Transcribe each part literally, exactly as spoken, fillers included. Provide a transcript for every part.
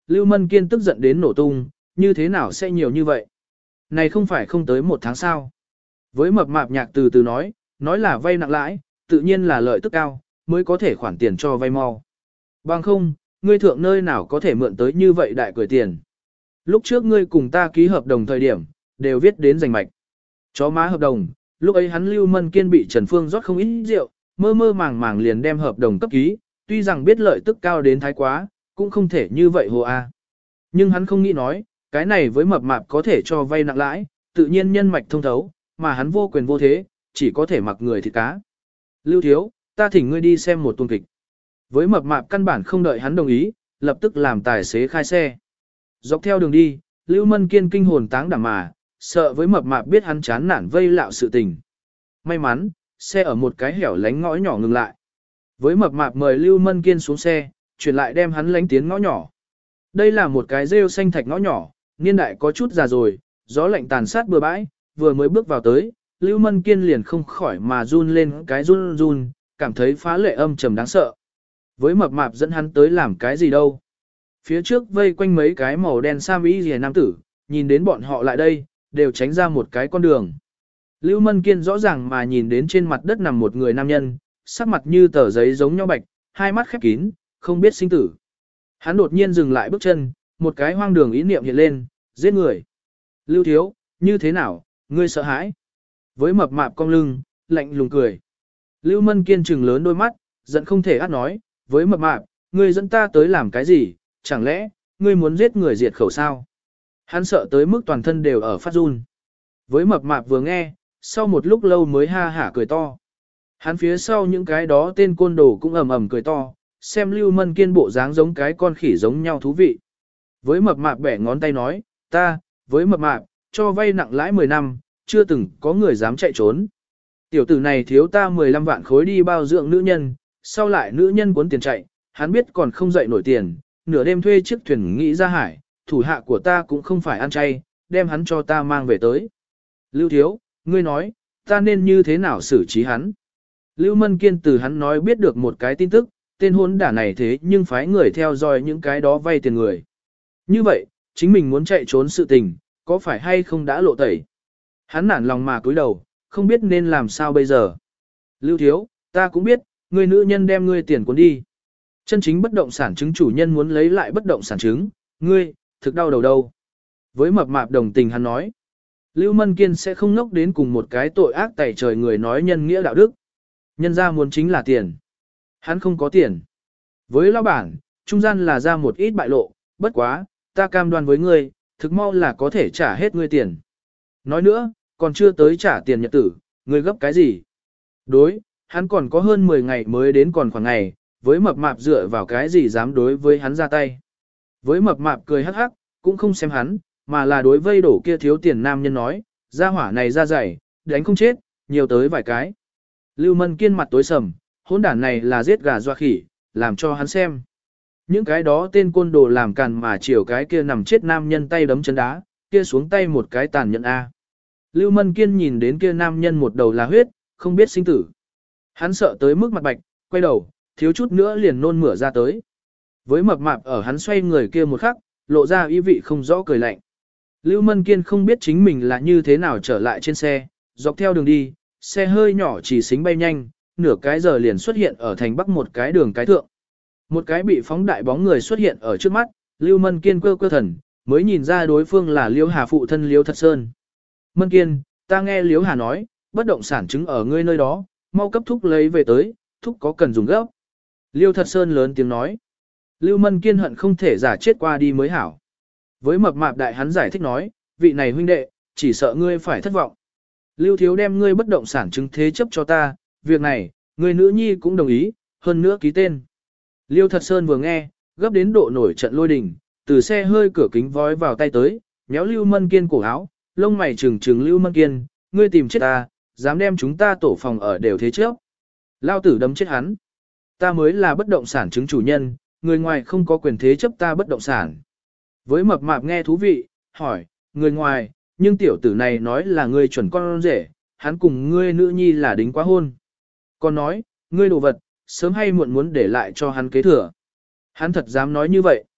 Lưu Mân Kiên tức giận đến nổ tung, như thế nào sẽ nhiều như vậy? Này không phải không tới một tháng sao? Với mập mạp nhạc từ từ nói, nói là vay nặng lãi, tự nhiên là lợi tức cao, mới có thể khoản tiền cho vay mau. Bằng không, ngươi thượng nơi nào có thể mượn tới như vậy đại cười tiền. Lúc trước ngươi cùng ta ký hợp đồng thời điểm, đều viết đến rành mạch. Chó má hợp đồng, lúc ấy hắn Lưu Mân Kiên bị Trần Phương rót không ít rượu, mơ mơ màng màng liền đem hợp đồng cấp ký, tuy rằng biết lợi tức cao đến thái quá, cũng không thể như vậy hồ a. Nhưng hắn không nghĩ nói, cái này với mập mạp có thể cho vay nặng lãi, tự nhiên nhân mạch thông thấu, mà hắn vô quyền vô thế, chỉ có thể mặc người thịt cá. Lưu thiếu, ta thỉnh ngươi đi xem một tuần kịch. Với mập mạp căn bản không đợi hắn đồng ý, lập tức làm tài xế khai xe. Dọc theo đường đi, Lưu Mân Kiên kinh hồn táng đảm mà, sợ với mập mạp biết hắn chán nản vây lạo sự tình. May mắn, xe ở một cái hẻo lánh ngõ nhỏ ngừng lại. Với mập mạp mời Lưu Mân Kiên xuống xe, chuyển lại đem hắn lánh tiến ngõ nhỏ. Đây là một cái rêu xanh thạch ngõ nhỏ, niên đại có chút già rồi, gió lạnh tàn sát bừa bãi, vừa mới bước vào tới, Lưu Mân Kiên liền không khỏi mà run lên cái run run, cảm thấy phá lệ âm trầm đáng sợ. Với mập mạp dẫn hắn tới làm cái gì đâu. Phía trước vây quanh mấy cái màu đen sam y rìa nam tử, nhìn đến bọn họ lại đây, đều tránh ra một cái con đường. Lưu Mân Kiên rõ ràng mà nhìn đến trên mặt đất nằm một người nam nhân, sắc mặt như tờ giấy giống nhau bạch, hai mắt khép kín, không biết sinh tử. Hắn đột nhiên dừng lại bước chân, một cái hoang đường ý niệm hiện lên, giết người. Lưu thiếu, như thế nào, ngươi sợ hãi? Với mập mạp cong lưng, lạnh lùng cười. Lưu Mân Kiên trừng lớn đôi mắt, giận không thể át nói, với mập mạp, ngươi dẫn ta tới làm cái gì, chẳng lẽ, ngươi muốn giết người diệt khẩu sao? Hắn sợ tới mức toàn thân đều ở phát run. Với mập mạp vừa nghe, sau một lúc lâu mới ha hả cười to. Hắn phía sau những cái đó tên côn đồ cũng ầm ầm cười to, xem Lưu Mân Kiên bộ dáng giống cái con khỉ giống nhau thú vị. Với mập mạp bẻ ngón tay nói, ta, với mập mạp, cho vay nặng lãi mười năm, chưa từng có người dám chạy trốn. Tiểu tử này thiếu ta mười lăm vạn khối đi bao dưỡng nữ nhân, sau lại nữ nhân cuốn tiền chạy, hắn biết còn không dậy nổi tiền, nửa đêm thuê chiếc thuyền nghĩ ra hải, thủ hạ của ta cũng không phải ăn chay, đem hắn cho ta mang về tới. Lưu thiếu, ngươi nói, ta nên như thế nào xử trí hắn? Lưu Mân Kiên từ hắn nói biết được một cái tin tức, tên hôn đả này thế nhưng phái người theo dõi những cái đó vay tiền người. Như vậy, chính mình muốn chạy trốn sự tình, có phải hay không đã lộ tẩy? Hắn nản lòng mà cúi đầu, không biết nên làm sao bây giờ. Lưu thiếu, ta cũng biết, người nữ nhân đem ngươi tiền cuốn đi. Chân chính bất động sản chứng chủ nhân muốn lấy lại bất động sản chứng, ngươi, thực đau đầu đâu. Với mập mạp đồng tình hắn nói, Lưu Mân Kiên sẽ không ngốc đến cùng một cái tội ác tẩy trời người nói nhân nghĩa đạo đức. Nhân ra muốn chính là tiền. Hắn không có tiền. Với lão bản, trung gian là ra một ít bại lộ, bất quá, ta cam đoan với ngươi, thực mau là có thể trả hết ngươi tiền. Nói nữa, còn chưa tới trả tiền nhật tử, ngươi gấp cái gì? Đối, hắn còn có hơn mười ngày mới đến còn khoảng ngày, với mập mạp dựa vào cái gì dám đối với hắn ra tay. Với mập mạp cười hắc hắc, cũng không xem hắn, mà là đối vây đổ kia thiếu tiền nam nhân nói, ra hỏa này ra dày, đánh không chết, nhiều tới vài cái. Lưu Mân Kiên mặt tối sầm, hỗn đản này là giết gà doa khỉ, làm cho hắn xem. Những cái đó tên côn đồ làm càn mà chiều cái kia nằm chết nam nhân tay đấm chân đá, kia xuống tay một cái tàn nhẫn A. Lưu Mân Kiên nhìn đến kia nam nhân một đầu là huyết, không biết sinh tử. Hắn sợ tới mức mặt bạch, quay đầu, thiếu chút nữa liền nôn mửa ra tới. Với mập mạp ở hắn xoay người kia một khắc, lộ ra ý vị không rõ cười lạnh. Lưu Mân Kiên không biết chính mình là như thế nào trở lại trên xe, dọc theo đường đi, xe hơi nhỏ chỉ xính bay nhanh, nửa cái giờ liền xuất hiện ở thành bắc một cái đường cái thượng. Một cái bị phóng đại bóng người xuất hiện ở trước mắt, Lưu Mân Kiên quơ quơ thần, mới nhìn ra đối phương là Liễu Hà phụ thân Liễu Thật Sơn. Mân Kiên, ta nghe Liễu Hà nói, bất động sản chứng ở ngươi nơi đó, mau cấp thúc lấy về tới, thúc có cần dùng gấp. Liễu Thật Sơn lớn tiếng nói. Lưu Mân Kiên hận không thể giả chết qua đi mới hảo. Với mập mạp đại hắn giải thích nói, vị này huynh đệ, chỉ sợ ngươi phải thất vọng. Lưu thiếu đem ngươi bất động sản chứng thế chấp cho ta, việc này, người nữ nhi cũng đồng ý, hơn nữa ký tên. Liêu Thật Sơn vừa nghe, gấp đến độ nổi trận lôi đình, từ xe hơi cửa kính vói vào tay tới, méo Lưu Mân Kiên cổ áo, lông mày trừng trừng Lưu Mân Kiên, ngươi tìm chết ta, dám đem chúng ta tổ phòng ở đều thế chấp. Lao tử đấm chết hắn. Ta mới là bất động sản chứng chủ nhân, người ngoài không có quyền thế chấp ta bất động sản. Với mập mạp nghe thú vị, hỏi, người ngoài, nhưng tiểu tử này nói là ngươi chuẩn con rể, hắn cùng ngươi nữ nhi là đính quá hôn. Còn nói, ngươi đồ vật, sớm hay muộn muốn để lại cho hắn kế thừa. Hắn thật dám nói như vậy.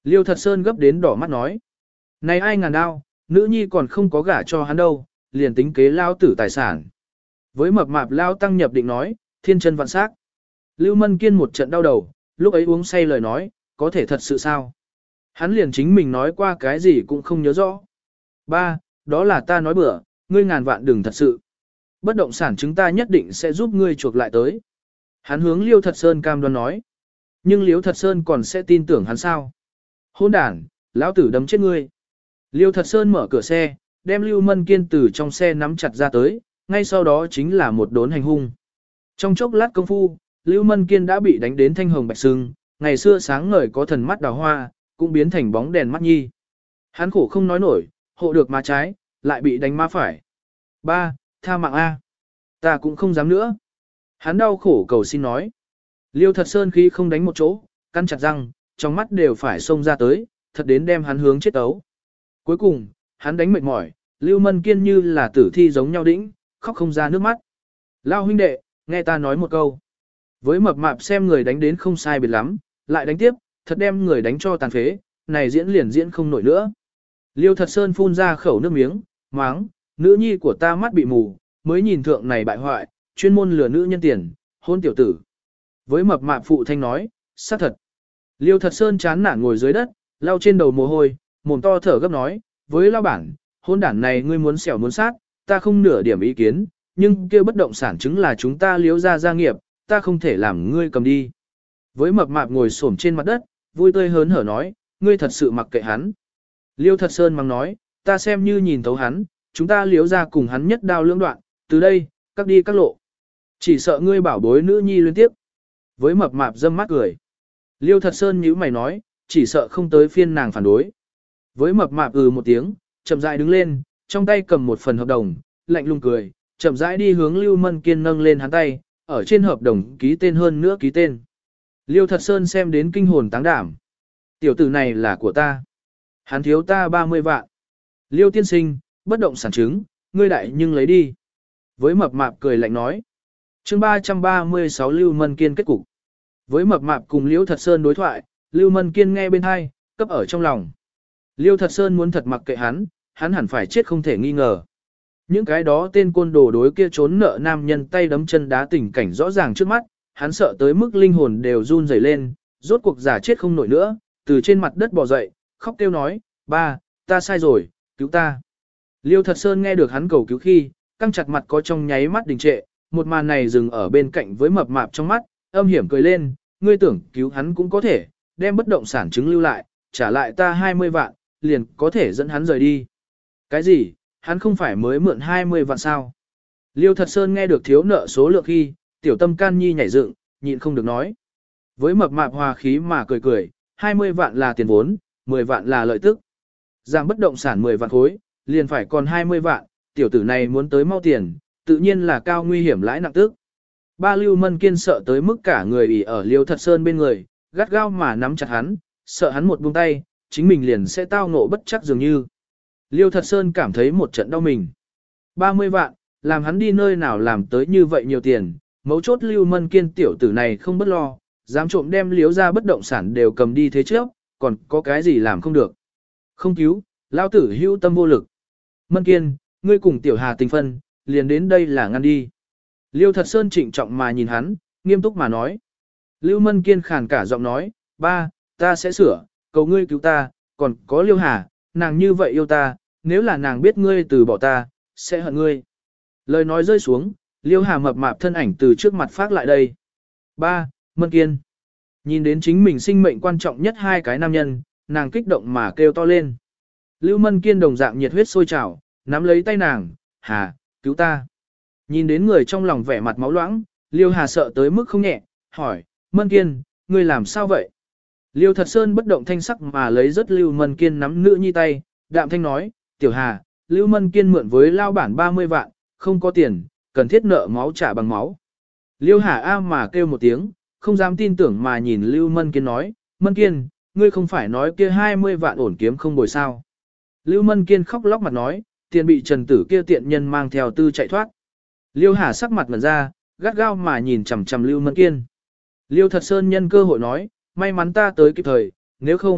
Liêu Thật Sơn gấp đến đỏ mắt nói. Này ai ngàn đao, nữ nhi còn không có gả cho hắn đâu, liền tính kế lao tử tài sản. Với mập mạp lao tăng nhập định nói, thiên chân vạn sắc. Lưu Mân Kiên một trận đau đầu, lúc ấy uống say lời nói, có thể thật sự sao? Hắn liền chính mình nói qua cái gì cũng không nhớ rõ. Ba, đó là ta nói bừa, ngươi ngàn vạn đừng thật sự. Bất động sản chúng ta nhất định sẽ giúp ngươi chuộc lại tới. Hắn hướng Liêu Thật Sơn cam đoan nói. Nhưng Liêu Thật Sơn còn sẽ tin tưởng hắn sao? Hôn đàn, lão tử đấm chết ngươi. Liêu Thật Sơn mở cửa xe, đem Lưu Mân Kiên từ trong xe nắm chặt ra tới, ngay sau đó chính là một đốn hành hung. Trong chốc lát công phu, Lưu Mân Kiên đã bị đánh đến thanh hồng bạch sưng, ngày xưa sáng ngời có thần mắt đào hoa, cũng biến thành bóng đèn mắt nhi. Hắn khổ không nói nổi, hộ được má trái, lại bị đánh má phải. Ba, tha mạng A. Ta cũng không dám nữa. Hắn đau khổ cầu xin nói. Liêu Thật Sơn khi không đánh một chỗ, căn chặt răng, trong mắt đều phải xông ra tới, thật đến đem hắn hướng chết ấu. Cuối cùng, hắn đánh mệt mỏi, Lưu Mân Kiên như là tử thi giống nhau đĩnh, khóc không ra nước mắt. Lao huynh đệ, nghe ta nói một câu. Với mập mạp xem người đánh đến không sai biệt lắm, lại đánh tiếp, thật đem người đánh cho tàn phế, này diễn liền diễn không nổi nữa. Liêu Thật Sơn phun ra khẩu nước miếng, máng, nữ nhi của ta mắt bị mù, mới nhìn thượng này bại hoại, chuyên môn lừa nữ nhân tiền, hôn tiểu tử. Với mập mạp phụ thanh nói, xác thật. Liêu Thật Sơn chán nản ngồi dưới đất, lau trên đầu mồ hôi, mồm to thở gấp nói, với lao bản, hôn đản này ngươi muốn xẻo muốn sát, ta không nửa điểm ý kiến, nhưng kia bất động sản chứng là chúng ta liếu ra gia nghiệp, ta không thể làm ngươi cầm đi. Với mập mạp ngồi xổm trên mặt đất, vui tươi hớn hở nói, ngươi thật sự mặc kệ hắn. Liêu Thật Sơn mắng nói, ta xem như nhìn thấu hắn, chúng ta liếu ra cùng hắn nhất đao lưỡng đoạn, từ đây, các đi các lộ. Chỉ sợ ngươi bảo bối nữ nhi liên tiếp. Với mập mạp dâm mắt cười. Liêu Thật Sơn nhíu mày nói, chỉ sợ không tới phiên nàng phản đối. Với mập mạp ừ một tiếng, chậm rãi đứng lên, trong tay cầm một phần hợp đồng, lạnh lùng cười, chậm rãi đi hướng Lưu Mân Kiên nâng lên hắn tay, ở trên hợp đồng ký tên hơn nữa ký tên. Liêu Thật Sơn xem đến kinh hồn táng đảm. Tiểu tử này là của ta. Hắn thiếu ta ba mươi vạn. Liêu tiên sinh, bất động sản chứng, ngươi đại nhưng lấy đi. Với mập mạp cười lạnh nói. Chương ba trăm ba mươi sáu Lưu Mân Kiên kết cục. Với mập mạp cùng Liêu Thật Sơn đối thoại, Lưu Mân Kiên nghe bên hai, cấp ở trong lòng. Liêu Thật Sơn muốn thật mặc kệ hắn, hắn hẳn phải chết không thể nghi ngờ. Những cái đó tên côn đồ đối kia trốn nợ nam nhân tay đấm chân đá tình cảnh rõ ràng trước mắt, hắn sợ tới mức linh hồn đều run rẩy lên, rốt cuộc giả chết không nổi nữa, từ trên mặt đất bò dậy, khóc kêu nói, ba, ta sai rồi, cứu ta. Liêu Thật Sơn nghe được hắn cầu cứu khi, căng chặt mặt có trong nháy mắt đình trệ, một màn này dừng ở bên cạnh với mập mạp trong mắt, âm hiểm cười lên, ngươi tưởng cứu hắn cũng có thể, đem bất động sản chứng lưu lại, trả lại ta hai mươi vạn, liền có thể dẫn hắn rời đi. Cái gì, hắn không phải mới mượn hai mươi vạn sao? Liêu Thật Sơn nghe được thiếu nợ số lượng khi, tiểu tâm can nhi nhảy dựng, nhịn không được nói. Với mập mạp hòa khí mà cười cười, hai mươi vạn là tiền vốn, mười vạn là lợi tức. Giảm bất động sản mười vạn khối, liền phải còn hai mươi vạn, tiểu tử này muốn tới mau tiền, tự nhiên là cao nguy hiểm lãi nặng tức. Ba Lưu Mân Kiên sợ tới mức cả người ỉ ở Liêu Thật Sơn bên người, gắt gao mà nắm chặt hắn, sợ hắn một buông tay, chính mình liền sẽ tao ngộ bất chắc dường như. Liêu Thật Sơn cảm thấy một trận đau mình. ba mươi vạn, làm hắn đi nơi nào làm tới như vậy nhiều tiền, mấu chốt Lưu Mân Kiên tiểu tử này không bất lo, dám trộm đem liếu ra bất động sản đều cầm đi thế trước, còn có cái gì làm không được. Không cứu, lao tử hữu tâm vô lực. Mân Kiên, ngươi cùng tiểu hà tình phân, liền đến đây là ngăn đi. Liêu Thật Sơn trịnh trọng mà nhìn hắn, nghiêm túc mà nói. Lưu Mân Kiên khàn cả giọng nói, ba, ta sẽ sửa, cầu ngươi cứu ta, còn có Liêu Hà, nàng như vậy yêu ta, nếu là nàng biết ngươi từ bỏ ta, sẽ hận ngươi. Lời nói rơi xuống, Liêu Hà mập mạp thân ảnh từ trước mặt phát lại đây. Ba, Mân Kiên. Nhìn đến chính mình sinh mệnh quan trọng nhất hai cái nam nhân, nàng kích động mà kêu to lên. Lưu Mân Kiên đồng dạng nhiệt huyết sôi trào, nắm lấy tay nàng, Hà, cứu ta. Nhìn đến người trong lòng vẻ mặt máu loãng, Liêu Hà sợ tới mức không nhẹ, hỏi, Mân Kiên, ngươi làm sao vậy? Liêu Thật Sơn bất động thanh sắc mà lấy rất Lưu Mân Kiên nắm nữ nhi tay, đạm thanh nói, tiểu Hà, Lưu Mân Kiên mượn với lao bản ba mươi vạn, không có tiền, cần thiết nợ máu trả bằng máu. Liêu Hà A mà kêu một tiếng, không dám tin tưởng mà nhìn Lưu Mân Kiên nói, Mân Kiên, ngươi không phải nói kia hai mươi vạn ổn kiếm không bồi sao. Lưu Mân Kiên khóc lóc mặt nói, tiền bị trần tử kia tiện nhân mang theo tư chạy thoát. Liêu Hà sắc mặt ngẩn ra, gắt gao mà nhìn chằm chằm Lưu Mân Kiên. Liêu Thật Sơn nhân cơ hội nói, may mắn ta tới kịp thời, nếu không,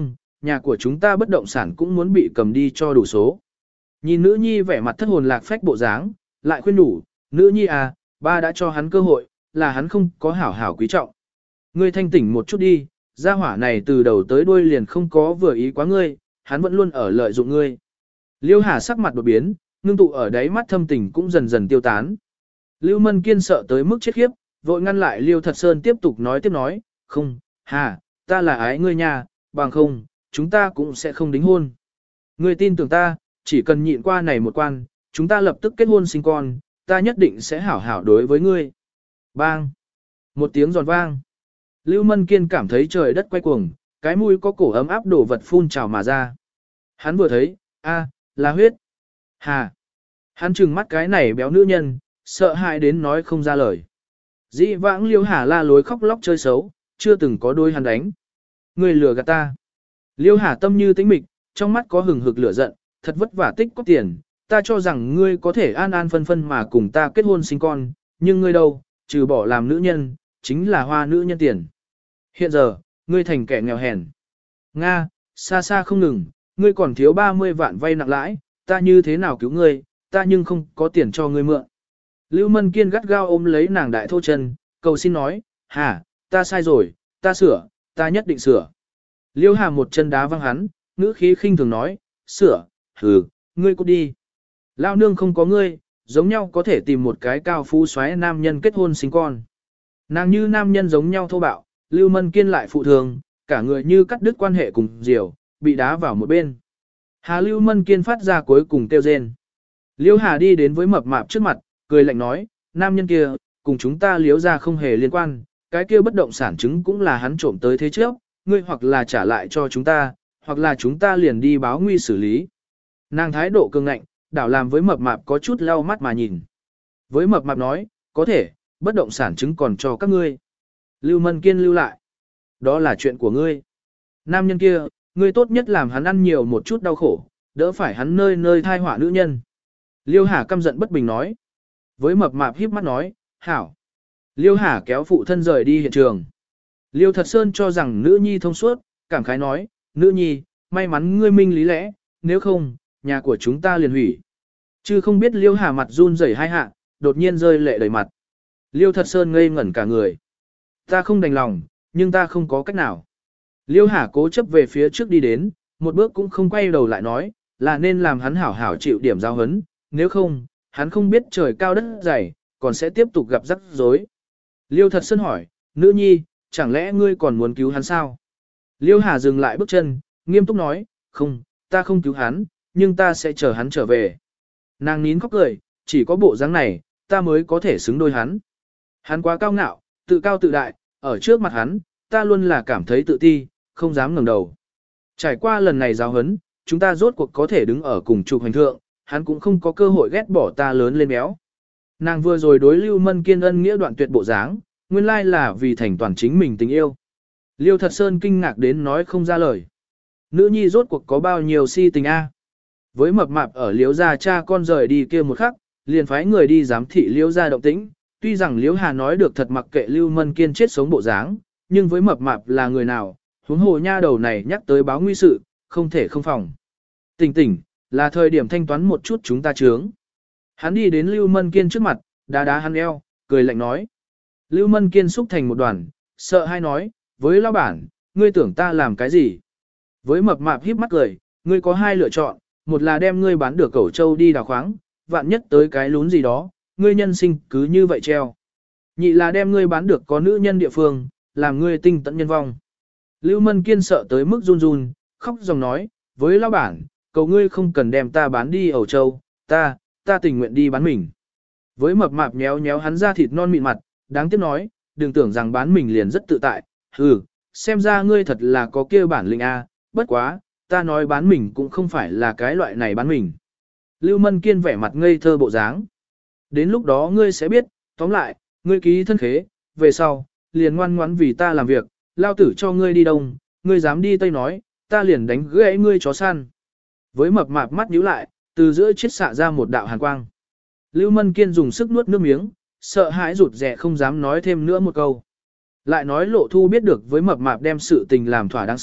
nhà của chúng ta bất động sản cũng muốn bị cầm đi cho đủ số. Nhìn nữ nhi vẻ mặt thất hồn lạc phách bộ dáng, lại khuyên đủ, nữ nhi à, ba đã cho hắn cơ hội, là hắn không có hảo hảo quý trọng. Ngươi thanh tỉnh một chút đi, gia hỏa này từ đầu tới đuôi liền không có vừa ý quá ngươi, hắn vẫn luôn ở lợi dụng ngươi. Liêu Hà sắc mặt đột biến, ngưng tụ ở đáy mắt thâm tình cũng dần dần tiêu tán. Lưu Mân Kiên sợ tới mức chết khiếp, vội ngăn lại Liêu Thật Sơn tiếp tục nói tiếp nói, không, Hà, ta là ái ngươi nha, bằng không, chúng ta cũng sẽ không đính hôn. Ngươi tin tưởng ta, chỉ cần nhịn qua này một quan, chúng ta lập tức kết hôn sinh con, ta nhất định sẽ hảo hảo đối với ngươi. Bang! Một tiếng giòn vang. Lưu Mân Kiên cảm thấy trời đất quay cuồng, cái mũi có cổ ấm áp đổ vật phun trào mà ra. Hắn vừa thấy, a, là huyết. Hà! Hắn trừng mắt cái này béo nữ nhân, sợ hãi đến nói không ra lời. Dĩ vãng Liêu Hà la lối khóc lóc chơi xấu, chưa từng có đôi hắn đánh. Ngươi lừa gạt ta. Liêu Hà tâm như tĩnh mịch, trong mắt có hừng hực lửa giận, thật vất vả tích có tiền, ta cho rằng ngươi có thể an an phân phân mà cùng ta kết hôn sinh con, nhưng ngươi đâu, trừ bỏ làm nữ nhân, chính là hoa nữ nhân tiền. Hiện giờ, ngươi thành kẻ nghèo hèn. Nga, xa xa không ngừng, ngươi còn thiếu ba mươi vạn vay nặng lãi, ta như thế nào cứu ngươi, ta nhưng không có tiền cho ngươi mượn. Lưu Mân Kiên gắt gao ôm lấy nàng đại thô chân, cầu xin nói, hả, ta sai rồi, ta sửa, ta nhất định sửa. Liêu Hà một chân đá văng hắn, ngữ khí khinh thường nói, sửa, hừ, ngươi cút đi. Lao nương không có ngươi, giống nhau có thể tìm một cái cao phú xoáy nam nhân kết hôn sinh con. Nàng như nam nhân giống nhau thô bạo, Lưu Mân Kiên lại phụ thường, cả người như cắt đứt quan hệ cùng Diều, bị đá vào một bên. Hà Lưu Mân Kiên phát ra cuối cùng kêu rên. Liêu Hà đi đến với mập mạp trước mặt, cười lạnh nói, nam nhân kia, cùng chúng ta Liếu ra không hề liên quan, cái kia bất động sản chứng cũng là hắn trộm tới thế trước, ngươi hoặc là trả lại cho chúng ta, hoặc là chúng ta liền đi báo nguy xử lý. Nàng thái độ cường ngạnh, đảo làm với mập mạp có chút lau mắt mà nhìn. Với mập mạp nói, có thể, bất động sản chứng còn cho các ngươi. Lưu Mân Kiên lưu lại. Đó là chuyện của ngươi. Nam nhân kia, ngươi tốt nhất làm hắn ăn nhiều một chút đau khổ, đỡ phải hắn nơi nơi thai họa nữ nhân. Liêu Hà căm giận bất bình nói. Với mập mạp híp mắt nói, hảo. Liêu Hà kéo phụ thân rời đi hiện trường. Liêu Thật Sơn cho rằng nữ nhi thông suốt, cảm khái nói, nữ nhi, may mắn ngươi minh lý lẽ, nếu không, nhà của chúng ta liền hủy. Chứ không biết Liêu Hà mặt run rẩy hai hạ, đột nhiên rơi lệ đầy mặt. Liêu Thật Sơn ngây ngẩn cả người. Ta không đành lòng, nhưng ta không có cách nào. Liêu Hà cố chấp về phía trước đi đến, một bước cũng không quay đầu lại nói, là nên làm hắn hảo hảo chịu điểm giao hấn, nếu không, hắn không biết trời cao đất dày, còn sẽ tiếp tục gặp rắc rối. Liêu Thật Sơn hỏi, nữ nhi, chẳng lẽ ngươi còn muốn cứu hắn sao? Liêu Hà dừng lại bước chân, nghiêm túc nói, không, ta không cứu hắn, nhưng ta sẽ chờ hắn trở về. Nàng nín khóc cười, chỉ có bộ dáng này, ta mới có thể xứng đôi hắn. Hắn quá cao ngạo, tự cao tự đại, ở trước mặt hắn, ta luôn là cảm thấy tự ti, không dám ngẩng đầu. Trải qua lần này giáo huấn, chúng ta rốt cuộc có thể đứng ở cùng trục hành thượng, hắn cũng không có cơ hội ghét bỏ ta lớn lên béo. Nàng vừa rồi đối Lưu Mân Kiên ân nghĩa đoạn tuyệt bộ dáng, nguyên lai là vì thành toàn chính mình tình yêu. Liêu Thật Sơn kinh ngạc đến nói không ra lời. Nữ nhi rốt cuộc có bao nhiêu si tình a? Với mập mạp ở Liếu gia cha con rời đi kia một khắc, liền phái người đi giám thị Liếu gia động tĩnh. Tuy rằng Liếu Hà nói được thật mặc kệ Lưu Mân Kiên chết sống bộ dáng, nhưng với mập mạp là người nào, huống hồ nha đầu này nhắc tới báo nguy sự, không thể không phòng. Tỉnh tỉnh, là thời điểm thanh toán một chút chúng ta chướng. Hắn đi đến Lưu Mân Kiên trước mặt, đá đá hắn eo, cười lạnh nói. Lưu Mân Kiên xúc thành một đoàn, sợ hai nói, với lão bản, ngươi tưởng ta làm cái gì? Với mập mạp híp mắt cười, ngươi có hai lựa chọn, một là đem ngươi bán được Cẩu Châu đi đào khoáng, vạn nhất tới cái lún gì đó, ngươi nhân sinh cứ như vậy treo. Nhị là đem ngươi bán được có nữ nhân địa phương, làm ngươi tinh tận nhân vong. Lưu Mân Kiên sợ tới mức run run, khóc dòng nói, với lão bản, cầu ngươi không cần đem ta bán đi Ẩu Châu, ta, ta tình nguyện đi bán mình. Với mập mạp nhéo nhéo hắn ra thịt non mịn mặt, đáng tiếc nói, đừng tưởng rằng bán mình liền rất tự tại, hừ, xem ra ngươi thật là có kia bản lĩnh a, bất quá, ta nói bán mình cũng không phải là cái loại này bán mình. Lưu Mân Kiên vẻ mặt ngây thơ bộ dáng. Đến lúc đó ngươi sẽ biết, tóm lại, ngươi ký thân khế, về sau, liền ngoan ngoãn vì ta làm việc, lao tử cho ngươi đi đông, ngươi dám đi tây nói, ta liền đánh gãy ngươi chó săn. Với mập mạp mắt nhíu lại, từ giữa chiết xạ ra một đạo hàn quang. Lưu Mân Kiên dùng sức nuốt nước miếng, sợ hãi rụt rè không dám nói thêm nữa một câu. Lại nói Lộ Thu biết được với mập mạp đem sự tình làm thỏa đáng sau,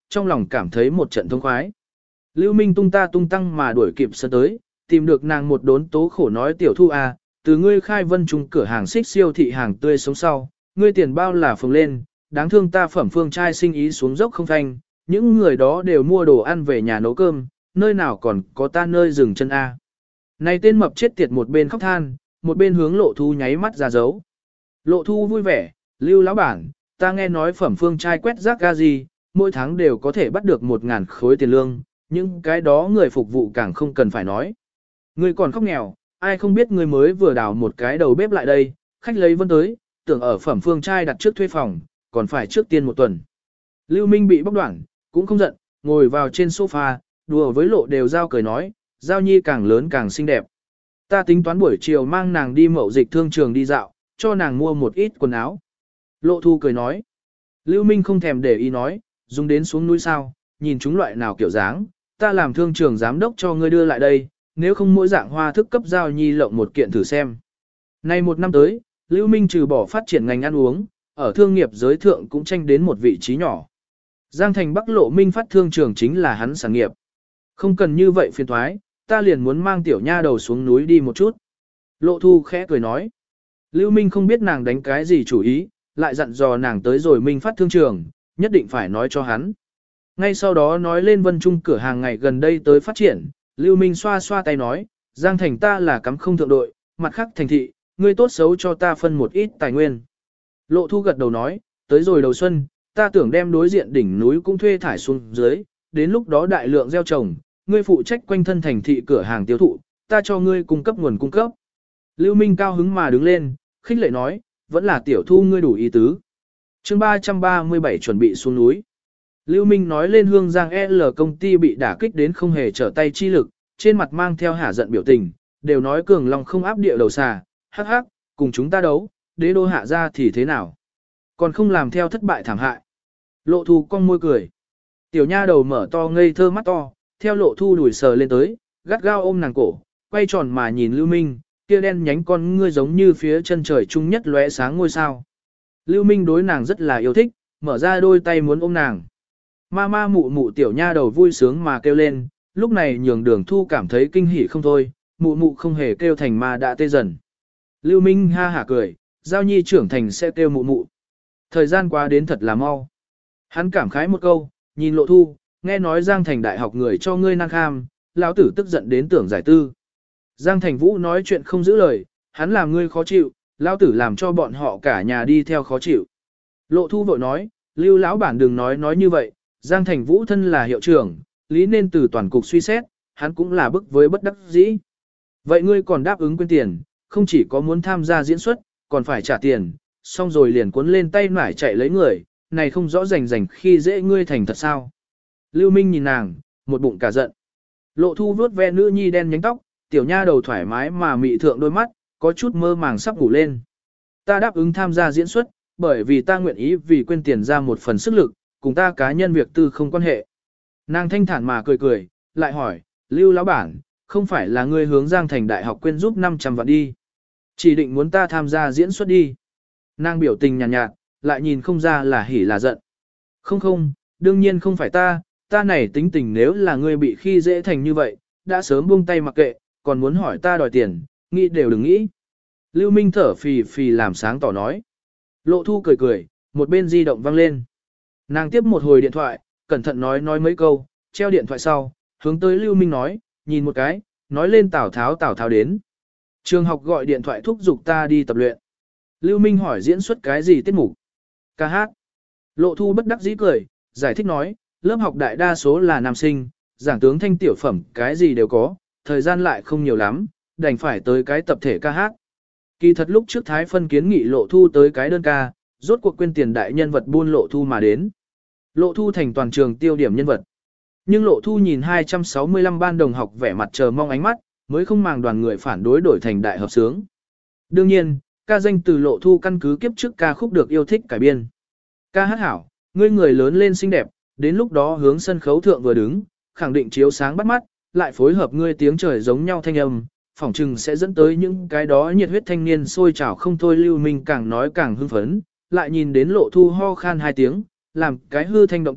trong lòng cảm thấy một trận thông khoái. Lưu Minh tung ta tung tăng mà đuổi kịp sân tới, tìm được nàng một đốn tố khổ nói tiểu thu à, từ ngươi khai vân trung cửa hàng xích siêu thị hàng tươi sống sau, ngươi tiền bao là phồng lên, đáng thương ta phẩm phương trai sinh ý xuống dốc không phanh, những người đó đều mua đồ ăn về nhà nấu cơm, nơi nào còn có ta nơi dừng chân a. Này tên mập chết tiệt một bên khóc than, một bên hướng Lộ Thu nháy mắt ra dấu. Lộ Thu vui vẻ, Lưu lão bản, ta nghe nói phẩm phương trai quét rác ga gì, mỗi tháng đều có thể bắt được một ngàn khối tiền lương, những cái đó người phục vụ càng không cần phải nói. Ngươi còn khóc nghèo, ai không biết ngươi mới vừa đào một cái đầu bếp lại đây, khách lấy vân tới, tưởng ở phẩm phương trai đặt trước thuê phòng, còn phải trước tiên một tuần. Lưu Minh bị bóc đoạn, cũng không giận, ngồi vào trên sofa, đùa với Lộ đều giao cười nói, giao nhi càng lớn càng xinh đẹp. Ta tính toán buổi chiều mang nàng đi mậu dịch thương trường đi dạo, cho nàng mua một ít quần áo. Lộ Thu cười nói. Lưu Minh không thèm để ý nói, dùng đến xuống núi sao, nhìn chúng loại nào kiểu dáng, ta làm thương trường giám đốc cho ngươi đưa lại đây, nếu không mỗi dạng hoa thức cấp giao nhi lộng một kiện thử xem. Nay một năm tới, Lưu Minh trừ bỏ phát triển ngành ăn uống, ở thương nghiệp giới thượng cũng tranh đến một vị trí nhỏ. Giang thành Bắc Lộ Minh phát thương trường chính là hắn sản nghiệp. Không cần như vậy phiền thoái, ta liền muốn mang tiểu nha đầu xuống núi đi một chút. Lộ Thu khẽ cười nói. Lưu Minh không biết nàng đánh cái gì chủ ý, lại dặn dò nàng tới rồi Minh phát thương trường, nhất định phải nói cho hắn. Ngay sau đó nói lên Vân Trung cửa hàng ngày gần đây tới phát triển, Lưu Minh xoa xoa tay nói, Giang thành ta là cắm không thượng đội, mặt khác thành thị, ngươi tốt xấu cho ta phân một ít tài nguyên. Lộ Thu gật đầu nói, tới rồi đầu xuân, ta tưởng đem đối diện đỉnh núi cũng thuê thải xuống dưới, đến lúc đó đại lượng gieo trồng, ngươi phụ trách quanh thân thành thị cửa hàng tiêu thụ, ta cho ngươi cung cấp nguồn cung cấp. Lưu Minh cao hứng mà đứng lên, khích lệ nói, vẫn là tiểu Thu ngươi đủ ý tứ. Chương ba trăm ba mươi bảy chuẩn bị xuống núi. Lưu Minh nói lên Hương Giang L công ty bị đả kích đến không hề trở tay chi lực, trên mặt mang theo hả giận biểu tình, đều nói cường lòng không áp địa đầu xà, hắc hắc, cùng chúng ta đấu, đế đô hạ ra thì thế nào? Còn không làm theo thất bại thảm hại. Lộ Thu cong môi cười. Tiểu nha đầu mở to ngây thơ mắt to, theo Lộ Thu đuổi sờ lên tới, gắt gao ôm nàng cổ, quay tròn mà nhìn Lưu Minh, kia đen nhánh con ngươi giống như phía chân trời trung nhất lóe sáng ngôi sao. Lưu Minh đối nàng rất là yêu thích, mở ra đôi tay muốn ôm nàng. Ma ma mụ mụ tiểu nha đầu vui sướng mà kêu lên, lúc này nhường Đường Thu cảm thấy kinh hỉ không thôi, mụ mụ không hề kêu thành ma đã tê dần. Lưu Minh ha hả cười, Giao Nhi trưởng thành sẽ kêu mụ mụ. Thời gian qua đến thật là mau. Hắn cảm khái một câu, nhìn Lộ Thu, nghe nói Giang Thành đại học người cho ngươi năng kham, lão tử tức giận đến tưởng giải tư. Giang Thành Vũ nói chuyện không giữ lời, hắn làm ngươi khó chịu, lão tử làm cho bọn họ cả nhà đi theo khó chịu. Lộ Thu vội nói, Lưu lão bản đừng nói nói như vậy, Giang Thành Vũ thân là hiệu trưởng, lý nên từ toàn cục suy xét, hắn cũng là bức với bất đắc dĩ. Vậy ngươi còn đáp ứng quên tiền, không chỉ có muốn tham gia diễn xuất, còn phải trả tiền, xong rồi liền cuốn lên tay nải chạy lấy người, này không rõ rành rành khi dễ ngươi thành thật sao. Lưu Minh nhìn nàng, một bụng cả giận. Lộ Thu vuốt ve nữ nhi đen nhánh tóc, tiểu nha đầu thoải mái mà mị thượng đôi mắt, có chút mơ màng sắp ngủ lên. Ta đáp ứng tham gia diễn xuất, bởi vì ta nguyện ý vì quên tiền ra một phần sức lực, cùng ta cá nhân việc tư không quan hệ. Nàng thanh thản mà cười cười, lại hỏi, Lưu lão bản, không phải là ngươi hướng Giang Thành đại học quên giúp năm trăm vạn đi. Chỉ định muốn ta tham gia diễn xuất đi. Nàng biểu tình nhàn nhạt, nhạt, lại nhìn không ra là hỉ là giận. Không không, đương nhiên không phải ta, ta này tính tình nếu là ngươi bị khi dễ thành như vậy, đã sớm buông tay mặc kệ, còn muốn hỏi ta đòi tiền, nghĩ đều đừng nghĩ. Lưu Minh thở phì phì làm sáng tỏ nói. Lộ Thu cười cười, một bên di động vang lên. Nàng tiếp một hồi điện thoại, cẩn thận nói nói mấy câu, treo điện thoại sau, hướng tới Lưu Minh nói, nhìn một cái, nói lên Tào Tháo Tào Tháo đến. Trường học gọi điện thoại thúc giục ta đi tập luyện. Lưu Minh hỏi diễn xuất cái gì tiết mục? Ca hát. Lộ Thu bất đắc dĩ cười, giải thích nói, lớp học đại đa số là nam sinh, giảng tướng thanh tiểu phẩm cái gì đều có, thời gian lại không nhiều lắm, đành phải tới cái tập thể ca hát. Kỳ thật lúc trước Thái Phân kiến nghị Lộ Thu tới cái đơn ca, rốt cuộc quên tiền đại nhân vật buôn Lộ Thu mà đến. Lộ Thu thành toàn trường tiêu điểm nhân vật. Nhưng Lộ Thu nhìn hai trăm sáu mươi lăm ban đồng học vẻ mặt chờ mong ánh mắt, mới không màng đoàn người phản đối đổi thành đại hợp sướng. Đương nhiên, ca danh từ Lộ Thu căn cứ kiếp trước ca khúc được yêu thích cải biên. Ca hát hảo, ngươi người lớn lên xinh đẹp, đến lúc đó hướng sân khấu thượng vừa đứng, khẳng định chiếu sáng bắt mắt, lại phối hợp ngươi tiếng trời giống nhau thanh âm, phỏng chừng sẽ dẫn tới những cái đó nhiệt huyết thanh niên sôi trào không thôi. Lưu Minh càng nói càng hưng phấn, lại nhìn đến Lộ Thu ho khan hai tiếng, làm cái hư thanh động tác,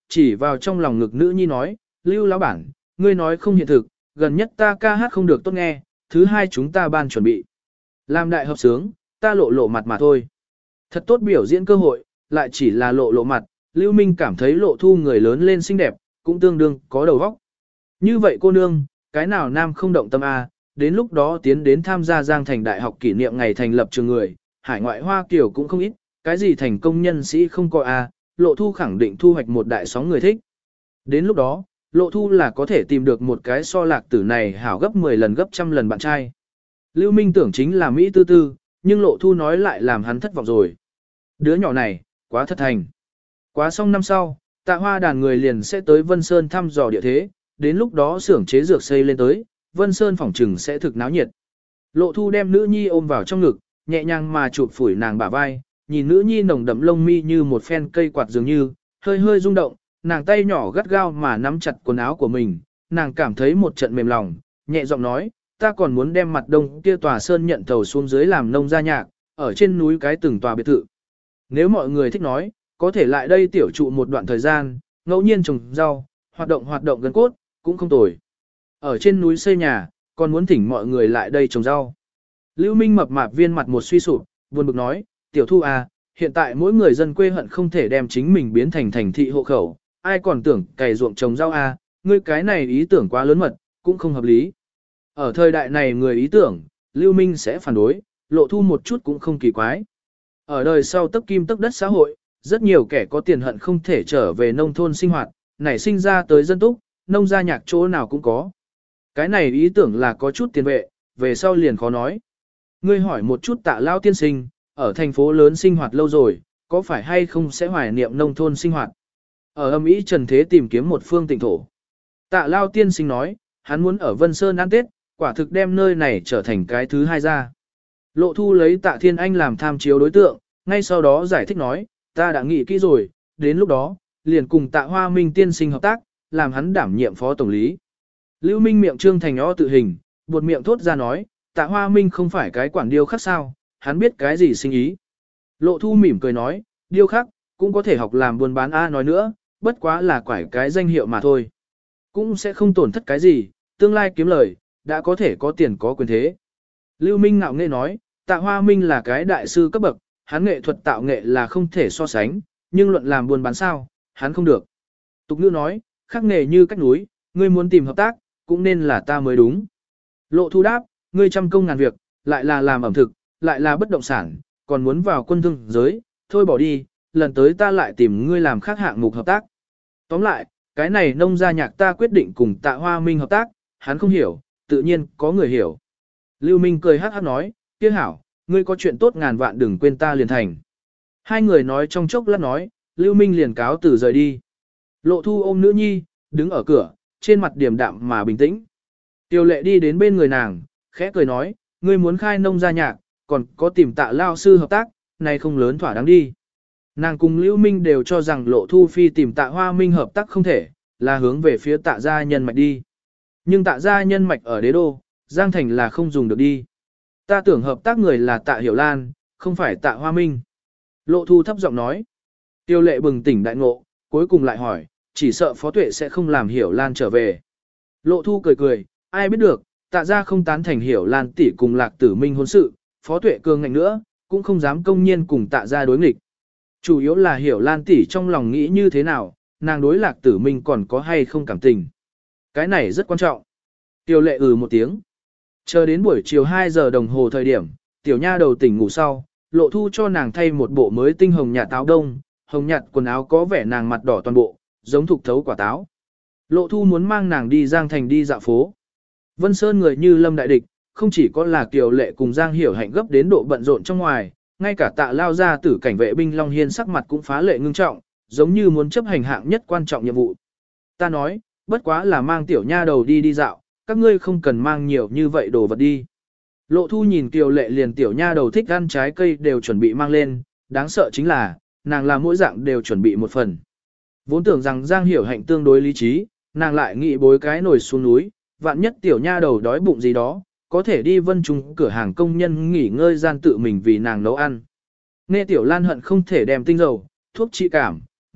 chỉ vào trong lòng ngực nữ nhi nói, Lưu lão bản, ngươi nói không hiện thực, gần nhất ta ca hát không được tốt nghe, thứ hai chúng ta ban chuẩn bị. Làm đại hợp sướng, ta lộ lộ mặt mà thôi. Thật tốt biểu diễn cơ hội, lại chỉ là lộ lộ mặt, Lưu Minh cảm thấy lộ thu người lớn lên xinh đẹp, cũng tương đương có đầu óc. Như vậy cô nương, cái nào nam không động tâm a, đến lúc đó tiến đến tham gia Giang Thành Đại học kỷ niệm ngày thành lập trường người, hải ngoại Hoa Kiều cũng không ít, cái gì thành công nhân sĩ không có a, lộ thu khẳng định thu hoạch một đại sóng người thích. Đến lúc đó, lộ thu là có thể tìm được một cái so lạc tử này hảo gấp mười lần gấp trăm lần bạn trai. Lưu Minh tưởng chính là Mỹ tư tư, nhưng lộ thu nói lại làm hắn thất vọng rồi. Đứa nhỏ này, quá thất thành. Quá xong năm sau, Tạ Hoa đàn người liền sẽ tới Vân Sơn thăm dò địa thế, đến lúc đó xưởng chế dược xây lên tới, Vân Sơn phỏng trừng sẽ thực náo nhiệt. Lộ thu đem nữ nhi ôm vào trong ngực, nhẹ nhàng mà chụp phủi nàng bả vai, nhìn nữ nhi nồng đậm lông mi như một phen cây quạt dường như, hơi hơi rung động, nàng tay nhỏ gắt gao mà nắm chặt quần áo của mình, nàng cảm thấy một trận mềm lòng, nhẹ giọng nói, ta còn muốn đem mặt đông kia tòa sơn nhận thầu xuống dưới làm nông gia nhạc, ở trên núi cái từng tòa biệt thự. Nếu mọi người thích nói, có thể lại đây tiểu trụ một đoạn thời gian, ngẫu nhiên trồng rau, hoạt động hoạt động gần cốt, cũng không tồi. Ở trên núi xây nhà, còn muốn thỉnh mọi người lại đây trồng rau. Lưu Minh mập mạp viên mặt một suy sụp, buồn bực nói, tiểu thu à, hiện tại mỗi người dân quê hận không thể đem chính mình biến thành thành thị hộ khẩu, ai còn tưởng cày ruộng trồng rau à, ngươi cái này ý tưởng quá lớn mật, cũng không hợp lý. Ở thời đại này người ý tưởng, Lưu Minh sẽ phản đối, lộ thu một chút cũng không kỳ quái. Ở đời sau tấc kim tấc đất xã hội, rất nhiều kẻ có tiền hận không thể trở về nông thôn sinh hoạt, nảy sinh ra tới dân túc, nông gia nhạc chỗ nào cũng có. Cái này ý tưởng là có chút tiền vệ, về sau liền khó nói. Ngươi hỏi một chút Tạ lao tiên sinh, ở thành phố lớn sinh hoạt lâu rồi, có phải hay không sẽ hoài niệm nông thôn sinh hoạt? Ở âm ý trần thế tìm kiếm một phương tịnh thổ. Tạ lao tiên sinh nói, hắn muốn ở Vân Sơn ăn Tết, quả thực đem nơi này trở thành cái thứ hai ra. Lộ thu lấy Tạ Thiên Anh làm tham chiếu đối tượng, ngay sau đó giải thích nói, ta đã nghĩ kỹ rồi, đến lúc đó, liền cùng Tạ Hoa Minh tiên sinh hợp tác, làm hắn đảm nhiệm phó tổng lý. Lưu Minh miệng trương thành o tự hình, buột miệng thốt ra nói, Tạ Hoa Minh không phải cái quản điêu khắc sao, hắn biết cái gì sinh ý. Lộ thu mỉm cười nói, điêu khắc, cũng có thể học làm buôn bán A nói nữa, bất quá là quải cái danh hiệu mà thôi. Cũng sẽ không tổn thất cái gì, tương lai kiếm lời, đã có thể có tiền có quyền thế. Lưu Minh ngạo nghễ nói, Tạ Hoa Minh là cái đại sư cấp bậc, hắn nghệ thuật tạo nghệ là không thể so sánh, nhưng luận làm buôn bán sao, hắn không được. Tục ngữ nói, khắc nghề như cách núi, ngươi muốn tìm hợp tác, cũng nên là ta mới đúng. Lộ thu đáp, ngươi trăm công ngàn việc, lại là làm ẩm thực, lại là bất động sản, còn muốn vào quân thương giới, thôi bỏ đi, lần tới ta lại tìm ngươi làm khác hạng mục hợp tác. Tóm lại, cái này nông gia nhạc ta quyết định cùng Tạ Hoa Minh hợp tác, hắn không hiểu, tự nhiên có người hiểu. Lưu Minh cười hát hát nói, kia hảo, ngươi có chuyện tốt ngàn vạn đừng quên ta liền thành. Hai người nói trong chốc lát nói, Lưu Minh liền cáo từ rời đi. Lộ thu ôm nữ nhi, đứng ở cửa, trên mặt điềm đạm mà bình tĩnh. Tiêu lệ đi đến bên người nàng, khẽ cười nói, ngươi muốn khai nông gia nhạc, còn có tìm Tạ lao sư hợp tác, này không lớn thỏa đáng đi. Nàng cùng Lưu Minh đều cho rằng Lộ Thu Phi tìm Tạ Hoa Minh hợp tác không thể, là hướng về phía Tạ gia nhân mạch đi. Nhưng Tạ gia nhân mạch ở đế đô, Giang Thành là không dùng được đi. Ta tưởng hợp tác người là Tạ Hiểu Lan, không phải Tạ Hoa Minh. Lộ Thu thấp giọng nói. Tiêu lệ bừng tỉnh đại ngộ, cuối cùng lại hỏi, chỉ sợ Phó Tuệ sẽ không làm Hiểu Lan trở về. Lộ Thu cười cười, ai biết được, Tạ gia không tán thành Hiểu Lan tỷ cùng Lạc Tử Minh hôn sự, Phó Tuệ cường ngạnh nữa, cũng không dám công nhiên cùng Tạ gia đối nghịch. Chủ yếu là Hiểu Lan tỷ trong lòng nghĩ như thế nào, nàng đối Lạc Tử Minh còn có hay không cảm tình. Cái này rất quan trọng. Tiêu lệ ừ một tiếng. Chờ đến buổi chiều hai giờ đồng hồ thời điểm, tiểu nha đầu tỉnh ngủ sau, Lộ Thu cho nàng thay một bộ mới tinh hồng nhạt áo đông, hồng nhạt quần áo có vẻ nàng mặt đỏ toàn bộ, giống thục thấu quả táo. Lộ Thu muốn mang nàng đi Giang Thành đi dạo phố. Vân Sơn người như lâm đại địch, không chỉ có là Kiều Lệ cùng Giang Hiểu Hạnh gấp đến độ bận rộn trong ngoài, ngay cả Tạ lao ra tử cảnh vệ binh Long Hiên sắc mặt cũng phá lệ ngưng trọng, giống như muốn chấp hành hạng nhất quan trọng nhiệm vụ. Ta nói, bất quá là mang tiểu nha đầu đi đi dạo, các ngươi không cần mang nhiều như vậy đồ vật đi. Lộ Thu nhìn Kiều Lệ liền tiểu nha đầu thích ăn trái cây đều chuẩn bị mang lên, đáng sợ chính là, nàng làm mỗi dạng đều chuẩn bị một phần. Vốn tưởng rằng Giang Hiểu Hạnh tương đối lý trí, nàng lại nghĩ bối cái nồi xuống núi, vạn nhất tiểu nha đầu đói bụng gì đó, có thể đi Vân Trung cửa hàng công nhân nghỉ ngơi gian tự mình vì nàng nấu ăn. Nghe tiểu Lan hận không thể đem tinh dầu, thuốc trị cảm,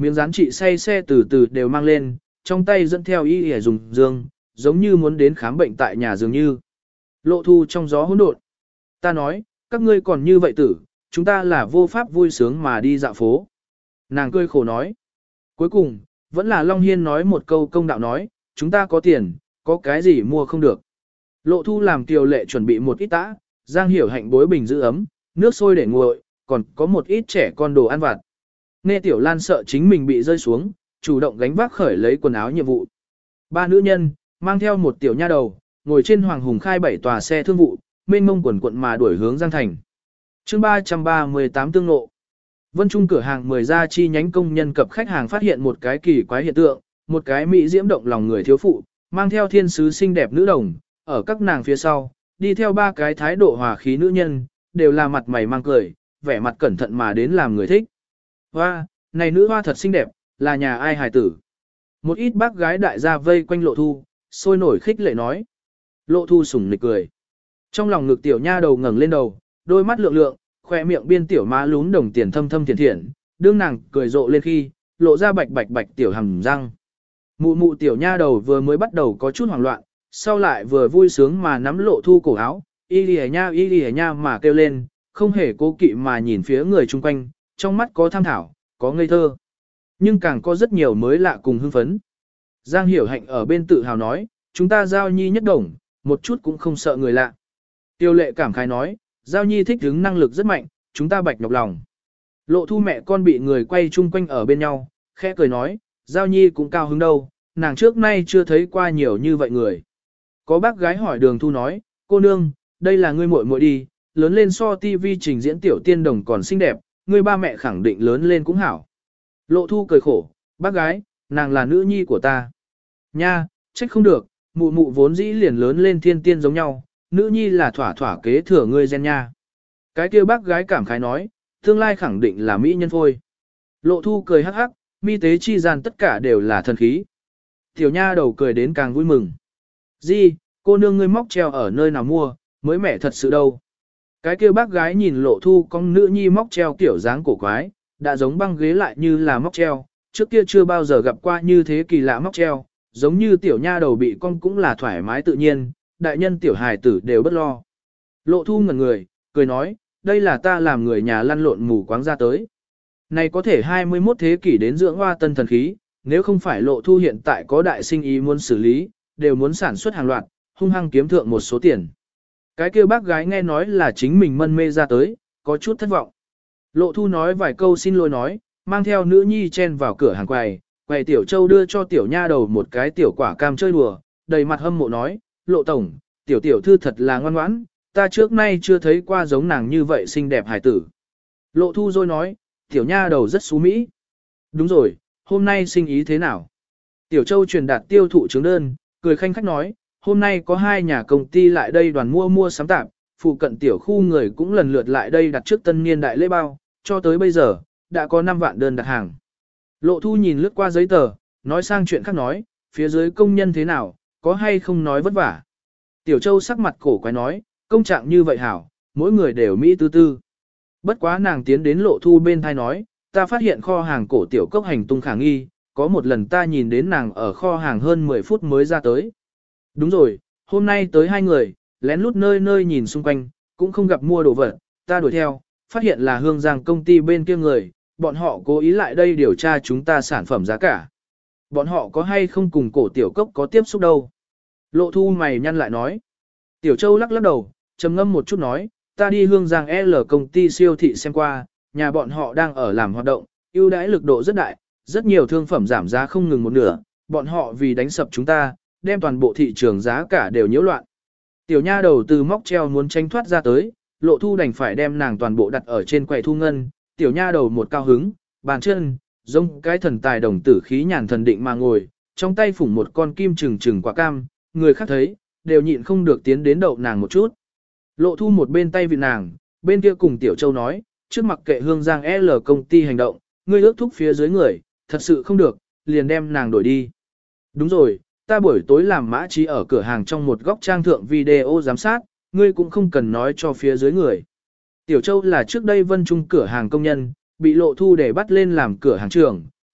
miếng dán trị say xe từ từ đều mang lên, trong tay dẫn theo y y dùng dương, giống như muốn đến khám bệnh tại nhà dường như. Lộ Thu trong gió hỗn độn. Ta nói, các ngươi còn như vậy tử, chúng ta là vô pháp vui sướng mà đi dạo phố. Nàng cười khổ nói. Cuối cùng, vẫn là Long Hiên nói một câu công đạo nói, chúng ta có tiền, có cái gì mua không được. Lộ Thu làm Kiều Lệ chuẩn bị một ít tã, Giang Hiểu Hạnh bối bình giữ ấm, nước sôi để nguội, còn có một ít trẻ con đồ ăn vặt. Nghe Tiểu Lan sợ chính mình bị rơi xuống, chủ động gánh vác khởi lấy quần áo nhiệm vụ. Ba nữ nhân, mang theo một tiểu nha đầu, ngồi trên Hoàng Hùng khai bảy tòa xe thương vụ, mênh mông quần quận mà đuổi hướng Giang Thành. chương ba trăm ba mươi tám tương ngộ. Vân Trung cửa hàng mười ra chi nhánh công nhân cập khách hàng phát hiện một cái kỳ quái hiện tượng, một cái mỹ diễm động lòng người thiếu phụ, mang theo thiên sứ xinh đẹp nữ đồng, ở các nàng phía sau, đi theo ba cái thái độ hòa khí nữ nhân, đều là mặt mày mang cười, vẻ mặt cẩn thận mà đến làm người thích. Hoa, này nữ hoa thật xinh đẹp, là nhà ai hài tử. Một ít bác gái đại gia vây quanh Lộ Thu, sôi nổi khích lệ nói. Lộ Thu sủng nịch cười. Trong lòng ngực tiểu nha đầu ngẩng lên đầu, đôi mắt lượng lượng, khoe miệng biên tiểu má lún đồng tiền thâm thâm thiện thiện, đương nàng cười rộ lên khi, lộ ra bạch bạch bạch tiểu hàm răng. Mụ mụ tiểu nha đầu vừa mới bắt đầu có chút hoảng loạn, sau lại vừa vui sướng mà nắm Lộ Thu cổ áo, y lìa nha y lìa nha mà kêu lên, không hề cố kỵ mà nhìn phía người chung quanh, trong mắt có tham thảo, có ngây thơ, nhưng càng có rất nhiều mới lạ cùng hưng phấn. Giang Hiểu Hạnh ở bên tự hào nói, chúng ta Giao Nhi nhất đồng, một chút cũng không sợ người lạ. Tiêu Lệ cảm khái nói, Giao Nhi thích hứng năng lực rất mạnh, chúng ta bạch nhọc lòng. Lộ Thu mẹ con bị người quay chung quanh ở bên nhau, khẽ cười nói, Giao Nhi cũng cao hứng đâu, nàng trước nay chưa thấy qua nhiều như vậy người. Có bác gái hỏi Đường Thu nói, cô nương, đây là ngươi muội muội đi, lớn lên so tivi trình diễn tiểu tiên đồng còn xinh đẹp, ngươi ba mẹ khẳng định lớn lên cũng hảo. Lộ Thu cười khổ, bác gái, nàng là nữ nhi của ta. Nha, trách không được, mụ mụ vốn dĩ liền lớn lên thiên tiên giống nhau, nữ nhi là thỏa thỏa kế thừa ngươi gen nha. Cái kia bác gái cảm khái nói, tương lai khẳng định là mỹ nhân phôi. Lộ Thu cười hắc hắc, mi tế chi gian tất cả đều là thần khí. Tiểu nha đầu cười đến càng vui mừng. Di, cô nương ngươi móc treo ở nơi nào mua, mới mẻ thật sự đâu. Cái kia bác gái nhìn Lộ Thu con nữ nhi móc treo kiểu dáng cổ quái, đã giống băng ghế lại như là móc treo, trước kia chưa bao giờ gặp qua như thế kỳ lạ móc treo, giống như tiểu nha đầu bị con cũng là thoải mái tự nhiên, đại nhân tiểu hài tử đều bất lo. Lộ Thu ngẩn người, cười nói, đây là ta làm người nhà lăn lộn mù quáng ra tới. Này có thể hai mươi mốt thế kỷ đến dưỡng hoa tân thần khí, nếu không phải Lộ Thu hiện tại có đại sinh ý muốn xử lý, đều muốn sản xuất hàng loạt, hung hăng kiếm thượng một số tiền. Cái kia bác gái nghe nói là chính mình mân mê ra tới, có chút thất vọng. Lộ Thu nói vài câu xin lỗi nói, mang theo nữ nhi chen vào cửa hàng quầy, quầy tiểu châu đưa cho tiểu nha đầu một cái tiểu quả cam chơi đùa, đầy mặt hâm mộ nói, Lộ tổng, tiểu tiểu thư thật là ngoan ngoãn, ta trước nay chưa thấy qua giống nàng như vậy xinh đẹp hài tử. Lộ Thu rồi nói, tiểu nha đầu rất xú mỹ. Đúng rồi, hôm nay sinh ý thế nào? Tiểu châu truyền đạt tiêu thụ chứng đơn, cười khanh khách nói, hôm nay có hai nhà công ty lại đây đoàn mua mua sắm tạp, phụ cận tiểu khu người cũng lần lượt lại đây đặt trước tân niên đại lễ bao, cho tới bây giờ, đã có năm vạn đơn đặt hàng. Lộ Thu nhìn lướt qua giấy tờ, nói sang chuyện khác nói, phía dưới công nhân thế nào, có hay không nói vất vả. Tiểu Châu sắc mặt cổ quái nói, công trạng như vậy hảo, mỗi người đều mỹ tư tư. Bất quá nàng tiến đến Lộ Thu bên thai nói, ta phát hiện kho hàng cổ tiểu cốc hành tung khả nghi, có một lần ta nhìn đến nàng ở kho hàng hơn mười phút mới ra tới. Đúng rồi, hôm nay tới hai người, lén lút nơi nơi nhìn xung quanh, cũng không gặp mua đồ vật, ta đuổi theo, phát hiện là Hương Giang công ty bên kia người, bọn họ cố ý lại đây điều tra chúng ta sản phẩm giá cả. Bọn họ có hay không cùng cổ tiểu cốc có tiếp xúc đâu. Lộ Thu mày nhăn lại nói. Tiểu Châu lắc lắc đầu, trầm ngâm một chút nói, ta đi Hương Giang L công ty siêu thị xem qua, nhà bọn họ đang ở làm hoạt động, ưu đãi lực độ rất đại, rất nhiều thương phẩm giảm giá không ngừng một nửa, bọn họ vì đánh sập chúng ta, đem toàn bộ thị trường giá cả đều nhiễu loạn. Tiểu nha đầu từ móc treo muốn tranh thoát ra tới, Lộ Thu đành phải đem nàng toàn bộ đặt ở trên quầy thu ngân, tiểu nha đầu một cao hứng, bàn chân, giống cái thần tài đồng tử khí nhàn thần định mà ngồi, trong tay phủng một con kim trừng trừng quả cam, người khác thấy, đều nhịn không được tiến đến đậu nàng một chút. Lộ Thu một bên tay vị nàng, bên kia cùng Tiểu Châu nói, trước mặc kệ Hương Giang L công ty hành động, ngươi ước thúc phía dưới người, thật sự không được, liền đem nàng đổi đi. Đúng rồi, ta buổi tối làm mã trí ở cửa hàng trong một góc trang thượng video giám sát, ngươi cũng không cần nói cho phía dưới người. Tiểu Châu là trước đây Vân Trung cửa hàng công nhân, bị Lộ Thu để bắt lên làm cửa hàng trưởng,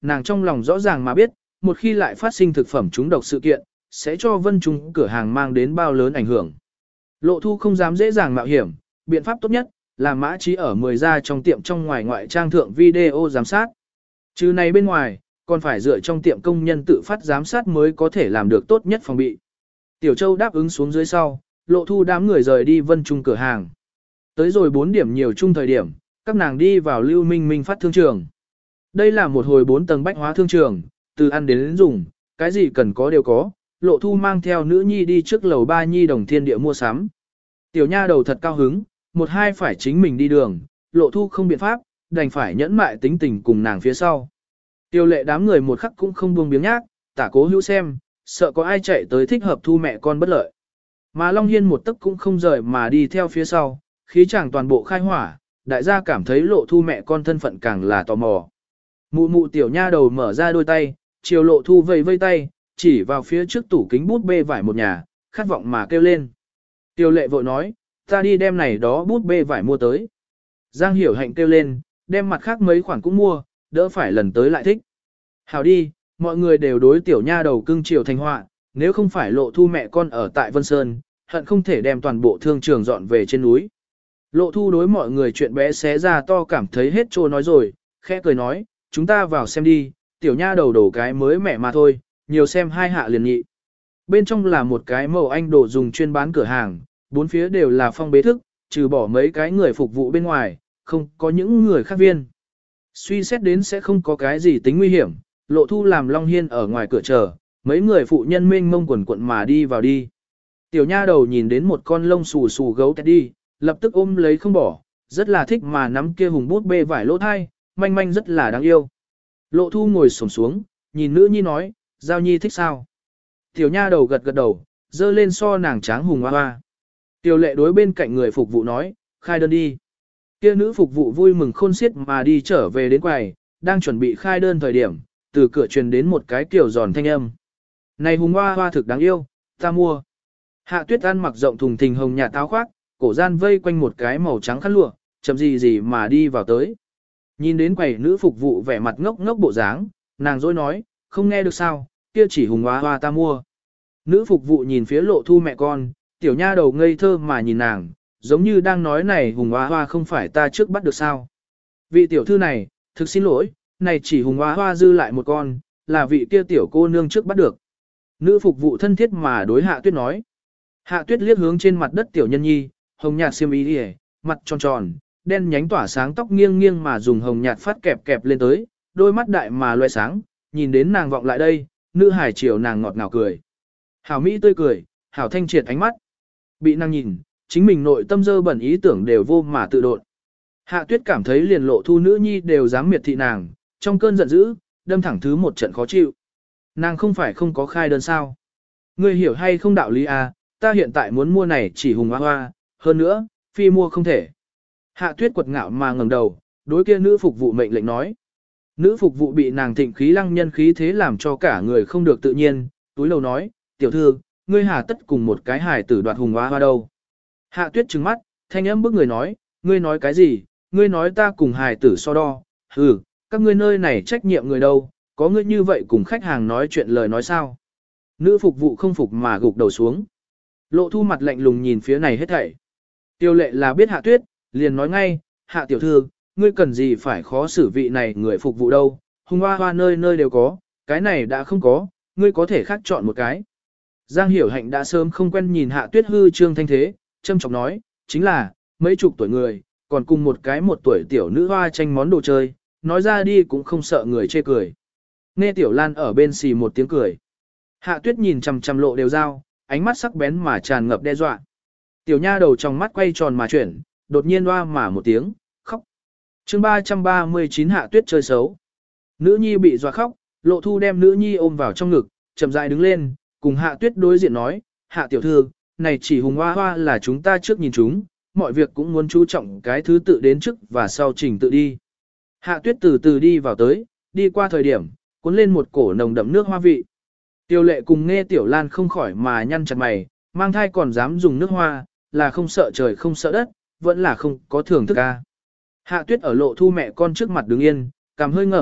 nàng trong lòng rõ ràng mà biết, một khi lại phát sinh thực phẩm trúng độc sự kiện, sẽ cho Vân Trung cửa hàng mang đến bao lớn ảnh hưởng. Lộ Thu không dám dễ dàng mạo hiểm, biện pháp tốt nhất là mã trí ở mười gia trong tiệm trong ngoài ngoại trang thượng video giám sát. Chứ này bên ngoài, còn phải dựa trong tiệm công nhân tự phát giám sát mới có thể làm được tốt nhất phòng bị. Tiểu Châu đáp ứng xuống dưới sau, Lộ Thu đám người rời đi Vân Trung cửa hàng. Tới rồi bốn điểm nhiều chung thời điểm, các nàng đi vào Lưu Minh Minh phát thương trường. Đây là một hồi bốn tầng bách hóa thương trường, từ ăn đến, đến dùng, cái gì cần có đều có. Lộ Thu mang theo nữ nhi đi trước lầu ba nhi đồng thiên địa mua sắm. Tiểu nha đầu thật cao hứng, một hai phải chính mình đi đường, Lộ Thu không biện pháp, đành phải nhẫn mại tính tình cùng nàng phía sau. Tiêu lệ đám người một khắc cũng không buông biếng nhác, tả cố hữu xem, sợ có ai chạy tới thích hợp thu mẹ con bất lợi. Mà Long Hiên một tấc cũng không rời mà đi theo phía sau, khí chàng toàn bộ khai hỏa, đại gia cảm thấy Lộ Thu mẹ con thân phận càng là tò mò. Mụ mụ tiểu nha đầu mở ra đôi tay, chiều Lộ Thu vây vây tay, chỉ vào phía trước tủ kính bút bê vải một nhà, khát vọng mà kêu lên. Tiêu lệ vội nói, ta đi đem này đó bút bê vải mua tới. Giang Hiểu Hạnh kêu lên, đem mặt khác mấy khoản cũng mua, đỡ phải lần tới lại thích. Hảo đi, mọi người đều đối tiểu nha đầu cưng chiều thành họa, nếu không phải Lộ Thu mẹ con ở tại Vân Sơn, hận không thể đem toàn bộ thương trường dọn về trên núi. Lộ Thu đối mọi người chuyện bé xé ra to cảm thấy hết trô nói rồi, khẽ cười nói, chúng ta vào xem đi, tiểu nha đầu đổ cái mới mẹ mà thôi, nhiều xem hai hạ liền nhị. Bên trong là một cái màu anh đồ dùng chuyên bán cửa hàng, bốn phía đều là phong bế thức, trừ bỏ mấy cái người phục vụ bên ngoài, không có những người khác viên. Suy xét đến sẽ không có cái gì tính nguy hiểm, Lộ Thu làm Long Hiên ở ngoài cửa chờ, mấy người phụ nhân mênh mông quần quận mà đi vào đi. Tiểu nha đầu nhìn đến một con lông xù xù gấu Teddy, lập tức ôm lấy không bỏ, rất là thích mà nắm kia hùng bút bê vải lỗ thai, manh manh rất là đáng yêu. Lộ Thu ngồi xổm xuống, nhìn nữ nhi nói, Giao Nhi thích sao? Tiểu nha đầu gật gật đầu, dơ lên so nàng tráng hùng hoa hoa. Tiểu lệ đối bên cạnh người phục vụ nói, khai đơn đi. Kia nữ phục vụ vui mừng khôn xiết mà đi trở về đến quầy, đang chuẩn bị khai đơn thời điểm, từ cửa truyền đến một cái kiểu giòn thanh âm. Này hùng hoa hoa thực đáng yêu, ta mua. Hạ Tuyết ăn mặc rộng thùng thình hồng nhà táo khoác, cổ gian vây quanh một cái màu trắng khăn lụa, chậm gì gì mà đi vào tới. Nhìn đến quầy nữ phục vụ vẻ mặt ngốc ngốc bộ dáng, nàng dối nói, không nghe được sao, kia chỉ hùng hoa hoa ta mua. Nữ phục vụ nhìn phía Lộ Thu mẹ con, tiểu nha đầu ngây thơ mà nhìn nàng, giống như đang nói này hùng hoa hoa không phải ta trước bắt được sao. Vị tiểu thư này, thực xin lỗi, này chỉ hùng hoa hoa dư lại một con, là vị kia tiểu cô nương trước bắt được. Nữ phục vụ thân thiết mà đối Hạ Tuyết nói. Hạ Tuyết liếc hướng trên mặt đất tiểu nhân nhi, hồng nhạt xiêm y đi, mặt tròn tròn, đen nhánh tỏa sáng tóc nghiêng nghiêng mà dùng hồng nhạt phát kẹp kẹp lên tới, đôi mắt đại mà loe sáng, nhìn đến nàng vọng lại đây, nữ hải chiều nàng ngọt ngào cười. Hảo Mỹ tươi cười, hảo thanh triệt ánh mắt. Bị nàng nhìn, chính mình nội tâm dơ bẩn ý tưởng đều vô mà tự độn. Hạ Tuyết cảm thấy liền Lộ Thu nữ nhi đều dám miệt thị nàng, trong cơn giận dữ, đâm thẳng thứ một trận khó chịu. Nàng không phải không có khai đơn sao. Ngươi hiểu hay không đạo lý à, ta hiện tại muốn mua này chỉ hùng hoa hoa, hơn nữa, phi mua không thể. Hạ Tuyết quật ngạo mà ngẩng đầu, đối kia nữ phục vụ mệnh lệnh nói. Nữ phục vụ bị nàng thịnh khí lăng nhân khí thế làm cho cả người không được tự nhiên, túi lầu nói, tiểu thư, ngươi hà tất cùng một cái hài tử đoạt hùng hoa hoa đâu. Hạ Tuyết trừng mắt, thanh âm bức người nói, ngươi nói cái gì, ngươi nói ta cùng hài tử so đo, hừ, các ngươi nơi này trách nhiệm người đâu, có ngươi như vậy cùng khách hàng nói chuyện lời nói sao. Nữ phục vụ không phục mà gục đầu xuống. Lộ Thu mặt lạnh lùng nhìn phía này hết thảy. Tiêu lệ là biết Hạ Tuyết, liền nói ngay, Hạ tiểu thư, ngươi cần gì phải khó xử vị này người phục vụ đâu, hùng hoa hoa nơi nơi đều có, cái này đã không có, ngươi có thể khác chọn một cái. Giang Hiểu Hạnh đã sớm không quen nhìn Hạ Tuyết hư trương thanh thế, châm chọc nói, chính là, mấy chục tuổi người, còn cùng một cái một tuổi tiểu nữ hoa tranh món đồ chơi, nói ra đi cũng không sợ người chê cười. Nghe Tiểu Lan ở bên xì một tiếng cười. Hạ Tuyết nhìn chằm chằm Lộ Đều Giao, ánh mắt sắc bén mà tràn ngập đe dọa. Tiểu nha đầu trong mắt quay tròn mà chuyển, đột nhiên hoa mà một tiếng, khóc. chương ba trăm ba mươi chín Hạ Tuyết chơi xấu. Nữ nhi bị dọa khóc, Lộ Thu đem nữ nhi ôm vào trong ngực, chậm rãi đứng lên, cùng Hạ Tuyết đối diện nói, Hạ tiểu thư, này chỉ hùng hoa hoa là chúng ta trước nhìn chúng, mọi việc cũng muốn chú trọng cái thứ tự đến trước và sau trình tự đi. Hạ Tuyết từ từ đi vào tới, đi qua thời điểm, cuốn lên một cổ nồng đậm nước hoa vị. Tiêu lệ cùng nghe Tiểu Lan không khỏi mà nhăn chặt mày, mang thai còn dám dùng nước hoa, là không sợ trời không sợ đất, vẫn là không có thưởng thức ca. Hạ Tuyết ở Lộ Thu mẹ con trước mặt đứng yên, cằm hơi ngẩng,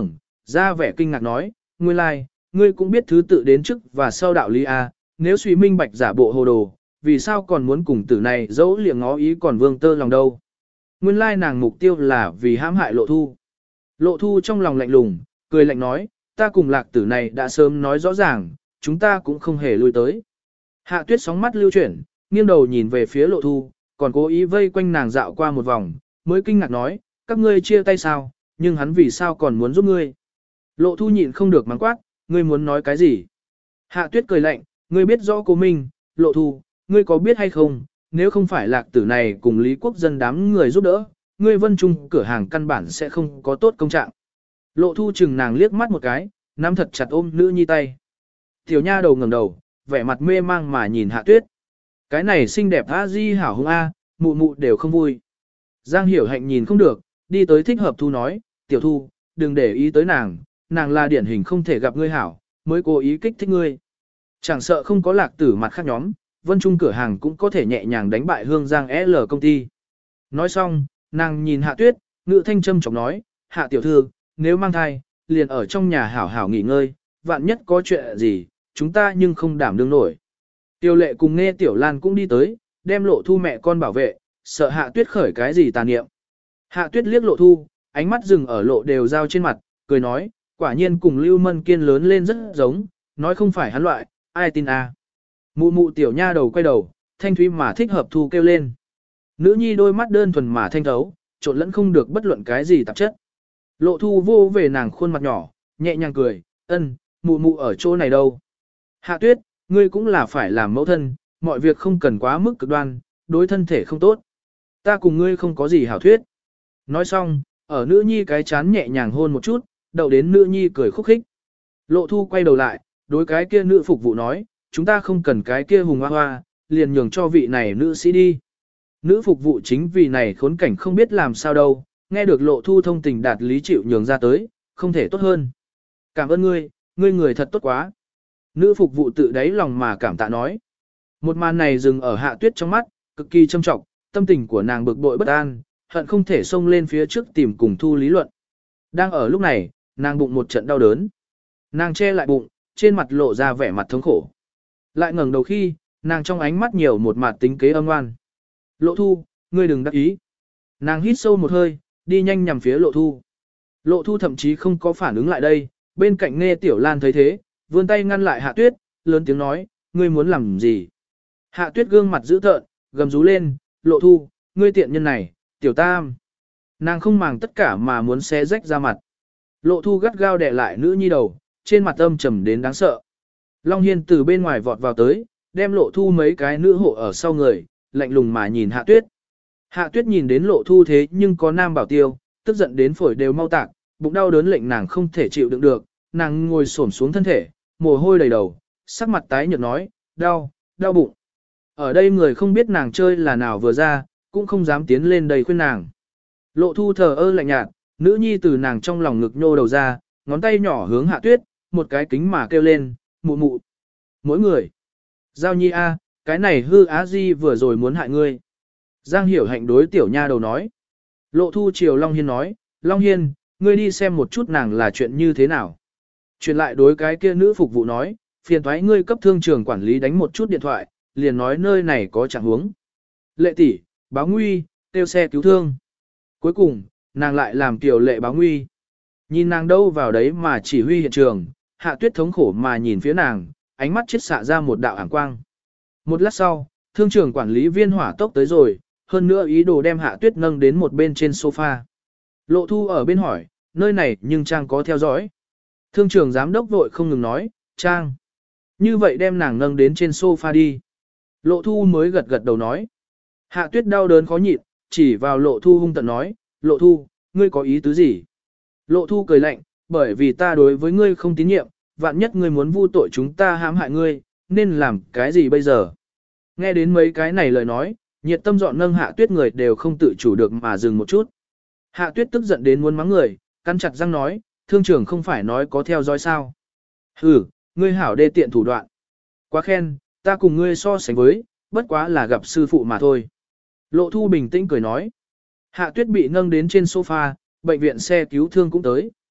ra vẻ kinh ngạc nói, nguyên lai, like, ngươi cũng biết thứ tự đến trước và sau đạo lý a, nếu suy minh bạch giả bộ hồ đồ, vì sao còn muốn cùng tử này dẫu liệng ngó ý còn vương tơ lòng đâu. Nguyên lai nàng mục tiêu là vì hãm hại lộ thu. Lộ thu trong lòng lạnh lùng, cười lạnh nói, ta cùng lạc tử này đã sớm nói rõ ràng, chúng ta cũng không hề lui tới. Hạ tuyết sóng mắt lưu chuyển, nghiêng đầu nhìn về phía lộ thu, còn cố ý vây quanh nàng dạo qua một vòng, mới kinh ngạc nói, các ngươi chia tay sao, nhưng hắn vì sao còn muốn giúp ngươi. Lộ thu nhịn không được mắng quát, ngươi muốn nói cái gì. Hạ tuyết cười lạnh, ngươi biết rõ cô Minh, lộ thu, ngươi có biết hay không, nếu không phải lạc tử này cùng Lý Quốc dân đám người giúp đỡ, ngươi Vân Trung cửa hàng căn bản sẽ không có tốt công trạng. Lộ thu chừng nàng liếc mắt một cái, nắm thật chặt ôm nữ nhi tay. Tiểu nha đầu ngẩng đầu, vẻ mặt mê mang mà nhìn Hạ tuyết. Cái này xinh đẹp a di hảo hung a, mụ mụ đều không vui. Giang Hiểu Hạnh nhìn không được, đi tới thích hợp thu nói, tiểu thu, đừng để ý tới nàng, nàng là điển hình không thể gặp ngươi hảo, mới cố ý kích thích ngươi. Chẳng sợ không có lạc tử mặt khác nhóm, Vân Trung cửa hàng cũng có thể nhẹ nhàng đánh bại Hương Giang L công ty. Nói xong, nàng nhìn Hạ tuyết, ngự thanh châm chọc nói, Hạ tiểu thư, nếu mang thai, liền ở trong nhà hảo hảo nghỉ ngơi, vạn nhất có chuyện gì, chúng ta nhưng không đảm đương nổi. Tiêu lệ cùng nghe Tiểu Lan cũng đi tới, đem lộ thu mẹ con bảo vệ, sợ Hạ tuyết khởi cái gì tà niệm. Hạ tuyết liếc lộ thu, ánh mắt dừng ở lộ đều dao trên mặt, cười nói, quả nhiên cùng Lưu Mân Kiên lớn lên rất giống, nói không phải hắn loại, ai tin à. Mụ mụ tiểu nha đầu quay đầu, thanh thúy mà thích hợp thu kêu lên. Nữ nhi đôi mắt đơn thuần mà thanh thấu, trộn lẫn không được bất luận cái gì tạp chất. Lộ thu vô về nàng khuôn mặt nhỏ, nhẹ nhàng cười, ân, mụ mụ ở chỗ này đâu. Hạ tuyết, ngươi cũng là phải làm mẫu thân, mọi việc không cần quá mức cực đoan, đối thân thể không tốt. Ta cùng ngươi không có gì hảo thuyết. Nói xong, ở nữ nhi cái chán nhẹ nhàng hôn một chút, đậu đến nữ nhi cười khúc khích. Lộ thu quay đầu lại, đối cái kia nữ phục vụ nói, chúng ta không cần cái kia hùng hoa hoa, liền nhường cho vị này nữ sĩ đi. Nữ phục vụ chính vì này khốn cảnh không biết làm sao đâu, nghe được lộ thu thông tình đạt lý chịu nhường ra tới, không thể tốt hơn. Cảm ơn ngươi, ngươi người thật tốt quá. Nữ phục vụ tự đáy lòng mà cảm tạ nói. Một màn này dừng ở Hạ tuyết trong mắt, cực kỳ châm trọng, tâm tình của nàng bực bội bất an, hận không thể xông lên phía trước tìm cùng thu lý luận. Đang ở lúc này, nàng bụng một trận đau đớn. Nàng che lại bụng, trên mặt lộ ra vẻ mặt thống khổ. Lại ngẩng đầu khi, nàng trong ánh mắt nhiều một mặt tính kế âm oan. Lộ thu, ngươi đừng đắc ý. Nàng hít sâu một hơi, đi nhanh nhằm phía lộ thu. Lộ thu thậm chí không có phản ứng lại đây, bên cạnh nghe Tiểu Lan thấy thế, vươn tay ngăn lại Hạ tuyết, lớn tiếng nói, ngươi muốn làm gì? Hạ tuyết gương mặt dữ tợn, gầm rú lên, lộ thu, ngươi tiện nhân này, Tiểu Tam. Nàng không màng tất cả mà muốn xé rách ra mặt. Lộ thu gắt gao đè lại nữ nhi đầu, trên mặt âm trầm đến đáng sợ. Long Hiên từ bên ngoài vọt vào tới, đem lộ thu mấy cái nữ hộ ở sau người, lạnh lùng mà nhìn Hạ tuyết. Hạ tuyết nhìn đến lộ thu thế nhưng có nam bảo tiêu, tức giận đến phổi đều mau tạc, bụng đau đớn lệnh nàng không thể chịu đựng được, nàng ngồi xổm xuống thân thể, mồ hôi đầy đầu, sắc mặt tái nhợt nói, đau, đau bụng. Ở đây người không biết nàng chơi là nào vừa ra, cũng không dám tiến lên đây khuyên nàng. Lộ thu thờ ơ lạnh nhạt, nữ nhi từ nàng trong lòng ngực nhô đầu ra, ngón tay nhỏ hướng Hạ tuyết, một cái kính mà kêu lên, mụ mụ. Mỗi người. Giao nhi a, cái này hư á di vừa rồi muốn hại ngươi. Giang Hiểu Hạnh đối tiểu nha đầu nói. Lộ thu chiều Long Hiên nói, Long Hiên, ngươi đi xem một chút nàng là chuyện như thế nào. Truyền lại đối cái kia nữ phục vụ nói, phiền thoái ngươi cấp thương trường quản lý đánh một chút điện thoại, liền nói nơi này có trạng huống. Lệ tỷ, báo nguy, tiêu xe cứu thương. Cuối cùng, nàng lại làm tiểu lệ báo nguy. Nhìn nàng đâu vào đấy mà chỉ huy hiện trường, Hạ tuyết thống khổ mà nhìn phía nàng, ánh mắt chết xạ ra một đạo ảng quang. Một lát sau, thương trường quản lý viên hỏa tốc tới rồi, hơn nữa ý đồ đem Hạ tuyết nâng đến một bên trên sofa. Lộ thu ở bên hỏi, nơi này nhưng Trang có theo dõi. Thương trường giám đốc vội không ngừng nói, Trang. Như vậy đem nàng nâng đến trên sofa đi. Lộ thu mới gật gật đầu nói. Hạ tuyết đau đớn khó nhịn, chỉ vào lộ thu hung tận nói, lộ thu, ngươi có ý tứ gì? Lộ thu cười lạnh, bởi vì ta đối với ngươi không tín nhiệm, vạn nhất ngươi muốn vu tội chúng ta hãm hại ngươi, nên làm cái gì bây giờ? Nghe đến mấy cái này lời nói, nhiệt tâm dọn nâng Hạ tuyết người đều không tự chủ được mà dừng một chút. Hạ tuyết tức giận đến muốn mắng người, cắn chặt răng nói, thương trưởng không phải nói có theo dõi sao. Hừ, ngươi hảo đê tiện thủ đoạn. Quá khen, ta cùng ngươi so sánh với, bất quá là gặp sư phụ mà thôi. Lộ thu bình tĩnh cười nói. Hạ tuyết bị nâng đến trên sofa, bệnh viện xe cứu thương cũng tới.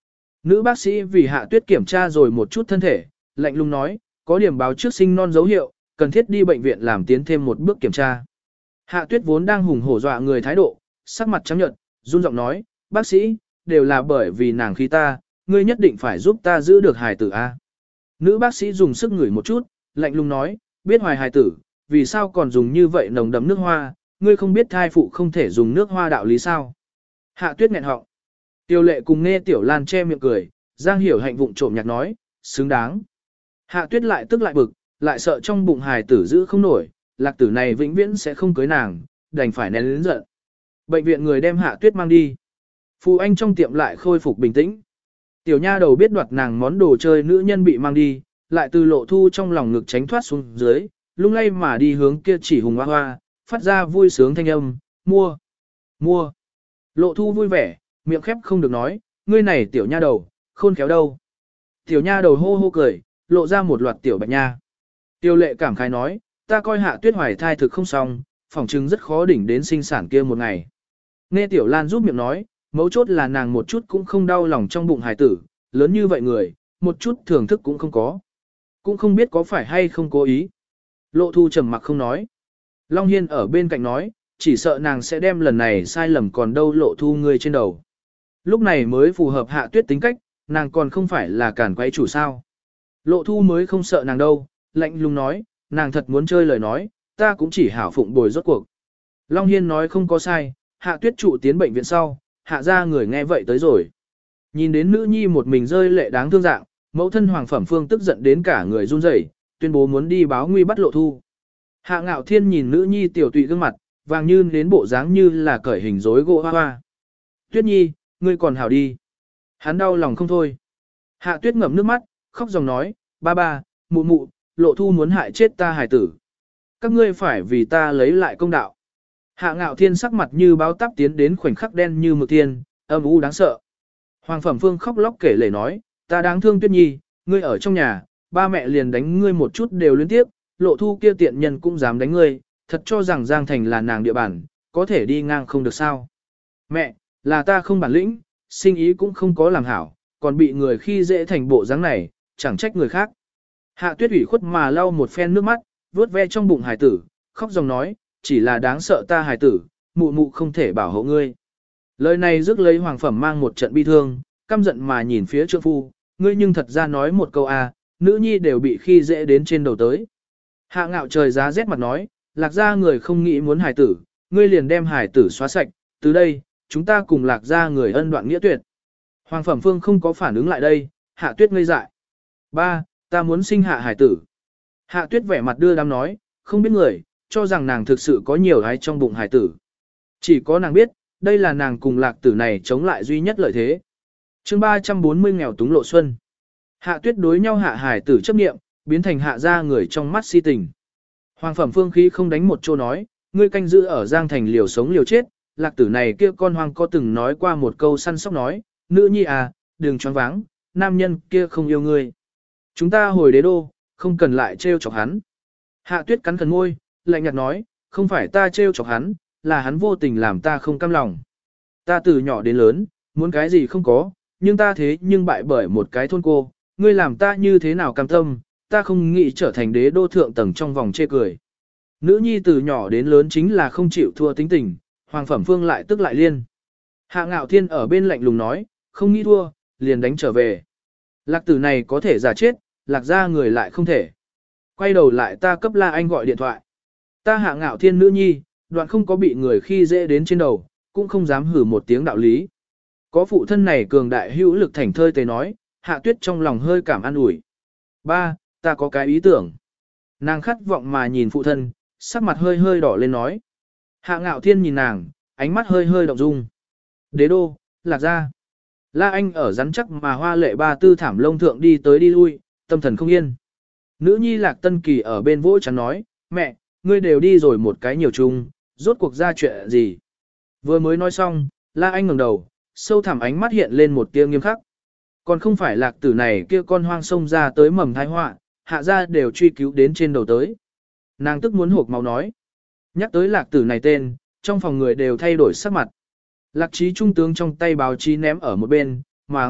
Nữ bác sĩ vì Hạ Tuyết kiểm tra rồi một chút thân thể, lạnh lùng nói, có điểm báo trước sinh non dấu hiệu, cần thiết đi bệnh viện làm tiến thêm một bước kiểm tra. Hạ Tuyết vốn đang hùng hổ dọa người thái độ, sắc mặt trắng nhợt, run giọng nói, bác sĩ, đều là bởi vì nàng khí ta, ngươi nhất định phải giúp ta giữ được hài tử a. Nữ bác sĩ dùng sức ngửi một chút, lạnh lùng nói, biết hoài hài tử, vì sao còn dùng như vậy nồng đậm nước hoa, ngươi không biết thai phụ không thể dùng nước hoa đạo lý sao. Hạ Tuyết nghẹn họng. Tiêu lệ cùng nghe Tiểu Lan che miệng cười, Giang Hiểu Hạnh vụng trộm nhạc nói, xứng đáng. Hạ Tuyết lại tức lại bực, lại sợ trong bụng hài tử giữ không nổi, lạc tử này vĩnh viễn sẽ không cưới nàng, đành phải nén lớn giận. Bệnh viện người đem Hạ Tuyết mang đi. Phụ anh trong tiệm lại khôi phục bình tĩnh. Tiểu nha đầu biết đoạt nàng món đồ chơi nữ nhân bị mang đi, lại từ Lộ Thu trong lòng ngực tránh thoát xuống dưới, lung lay mà đi hướng kia chỉ hùng hoa hoa, phát ra vui sướng thanh âm, mua, mua. Lộ Thu vui vẻ, miệng khép không được nói, ngươi này tiểu nha đầu, khôn khéo đâu. Tiểu nha đầu hô hô cười, lộ ra một loạt tiểu bạch nha. Tiêu lệ cảm khái nói, ta coi Hạ Tuyết hoài thai thực không xong, phỏng chứng rất khó đỉnh đến sinh sản kia một ngày. Nghe Tiểu Lan giúp miệng nói, mấu chốt là nàng một chút cũng không đau lòng trong bụng hài tử, lớn như vậy người, một chút thưởng thức cũng không có. Cũng không biết có phải hay không cố ý. Lộ Thu trầm mặc không nói. Long Hiên ở bên cạnh nói, chỉ sợ nàng sẽ đem lần này sai lầm còn đâu Lộ Thu ngươi trên đầu. Lúc này mới phù hợp Hạ Tuyết tính cách, nàng còn không phải là cản quấy chủ sao. Lộ Thu mới không sợ nàng đâu, lạnh lùng nói, nàng thật muốn chơi lời nói, ta cũng chỉ hảo phụng bồi rốt cuộc. Long Hiên nói không có sai, Hạ Tuyết trụ tiến bệnh viện sau, Hạ ra người nghe vậy tới rồi. Nhìn đến nữ nhi một mình rơi lệ đáng thương dạng, mẫu thân Hoàng Phẩm Phương tức giận đến cả người run rẩy, tuyên bố muốn đi báo nguy bắt Lộ Thu. Hạ Ngạo Thiên nhìn nữ nhi tiểu tụy gương mặt, vàng như đến bộ dáng như là cởi hình rối gỗ hoa hoa. Tuyết nhi, ngươi còn hảo đi. Hắn đau lòng không thôi. Hạ Tuyết ngậm nước mắt, khóc dòng nói, ba ba, mụ mụ, Lộ Thu muốn hại chết ta hài tử. Các ngươi phải vì ta lấy lại công đạo. Hạ Ngạo Thiên sắc mặt như báo táp tiến đến khoảnh khắc đen như mực thiên, âm u đáng sợ. Hoàng Phẩm Phương khóc lóc kể lể nói, ta đáng thương Tuyết nhi, ngươi ở trong nhà, ba mẹ liền đánh ngươi một chút đều liên tiếp, Lộ Thu kia tiện nhân cũng dám đánh ngươi, thật cho rằng Giang Thành là nàng địa bàn, có thể đi ngang không được sao. Mẹ, là ta không bản lĩnh, sinh ý cũng không có làm hảo, còn bị người khi dễ thành bộ dáng này, chẳng trách người khác. Hạ Tuyết ủy khuất mà lau một phen nước mắt, vuốt ve trong bụng hài tử, khóc dòng nói, chỉ là đáng sợ ta hài tử, mụ mụ không thể bảo hộ ngươi. Lời này rước lấy Hoàng Phẩm mang một trận bi thương, căm giận mà nhìn phía trượng phu, ngươi nhưng thật ra nói một câu à, nữ nhi đều bị khi dễ đến trên đầu tới. Hạ Ngạo trời giá rét mặt nói, lạc gia người không nghĩ muốn hài tử, ngươi liền đem hài tử xóa sạch, từ đây, chúng ta cùng lạc gia người ân đoạn nghĩa tuyệt. Hoàng Phẩm Phương không có phản ứng lại đây, Hạ Tuyết ngây dại. Ba, ta muốn sinh hạ hài tử. Hạ Tuyết vẻ mặt đưa đám nói, không biết người, cho rằng nàng thực sự có nhiều gái trong bụng hài tử. Chỉ có nàng biết, đây là nàng cùng lạc tử này chống lại duy nhất lợi thế. chương ba trăm bốn mươi nghèo túng lộ xuân. Hạ Tuyết đối nhau hạ hài tử chấp nghiệm, biến thành hạ gia người trong mắt si tình. Hoàng Phẩm Phương khí không đánh một chỗ nói, ngươi canh giữ ở Giang Thành liều sống liều chết, lạc tử này kia con hoang có từng nói qua một câu săn sóc nói, nữ nhi à, đừng choáng váng, nam nhân kia không yêu ngươi. Chúng ta hồi đế đô, không cần lại trêu chọc hắn. Hạ Tuyết cắn khẩn môi, lạnh nhạt nói, không phải ta trêu chọc hắn, là hắn vô tình làm ta không cam lòng. Ta từ nhỏ đến lớn, muốn cái gì không có, nhưng ta thế nhưng bại bởi một cái thôn cô, ngươi làm ta như thế nào cam tâm, ta không nghĩ trở thành đế đô thượng tầng trong vòng chê cười. Nữ nhi từ nhỏ đến lớn chính là không chịu thua tính tình, Hoàng Phẩm Phương lại tức lại liên. Hạ Ngạo Thiên ở bên lạnh lùng nói, không nghĩ thua, liền đánh trở về. Lạc tử này có thể giả chết, lạc ra người lại không thể. Quay đầu lại ta cấp La Anh gọi điện thoại. Ta Hạ Ngạo Thiên nữ nhi, đoạn không có bị người khi dễ đến trên đầu, cũng không dám hử một tiếng đạo lý. Có phụ thân này cường đại hữu lực thành thơi tề nói, Hạ Tuyết trong lòng hơi cảm an ủi. Ba, ta có cái ý tưởng. Nàng khát vọng mà nhìn phụ thân, sắc mặt hơi hơi đỏ lên nói. Hạ Ngạo Thiên nhìn nàng, ánh mắt hơi hơi động dung. Đế đô, lạc ra. La Anh ở rắn chắc mà hoa lệ ba tư thảm lông thượng đi tới đi lui, tâm thần không yên. Nữ nhi Lạc Tân Kỳ ở bên vỗ chắn nói, mẹ, ngươi đều đi rồi một cái nhiều chung, rốt cuộc ra chuyện gì. Vừa mới nói xong, La Anh ngẩng đầu, sâu thẳm ánh mắt hiện lên một tia nghiêm khắc. Còn không phải lạc tử này kia con hoang sông ra tới mầm thai họa, hạ ra đều truy cứu đến trên đầu tới. Nàng tức muốn hộp máu nói. Nhắc tới lạc tử này tên, trong phòng người đều thay đổi sắc mặt. Lạc trí trung tướng trong tay báo chí ném ở một bên, máng,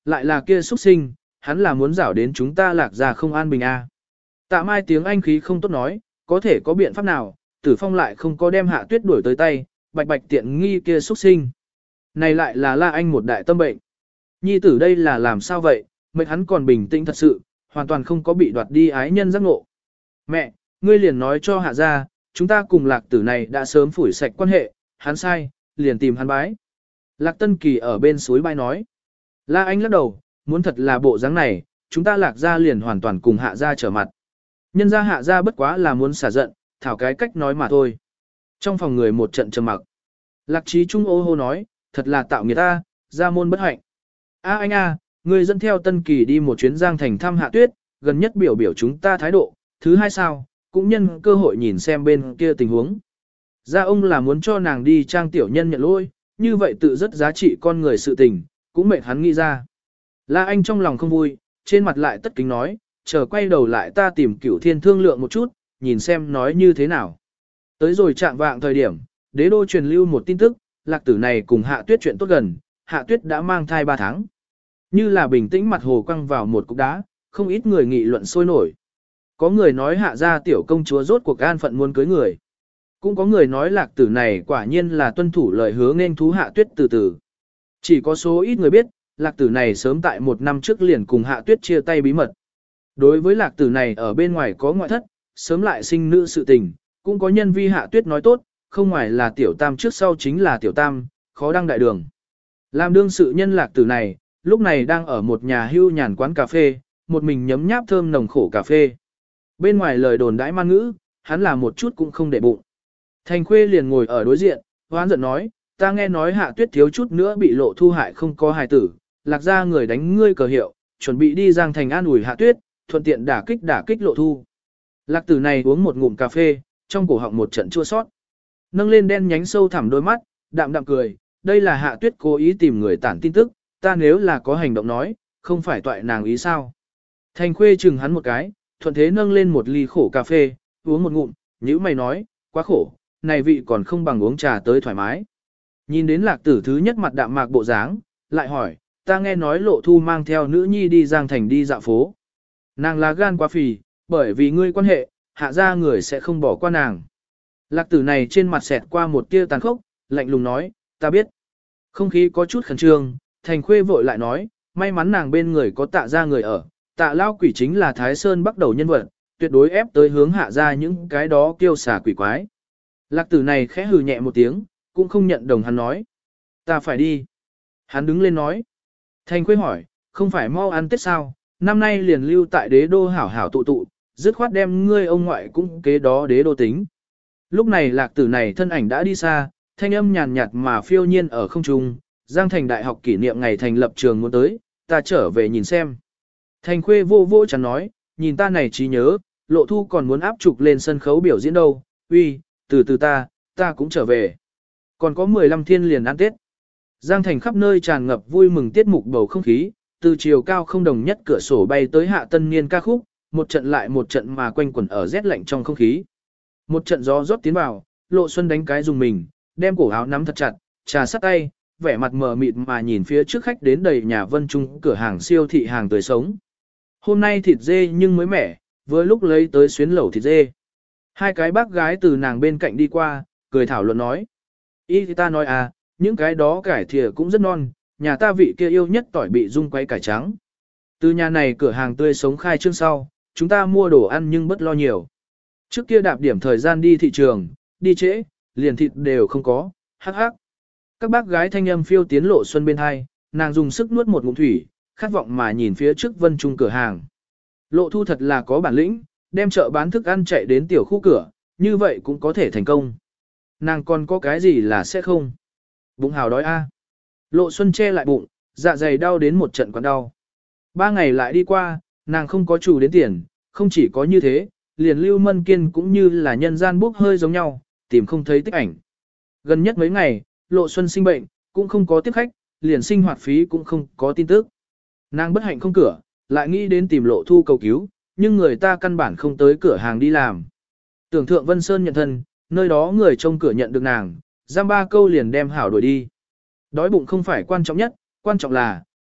lại là kia xuất sinh, hắn là muốn rảo đến chúng ta lạc ra không an bình a. Tạ Mai tiếng Anh khí không tốt nói, có thể có biện pháp nào, Tử Phong lại không có đem Hạ Tuyết đuổi tới tay, bạch bạch tiện nghi kia xuất sinh. Này lại là La Anh một đại tâm bệnh. Nhi tử đây là làm sao vậy, mệnh hắn còn bình tĩnh thật sự, hoàn toàn không có bị đoạt đi ái nhân giác ngộ. Mẹ, ngươi liền nói cho Hạ ra, chúng ta cùng lạc tử này đã sớm phủi sạch quan hệ, hắn sai, liền tìm hắn bái. Lạc Tân Kỳ ở bên suối bái nói. La Anh lắc đầu, muốn thật là bộ dáng này, chúng ta lạc ra liền hoàn toàn cùng Hạ ra trở mặt. Nhân ra Hạ ra bất quá là muốn xả giận, thảo cái cách nói mà thôi. Trong phòng người một trận trầm mặc. Lạc Trí Trung ô hô nói, thật là tạo nghiệt ta, ra môn bất hạnh. A anh a, người dẫn theo Tân Kỳ đi một chuyến Giang Thành thăm Hạ Tuyết, gần nhất biểu biểu chúng ta thái độ, thứ hai sao, cũng nhân cơ hội nhìn xem bên kia tình huống. Ra ông là muốn cho nàng đi trang tiểu nhân nhận lỗi, như vậy tự rất giá trị con người sự tình, cũng mệt hắn nghĩ ra. La Anh trong lòng không vui, trên mặt lại tất kính nói, chờ quay đầu lại ta tìm Cửu Thiên thương lượng một chút, nhìn xem nói như thế nào. Tới rồi chạm vạng thời điểm, đế đô truyền lưu một tin tức, lạc tử này cùng Hạ Tuyết chuyện tốt gần, Hạ Tuyết đã mang thai ba tháng. Như là bình tĩnh mặt hồ quăng vào một cục đá, không ít người nghị luận sôi nổi. Có người nói Hạ gia tiểu công chúa rốt cuộc an phận muốn cưới người. Cũng có người nói lạc tử này quả nhiên là tuân thủ lời hứa nên thú Hạ Tuyết từ từ. Chỉ có số ít người biết, lạc tử này sớm tại một năm trước liền cùng Hạ Tuyết chia tay bí mật. Đối với lạc tử này ở bên ngoài có ngoại thất, sớm lại sinh nữ sự tình, cũng có nhân vi Hạ Tuyết nói tốt, không ngoài là tiểu tam trước sau chính là tiểu tam, khó đăng đại đường. Làm đương sự nhân lạc tử này, lúc này đang ở một nhà hưu nhàn quán cà phê, một mình nhấm nháp thơm nồng khổ cà phê. Bên ngoài lời đồn đãi man ngữ, hắn là một chút cũng không để bụng. Thành Khuê liền ngồi ở đối diện, hoán giận nói, ta nghe nói Hạ Tuyết thiếu chút nữa bị lộ thu hại không có hài tử, lạc ra người đánh ngươi cờ hiệu, chuẩn bị đi Giang Thành an ủi Hạ Tuyết, thuận tiện đả kích đả kích lộ thu. Lạc tử này uống một ngụm cà phê, trong cổ họng một trận chua sót. Nâng lên đen nhánh sâu thẳm đôi mắt, đạm đạm cười, đây là Hạ Tuyết cố ý tìm người tản tin tức, ta nếu là có hành động nói, không phải toại nàng ý sao. Thành Khuê chừng hắn một cái, thuận thế nâng lên một ly khổ cà phê, uống một ngụm, nhữ mày nói, quá khổ, này vị còn không bằng uống trà tới thoải mái. Nhìn đến lạc tử thứ nhất mặt đạm mạc bộ dáng, lại hỏi, ta nghe nói lộ thu mang theo nữ nhi đi Giang Thành đi dạo phố. Nàng là gan quá phì, bởi vì ngươi quan hệ, Hạ ra người sẽ không bỏ qua nàng. Lạc tử này trên mặt xẹt qua một tia tàn khốc, lạnh lùng nói, ta biết. Không khí có chút khẩn trương, Thành Khuê vội lại nói, may mắn nàng bên người có tạ ra người ở, tạ lao quỷ chính là Thái Sơn bắt đầu nhân vật, tuyệt đối ép tới hướng Hạ ra những cái đó kiêu xả quỷ quái. Lạc tử này khẽ hừ nhẹ một tiếng, cũng không nhận đồng hắn nói. Ta phải đi. Hắn đứng lên nói. Thành Khuê hỏi, không phải mau ăn Tết sao, năm nay liền lưu tại đế đô hảo hảo tụ tụ, dứt khoát đem ngươi ông ngoại cũng kế đó đế đô tính. Lúc này lạc tử này thân ảnh đã đi xa, thanh âm nhàn nhạt mà phiêu nhiên ở không trung, Giang Thành đại học kỷ niệm ngày thành lập trường muốn tới, ta trở về nhìn xem. Thành Khuê vô vô chẳng nói, nhìn ta này trí nhớ, lộ thu còn muốn áp trục lên sân khấu biểu diễn đâu, uy, từ từ ta, ta cũng trở về. Còn có mười lăm thiên liền ăn Tết. Giang Thành khắp nơi tràn ngập vui mừng tiết mục bầu không khí, từ chiều cao không đồng nhất cửa sổ bay tới hạ tân niên ca khúc, một trận lại một trận mà quanh quẩn ở rét lạnh trong không khí. Một trận gió rót tiến vào, Lộ Xuân đánh cái dùng mình, đem cổ áo nắm thật chặt, trà sắt tay, vẻ mặt mờ mịt mà nhìn phía trước khách đến đầy nhà Vân Trung cửa hàng siêu thị hàng tươi sống. Hôm nay thịt dê nhưng mới mẻ, vừa lúc lấy tới xuyến lẩu thịt dê. Hai cái bác gái từ nàng bên cạnh đi qua, cười thảo luận nói. Ý thì ta nói à, những cái đó cải thìa cũng rất non, nhà ta vị kia yêu nhất tỏi bị dung quay cải trắng. Từ nhà này cửa hàng tươi sống khai trương sau, chúng ta mua đồ ăn nhưng bất lo nhiều. Trước kia đạp điểm thời gian đi thị trường, đi trễ, liền thịt đều không có, hắc hắc. Các bác gái thanh âm phiêu tiến Lộ Xuân bên hai, nàng dùng sức nuốt một ngụm thủy, khát vọng mà nhìn phía trước Vân Trung cửa hàng. Lộ Thu thật là có bản lĩnh, đem chợ bán thức ăn chạy đến tiểu khu cửa, như vậy cũng có thể thành công. Nàng còn có cái gì là sẽ không? Bụng hào đói a. Lộ Xuân che lại bụng, dạ dày đau đến một trận quặn đau. Ba ngày lại đi qua, nàng không có chủ đến tiền, không chỉ có như thế, liền Lưu Mân Kiên cũng như là nhân gian bốc hơi giống nhau, tìm không thấy tích ảnh. Gần nhất mấy ngày, Lộ Xuân sinh bệnh, cũng không có tiếp khách, liền sinh hoạt phí cũng không có tin tức. Nàng bất hạnh không cửa, lại nghĩ đến tìm Lộ Thu cầu cứu, nhưng người ta căn bản không tới cửa hàng đi làm. Tưởng Thượng Vân Sơn nhận thân, nơi đó người trông cửa nhận được nàng, giam ba câu liền đem hảo đuổi đi. Đói bụng không phải quan trọng nhất, quan trọng là,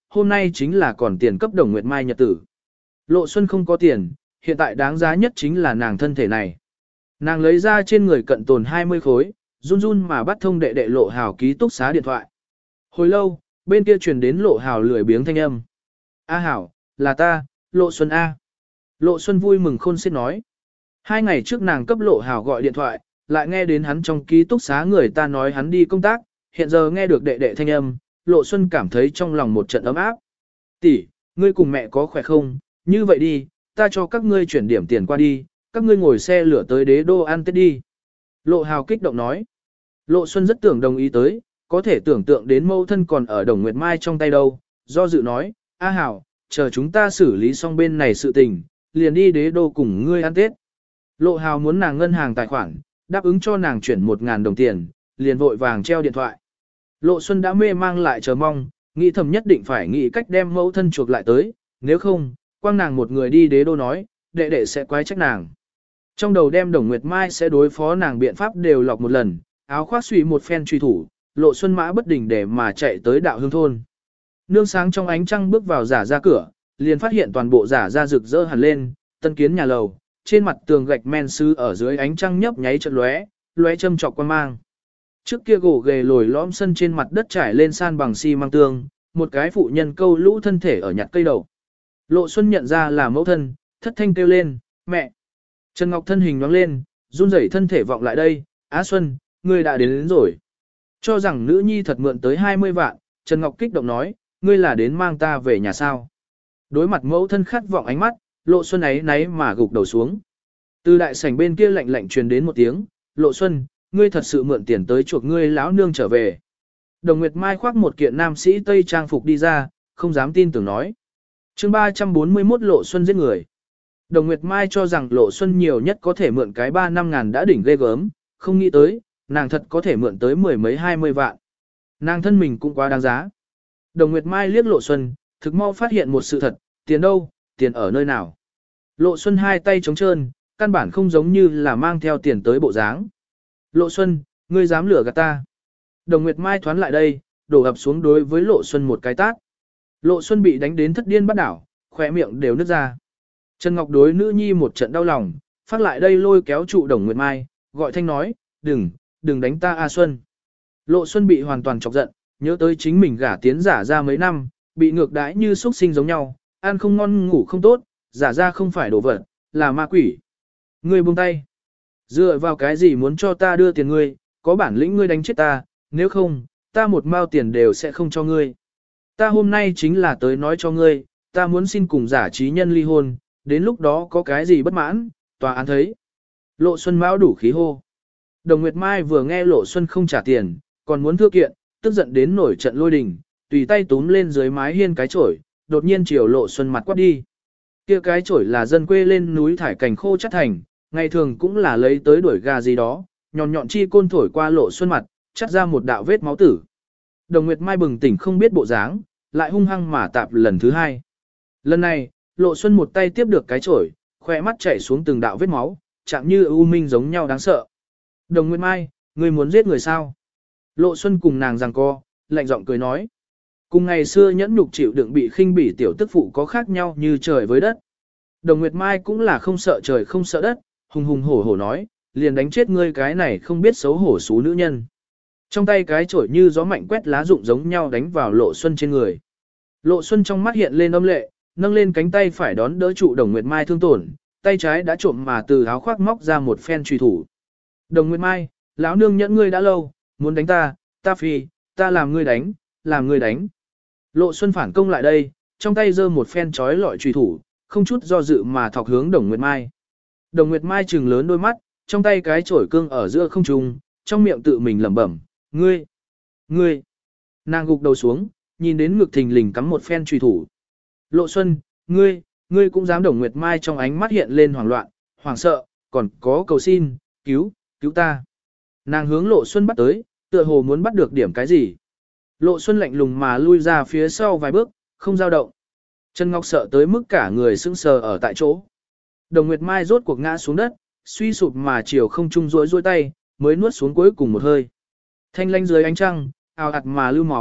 hôm nay chính là còn tiền cấp Đồng Nguyệt Mai nhật tử. Lộ Xuân không có tiền, hiện tại đáng giá nhất chính là nàng thân thể này. Nàng lấy ra trên người cận tồn hai mươi khối, run run mà bắt thông đệ đệ Lộ Hào ký túc xá điện thoại. Hồi lâu, bên kia truyền đến Lộ Hào lười biếng thanh âm. A Hảo, là ta, Lộ Xuân A. Lộ Xuân vui mừng khôn xiết nói. Hai ngày trước nàng cấp Lộ Hào gọi điện thoại, lại nghe đến hắn trong ký túc xá người ta nói hắn đi công tác, hiện giờ nghe được đệ đệ thanh âm, Lộ Xuân cảm thấy trong lòng một trận ấm áp. Tỷ, ngươi cùng mẹ có khỏe không? Như vậy đi, ta cho các ngươi chuyển điểm tiền qua đi, các ngươi ngồi xe lửa tới Đế Đô ăn Tết đi. Lộ Hào kích động nói. Lộ Xuân rất tưởng đồng ý tới, có thể tưởng tượng đến mâu thân còn ở Đồng Nguyệt Mai trong tay đâu, do dự nói, A Hảo, chờ chúng ta xử lý xong bên này sự tình, liền đi Đế Đô cùng ngươi ăn Tết. Lộ Hào muốn nàng ngân hàng tài khoản, đáp ứng cho nàng chuyển một ngàn đồng tiền, liền vội vàng treo điện thoại. Lộ Xuân đã mê mang lại chờ mong, nghĩ thầm nhất định phải nghĩ cách đem mẫu thân chuộc lại tới, nếu không, quang nàng một người đi Đế Đô nói, đệ đệ sẽ quái trách nàng. Trong đầu đem Đồng Nguyệt Mai sẽ đối phó nàng biện pháp đều lọc một lần, áo khoác suy một phen truy thủ, Lộ Xuân mã bất đình để mà chạy tới đạo hương thôn. Nương sáng trong ánh trăng bước vào giả ra cửa, liền phát hiện toàn bộ giả ra rực rỡ hẳn lên, tân kiến nhà lầu, trên mặt tường gạch men sứ ở dưới ánh trăng nhấp nháy chợt lóe, lóe châm chọc quan mang. Trước kia gỗ ghề lồi lõm sân trên mặt đất trải lên san bằng xi măng tường, một cái phụ nhân câu lũ thân thể ở nhặt cây đầu. Lộ Xuân nhận ra là mẫu thân, thất thanh kêu lên, mẹ. Trần Ngọc thân hình nhoáng lên, run rẩy thân thể vọng lại đây, Á Xuân, ngươi đã đến, đến rồi. Cho rằng nữ nhi thật mượn tới hai mươi vạn, Trần Ngọc kích động nói, ngươi là đến mang ta về nhà sao. Đối mặt mẫu thân khát vọng ánh mắt, Lộ Xuân ấy náy mà gục đầu xuống. Từ đại sảnh bên kia lạnh lạnh truyền đến một tiếng, Lộ Xuân, ngươi thật sự mượn tiền tới chuộc ngươi lão nương trở về. Đồng Nguyệt Mai khoác một kiện nam sĩ tây trang phục đi ra, không dám tin tưởng nói. Chương ba trăm bốn mươi mốt Lộ Xuân giết người. Đồng Nguyệt Mai cho rằng Lộ Xuân nhiều nhất có thể mượn cái ba năm ngàn đã đỉnh ghê gớm, không nghĩ tới, nàng thật có thể mượn tới mười mấy hai mươi vạn. Nàng thân mình cũng quá đáng giá. Đồng Nguyệt Mai liếc Lộ Xuân, thực mau phát hiện một sự thật, tiền đâu, tiền ở nơi nào. Lộ Xuân hai tay trống trơn, căn bản không giống như là mang theo tiền tới bộ dáng. Lộ Xuân, ngươi dám lừa gạt ta. Đồng Nguyệt Mai thoán lại đây, đổ ập xuống đối với Lộ Xuân một cái tát. Lộ Xuân bị đánh đến thất điên bắt đảo, khỏe miệng đều nứt ra. Trần Ngọc đối nữ nhi một trận đau lòng, phát lại đây lôi kéo trụ Đồng Nguyệt Mai, gọi thanh nói, đừng, đừng đánh ta A Xuân. Lộ Xuân bị hoàn toàn chọc giận, nhớ tới chính mình gả tiến giả ra mấy năm, bị ngược đãi như xuất sinh giống nhau, ăn không ngon ngủ không tốt, giả ra không phải đồ vật, là ma quỷ. Ngươi buông tay. Dựa vào cái gì muốn cho ta đưa tiền ngươi, có bản lĩnh ngươi đánh chết ta, nếu không, ta một mao tiền đều sẽ không cho ngươi. Ta hôm nay chính là tới nói cho ngươi, ta muốn xin cùng giả trí nhân ly hôn, đến lúc đó có cái gì bất mãn, tòa án thấy. Lộ Xuân mão đủ khí hô. Đồng Nguyệt Mai vừa nghe Lộ Xuân không trả tiền, còn muốn thưa kiện, tức giận đến nổi trận lôi đình, tùy tay túm lên dưới mái hiên cái chổi, đột nhiên chiều Lộ Xuân mặt quát đi. Kia cái chổi là dân quê lên núi thải cành khô chất thành, ngày thường cũng là lấy tới đuổi gà gì đó, nhọn nhọn chi côn thổi qua Lộ Xuân mặt, chắt ra một đạo vết máu tử. Đồng Nguyệt Mai bừng tỉnh không biết bộ dáng, lại hung hăng mà tạp lần thứ hai. Lần này, Lộ Xuân một tay tiếp được cái chổi, khỏe mắt chảy xuống từng đạo vết máu, chạm như u minh giống nhau đáng sợ. Đồng Nguyệt Mai, ngươi muốn giết người sao? Lộ Xuân cùng nàng giằng co, lạnh giọng cười nói. Cùng ngày xưa nhẫn nhục chịu đựng bị khinh bỉ tiểu tức phụ có khác nhau như trời với đất. Đồng Nguyệt Mai cũng là không sợ trời không sợ đất, hùng hùng hổ hổ nói, liền đánh chết ngươi cái này không biết xấu hổ xú nữ nhân. Trong tay cái chổi như gió mạnh quét lá rụng giống nhau đánh vào Lộ Xuân trên người. Lộ Xuân trong mắt hiện lên âm lệ, nâng lên cánh tay phải đón đỡ trụ Đồng Nguyệt Mai thương tổn, tay trái đã trộm mà từ áo khoác móc ra một phen truy thủ. Đồng Nguyệt Mai, lão nương nhẫn ngươi đã lâu, muốn đánh ta, ta phi, ta làm ngươi đánh, làm ngươi đánh. Lộ Xuân phản công lại đây, trong tay giơ một phen chói lọi truy thủ, không chút do dự mà thọc hướng Đồng Nguyệt Mai. Đồng Nguyệt Mai trừng lớn đôi mắt, trong tay cái chổi cương ở giữa không trung, trong miệng tự mình lẩm bẩm, ngươi, ngươi. Nàng gục đầu xuống, nhìn đến ngực thình lình cắm một phen truy thủ. Lộ Xuân, ngươi, ngươi cũng dám. Đồng Nguyệt Mai trong ánh mắt hiện lên hoảng loạn, hoảng sợ, còn có cầu xin, cứu, cứu ta. Nàng hướng Lộ Xuân bắt tới, tựa hồ muốn bắt được điểm cái gì. Lộ Xuân lạnh lùng mà lui ra phía sau vài bước, không dao động. Trần Ngọc sợ tới mức cả người sững sờ ở tại chỗ. Đồng Nguyệt Mai rốt cuộc ngã xuống đất, suy sụp mà chiều không trung rối rối tay, mới nuốt xuống cuối cùng một hơi. Thanh lanh dưới ánh trăng, ào ạt mà lưu máu,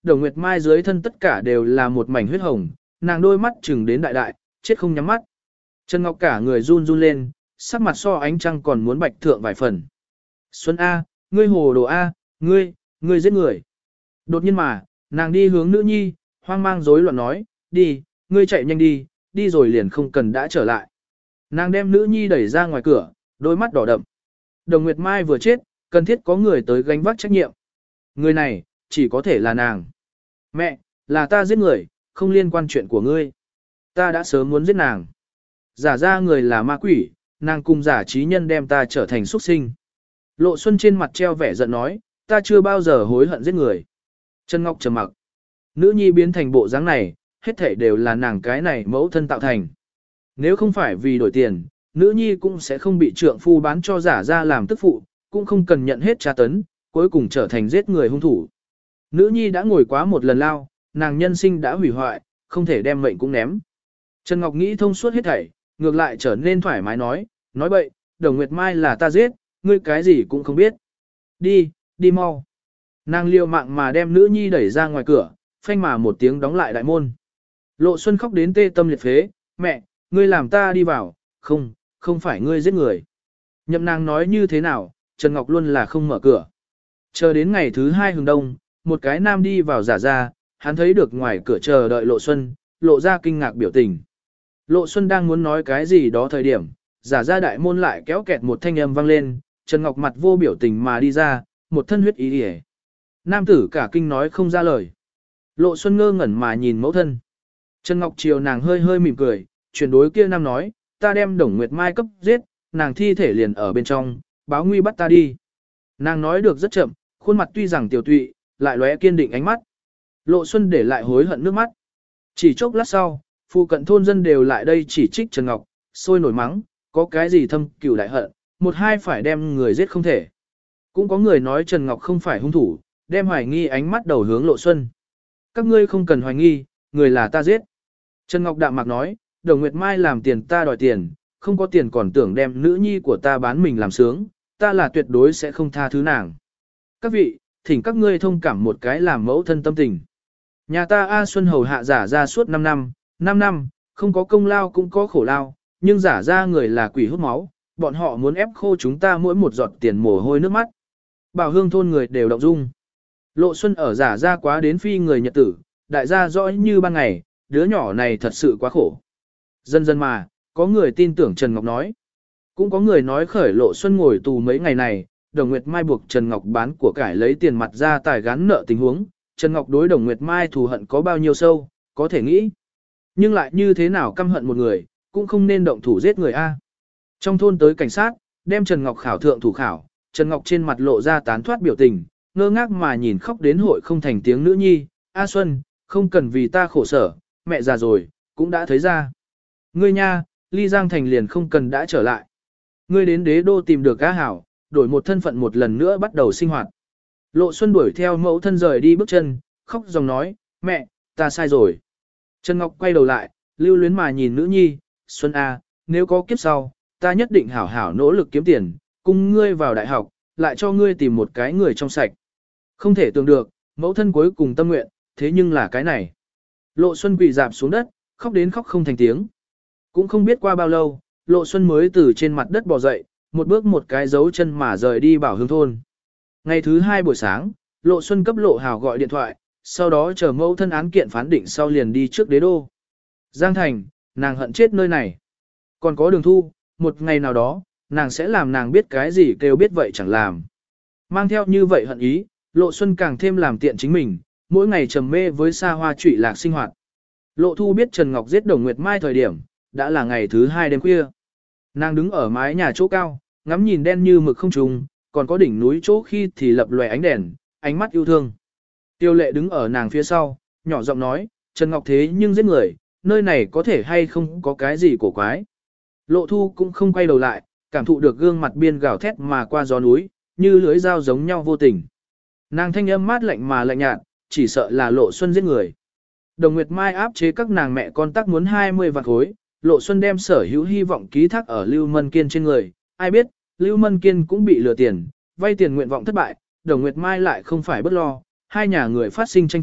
Đồng Nguyệt Mai dưới thân tất cả đều là một mảnh huyết hồng, nàng đôi mắt chừng đến đại đại, chết không nhắm mắt. Trần Ngọc cả người run run lên, sắc mặt so ánh trăng còn muốn bạch thượng vài phần. Xuân A, ngươi hồ đồ A, ngươi, ngươi giết người. Đột nhiên mà, nàng đi hướng nữ nhi, hoang mang rối loạn nói, đi, ngươi chạy nhanh đi, đi rồi liền không cần đã trở lại. Nàng đem nữ nhi đẩy ra ngoài cửa, đôi mắt đỏ đậm. Đồng Nguyệt Mai vừa chết, cần thiết có người tới gánh vác trách nhiệm. Người này, chỉ có thể là nàng. Mẹ, là ta giết người, không liên quan chuyện của ngươi. Ta đã sớm muốn giết nàng. Giả ra người là ma quỷ, nàng cùng giả trí nhân đem ta trở thành xuất sinh. Lộ Xuân trên mặt treo vẻ giận nói, ta chưa bao giờ hối hận giết người. Trần Ngọc trầm mặc. Nữ nhi biến thành bộ dáng này, hết thảy đều là nàng cái này mẫu thân tạo thành. Nếu không phải vì đổi tiền, nữ nhi cũng sẽ không bị trượng phu bán cho giả ra làm tức phụ, cũng không cần nhận hết tra tấn, cuối cùng trở thành giết người hung thủ. Nữ nhi đã ngồi quá một lần lao, nàng nhân sinh đã hủy hoại, không thể đem mệnh cũng ném. Trần Ngọc nghĩ thông suốt hết thảy, ngược lại trở nên thoải mái nói, nói bậy, Đồng Nguyệt Mai là ta giết, ngươi cái gì cũng không biết. Đi, đi mau. Nàng liều mạng mà đem nữ nhi đẩy ra ngoài cửa, phanh mà một tiếng đóng lại đại môn. Lộ Xuân khóc đến tê tâm liệt phế, mẹ, ngươi làm ta đi vào, không, không phải ngươi giết người. Nhậm nàng nói như thế nào, Trần Ngọc luôn là không mở cửa. Chờ đến ngày thứ hai hừng đông, một cái nam đi vào giả ra, hắn thấy được ngoài cửa chờ đợi Lộ Xuân, lộ ra kinh ngạc biểu tình. Lộ Xuân đang muốn nói cái gì đó thời điểm, giả ra đại môn lại kéo kẹt một thanh âm vang lên, Trần Ngọc mặt vô biểu tình mà đi ra, một thân huyết ý hề. Nam tử cả kinh nói không ra lời. Lộ Xuân ngơ ngẩn mà nhìn mẫu thân. Trần Ngọc chiều nàng hơi hơi mỉm cười, chuyển đối kia nam nói, ta đem Đồng Nguyệt Mai cấp giết, nàng thi thể liền ở bên trong, báo nguy bắt ta đi. Nàng nói được rất chậm, khuôn mặt tuy rằng tiểu tụy, lại lóe kiên định ánh mắt. Lộ Xuân để lại hối hận nước mắt. Chỉ chốc lát sau, phụ cận thôn dân đều lại đây chỉ trích Trần Ngọc, sôi nổi mắng, có cái gì thâm cửu đại hận, một hai phải đem người giết không thể. Cũng có người nói Trần Ngọc không phải hung thủ, đem hoài nghi ánh mắt đầu hướng Lộ Xuân. Các ngươi không cần hoài nghi, người là ta giết. Trần Ngọc đạm mạc nói, Đồng Nguyệt Mai làm tiền ta đòi tiền, không có tiền còn tưởng đem nữ nhi của ta bán mình làm sướng, ta là tuyệt đối sẽ không tha thứ nàng. Các vị, thỉnh các ngươi thông cảm một cái làm mẫu thân tâm tình. Nhà ta A Xuân hầu hạ giả ra suốt năm năm, năm năm, không có công lao cũng có khổ lao, nhưng giả ra người là quỷ hút máu, bọn họ muốn ép khô chúng ta mỗi một giọt tiền mồ hôi nước mắt. Bảo Hương thôn người đều động dung. Lộ Xuân ở giả ra quá đến phi người nhật tử, đại gia rõ như ban ngày, đứa nhỏ này thật sự quá khổ. Dần dần mà, có người tin tưởng Trần Ngọc nói. Cũng có người nói khởi Lộ Xuân ngồi tù mấy ngày này, Đồng Nguyệt Mai buộc Trần Ngọc bán của cải lấy tiền mặt ra tài gán nợ tình huống, Trần Ngọc đối Đồng Nguyệt Mai thù hận có bao nhiêu sâu, có thể nghĩ. Nhưng lại như thế nào căm hận một người, cũng không nên động thủ giết người A. Trong thôn tới cảnh sát, đem Trần Ngọc khảo thượng thủ khảo, Trần Ngọc trên mặt lộ ra tán thoát biểu tình, ngơ ngác mà nhìn khóc đến hội không thành tiếng nữ nhi, A Xuân, không cần vì ta khổ sở, mẹ già rồi, cũng đã thấy ra. Ngươi nha, ly Giang Thành liền không cần đã trở lại. Ngươi đến đế đô tìm được A Hảo, đổi một thân phận một lần nữa bắt đầu sinh hoạt. Lộ Xuân đuổi theo mẫu thân rời đi bước chân, khóc dòng nói, mẹ, ta sai rồi. Trần Ngọc quay đầu lại, lưu luyến mà nhìn nữ nhi, Xuân A, nếu có kiếp sau, ta nhất định hảo hảo nỗ lực kiếm tiền, cùng ngươi vào đại học, lại cho ngươi tìm một cái người trong sạch. Không thể tưởng được, mẫu thân cuối cùng tâm nguyện, thế nhưng là cái này. Lộ Xuân quỳ dạp xuống đất, khóc đến khóc không thành tiếng. Cũng không biết qua bao lâu, Lộ Xuân mới từ trên mặt đất bò dậy, một bước một cái dấu chân mà rời đi Bảo Hương thôn. Ngày thứ hai buổi sáng, Lộ Xuân cấp Lộ Hào gọi điện thoại, sau đó chờ mẫu thân án kiện phán định sau liền đi trước đế đô. Giang Thành, nàng hận chết nơi này. Còn có Đường Thu, một ngày nào đó, nàng sẽ làm nàng biết cái gì kêu biết vậy chẳng làm. Mang theo như vậy hận ý, Lộ Xuân càng thêm làm tiện chính mình, mỗi ngày trầm mê với xa hoa trụy lạc sinh hoạt. Lộ Thu biết Trần Ngọc giết Đồng Nguyệt Mai thời điểm, đã là ngày thứ hai đêm khuya. Nàng đứng ở mái nhà chỗ cao, ngắm nhìn đen như mực không trùng, còn có đỉnh núi chỗ khi thì lập lòe ánh đèn, ánh mắt yêu thương. Tiêu Lệ đứng ở nàng phía sau, nhỏ giọng nói, Trần Ngọc thế nhưng giết người, nơi này có thể hay không có cái gì cổ quái. Lộ Thu cũng không quay đầu lại, cảm thụ được gương mặt biên gào thét mà qua gió núi, như lưới dao giống nhau vô tình. Nàng thanh âm mát lạnh mà lạnh nhạt, chỉ sợ là Lộ Xuân giết người. Đồng Nguyệt Mai áp chế các nàng mẹ con tác muốn hai mươi vạn khối, Lộ Xuân đem sở hữu hy vọng ký thác ở Lưu Mân Kiên trên người, ai biết, Lưu Mân Kiên cũng bị lừa tiền, vay tiền nguyện vọng thất bại, Đồng Nguyệt Mai lại không phải bất lo, hai nhà người phát sinh tranh chấp,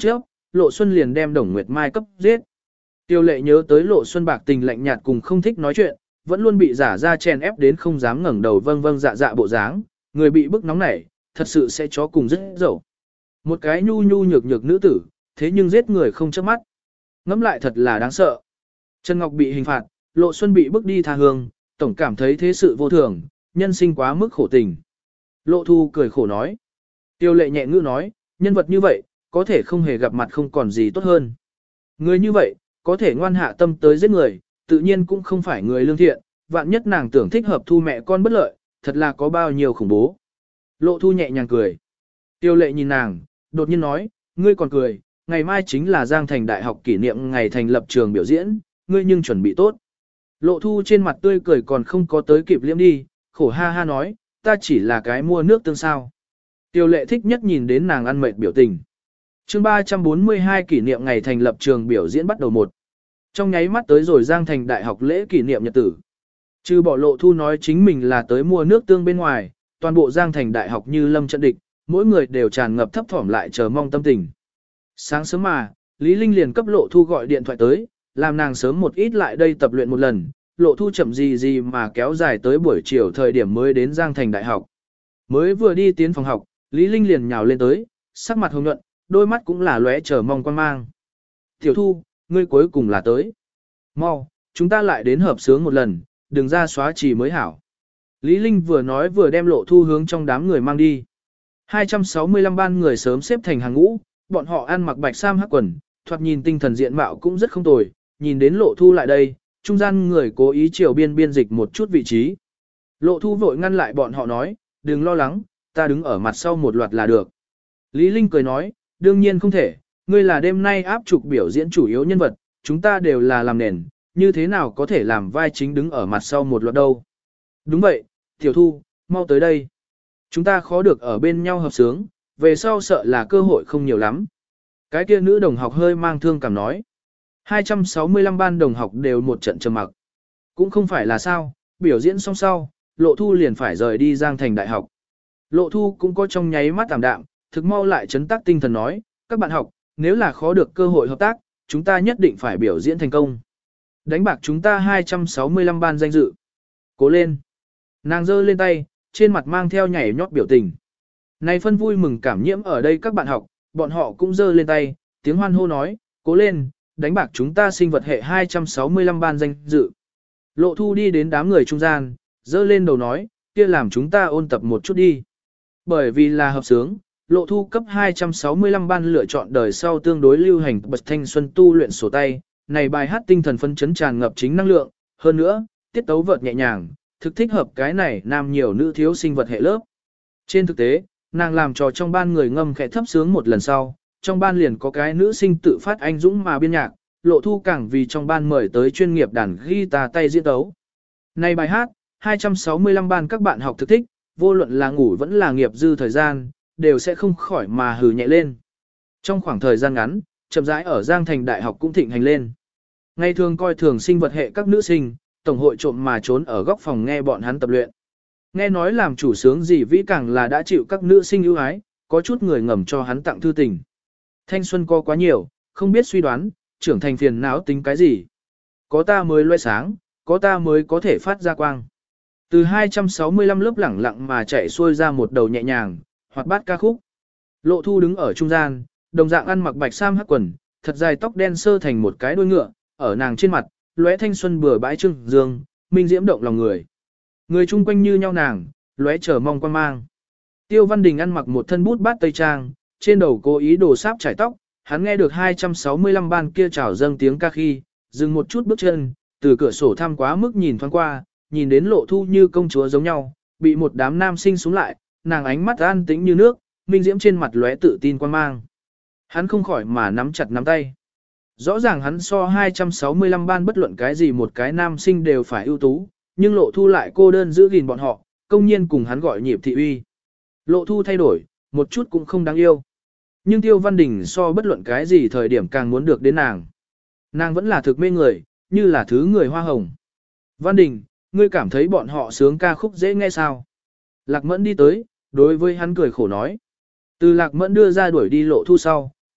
Lộ Xuân liền đem Đồng Nguyệt Mai cấp giết. Tiêu lệ nhớ tới Lộ Xuân bạc tình lạnh nhạt cùng không thích nói chuyện, vẫn luôn bị giả ra chèn ép đến không dám ngẩng đầu vâng vâng dạ dạ bộ dáng, người bị bức nóng nảy, thật sự sẽ chó cùng rất dẫu. Một cái nhu nhu nhược nhược nữ tử, thế nhưng giết người không chớp mắt. Ngẫm lại thật là đáng sợ. Trần Ngọc bị hình phạt, Lộ Xuân bị bức đi tha hương, tổng cảm thấy thế sự vô thường, nhân sinh quá mức khổ tình. Lộ Thu cười khổ nói. Tiêu lệ nhẹ ngữ nói, nhân vật như vậy, có thể không hề gặp mặt không còn gì tốt hơn. Người như vậy, có thể ngoan hạ tâm tới giết người, tự nhiên cũng không phải người lương thiện, vạn nhất nàng tưởng thích hợp thu mẹ con bất lợi, thật là có bao nhiêu khủng bố. Lộ Thu nhẹ nhàng cười. Tiêu lệ nhìn nàng, đột nhiên nói, ngươi còn cười, ngày mai chính là Giang Thành Đại học kỷ niệm ngày thành lập trường biểu diễn, ngươi nhưng chuẩn bị tốt. Lộ Thu trên mặt tươi cười còn không có tới kịp liễm đi, khổ ha ha nói, ta chỉ là cái mua nước tương sao. Tiêu lệ thích nhất nhìn đến nàng ăn mệt biểu tình. Chương ba trăm bốn mươi hai kỷ niệm ngày thành lập trường biểu diễn bắt đầu một. Trong nháy mắt tới rồi Giang Thành Đại học lễ kỷ niệm nhật tử. Trừ bỏ Lộ Thu nói chính mình là tới mua nước tương bên ngoài, toàn bộ Giang Thành Đại học như lâm trận địch, mỗi người đều tràn ngập thấp thỏm lại chờ mong tâm tình. Sáng sớm mà, Lý Linh liền cấp Lộ Thu gọi điện thoại tới, làm nàng sớm một ít lại đây tập luyện một lần, Lộ Thu chậm gì gì mà kéo dài tới buổi chiều thời điểm mới đến Giang Thành Đại học. Mới vừa đi tiến phòng học, Lý Linh liền nhào lên tới, sắc mặt hồng nhuận, đôi mắt cũng là lóe chờ mong quan mang. Tiểu Thu, ngươi cuối cùng là tới. Mau, chúng ta lại đến hợp sướng một lần, đừng ra xóa trì mới hảo. Lý Linh vừa nói vừa đem Lộ Thu hướng trong đám người mang đi. hai trăm sáu mươi lăm ban người sớm xếp thành hàng ngũ, bọn họ ăn mặc bạch sam hắc quần, thoạt nhìn tinh thần diện mạo cũng rất không tồi, nhìn đến Lộ Thu lại đây, trung gian người cố ý chiều biên biên dịch một chút vị trí. Lộ Thu vội ngăn lại bọn họ nói, đừng lo lắng, ta đứng ở mặt sau một loạt là được. Lý Linh cười nói, đương nhiên không thể, ngươi là đêm nay áp trục biểu diễn chủ yếu nhân vật, chúng ta đều là làm nền, như thế nào có thể làm vai chính đứng ở mặt sau một loạt đâu. Đúng vậy, Tiểu Thu, mau tới đây. Chúng ta khó được ở bên nhau hợp sướng, về sau sợ là cơ hội không nhiều lắm. Cái kia nữ đồng học hơi mang thương cảm nói. hai trăm sáu mươi lăm ban đồng học đều một trận trầm mặc. Cũng không phải là sao, biểu diễn xong sau, Lộ Thu liền phải rời đi Giang Thành Đại học. Lộ Thu cũng có trong nháy mắt tạm đạm, thực mau lại chấn tác tinh thần nói, các bạn học, nếu là khó được cơ hội hợp tác, chúng ta nhất định phải biểu diễn thành công. Đánh bạc chúng ta hai trăm sáu mươi lăm ban danh dự. Cố lên. Nàng giơ lên tay, trên mặt mang theo nhảy nhót biểu tình. Này phân vui mừng cảm nhiễm ở đây các bạn học, bọn họ cũng giơ lên tay, tiếng hoan hô nói, cố lên, đánh bạc chúng ta sinh vật hệ hai trăm sáu mươi lăm ban danh dự. Lộ Thu đi đến đám người trung gian, giơ lên đầu nói, kia làm chúng ta ôn tập một chút đi. Bởi vì là hợp sướng, Lộ Thu cấp hai trăm sáu mươi lăm ban lựa chọn đời sau tương đối lưu hành bật thanh xuân tu luyện sổ tay, này bài hát tinh thần phấn chấn tràn ngập chính năng lượng, hơn nữa, tiết tấu vợt nhẹ nhàng, thực thích hợp cái này nam nhiều nữ thiếu sinh vật hệ lớp. Trên thực tế, nàng làm trò trong ban người ngâm khẽ thấp sướng một lần sau, trong ban liền có cái nữ sinh tự phát anh dũng mà biên nhạc, Lộ Thu càng vì trong ban mời tới chuyên nghiệp đàn guitar tay diễn tấu. Này bài hát, hai trăm sáu mươi lăm ban các bạn học thực thích, vô luận là ngủ vẫn là nghiệp dư thời gian, đều sẽ không khỏi mà hừ nhẹ lên. Trong khoảng thời gian ngắn, chậm rãi ở Giang Thành Đại học cũng thịnh hành lên. Ngày thường coi thường sinh vật hệ các nữ sinh, tổng hội trộm mà trốn ở góc phòng nghe bọn hắn tập luyện. Nghe nói làm chủ sướng gì vĩ càng là đã chịu các nữ sinh ưu ái, có chút người ngầm cho hắn tặng thư tình. Thanh xuân có quá nhiều, không biết suy đoán, trưởng thành phiền não tính cái gì. Có ta mới loe sáng, có ta mới có thể phát ra quang. Từ hai trăm sáu mươi lăm lớp lẳng lặng mà chạy xuôi ra một đầu nhẹ nhàng, hoạt bát ca khúc. Lộ Thu đứng ở trung gian, đồng dạng ăn mặc bạch sam hắc quần, thật dài tóc đen sơ thành một cái đuôi ngựa, ở nàng trên mặt, lóe thanh xuân bừa bãi trưng dương, minh diễm động lòng người. Người chung quanh như nhau nàng, lóe chờ mong quan mang. Tiêu Văn Đình ăn mặc một thân bút bát tây trang, trên đầu cố ý đồ sáp trải tóc, hắn nghe được hai trăm sáu mươi lăm ban kia chào dâng tiếng ca khi, dừng một chút bước chân, từ cửa sổ thăm quá mức nhìn thoáng qua, nhìn đến Lộ Thu như công chúa giống nhau, bị một đám nam sinh xuống lại, nàng ánh mắt an tĩnh như nước, minh diễm trên mặt lóe tự tin quan mang. Hắn không khỏi mà nắm chặt nắm tay. Rõ ràng hắn so hai trăm sáu mươi lăm ban bất luận cái gì một cái nam sinh đều phải ưu tú, nhưng Lộ Thu lại cô đơn giữ gìn bọn họ, công nhiên cùng hắn gọi nhịp thị uy. Lộ Thu thay đổi, một chút cũng không đáng yêu. Nhưng Tiêu Văn Đình so bất luận cái gì thời điểm càng muốn được đến nàng. Nàng vẫn là thực mê người, như là thứ người hoa hồng. Văn Đình, ngươi cảm thấy bọn họ sướng ca khúc dễ nghe sao? Lạc Mẫn đi tới, đối với hắn cười khổ nói. Từ Lạc Mẫn đưa ra đuổi đi Lộ Thu sau,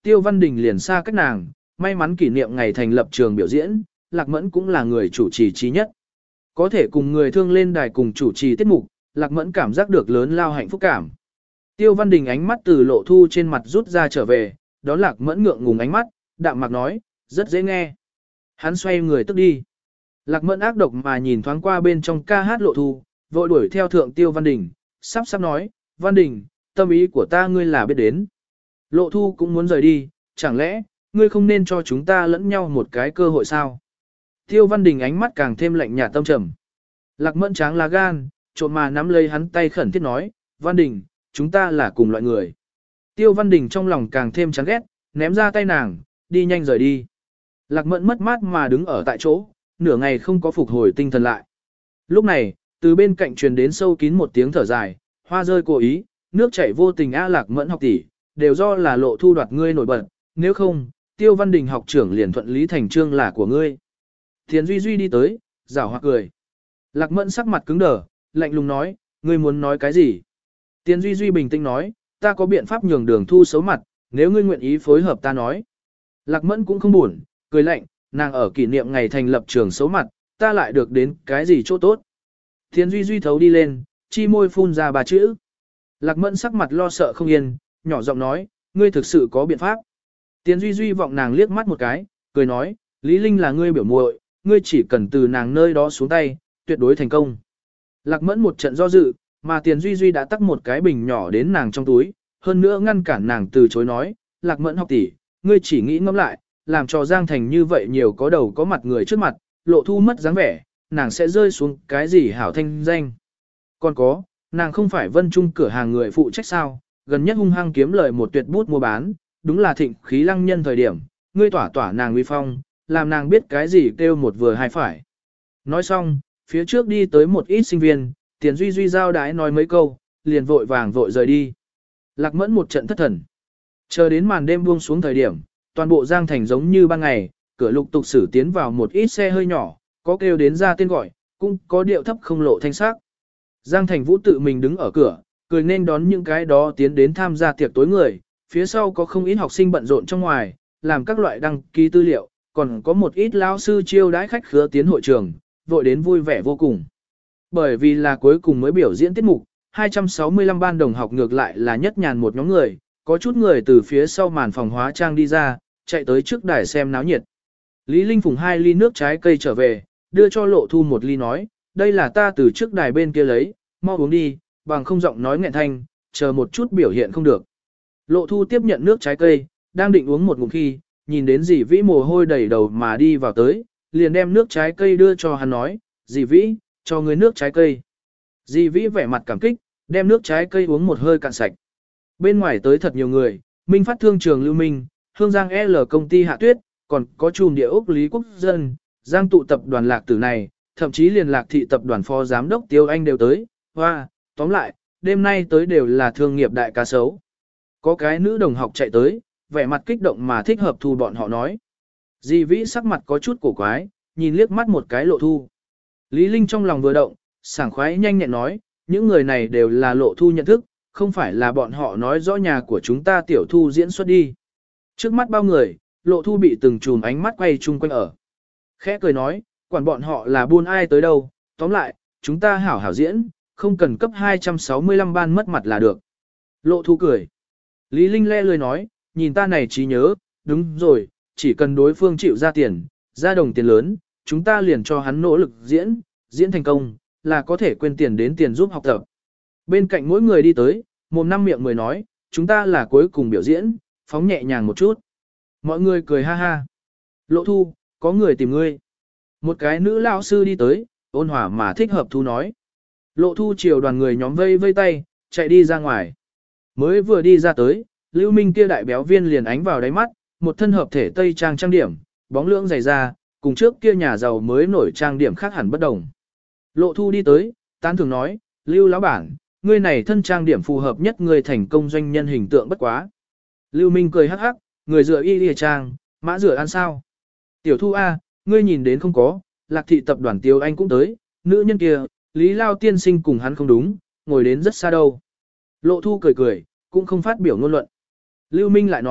Tiêu Văn Đình liền xa cách nàng, may mắn kỷ niệm ngày thành lập trường biểu diễn, Lạc Mẫn cũng là người chủ trì trí nhất. Có thể cùng người thương lên đài cùng chủ trì tiết mục, Lạc Mẫn cảm giác được lớn lao hạnh phúc cảm. Tiêu Văn Đình ánh mắt từ Lộ Thu trên mặt rút ra trở về, đón Lạc Mẫn ngượng ngùng ánh mắt, đạm mạc nói, rất dễ nghe. Hắn xoay người tức đi. Lạc Mẫn ác độc mà nhìn thoáng qua bên trong ca hát Lộ Thu, vội đuổi theo thượng Tiêu Văn Đình, sắp sắp nói, Văn Đình, tâm ý của ta ngươi là biết đến. Lộ Thu cũng muốn rời đi, chẳng lẽ, ngươi không nên cho chúng ta lẫn nhau một cái cơ hội sao? Tiêu Văn Đình ánh mắt càng thêm lạnh nhạt tâm trầm. Lạc Mẫn tráng lá gan, trộm mà nắm lấy hắn tay khẩn thiết nói, Văn Đình, chúng ta là cùng loại người. Tiêu Văn Đình trong lòng càng thêm chán ghét, ném ra tay nàng, đi nhanh rời đi. Lạc Mẫn mất mát mà đứng ở tại chỗ, nửa ngày không có phục hồi tinh thần lại. Lúc này, từ bên cạnh truyền đến sâu kín một tiếng thở dài, hoa rơi cố ý, nước chảy vô tình a Lạc Mẫn học tỷ, đều do là Lộ Thu đoạt ngươi nổi bật, nếu không, Tiêu Văn Đình học trưởng liền thuận lý thành trương là của ngươi. Thiền Duy Duy đi tới, rảo hoặc cười. Lạc Mẫn sắc mặt cứng đờ, lạnh lùng nói, ngươi muốn nói cái gì? Tiền Duy Duy bình tĩnh nói, ta có biện pháp nhường Đường Thu xấu mặt, nếu ngươi nguyện ý phối hợp ta nói. Lạc Mẫn cũng không buồn, cười lạnh, nàng ở kỷ niệm ngày thành lập trường xấu mặt, ta lại được đến cái gì chỗ tốt. Tiền Duy Duy thấu đi lên, chi môi phun ra ba chữ. Lạc Mẫn sắc mặt lo sợ không yên, nhỏ giọng nói, ngươi thực sự có biện pháp. Tiền Duy Duy vọng nàng liếc mắt một cái, cười nói, Lý Linh là ngươi biểu muội, ngươi chỉ cần từ nàng nơi đó xuống tay, tuyệt đối thành công. Lạc Mẫn một trận do dự, mà Tiền Duy Duy đã tắc một cái bình nhỏ đến nàng trong túi, hơn nữa ngăn cản nàng từ chối nói, Lạc Mẫn học tỷ, ngươi chỉ nghĩ ngẫm lại, làm cho Giang Thành như vậy nhiều có đầu có mặt người trước mặt, Lộ Thu mất dáng vẻ, nàng sẽ rơi xuống cái gì hảo thanh danh. Còn có, nàng không phải Vân Trung cửa hàng người phụ trách sao, gần nhất hung hăng kiếm lời một tuyệt bút mua bán, đúng là thịnh khí lăng nhân thời điểm, ngươi tỏa tỏa nàng uy phong, làm nàng biết cái gì kêu một vừa hai phải. Nói xong, phía trước đi tới một ít sinh viên, Tiền Duy Duy giao đái nói mấy câu, liền vội vàng vội rời đi. Lạc Mẫn một trận thất thần. Chờ đến màn đêm buông xuống thời điểm, toàn bộ Giang Thành giống như ban ngày, cửa lục tục xử tiến vào một ít xe hơi nhỏ, có kêu đến ra tên gọi, cũng có điệu thấp không lộ thanh sắc. Giang Thành Vũ tự mình đứng ở cửa, cười nên đón những cái đó tiến đến tham gia tiệc tối người, phía sau có không ít học sinh bận rộn trong ngoài, làm các loại đăng ký tư liệu, còn có một ít lão sư chiêu đãi khách khứa tiến hội trường, vội đến vui vẻ vô cùng. Bởi vì là cuối cùng mới biểu diễn tiết mục, hai trăm sáu mươi lăm ban đồng học ngược lại là nhất nhàn một nhóm người, có chút người từ phía sau màn phòng hóa trang đi ra, chạy tới trước đài xem náo nhiệt. Lý Linh phùng hai ly nước trái cây trở về, đưa cho Lộ Thu một ly nói, đây là ta từ trước đài bên kia lấy, mau uống đi, bằng không giọng nói nghẹn thanh, chờ một chút biểu hiện không được. Lộ Thu tiếp nhận nước trái cây, đang định uống một ngụm khi, nhìn đến dì Vĩ mồ hôi đầy đầu mà đi vào tới, liền đem nước trái cây đưa cho hắn nói, dì Vĩ, cho người nước trái cây. Dì Vĩ vẻ mặt cảm kích, đem nước trái cây uống một hơi cạn sạch. Bên ngoài tới thật nhiều người, Minh Phát Thương trường Lưu Minh, Hương Giang L công ty Hạ Tuyết, còn có chùm địa ốc Lý Quốc Dân, Giang tụ tập đoàn Lạc Tử này, thậm chí liền Lạc thị tập đoàn phó giám đốc Tiêu Anh đều tới. Hoa, tóm lại, đêm nay tới đều là thương nghiệp đại cá sấu. Có cái nữ đồng học chạy tới, vẻ mặt kích động mà thích hợp thu bọn họ nói. Dì Vĩ sắc mặt có chút cổ quái, nhìn liếc mắt một cái Lộ Thu. Lý Linh trong lòng vừa động, sảng khoái nhanh nhẹn nói, những người này đều là Lộ Thu nhận thức, không phải là bọn họ nói rõ nhà của chúng ta tiểu Thu diễn xuất đi. Trước mắt bao người, Lộ Thu bị từng chùm ánh mắt quay chung quanh ở. Khẽ cười nói, quản bọn họ là buôn ai tới đâu, tóm lại, chúng ta hảo hảo diễn, không cần cấp hai trăm sáu mươi lăm ban mất mặt là được. Lộ Thu cười. Lý Linh le lười nói, nhìn ta này trí nhớ, đúng rồi, chỉ cần đối phương chịu ra tiền, ra đồng tiền lớn, chúng ta liền cho hắn nỗ lực diễn, diễn thành công, là có thể quên tiền đến tiền giúp học tập. Bên cạnh mỗi người đi tới, mồm năm miệng mười nói, chúng ta là cuối cùng biểu diễn, phóng nhẹ nhàng một chút. Mọi người cười ha ha. Lộ Thu, có người tìm ngươi. Một cái nữ lão sư đi tới, ôn hòa mà thích hợp Thu nói. Lộ Thu chiều đoàn người nhóm vây vây tay, chạy đi ra ngoài. Mới vừa đi ra tới, Lưu Minh kia đại béo viên liền ánh vào đáy mắt, một thân hợp thể tây trang trang điểm, bóng lưỡng dày da, cùng trước kia nhà giàu mới nổi trang điểm khác hẳn bất đồng. Lộ Thu đi tới, tán thường nói, Lưu lão bản, ngươi này thân trang điểm phù hợp nhất người thành công doanh nhân hình tượng bất quá. Lưu Minh cười hắc hắc, người dựa y lìa trang, mã rửa ăn sao. Tiểu Thu A, ngươi nhìn đến không có, Lạc thị tập đoàn Tiêu Anh cũng tới, nữ nhân kia, Lý Lao tiên sinh cùng hắn không đúng, ngồi đến rất xa đâu. Lộ Thu cười cười, cũng không phát biểu ngôn luận. Lưu Minh lại nói,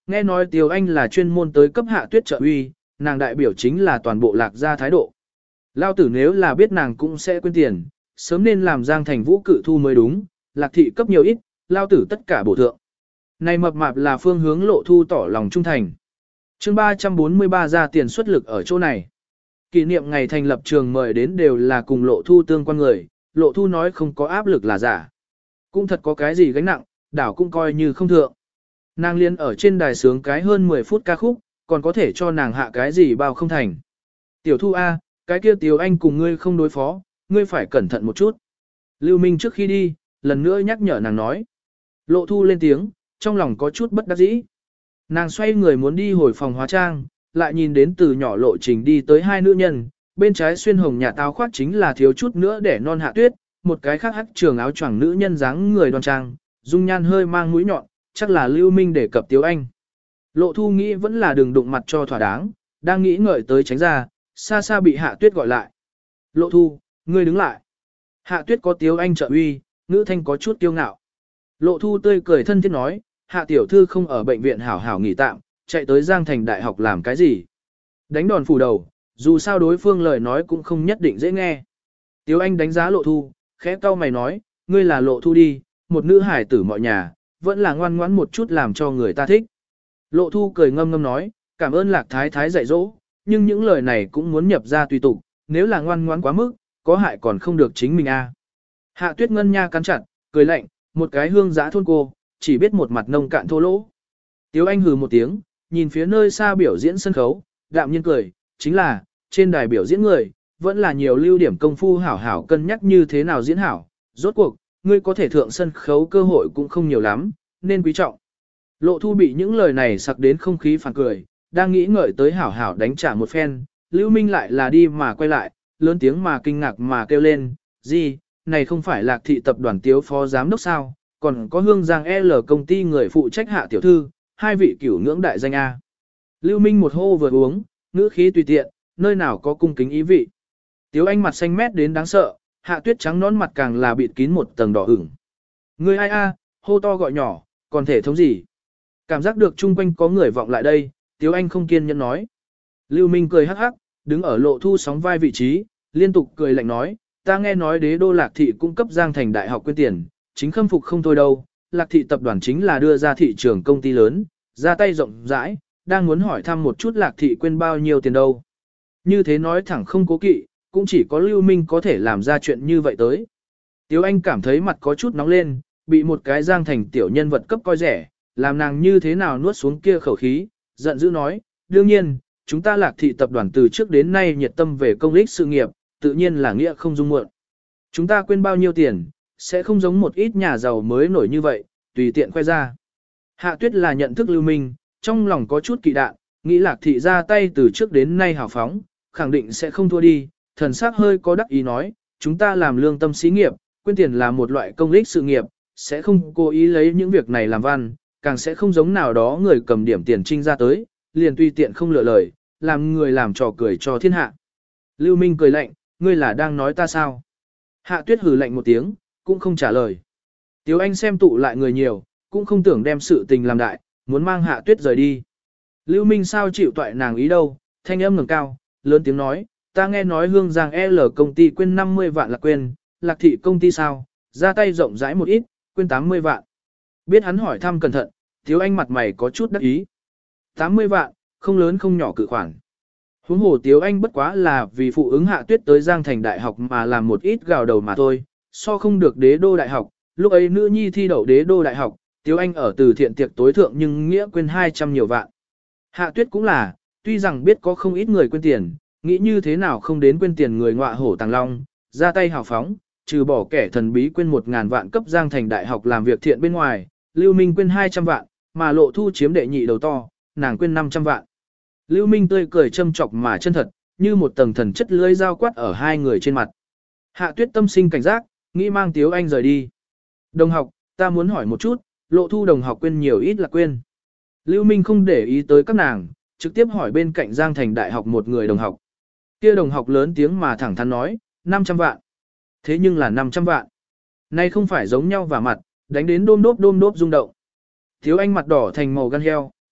nghe nói Tiếu Anh là chuyên môn tới cấp Hạ Tuyết trợ uy, nàng đại biểu chính là toàn bộ Lạc gia thái độ. Lao tử nếu là biết nàng cũng sẽ quên tiền, sớm nên làm Giang Thành Vũ cự thu mới đúng, Lạc thị cấp nhiều ít, Lao tử tất cả bổ thượng. Này mập mạp là phương hướng Lộ Thu tỏ lòng trung thành. Chương ba trăm bốn mươi ba ra tiền xuất lực ở chỗ này. Kỷ niệm ngày thành lập trường mời đến đều là cùng Lộ Thu tương quan người, Lộ Thu nói không có áp lực là giả. Cũng thật có cái gì gánh nặng, đảo cũng coi như không thượng. Nàng liên ở trên đài sướng cái hơn mười phút ca khúc, còn có thể cho nàng hạ cái gì bao không thành. Tiểu Thu A, cái kia Tiểu Anh cùng ngươi không đối phó, ngươi phải cẩn thận một chút. Lưu Minh trước khi đi, lần nữa nhắc nhở nàng nói. Lộ Thu lên tiếng, trong lòng có chút bất đắc dĩ. Nàng xoay người muốn đi hồi phòng hóa trang, lại nhìn đến từ nhỏ lộ trình đi tới hai nữ nhân, bên trái xuyên hồng nhà táo khoác chính là thiếu chút nữa để non Hạ Tuyết, một cái khác hắc trường áo choàng nữ nhân dáng người đoan trang, dung nhan hơi mang mũi nhọn, chắc là Lưu Minh để cập Tiếu Anh. Lộ Thu nghĩ vẫn là đừng đụng mặt cho thỏa đáng, đang nghĩ ngợi tới tránh ra, xa xa bị Hạ Tuyết gọi lại. Lộ Thu, ngươi đứng lại. Hạ Tuyết có Tiếu Anh trợ uy, ngữ thanh có chút kiêu ngạo. Lộ Thu tươi cười thân thiết nói, Hạ tiểu thư không ở bệnh viện hảo hảo nghỉ tạm, chạy tới Giang Thành Đại học làm cái gì? Đánh đòn phủ đầu, dù sao đối phương lời nói cũng không nhất định dễ nghe. Tiếu Anh đánh giá Lộ Thu, khẽ cau mày nói, ngươi là Lộ Thu đi, một nữ hải tử mọi nhà, vẫn là ngoan ngoãn một chút làm cho người ta thích. Lộ Thu cười ngâm ngâm nói, cảm ơn Lạc Thái Thái dạy dỗ, nhưng những lời này cũng muốn nhập ra tùy tục, nếu là ngoan ngoãn quá mức, có hại còn không được chính mình a. Hạ Tuyết ngân nha cắn chặt, cười lạnh, một cái hương giã thôn cô, chỉ biết một mặt nông cạn thô lỗ. Tiếu Anh hừ một tiếng, nhìn phía nơi xa biểu diễn sân khấu, đạm nhiên cười, chính là, trên đài biểu diễn người, vẫn là nhiều lưu điểm công phu hảo hảo cân nhắc như thế nào diễn hảo, rốt cuộc, ngươi có thể thượng sân khấu cơ hội cũng không nhiều lắm, nên quý trọng. Lộ Thu bị những lời này sặc đến không khí phản cười, đang nghĩ ngợi tới hảo hảo đánh trả một phen, Lưu Minh lại là đi mà quay lại, lớn tiếng mà kinh ngạc mà kêu lên, gì, này không phải Lạc thị tập đoàn Tiếu phó giám đốc sao, còn có Hương Giang L công ty người phụ trách Hạ tiểu thư, hai vị cửu ngưỡng đại danh A. Lưu Minh một hô vừa uống, ngữ khí tùy tiện, nơi nào có cung kính ý vị. Tiếu Anh mặt xanh mét đến đáng sợ, Hạ Tuyết trắng nón mặt càng là bịt kín một tầng đỏ ửng. Ngươi ai a, hô to gọi nhỏ, còn thể thống gì? Cảm giác được chung quanh có người vọng lại đây, Tiếu Anh không kiên nhẫn nói. Lưu Minh cười hắc hắc, đứng ở Lộ Thu sóng vai vị trí, liên tục cười lạnh nói, ta nghe nói Đế đô Lạc thị cung cấp Giang Thành Đại học quyên tiền, chính khâm phục không thôi đâu, Lạc thị tập đoàn chính là đưa ra thị trường công ty lớn, ra tay rộng rãi, đang muốn hỏi thăm một chút Lạc thị quên bao nhiêu tiền đâu. Như thế nói thẳng không cố kỵ, cũng chỉ có Lưu Minh có thể làm ra chuyện như vậy tới. Tiếu Anh cảm thấy mặt có chút nóng lên, bị một cái Giang Thành tiểu nhân vật cấp coi rẻ, làm nàng như thế nào nuốt xuống kia khẩu khí, giận dữ nói, đương nhiên, chúng ta Lạc thị tập đoàn từ trước đến nay nhiệt tâm về công ích sự nghiệp, tự nhiên là nghĩa không dung muộn. Chúng ta quên bao nhiêu tiền, sẽ không giống một ít nhà giàu mới nổi như vậy, tùy tiện khoe ra. Hạ Tuyết là nhận thức Lưu Minh, trong lòng có chút kỵ đạn, nghĩ Lạc thị ra tay từ trước đến nay hào phóng, khẳng định sẽ không thua đi, thần sắc hơi có đắc ý nói, chúng ta làm lương tâm xí nghiệp, quyên tiền là một loại công ích sự nghiệp, sẽ không cố ý lấy những việc này làm văn, càng sẽ không giống nào đó người cầm điểm tiền trinh ra tới, liền tùy tiện không lựa lời, làm người làm trò cười cho thiên hạ. Lưu Minh cười lạnh, ngươi là đang nói ta sao? Hạ Tuyết hừ lạnh một tiếng, cũng không trả lời. Tiếu Anh xem tụ lại người nhiều, cũng không tưởng đem sự tình làm đại, muốn mang Hạ Tuyết rời đi. Lưu Minh sao chịu toại nàng ý đâu, thanh âm ngẩng cao, lớn tiếng nói, ta nghe nói Hương Giang L công ty quên năm mươi vạn là quên, Lạc thị công ty sao, ra tay rộng rãi một ít, quên tám mươi vạn. Biết hắn hỏi thăm cẩn thận, Tiếu Anh mặt mày có chút đắc ý. tám mươi vạn, không lớn không nhỏ cự khoản. Huống hồ Tiếu Anh bất quá là vì phụ ứng Hạ Tuyết tới Giang Thành Đại học mà làm một ít gào đầu mà thôi, so không được Đế đô đại học, lúc ấy nữ nhi thi đậu Đế đô đại học, Tiếu Anh ở từ thiện tiệc tối thượng nhưng nghĩa quên hai trăm nhiều vạn. Hạ Tuyết cũng là, tuy rằng biết có không ít người quên tiền, nghĩ như thế nào không đến quên tiền người ngọa hổ tàng long, ra tay hào phóng, trừ bỏ kẻ thần bí quên một ngàn vạn cấp Giang Thành Đại học làm việc thiện bên ngoài, Lưu Minh quên hai trăm vạn, mà Lộ Thu chiếm đệ nhị đầu to, nàng quên năm trăm vạn. Lưu Minh tươi cười châm chọc mà chân thật, như một tầng thần chất lưới dao quát ở hai người trên mặt. Hạ Tuyết tâm sinh cảnh giác, nghĩ mang Tiếu Anh rời đi. Đồng học, ta muốn hỏi một chút, Lộ Thu đồng học quên nhiều ít là quên. Lưu Minh không để ý tới các nàng, trực tiếp hỏi bên cạnh Giang Thành Đại học một người đồng học. Kia đồng học lớn tiếng mà thẳng thắn nói, năm trăm vạn. Thế nhưng là năm trăm vạn. Nay không phải giống nhau và mặt, đánh đến đôm đốp đôm đốp rung động. Tiếu Anh mặt đỏ thành màu gan heo,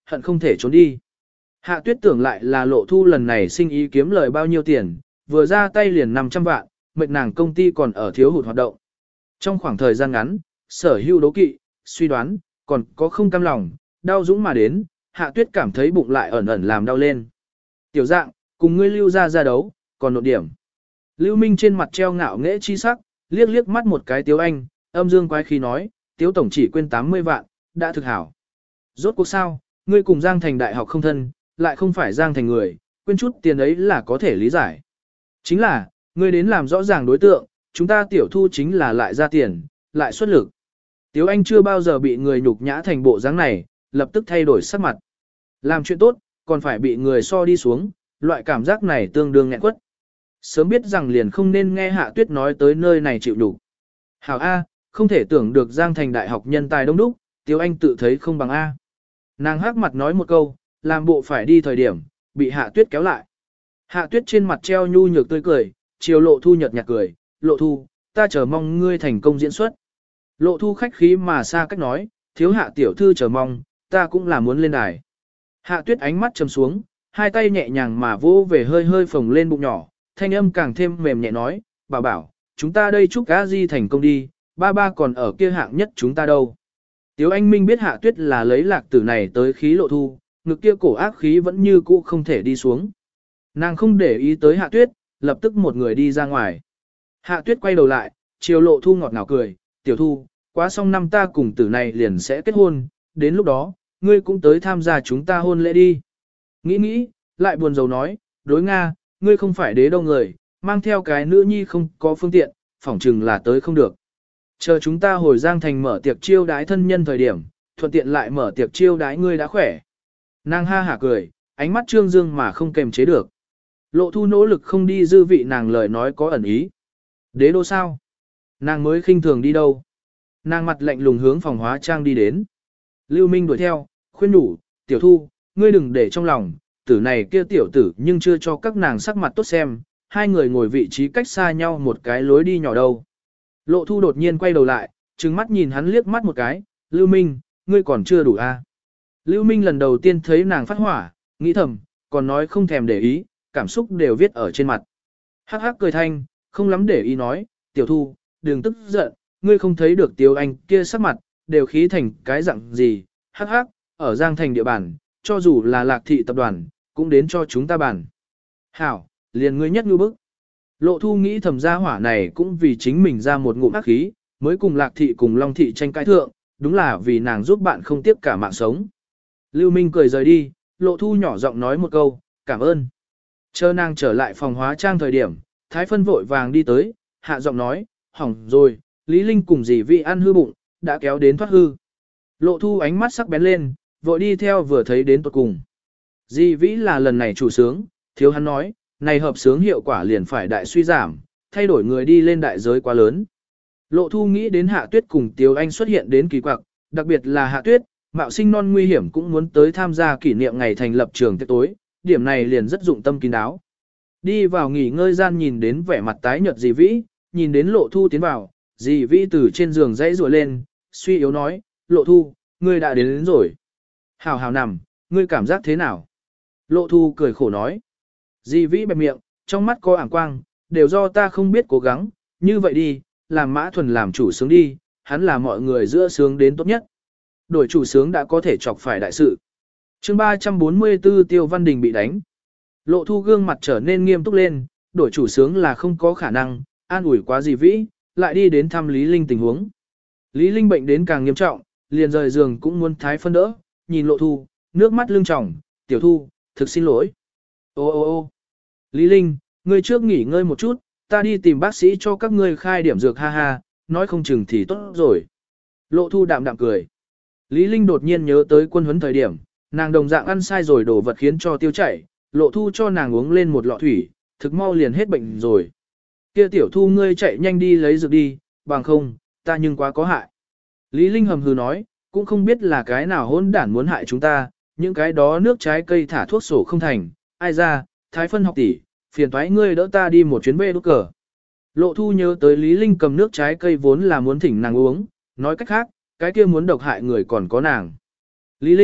hận không thể trốn đi. Hạ tuyết tưởng lại là Lộ Thu lần này sinh ý kiếm lời bao nhiêu tiền, vừa ra tay liền năm trăm vạn, mệnh nàng công ty còn ở thiếu hụt hoạt động. Trong khoảng thời gian ngắn, sở hữu đố kỵ, suy đoán, còn có không cam lòng, đau dũng mà đến, hạ tuyết cảm thấy bụng lại ẩn ẩn làm đau lên. Tiểu dạng, cùng ngươi lưu ra ra đấu, còn nộn điểm. Lưu Minh trên mặt treo ngạo nghễ chi sắc, liếc liếc mắt một cái Tiếu Anh, âm dương quái khí nói, Tiếu tổng chỉ quên tám mươi vạn, đã thực hảo. Rốt cuộc sao, ngươi cùng Giang Thành đại học không thân, lại không phải Giang Thành người, quên chút tiền ấy là có thể lý giải. Chính là, ngươi đến làm rõ ràng đối tượng, chúng ta tiểu thu chính là lại ra tiền, lại xuất lực. Tiếu Anh chưa bao giờ bị người nhục nhã thành bộ dáng này, lập tức thay đổi sắc mặt. Làm chuyện tốt, còn phải bị người so đi xuống, loại cảm giác này tương đương nghẹn quất. Sớm biết rằng liền không nên nghe Hạ Tuyết nói tới nơi này chịu đủ. Hảo A, không thể tưởng được Giang Thành đại học nhân tài đông đúc, Tiếu Anh tự thấy không bằng A. Nàng hắc mặt nói một câu, làm bộ phải đi thời điểm, bị Hạ Tuyết kéo lại. Hạ Tuyết trên mặt treo nhu nhược tươi cười, chiều Lộ Thu nhợt nhạt cười, Lộ Thu, ta chờ mong ngươi thành công diễn xuất. Lộ Thu khách khí mà xa cách nói, thiếu Hạ tiểu thư chờ mong, ta cũng là muốn lên đài. Hạ Tuyết ánh mắt trầm xuống, hai tay nhẹ nhàng mà vỗ về hơi hơi phồng lên bụng nhỏ, thanh âm càng thêm mềm nhẹ nói, bảo bảo, chúng ta đây chúc A Di thành công đi, ba ba còn ở kia hạng nhất chúng ta đâu. Tiếu Anh Minh biết Hạ Tuyết là lấy lạc tử này tới khí Lộ Thu, ngực kia cổ ác khí vẫn như cũ không thể đi xuống. Nàng không để ý tới Hạ Tuyết, lập tức một người đi ra ngoài. Hạ Tuyết quay đầu lại, chiều Lộ Thu ngọt ngào cười, tiểu Thu, quá xong năm ta cùng tử này liền sẽ kết hôn, đến lúc đó, ngươi cũng tới tham gia chúng ta hôn lễ đi. Nghĩ nghĩ, lại buồn rầu nói, đối Nga, ngươi không phải đế đâu người, mang theo cái nữ nhi không có phương tiện, phỏng chừng là tới không được. Chờ chúng ta hồi Giang Thành mở tiệc chiêu đái thân nhân thời điểm, thuận tiện lại mở tiệc chiêu đái ngươi đã khỏe. Nàng ha hả cười, ánh mắt trương dương mà không kềm chế được. Lộ Thu nỗ lực không đi dư vị nàng lời nói có ẩn ý. Đế đô sao? Nàng mới khinh thường đi đâu? Nàng mặt lạnh lùng hướng phòng hóa trang đi đến. Lưu Minh đuổi theo, khuyên nhủ, tiểu Thu, ngươi đừng để trong lòng, tử này kia tiểu tử nhưng chưa cho các nàng sắc mặt tốt xem, hai người ngồi vị trí cách xa nhau một cái lối đi nhỏ đâu. Lộ Thu đột nhiên quay đầu lại, trừng mắt nhìn hắn liếc mắt một cái, Lưu Minh, ngươi còn chưa đủ a? À? Lưu Minh lần đầu tiên thấy nàng phát hỏa, nghĩ thầm, còn nói không thèm để ý, cảm xúc đều viết ở trên mặt. Hắc hắc cười thanh, không lắm để ý nói, tiểu Thu, đừng tức giận, ngươi không thấy được Tiếu Anh kia sắc mặt, đều khí thành cái dạng gì, hắc hắc, ở Giang Thành địa bàn, cho dù là Lạc Thị tập đoàn, cũng đến cho chúng ta bàn. Hảo, liền ngươi nhất nhu bức. Lộ Thu nghĩ thầm gia hỏa này cũng vì chính mình ra một ngụm ác khí, mới cùng Lạc Thị cùng Long Thị tranh cãi thượng, đúng là vì nàng giúp bạn không tiếc cả mạng sống. Lưu Minh cười rời đi, Lộ Thu nhỏ giọng nói một câu, cảm ơn. Chờ nàng trở lại phòng hóa trang thời điểm, Thái Phân vội vàng đi tới, hạ giọng nói, hỏng rồi, Lý Linh cùng dì vị ăn hư bụng, đã kéo đến thoát hư. Lộ Thu ánh mắt sắc bén lên, vội đi theo vừa thấy đến tuột cùng. Dì Vĩ là lần này chủ sướng, thiếu hắn nói, này hợp sướng hiệu quả liền phải đại suy giảm, thay đổi người đi lên đại giới quá lớn. Lộ Thu nghĩ đến Hạ Tuyết cùng Tiếu Anh xuất hiện đến kỳ quặc, đặc biệt là Hạ Tuyết, mạo sinh non nguy hiểm cũng muốn tới tham gia kỷ niệm ngày thành lập trường tiệc tối, điểm này liền rất dụng tâm kín đáo. Đi vào nghỉ ngơi gian nhìn đến vẻ mặt tái nhợt dì Vĩ, nhìn đến Lộ Thu tiến vào, dì Vĩ từ trên giường dãy rùa lên, suy yếu nói, Lộ Thu, ngươi đã đến, đến rồi. Hào hào nằm, ngươi cảm giác thế nào? Lộ Thu cười khổ nói. Dì Vĩ bẹp miệng, trong mắt có ảng quang, đều do ta không biết cố gắng, như vậy đi, làm Mã Thuần làm chủ sướng đi, hắn là mọi người giữa sướng đến tốt nhất. Đổi chủ sướng đã có thể chọc phải đại sự. chương ba trăm bốn mươi tư Tiêu Văn Đình bị đánh. Lộ Thu gương mặt trở nên nghiêm túc lên, đổi chủ sướng là không có khả năng, an ủi quá dì Vĩ, lại đi đến thăm Lý Linh tình huống. Lý Linh bệnh đến càng nghiêm trọng, liền rời giường cũng muốn Thái Phân đỡ, nhìn Lộ Thu, nước mắt lưng tròng, tiểu Thu, thực xin lỗi. Ô ô ô Lý Linh, ngươi trước nghỉ ngơi một chút, ta đi tìm bác sĩ cho các ngươi khai điểm dược ha ha, nói không chừng thì tốt rồi. Lộ Thu đạm đạm cười. Lý Linh đột nhiên nhớ tới quân huấn thời điểm, nàng đồng dạng ăn sai rồi đổ vật khiến cho tiêu chảy, Lộ Thu cho nàng uống lên một lọ thủy, thực mau liền hết bệnh rồi. Kia tiểu Thu ngươi chạy nhanh đi lấy dược đi, bằng không, ta nhưng quá có hại. Lý Linh hầm hừ nói, cũng không biết là cái nào hỗn đản muốn hại chúng ta, những cái đó nước trái cây thả thuốc sổ không thành, ai ra, Thái Phân học tỷ, phiền toái ngươi đỡ ta đi một chuyến bê đốt cờ. Lộ Thu nhớ tới Lý Linh cầm nước trái cây vốn là muốn thỉnh nàng uống, nói cách khác, cái kia muốn độc hại người còn có nàng. Lý Linh,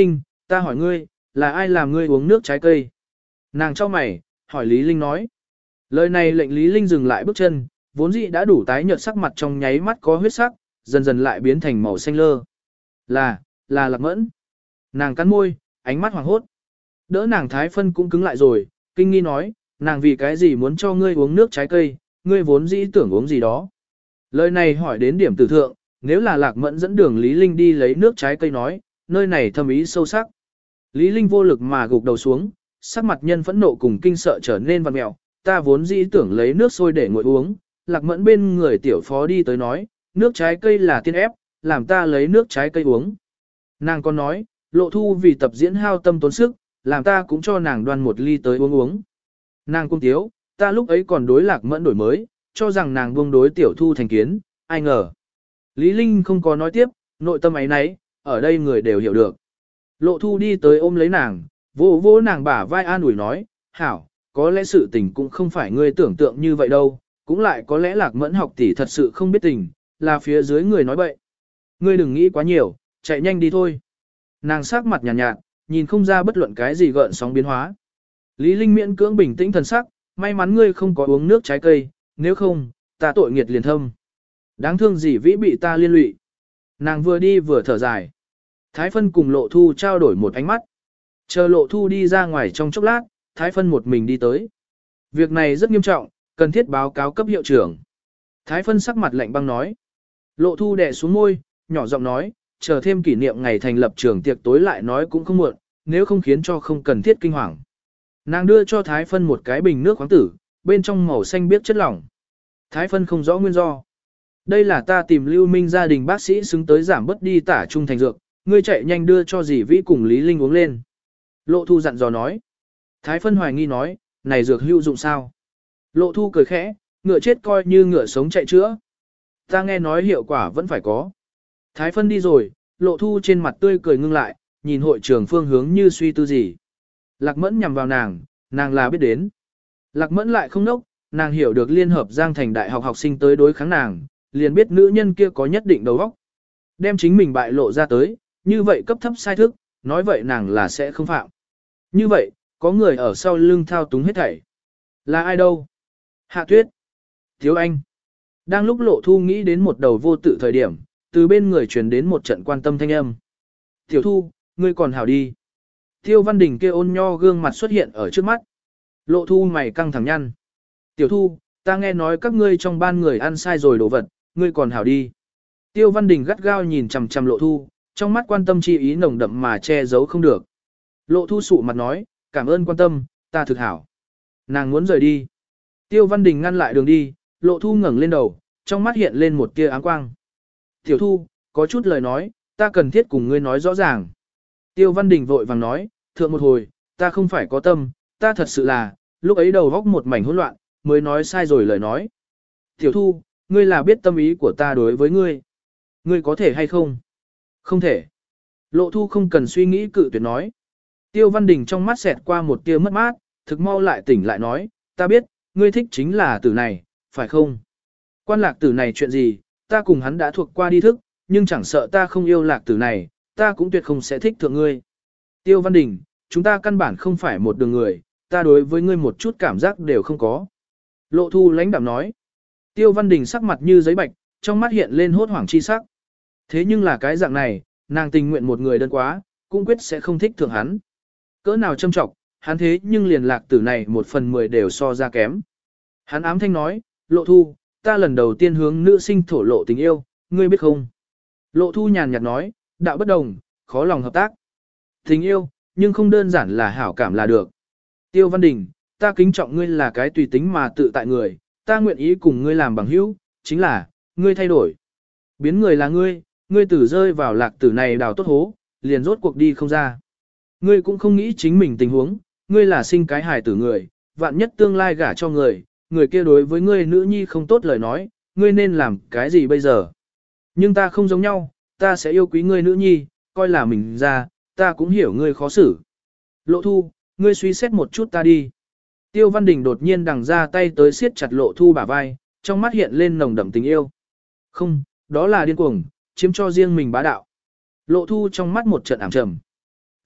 Ta hỏi ngươi, là ai làm ngươi uống nước trái cây? Nàng cho mày, hỏi Lý Linh nói. Lời này lệnh Lý Linh dừng lại bước chân, vốn dĩ đã đủ tái nhợt sắc mặt trong nháy mắt có huyết sắc, dần dần lại biến thành màu xanh lơ. Là, là Lạc Mẫn. Nàng cắn môi, ánh mắt hoảng hốt. Đỡ nàng Thái Phân cũng cứng lại rồi, kinh nghi nói, nàng vì cái gì muốn cho ngươi uống nước trái cây, ngươi vốn dĩ tưởng uống gì đó. Lời này hỏi đến điểm tử thượng, nếu là Lạc Mẫn dẫn đường Lý Linh đi lấy nước trái cây nói, nơi này thâm ý sâu sắc. Lý Linh vô lực mà gục đầu xuống, sắc mặt nhân phẫn nộ cùng kinh sợ trở nên vặn mèo, ta vốn dĩ tưởng lấy nước sôi để nguội uống, Lạc Mẫn bên người tiểu phó đi tới nói, nước trái cây là tiên ép, làm ta lấy nước trái cây uống. Nàng còn nói, Lộ Thu vì tập diễn hao tâm tốn sức, làm ta cũng cho nàng đoan một ly tới uống uống. Nàng cung tiếu, ta lúc ấy còn đối Lạc Mẫn đổi mới, cho rằng nàng buông đối tiểu thu thành kiến, ai ngờ. Lý Linh không có nói tiếp, nội tâm ấy nấy, ở đây người đều hiểu được. Lộ Thu đi tới ôm lấy nàng, vô vô nàng bả vai an ủi nói, hảo, có lẽ sự tình cũng không phải ngươi tưởng tượng như vậy đâu, cũng lại có lẽ Lạc Mẫn học tỷ thật sự không biết tình, là phía dưới người nói bậy. Ngươi đừng nghĩ quá nhiều, chạy nhanh đi thôi. Nàng sắc mặt nhàn nhạt, nhạt, nhìn không ra bất luận cái gì gợn sóng biến hóa. Lý Linh miễn cưỡng bình tĩnh thần sắc, may mắn ngươi không có uống nước trái cây, nếu không, ta tội nghiệt liền thâm. Đáng thương gì vĩ bị ta liên lụy. Nàng vừa đi vừa thở dài. Thái Phân cùng Lộ Thu trao đổi một ánh mắt. Chờ Lộ Thu đi ra ngoài trong chốc lát, Thái Phân một mình đi tới. Việc này rất nghiêm trọng, cần thiết báo cáo cấp hiệu trưởng. Thái Phân sắc mặt lạnh băng nói. Lộ Thu đè xuống môi, nhỏ giọng nói, chờ thêm kỷ niệm ngày thành lập trường tiệc tối lại nói cũng không muộn, nếu không khiến cho không cần thiết kinh hoàng. Nàng đưa cho Thái Phân một cái bình nước khoáng tử, bên trong màu xanh biếc chất lỏng. Thái Phân không rõ nguyên do. Đây là ta tìm Lưu Minh gia đình bác sĩ xứng tới giảm bớt đi tả trung thành dược, ngươi chạy nhanh đưa cho dì Vĩ cùng Lý Linh uống lên. Lộ Thu dặn dò nói. Thái Phân hoài nghi nói, này dược hữu dụng sao? Lộ Thu cười khẽ, ngựa chết coi như ngựa sống chạy chữa. Ta nghe nói hiệu quả vẫn phải có. Thái Phân đi rồi, Lộ Thu trên mặt tươi cười ngưng lại, nhìn hội trường phương hướng như suy tư gì. Lạc Mẫn nhằm vào nàng, nàng là biết đến. Lạc Mẫn lại không nốc, nàng hiểu được Liên hợp Giang Thành Đại học học sinh tới đối kháng nàng, liền biết nữ nhân kia có nhất định đầu óc. Đem chính mình bại lộ ra tới, như vậy cấp thấp sai thức, nói vậy nàng là sẽ không phạm. Như vậy, có người ở sau lưng thao túng hết thảy. Là ai đâu? Hạ Tuyết. Thiếu Anh. Đang lúc Lộ Thu nghĩ đến một đầu vô tự thời điểm, từ bên người truyền đến một trận quan tâm thanh âm. Tiểu Thu, ngươi còn hảo đi. Tiêu Văn Đình kia ôn nho gương mặt xuất hiện ở trước mắt. Lộ Thu mày căng thẳng nhăn. Tiểu Thu, ta nghe nói các ngươi trong ban người ăn sai rồi đồ vật, ngươi còn hảo đi. Tiêu Văn Đình gắt gao nhìn chằm chằm Lộ Thu, trong mắt quan tâm chi ý nồng đậm mà che giấu không được. Lộ Thu sụ mặt nói, cảm ơn quan tâm, ta thực hảo. Nàng muốn rời đi. Tiêu Văn Đình ngăn lại đường đi, Lộ Thu ngẩng lên đầu, trong mắt hiện lên một tia áng quang. Tiểu Thu, có chút lời nói, ta cần thiết cùng ngươi nói rõ ràng. Tiêu Văn Đình vội vàng nói, thượng một hồi, ta không phải có tâm, ta thật sự là, lúc ấy đầu góc một mảnh hỗn loạn, mới nói sai rồi lời nói. Tiểu Thu, ngươi là biết tâm ý của ta đối với ngươi. Ngươi có thể hay không? Không thể. Lộ Thu không cần suy nghĩ cự tuyệt nói. Tiêu Văn Đình trong mắt xẹt qua một tia mất mát, thực mau lại tỉnh lại nói, ta biết, ngươi thích chính là tử này, phải không? Quan lạc tử này chuyện gì, ta cùng hắn đã thuộc qua đi thức, nhưng chẳng sợ ta không yêu lạc tử này, ta cũng tuyệt không sẽ thích thượng ngươi. Tiêu Văn Đình, chúng ta căn bản không phải một đường người, ta đối với ngươi một chút cảm giác đều không có. Lộ Thu lãnh đạm nói. Tiêu Văn Đình sắc mặt như giấy bạch, trong mắt hiện lên hốt hoảng chi sắc. Thế nhưng là cái dạng này, nàng tình nguyện một người đơn quá, cũng quyết sẽ không thích thượng hắn. Cỡ nào châm trọng, hắn thế nhưng liền lạc tử này một phần mười đều so ra kém. Hắn ám thanh nói, Lộ Thu, ta lần đầu tiên hướng nữ sinh thổ lộ tình yêu, ngươi biết không? Lộ Thu nhàn nhạt nói, đạo bất đồng, khó lòng hợp tác. Tình yêu, nhưng không đơn giản là hảo cảm là được. Tiêu Văn Đình, ta kính trọng ngươi là cái tùy tính mà tự tại người, ta nguyện ý cùng ngươi làm bằng hữu, chính là, ngươi thay đổi. Biến người là ngươi, ngươi tử rơi vào lạc tử này đào tốt hố, liền rốt cuộc đi không ra. Ngươi cũng không nghĩ chính mình tình huống, ngươi là sinh cái hài tử người, vạn nhất tương lai gả cho người, người kia đối với ngươi nữ nhi không tốt lời nói, ngươi nên làm cái gì bây giờ? Nhưng ta không giống nhau, ta sẽ yêu quý ngươi nữ nhi, coi là mình ra, ta cũng hiểu ngươi khó xử. Lộ Thu, ngươi suy xét một chút ta đi. Tiêu Văn Đình đột nhiên đằng ra tay tới siết chặt Lộ Thu bả vai, trong mắt hiện lên nồng đậm tình yêu. Không, đó là điên cuồng, chiếm cho riêng mình bá đạo. Lộ Thu trong mắt một trận ảm trầm.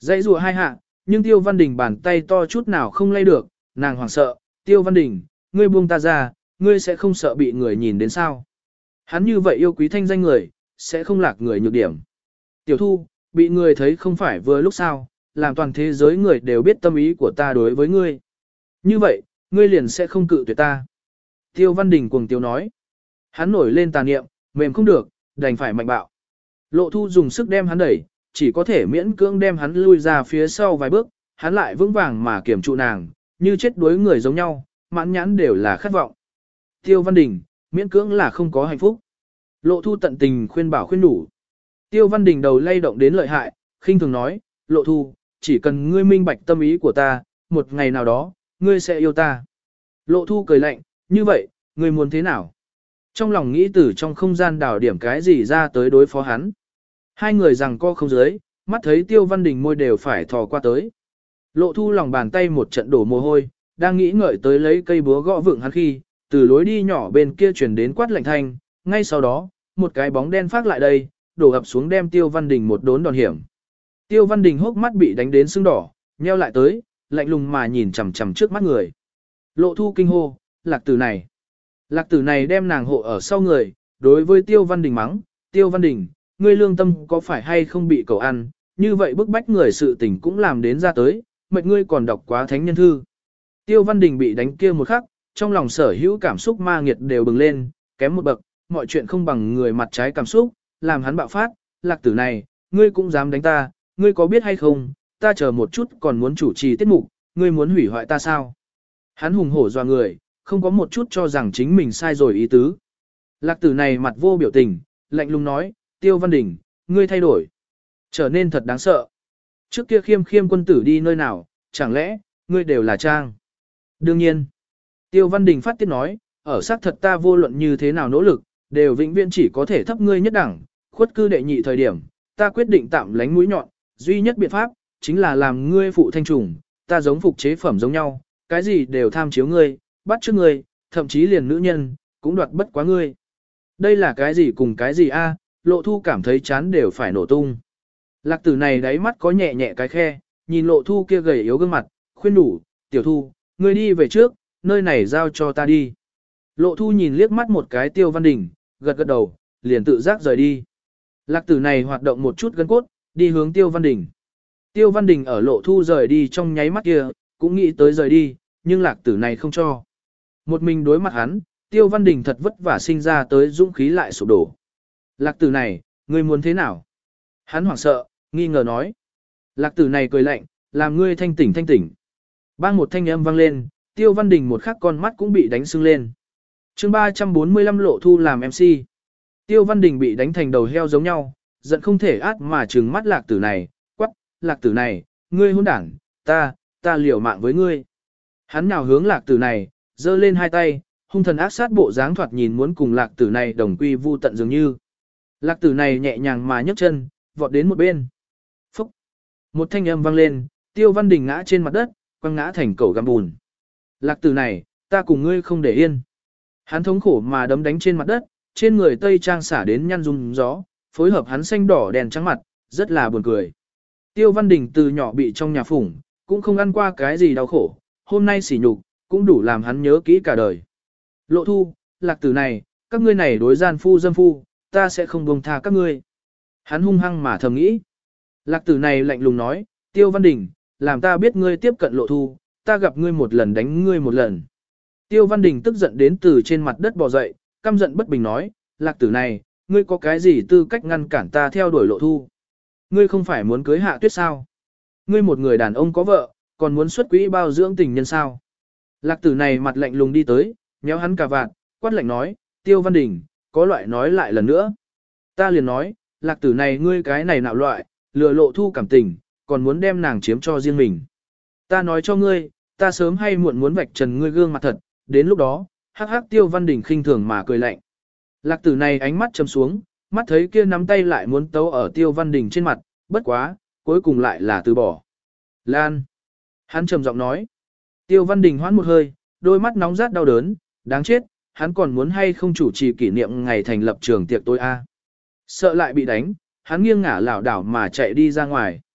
Dãy rùa hai hạ, nhưng Tiêu Văn Đình bàn tay to chút nào không lay được, nàng hoảng sợ, Tiêu Văn Đình, ngươi buông ta ra, ngươi sẽ không sợ bị người nhìn đến sao. Hắn như vậy yêu quý thanh danh người, sẽ không lạc người nhược điểm. Tiểu Thu, bị người thấy không phải vừa lúc sao, làm toàn thế giới người đều biết tâm ý của ta đối với ngươi. Như vậy, ngươi liền sẽ không cự tuyệt ta. Tiêu Văn Đình cuồng tiêu nói. Hắn nổi lên tà niệm, mềm không được, đành phải mạnh bạo. Lộ Thu dùng sức đem hắn đẩy, chỉ có thể miễn cưỡng đem hắn lui ra phía sau vài bước, hắn lại vững vàng mà kiểm trụ nàng, như chết đuối người giống nhau, mãn nhãn đều là khát vọng. Tiêu Văn Đình, miễn cưỡng là không có hạnh phúc. Lộ Thu tận tình khuyên bảo khuyên đủ. Tiêu Văn Đình đầu lay động đến lợi hại, khinh thường nói, Lộ Thu, chỉ cần ngươi minh bạch tâm ý của ta, một ngày nào đó, ngươi sẽ yêu ta. Lộ Thu cười lạnh, như vậy, ngươi muốn thế nào? Trong lòng nghĩ từ trong không gian đào điểm cái gì ra tới đối phó hắn. Hai người rằng co không dưới, mắt thấy Tiêu Văn Đình môi đều phải thò qua tới. Lộ Thu lòng bàn tay một trận đổ mồ hôi, đang nghĩ ngợi tới lấy cây búa gõ vượng hắn khi, từ lối đi nhỏ bên kia chuyển đến quát lạnh thanh, ngay sau đó, một cái bóng đen phát lại đây, đổ ập xuống đem Tiêu Văn Đình một đốn đòn hiểm. Tiêu Văn Đình hốc mắt bị đánh đến sưng đỏ, nheo lại tới, lạnh lùng mà nhìn chằm chằm trước mắt người. Lộ Thu kinh hô, lạc tử này. Lạc tử này đem nàng hộ ở sau người, đối với Tiêu Văn Đình mắng, Tiêu Văn Đình, ngươi lương tâm có phải hay không bị cầu ăn, như vậy bức bách người sự tình cũng làm đến ra tới, mệt ngươi còn đọc quá thánh nhân thư. Tiêu Văn Đình bị đánh kia một khắc, trong lòng sở hữu cảm xúc ma nghiệt đều bừng lên, kém một bậc, mọi chuyện không bằng người mặt trái cảm xúc, làm hắn bạo phát, lạc tử này, ngươi cũng dám đánh ta, ngươi có biết hay không, ta chờ một chút còn muốn chủ trì tiết mục, ngươi muốn hủy hoại ta sao? Hắn hùng hổ doa người, không có một chút cho rằng chính mình sai rồi ý tứ. Lạc tử này mặt vô biểu tình, lạnh lùng nói, Tiêu Văn Đình, ngươi thay đổi, trở nên thật đáng sợ. Trước kia khiêm khiêm quân tử đi nơi nào, chẳng lẽ, ngươi đều là trang? Đương nhiên, Tiêu Văn Đình phát tiết nói, ở xác thật ta vô luận như thế nào nỗ lực, đều vĩnh viễn chỉ có thể thấp ngươi nhất đẳng, khuất cư đệ nhị thời điểm, ta quyết định tạm lánh mũi nhọn, duy nhất biện pháp, chính là làm ngươi phụ thanh trùng, ta giống phục chế phẩm giống nhau, cái gì đều tham chiếu ngươi, bắt trước ngươi, thậm chí liền nữ nhân, cũng đoạt bất quá ngươi. Đây là cái gì cùng cái gì a? Lộ Thu cảm thấy chán đều phải nổ tung. Lạc tử này đáy mắt có nhẹ nhẹ cái khe, nhìn Lộ Thu kia gầy yếu gương mặt, khuyên đủ, Tiểu Thu, ngươi đi về trước, nơi này giao cho ta đi. Lộ Thu nhìn liếc mắt một cái Tiêu Văn Đình, gật gật đầu, liền tự giác rời đi. Lạc tử này hoạt động một chút gân cốt, đi hướng Tiêu Văn Đình. Tiêu Văn Đình ở Lộ Thu rời đi trong nháy mắt kia, cũng nghĩ tới rời đi, nhưng lạc tử này không cho. Một mình đối mặt hắn, Tiêu Văn Đình thật vất vả sinh ra tới dũng khí lại sụp đổ. Lạc tử này, ngươi muốn thế nào? Hắn hoảng sợ, nghi ngờ nói. Lạc tử này cười lạnh, làm ngươi thanh tỉnh thanh tỉnh. Bang một thanh âm vang lên, Tiêu Văn Đình một khắc con mắt cũng bị đánh sưng lên. chương ba trăm bốn mươi lăm Lộ Thu làm em xê. Tiêu Văn Đình bị đánh thành đầu heo giống nhau, giận không thể át mà trừng mắt lạc tử này, quắc, lạc tử này, ngươi hôn đảng, ta, ta liều mạng với ngươi. Hắn nhào hướng lạc tử này, giơ lên hai tay, hung thần ác sát bộ dáng thoạt nhìn muốn cùng lạc tử này đồng quy vu tận dường như. Lạc tử này nhẹ nhàng mà nhấc chân, vọt đến một bên. Phúc! Một thanh âm vang lên, Tiêu Văn Đình ngã trên mặt đất, quăng ngã thành cẩu găm bùn. Lạc tử này, ta cùng ngươi không để yên. Hắn thống khổ mà đấm đánh trên mặt đất, trên người tây trang xả đến nhăn rung gió, phối hợp hắn xanh đỏ đèn trắng mặt, rất là buồn cười. Tiêu Văn Đình từ nhỏ bị trong nhà phủng, cũng không ăn qua cái gì đau khổ, hôm nay sỉ nhục, cũng đủ làm hắn nhớ kỹ cả đời. Lộ Thu, lạc tử này, các ngươi này đối gian phu dâm phu, ta sẽ không buông tha các ngươi. Hắn hung hăng mà thầm nghĩ. Lạc tử này lạnh lùng nói, Tiêu Văn Đình, làm ta biết ngươi tiếp cận Lộ Thu, ta gặp ngươi một lần đánh ngươi một lần. Tiêu Văn Đình tức giận đến từ trên mặt đất bò dậy, căm giận bất bình nói, lạc tử này, ngươi có cái gì tư cách ngăn cản ta theo đuổi Lộ Thu? Ngươi không phải muốn cưới Hạ Tuyết sao? Ngươi một người đàn ông có vợ, còn muốn xuất quỹ bao dưỡng tình nhân sao? Lạc tử này mặt lạnh lùng đi tới, nhéo hắn cà vạt, quát lạnh nói, Tiêu Văn Đình, có loại nói lại lần nữa. Ta liền nói, lạc tử này ngươi cái này nạo loại, lừa Lộ Thu cảm tình, còn muốn đem nàng chiếm cho riêng mình. Ta nói cho ngươi, ta sớm hay muộn muốn vạch trần ngươi gương mặt thật, đến lúc đó, hắc hắc Tiêu Văn Đình khinh thường mà cười lạnh. Lạc tử này ánh mắt trầm xuống, mắt thấy kia nắm tay lại muốn tấu ở Tiêu Văn Đình trên mặt, bất quá, cuối cùng lại là từ bỏ. Lan! Hắn trầm giọng nói. Tiêu Văn Đình hoãn một hơi, đôi mắt nóng rát đau đớn, đáng chết, hắn còn muốn hay không chủ trì kỷ niệm ngày thành lập trường tiệc tối a. Sợ lại bị đánh, hắn nghiêng ngả lảo đảo mà chạy đi ra ngoài.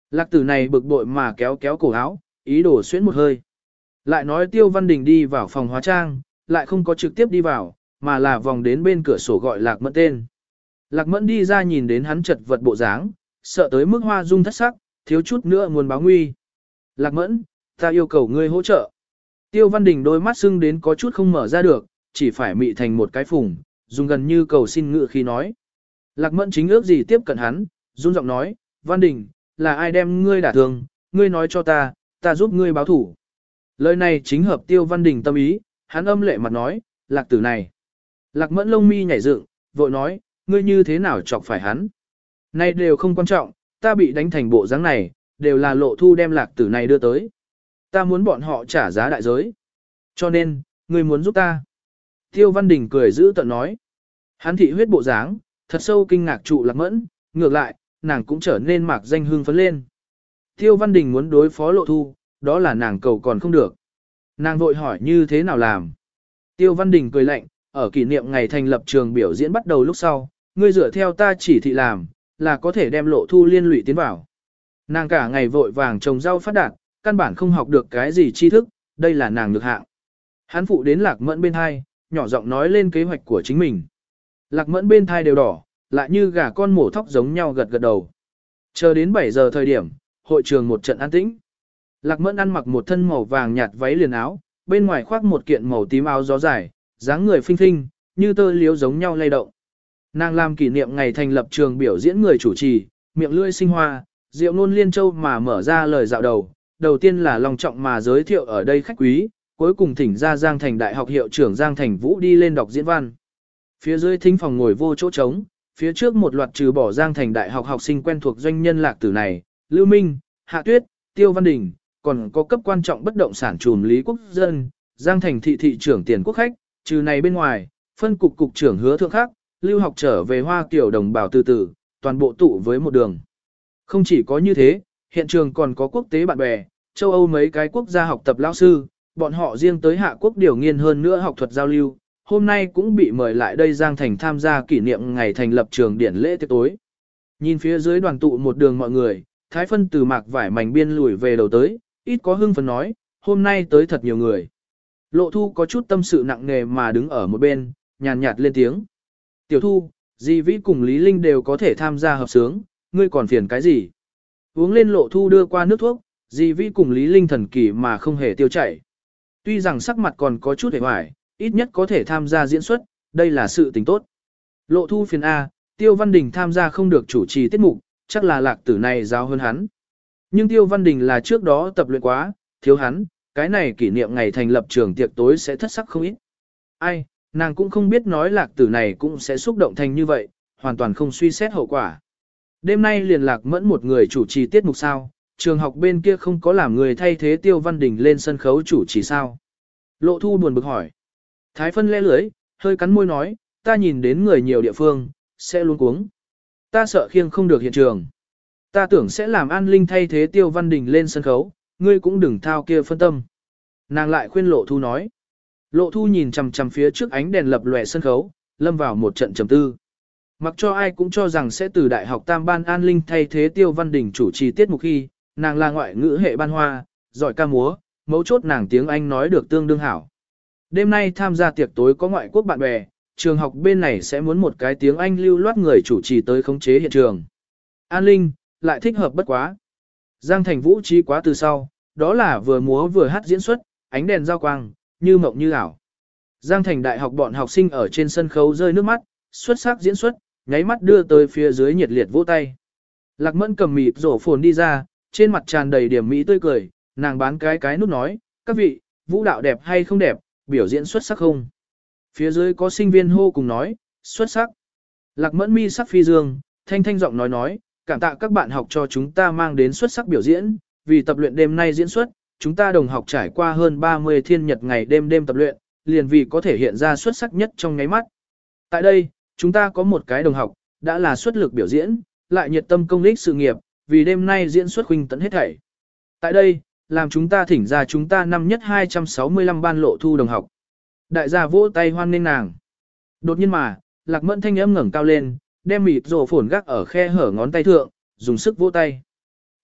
Lạc tử này bực bội mà kéo kéo cổ áo, ý đồ xuyến một hơi. Lại nói Tiêu Văn Đình đi vào phòng hóa trang, lại không có trực tiếp đi vào, mà là vòng đến bên cửa sổ gọi Lạc Mẫn tên. Lạc Mẫn đi ra nhìn đến hắn chật vật bộ dáng, sợ tới mức hoa dung thất sắc, thiếu chút nữa muốn báo nguy. Lạc Mẫn, ta yêu cầu ngươi hỗ trợ. Tiêu Văn Đình đôi mắt sưng đến có chút không mở ra được, chỉ phải mị thành một cái phùng, dùng gần như cầu xin ngự khi nói. Lạc Mẫn chính ước gì tiếp cận hắn, run giọng nói, Văn Đình, là ai đem ngươi đả thương, ngươi nói cho ta, ta giúp ngươi báo thủ. Lời này chính hợp Tiêu Văn Đình tâm ý, hắn âm lệ mặt nói, Lạc tử này. Lạc Mẫn lông mi nhảy dựng, vội nói, ngươi như thế nào chọc phải hắn. Này đều không quan trọng, ta bị đánh thành bộ dáng này, đều là Lộ Thu đem Lạc tử này đưa tới. Ta muốn bọn họ trả giá đại giới. Cho nên, ngươi muốn giúp ta. Tiêu Văn Đình cười giữ tận nói. Hắn thị huyết bộ dáng, thật sâu kinh ngạc trụ Lạc Mẫn, ngược lại, nàng cũng trở nên mạc danh hương phấn lên. Tiêu Văn Đình muốn đối phó Lộ Thu, đó là nàng cầu còn không được. Nàng vội hỏi như thế nào làm. Tiêu Văn Đình cười lạnh, ở kỷ niệm ngày thành lập trường biểu diễn bắt đầu lúc sau, ngươi dựa theo ta chỉ thị làm, là có thể đem Lộ Thu liên lụy tiến vào. Nàng cả ngày vội vàng trồng rau phát đạt, căn bản không học được cái gì tri thức, đây là nàng nhược hạng. Hắn phụ đến Lạc Mẫn bên thai, nhỏ giọng nói lên kế hoạch của chính mình. Lạc Mẫn bên thai đều đỏ, lại như gà con mổ thóc giống nhau gật gật đầu. Chờ đến bảy giờ thời điểm, hội trường một trận an tĩnh. Lạc Mẫn ăn mặc một thân màu vàng nhạt váy liền áo, bên ngoài khoác một kiện màu tím áo gió dài, dáng người phinh phinh, như tơ liếu giống nhau lay động. Nàng làm kỷ niệm ngày thành lập trường biểu diễn người chủ trì, miệng lưỡi sinh hoa, rượu nôn liên châu mà mở ra lời dạo đầu. Đầu tiên là lòng trọng mà giới thiệu ở đây khách quý, cuối cùng thỉnh ra Giang Thành Đại học hiệu trưởng Giang Thành Vũ đi lên đọc diễn văn. Phía dưới thính phòng ngồi vô chỗ trống, phía trước một loạt trừ bỏ Giang Thành Đại học học sinh quen thuộc doanh nhân Lạc tử này, Lưu Minh, Hạ Tuyết, Tiêu Văn Đình, còn có cấp quan trọng bất động sản trùm Lý Quốc Dân, Giang Thành thị thị trưởng Tiền Quốc Khách, trừ này bên ngoài, phân cục cục trưởng Hứa Thượng Khắc, lưu học trở về Hoa Kiều đồng bào từ từ, toàn bộ tụ với một đường. Không chỉ có như thế, hiện trường còn có quốc tế bạn bè, châu Âu mấy cái quốc gia học tập lao sư, bọn họ riêng tới Hạ Quốc điều nghiên hơn nữa học thuật giao lưu, hôm nay cũng bị mời lại đây Giang Thành tham gia kỷ niệm ngày thành lập trường điển lễ tiệc tối. Nhìn phía dưới đoàn tụ một đường mọi người, Thái Phân từ mạc vải mảnh biên lùi về đầu tới, ít có hưng phấn nói, hôm nay tới thật nhiều người. Lộ Thu có chút tâm sự nặng nề mà đứng ở một bên, nhàn nhạt lên tiếng. Tiểu Thu, Di Vĩ cùng Lý Linh đều có thể tham gia hợp sướng, ngươi còn phiền cái gì? Uống lên Lộ Thu đưa qua nước thuốc, Di Vĩ cùng Lý Linh thần kỳ mà không hề tiêu chảy. Tuy rằng sắc mặt còn có chút hề hoài, ít nhất có thể tham gia diễn xuất, đây là sự tình tốt. Lộ Thu phiền A, Tiêu Văn Đình tham gia không được chủ trì tiết mục, chắc là Lạc tử này giáo hơn hắn. Nhưng Tiêu Văn Đình là trước đó tập luyện quá, thiếu hắn, cái này kỷ niệm ngày thành lập trường tiệc tối sẽ thất sắc không ít. Ai, nàng cũng không biết nói Lạc tử này cũng sẽ xúc động thành như vậy, hoàn toàn không suy xét hậu quả. Đêm nay liền Lạc Mẫn một người chủ trì tiết mục sao, trường học bên kia không có làm người thay thế Tiêu Văn Đình lên sân khấu chủ trì sao. Lộ Thu buồn bực hỏi. Thái Phân le lưới, hơi cắn môi nói, ta nhìn đến người nhiều địa phương, sẽ luôn cuống. Ta sợ khiêng không được hiện trường. Ta tưởng sẽ làm An Linh thay thế Tiêu Văn Đình lên sân khấu, ngươi cũng đừng thao kia phân tâm. Nàng lại khuyên Lộ Thu nói. Lộ Thu nhìn chằm chằm phía trước ánh đèn lập lòe sân khấu, lâm vào một trận trầm tư. Mặc cho ai cũng cho rằng sẽ từ Đại học Tam Ban An Linh thay thế Tiêu Văn Đình chủ trì tiết mục khi, nàng là ngoại ngữ hệ ban hoa, giỏi ca múa, mấu chốt nàng tiếng Anh nói được tương đương hảo. Đêm nay tham gia tiệc tối có ngoại quốc bạn bè, trường học bên này sẽ muốn một cái tiếng Anh lưu loát người chủ trì tới khống chế hiện trường. An Linh, lại thích hợp bất quá. Giang Thành Vũ trí quá từ sau, đó là vừa múa vừa hát diễn xuất, ánh đèn giao quang, như mộng như ảo. Giang Thành Đại học bọn học sinh ở trên sân khấu rơi nước mắt, xuất sắc diễn xuất, nháy mắt đưa tới phía dưới nhiệt liệt vỗ tay. Lạc Mẫn cầm mịt rổ phồn đi ra, trên mặt tràn đầy điểm mỹ tươi cười, nàng bán cái cái nút nói, các vị, vũ đạo đẹp hay không đẹp, biểu diễn xuất sắc không? Phía dưới có sinh viên hô cùng nói, xuất sắc. Lạc Mẫn mi sắc phi dương, thanh thanh giọng nói nói, cảm tạ các bạn học cho chúng ta mang đến xuất sắc biểu diễn, vì tập luyện đêm nay diễn xuất, chúng ta đồng học trải qua hơn ba mươi thiên nhật ngày đêm đêm tập luyện, liền vì có thể hiện ra xuất sắc nhất trong nháy mắt. Tại đây, chúng ta có một cái đồng học, đã là xuất lực biểu diễn, lại nhiệt tâm công đích sự nghiệp, vì đêm nay diễn xuất huynh tận hết thảy. Tại đây, làm chúng ta thỉnh ra chúng ta năm nhất hai trăm sáu mươi lăm ban Lộ Thu đồng học. Đại gia vỗ tay hoan nghênh nàng. Đột nhiên mà, Lạc Mẫn thanh âm ngẩng cao lên, đem mịt rổ phồn gác ở khe hở ngón tay thượng, dùng sức vỗ tay.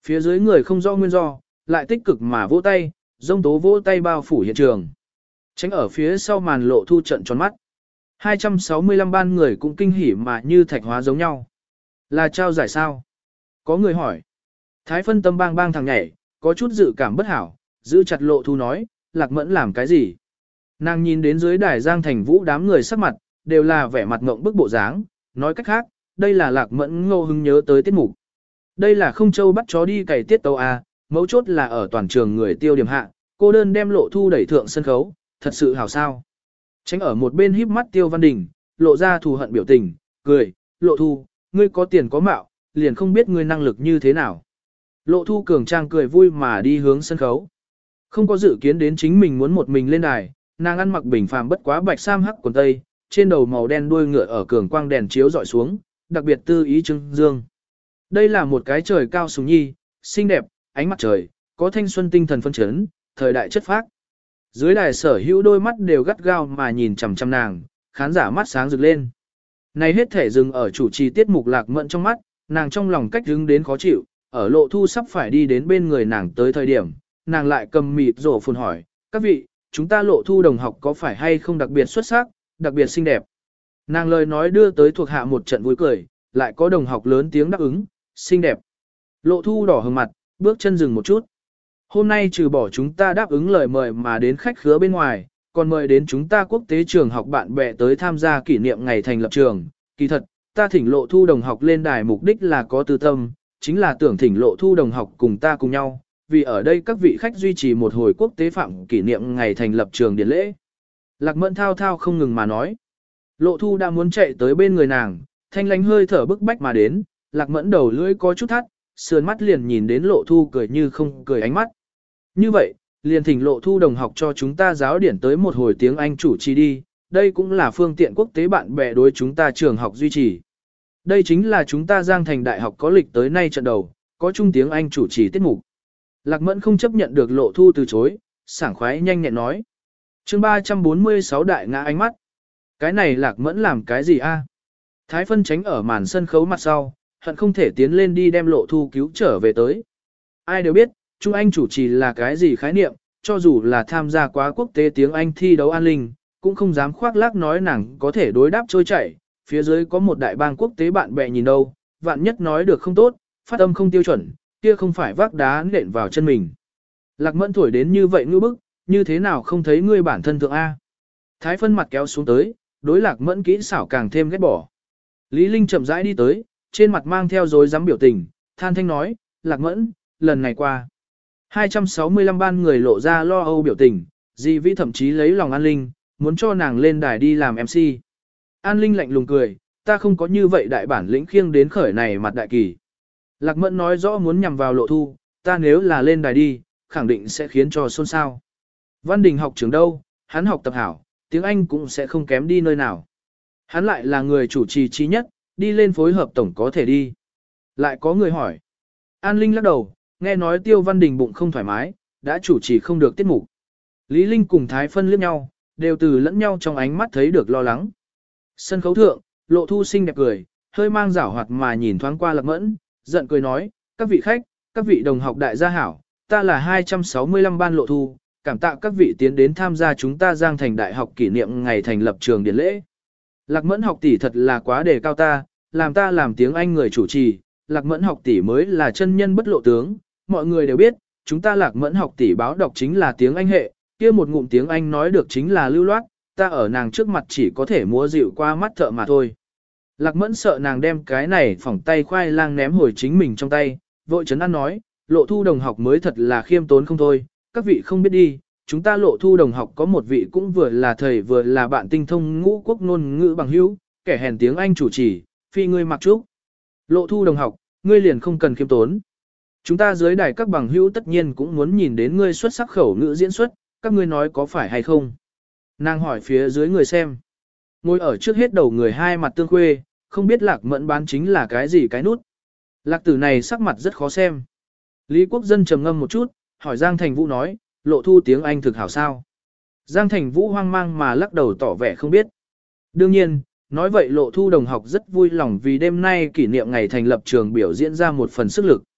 Phía dưới người không rõ nguyên do, lại tích cực mà vỗ tay, dông tố vỗ tay bao phủ hiện trường. Tránh ở phía sau màn Lộ Thu trận tròn mắt. hai trăm sáu mươi lăm ban người cũng kinh hỉ mà như thạch hóa giống nhau. Là trao giải sao? Có người hỏi. Thái phân tâm bang bang thằng nhảy, có chút dự cảm bất hảo, giữ chặt Lộ Thu nói, Lạc Mẫn làm cái gì? Nàng nhìn đến dưới đài Giang Thành Vũ đám người sắc mặt, đều là vẻ mặt ngộng bức bộ dáng, nói cách khác, đây là Lạc Mẫn Ngô Hưng nhớ tới tiết mục. Đây là không châu bắt chó đi cày tiết tấu A, mấu chốt là ở toàn trường người tiêu điểm hạ, cô đơn đem Lộ Thu đẩy thượng sân khấu, thật sự hảo sao. Tránh ở một bên híp mắt Tiêu Văn Đình, lộ ra thù hận biểu tình, cười, Lộ Thu, ngươi có tiền có mạo, liền không biết ngươi năng lực như thế nào. Lộ Thu cường trang cười vui mà đi hướng sân khấu. Không có dự kiến đến chính mình muốn một mình lên đài, nàng ăn mặc bình phàm bất quá bạch sam hắc quần tây, trên đầu màu đen đuôi ngựa ở cường quang đèn chiếu dọi xuống, đặc biệt tư ý trưng dương. Đây là một cái trời cao sùng nhi, xinh đẹp, ánh mặt trời, có thanh xuân tinh thần phân chấn, thời đại chất phác. Dưới đài sở hữu đôi mắt đều gắt gao mà nhìn chằm chằm nàng, khán giả mắt sáng rực lên. Này hết thể dừng ở chủ trì tiết mục Lạc Mẫn trong mắt, nàng trong lòng cách hứng đến khó chịu, ở Lộ Thu sắp phải đi đến bên người nàng tới thời điểm, nàng lại cầm mịt rổ phun hỏi, các vị, chúng ta Lộ Thu đồng học có phải hay không đặc biệt xuất sắc, đặc biệt xinh đẹp. Nàng lời nói đưa tới thuộc hạ một trận vui cười, lại có đồng học lớn tiếng đáp ứng, xinh đẹp. Lộ Thu đỏ hừng mặt, bước chân dừng một chút. Hôm nay trừ bỏ chúng ta đáp ứng lời mời mà đến khách khứa bên ngoài, còn mời đến chúng ta quốc tế trường học bạn bè tới tham gia kỷ niệm ngày thành lập trường. Kỳ thật, ta thỉnh Lộ Thu đồng học lên đài mục đích là có tư tâm, chính là tưởng thỉnh Lộ Thu đồng học cùng ta cùng nhau, vì ở đây các vị khách duy trì một hồi quốc tế phạm kỷ niệm ngày thành lập trường điển lễ. Lạc Mẫn thao thao không ngừng mà nói. Lộ Thu đã muốn chạy tới bên người nàng, thanh lánh hơi thở bức bách mà đến, Lạc Mẫn đầu lưỡi có chút thắt, sườn mắt liền nhìn đến Lộ Thu cười như không cười ánh mắt. Như vậy, liền thỉnh Lộ Thu đồng học cho chúng ta giáo điển tới một hồi tiếng Anh chủ trì đi, đây cũng là phương tiện quốc tế bạn bè đối chúng ta trường học duy trì. Đây chính là chúng ta Giang Thành Đại học có lịch tới nay trận đầu, có chung tiếng Anh chủ trì tiết mục. Lạc Mẫn không chấp nhận được Lộ Thu từ chối, sảng khoái nhanh nhẹn nói. chương ba trăm bốn mươi sáu đại ngã ánh mắt. Cái này Lạc Mẫn làm cái gì a? Thái phân tránh ở màn sân khấu mặt sau, hận không thể tiến lên đi đem Lộ Thu cứu trở về tới. Ai đều biết, Trung Anh chủ trì là cái gì khái niệm, cho dù là tham gia quá quốc tế tiếng Anh thi đấu an ninh, cũng không dám khoác lác nói nàng có thể đối đáp trôi chảy, phía dưới có một đại bang quốc tế bạn bè nhìn đâu, vạn nhất nói được không tốt, phát âm không tiêu chuẩn, kia không phải vác đá nện vào chân mình. Lạc Mẫn thổi đến như vậy ngư bức, như thế nào không thấy ngươi bản thân thượng A. Thái phân mặt kéo xuống tới, đối Lạc Mẫn kỹ xảo càng thêm ghét bỏ. Lý Linh chậm rãi đi tới, trên mặt mang theo dối dám biểu tình, than thanh nói, Lạc Mẫn, lần này qua. hai trăm sáu mươi lăm ban người lộ ra lo âu biểu tình, Di Vĩ thậm chí lấy lòng An Linh, muốn cho nàng lên đài đi làm em xê. An Linh lạnh lùng cười, ta không có như vậy đại bản lĩnh khiêng đến khởi này mặt đại kỳ. Lạc Mẫn nói rõ muốn nhằm vào Lộ Thu, ta nếu là lên đài đi, khẳng định sẽ khiến cho xôn xao. Văn Đình học trường đâu, hắn học tập hảo, tiếng Anh cũng sẽ không kém đi nơi nào. Hắn lại là người chủ trì trí nhất, đi lên phối hợp tổng có thể đi. Lại có người hỏi. An Linh lắc đầu, nghe nói Tiêu Văn Đình bụng không thoải mái, đã chủ trì không được tiết mục. Lý Linh cùng Thái phân liếc nhau, đều từ lẫn nhau trong ánh mắt thấy được lo lắng. Sân khấu thượng, Lộ Thu xinh đẹp cười, hơi mang giảo hoạt mà nhìn thoáng qua Lạc Mẫn, giận cười nói, các vị khách, các vị đồng học đại gia hảo, ta là hai trăm sáu mươi lăm ban Lộ Thu, cảm tạ các vị tiến đến tham gia chúng ta Giang Thành Đại học kỷ niệm ngày thành lập trường điển lễ. Lạc Mẫn học tỷ thật là quá đề cao ta, làm ta làm tiếng Anh người chủ trì, Lạc Mẫn học tỷ mới là chân nhân bất lộ tướng, mọi người đều biết, chúng ta Lạc Mẫn học tỷ báo đọc chính là tiếng Anh hệ, kia một ngụm tiếng Anh nói được chính là lưu loát, ta ở nàng trước mặt chỉ có thể múa dịu qua mắt thợ mà thôi. Lạc Mẫn sợ nàng đem cái này phỏng tay khoai lang ném hồi chính mình trong tay, vội chấn an nói, Lộ Thu đồng học mới thật là khiêm tốn không thôi, các vị không biết đi, chúng ta Lộ Thu đồng học có một vị cũng vừa là thầy vừa là bạn tinh thông ngũ quốc ngôn ngữ bằng hữu, kẻ hèn tiếng Anh chủ trì, phi ngươi mặc trúc. Lộ Thu đồng học, ngươi liền không cần khiêm tốn. Chúng ta dưới đài các bằng hữu tất nhiên cũng muốn nhìn đến ngươi xuất sắc khẩu ngữ diễn xuất, các ngươi nói có phải hay không? Nàng hỏi phía dưới người xem. Ngồi ở trước hết đầu người hai mặt tương khuê, không biết Lạc Mẫn bán chính là cái gì cái nút. Lạc tử này sắc mặt rất khó xem. Lý Quốc Dân trầm ngâm một chút, hỏi Giang Thành Vũ nói, Lộ Thu tiếng Anh thực hảo sao? Giang Thành Vũ hoang mang mà lắc đầu tỏ vẻ không biết. Đương nhiên, nói vậy Lộ Thu đồng học rất vui lòng vì đêm nay kỷ niệm ngày thành lập trường biểu diễn ra một phần sức lực.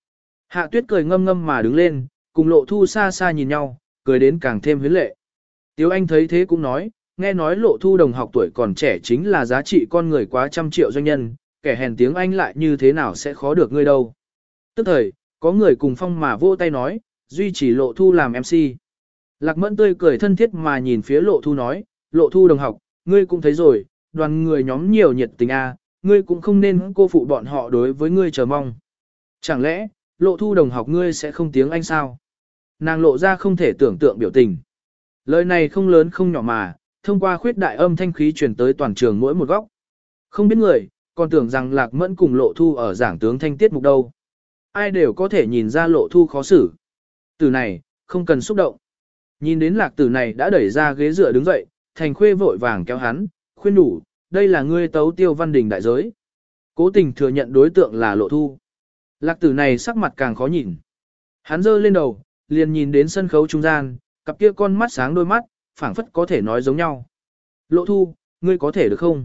Hạ tuyết cười ngâm ngâm mà đứng lên, cùng lộ thu xa xa nhìn nhau, cười đến càng thêm huyến lệ. Tiếu Anh thấy thế cũng nói, nghe nói lộ thu đồng học tuổi còn trẻ chính là giá trị con người quá trăm triệu doanh nhân, kẻ hèn tiếng Anh lại như thế nào sẽ khó được ngươi đâu. Tức thời, có người cùng phong mà vỗ tay nói, duy trì lộ thu làm em xê. Lạc Mẫn tươi cười thân thiết mà nhìn phía lộ thu nói, lộ thu đồng học, ngươi cũng thấy rồi, đoàn người nhóm nhiều nhiệt tình a, ngươi cũng không nên cô phụ bọn họ đối với ngươi chờ mong. Chẳng lẽ, lộ thu đồng học ngươi sẽ không tiếng Anh sao? Nàng lộ ra không thể tưởng tượng biểu tình. Lời này không lớn không nhỏ mà, thông qua khuyết đại âm thanh khí truyền tới toàn trường mỗi một góc. Không biết người, còn tưởng rằng Lạc Mẫn cùng lộ thu ở giảng tướng thanh tiết mục đâu. Ai đều có thể nhìn ra lộ thu khó xử. Từ này, không cần xúc động. Nhìn đến Lạc Tử này đã đẩy ra ghế dựa đứng dậy, Thành Khuê vội vàng kéo hắn, khuyên đủ, đây là ngươi tấu Tiêu Văn Đình đại giới. Cố tình thừa nhận đối tượng là lộ thu. Lạc Tử này sắc mặt càng khó nhìn. Hắn giơ lên đầu, liền nhìn đến sân khấu trung gian, cặp kia con mắt sáng đôi mắt, phảng phất có thể nói giống nhau. Lộ thu, ngươi có thể được không?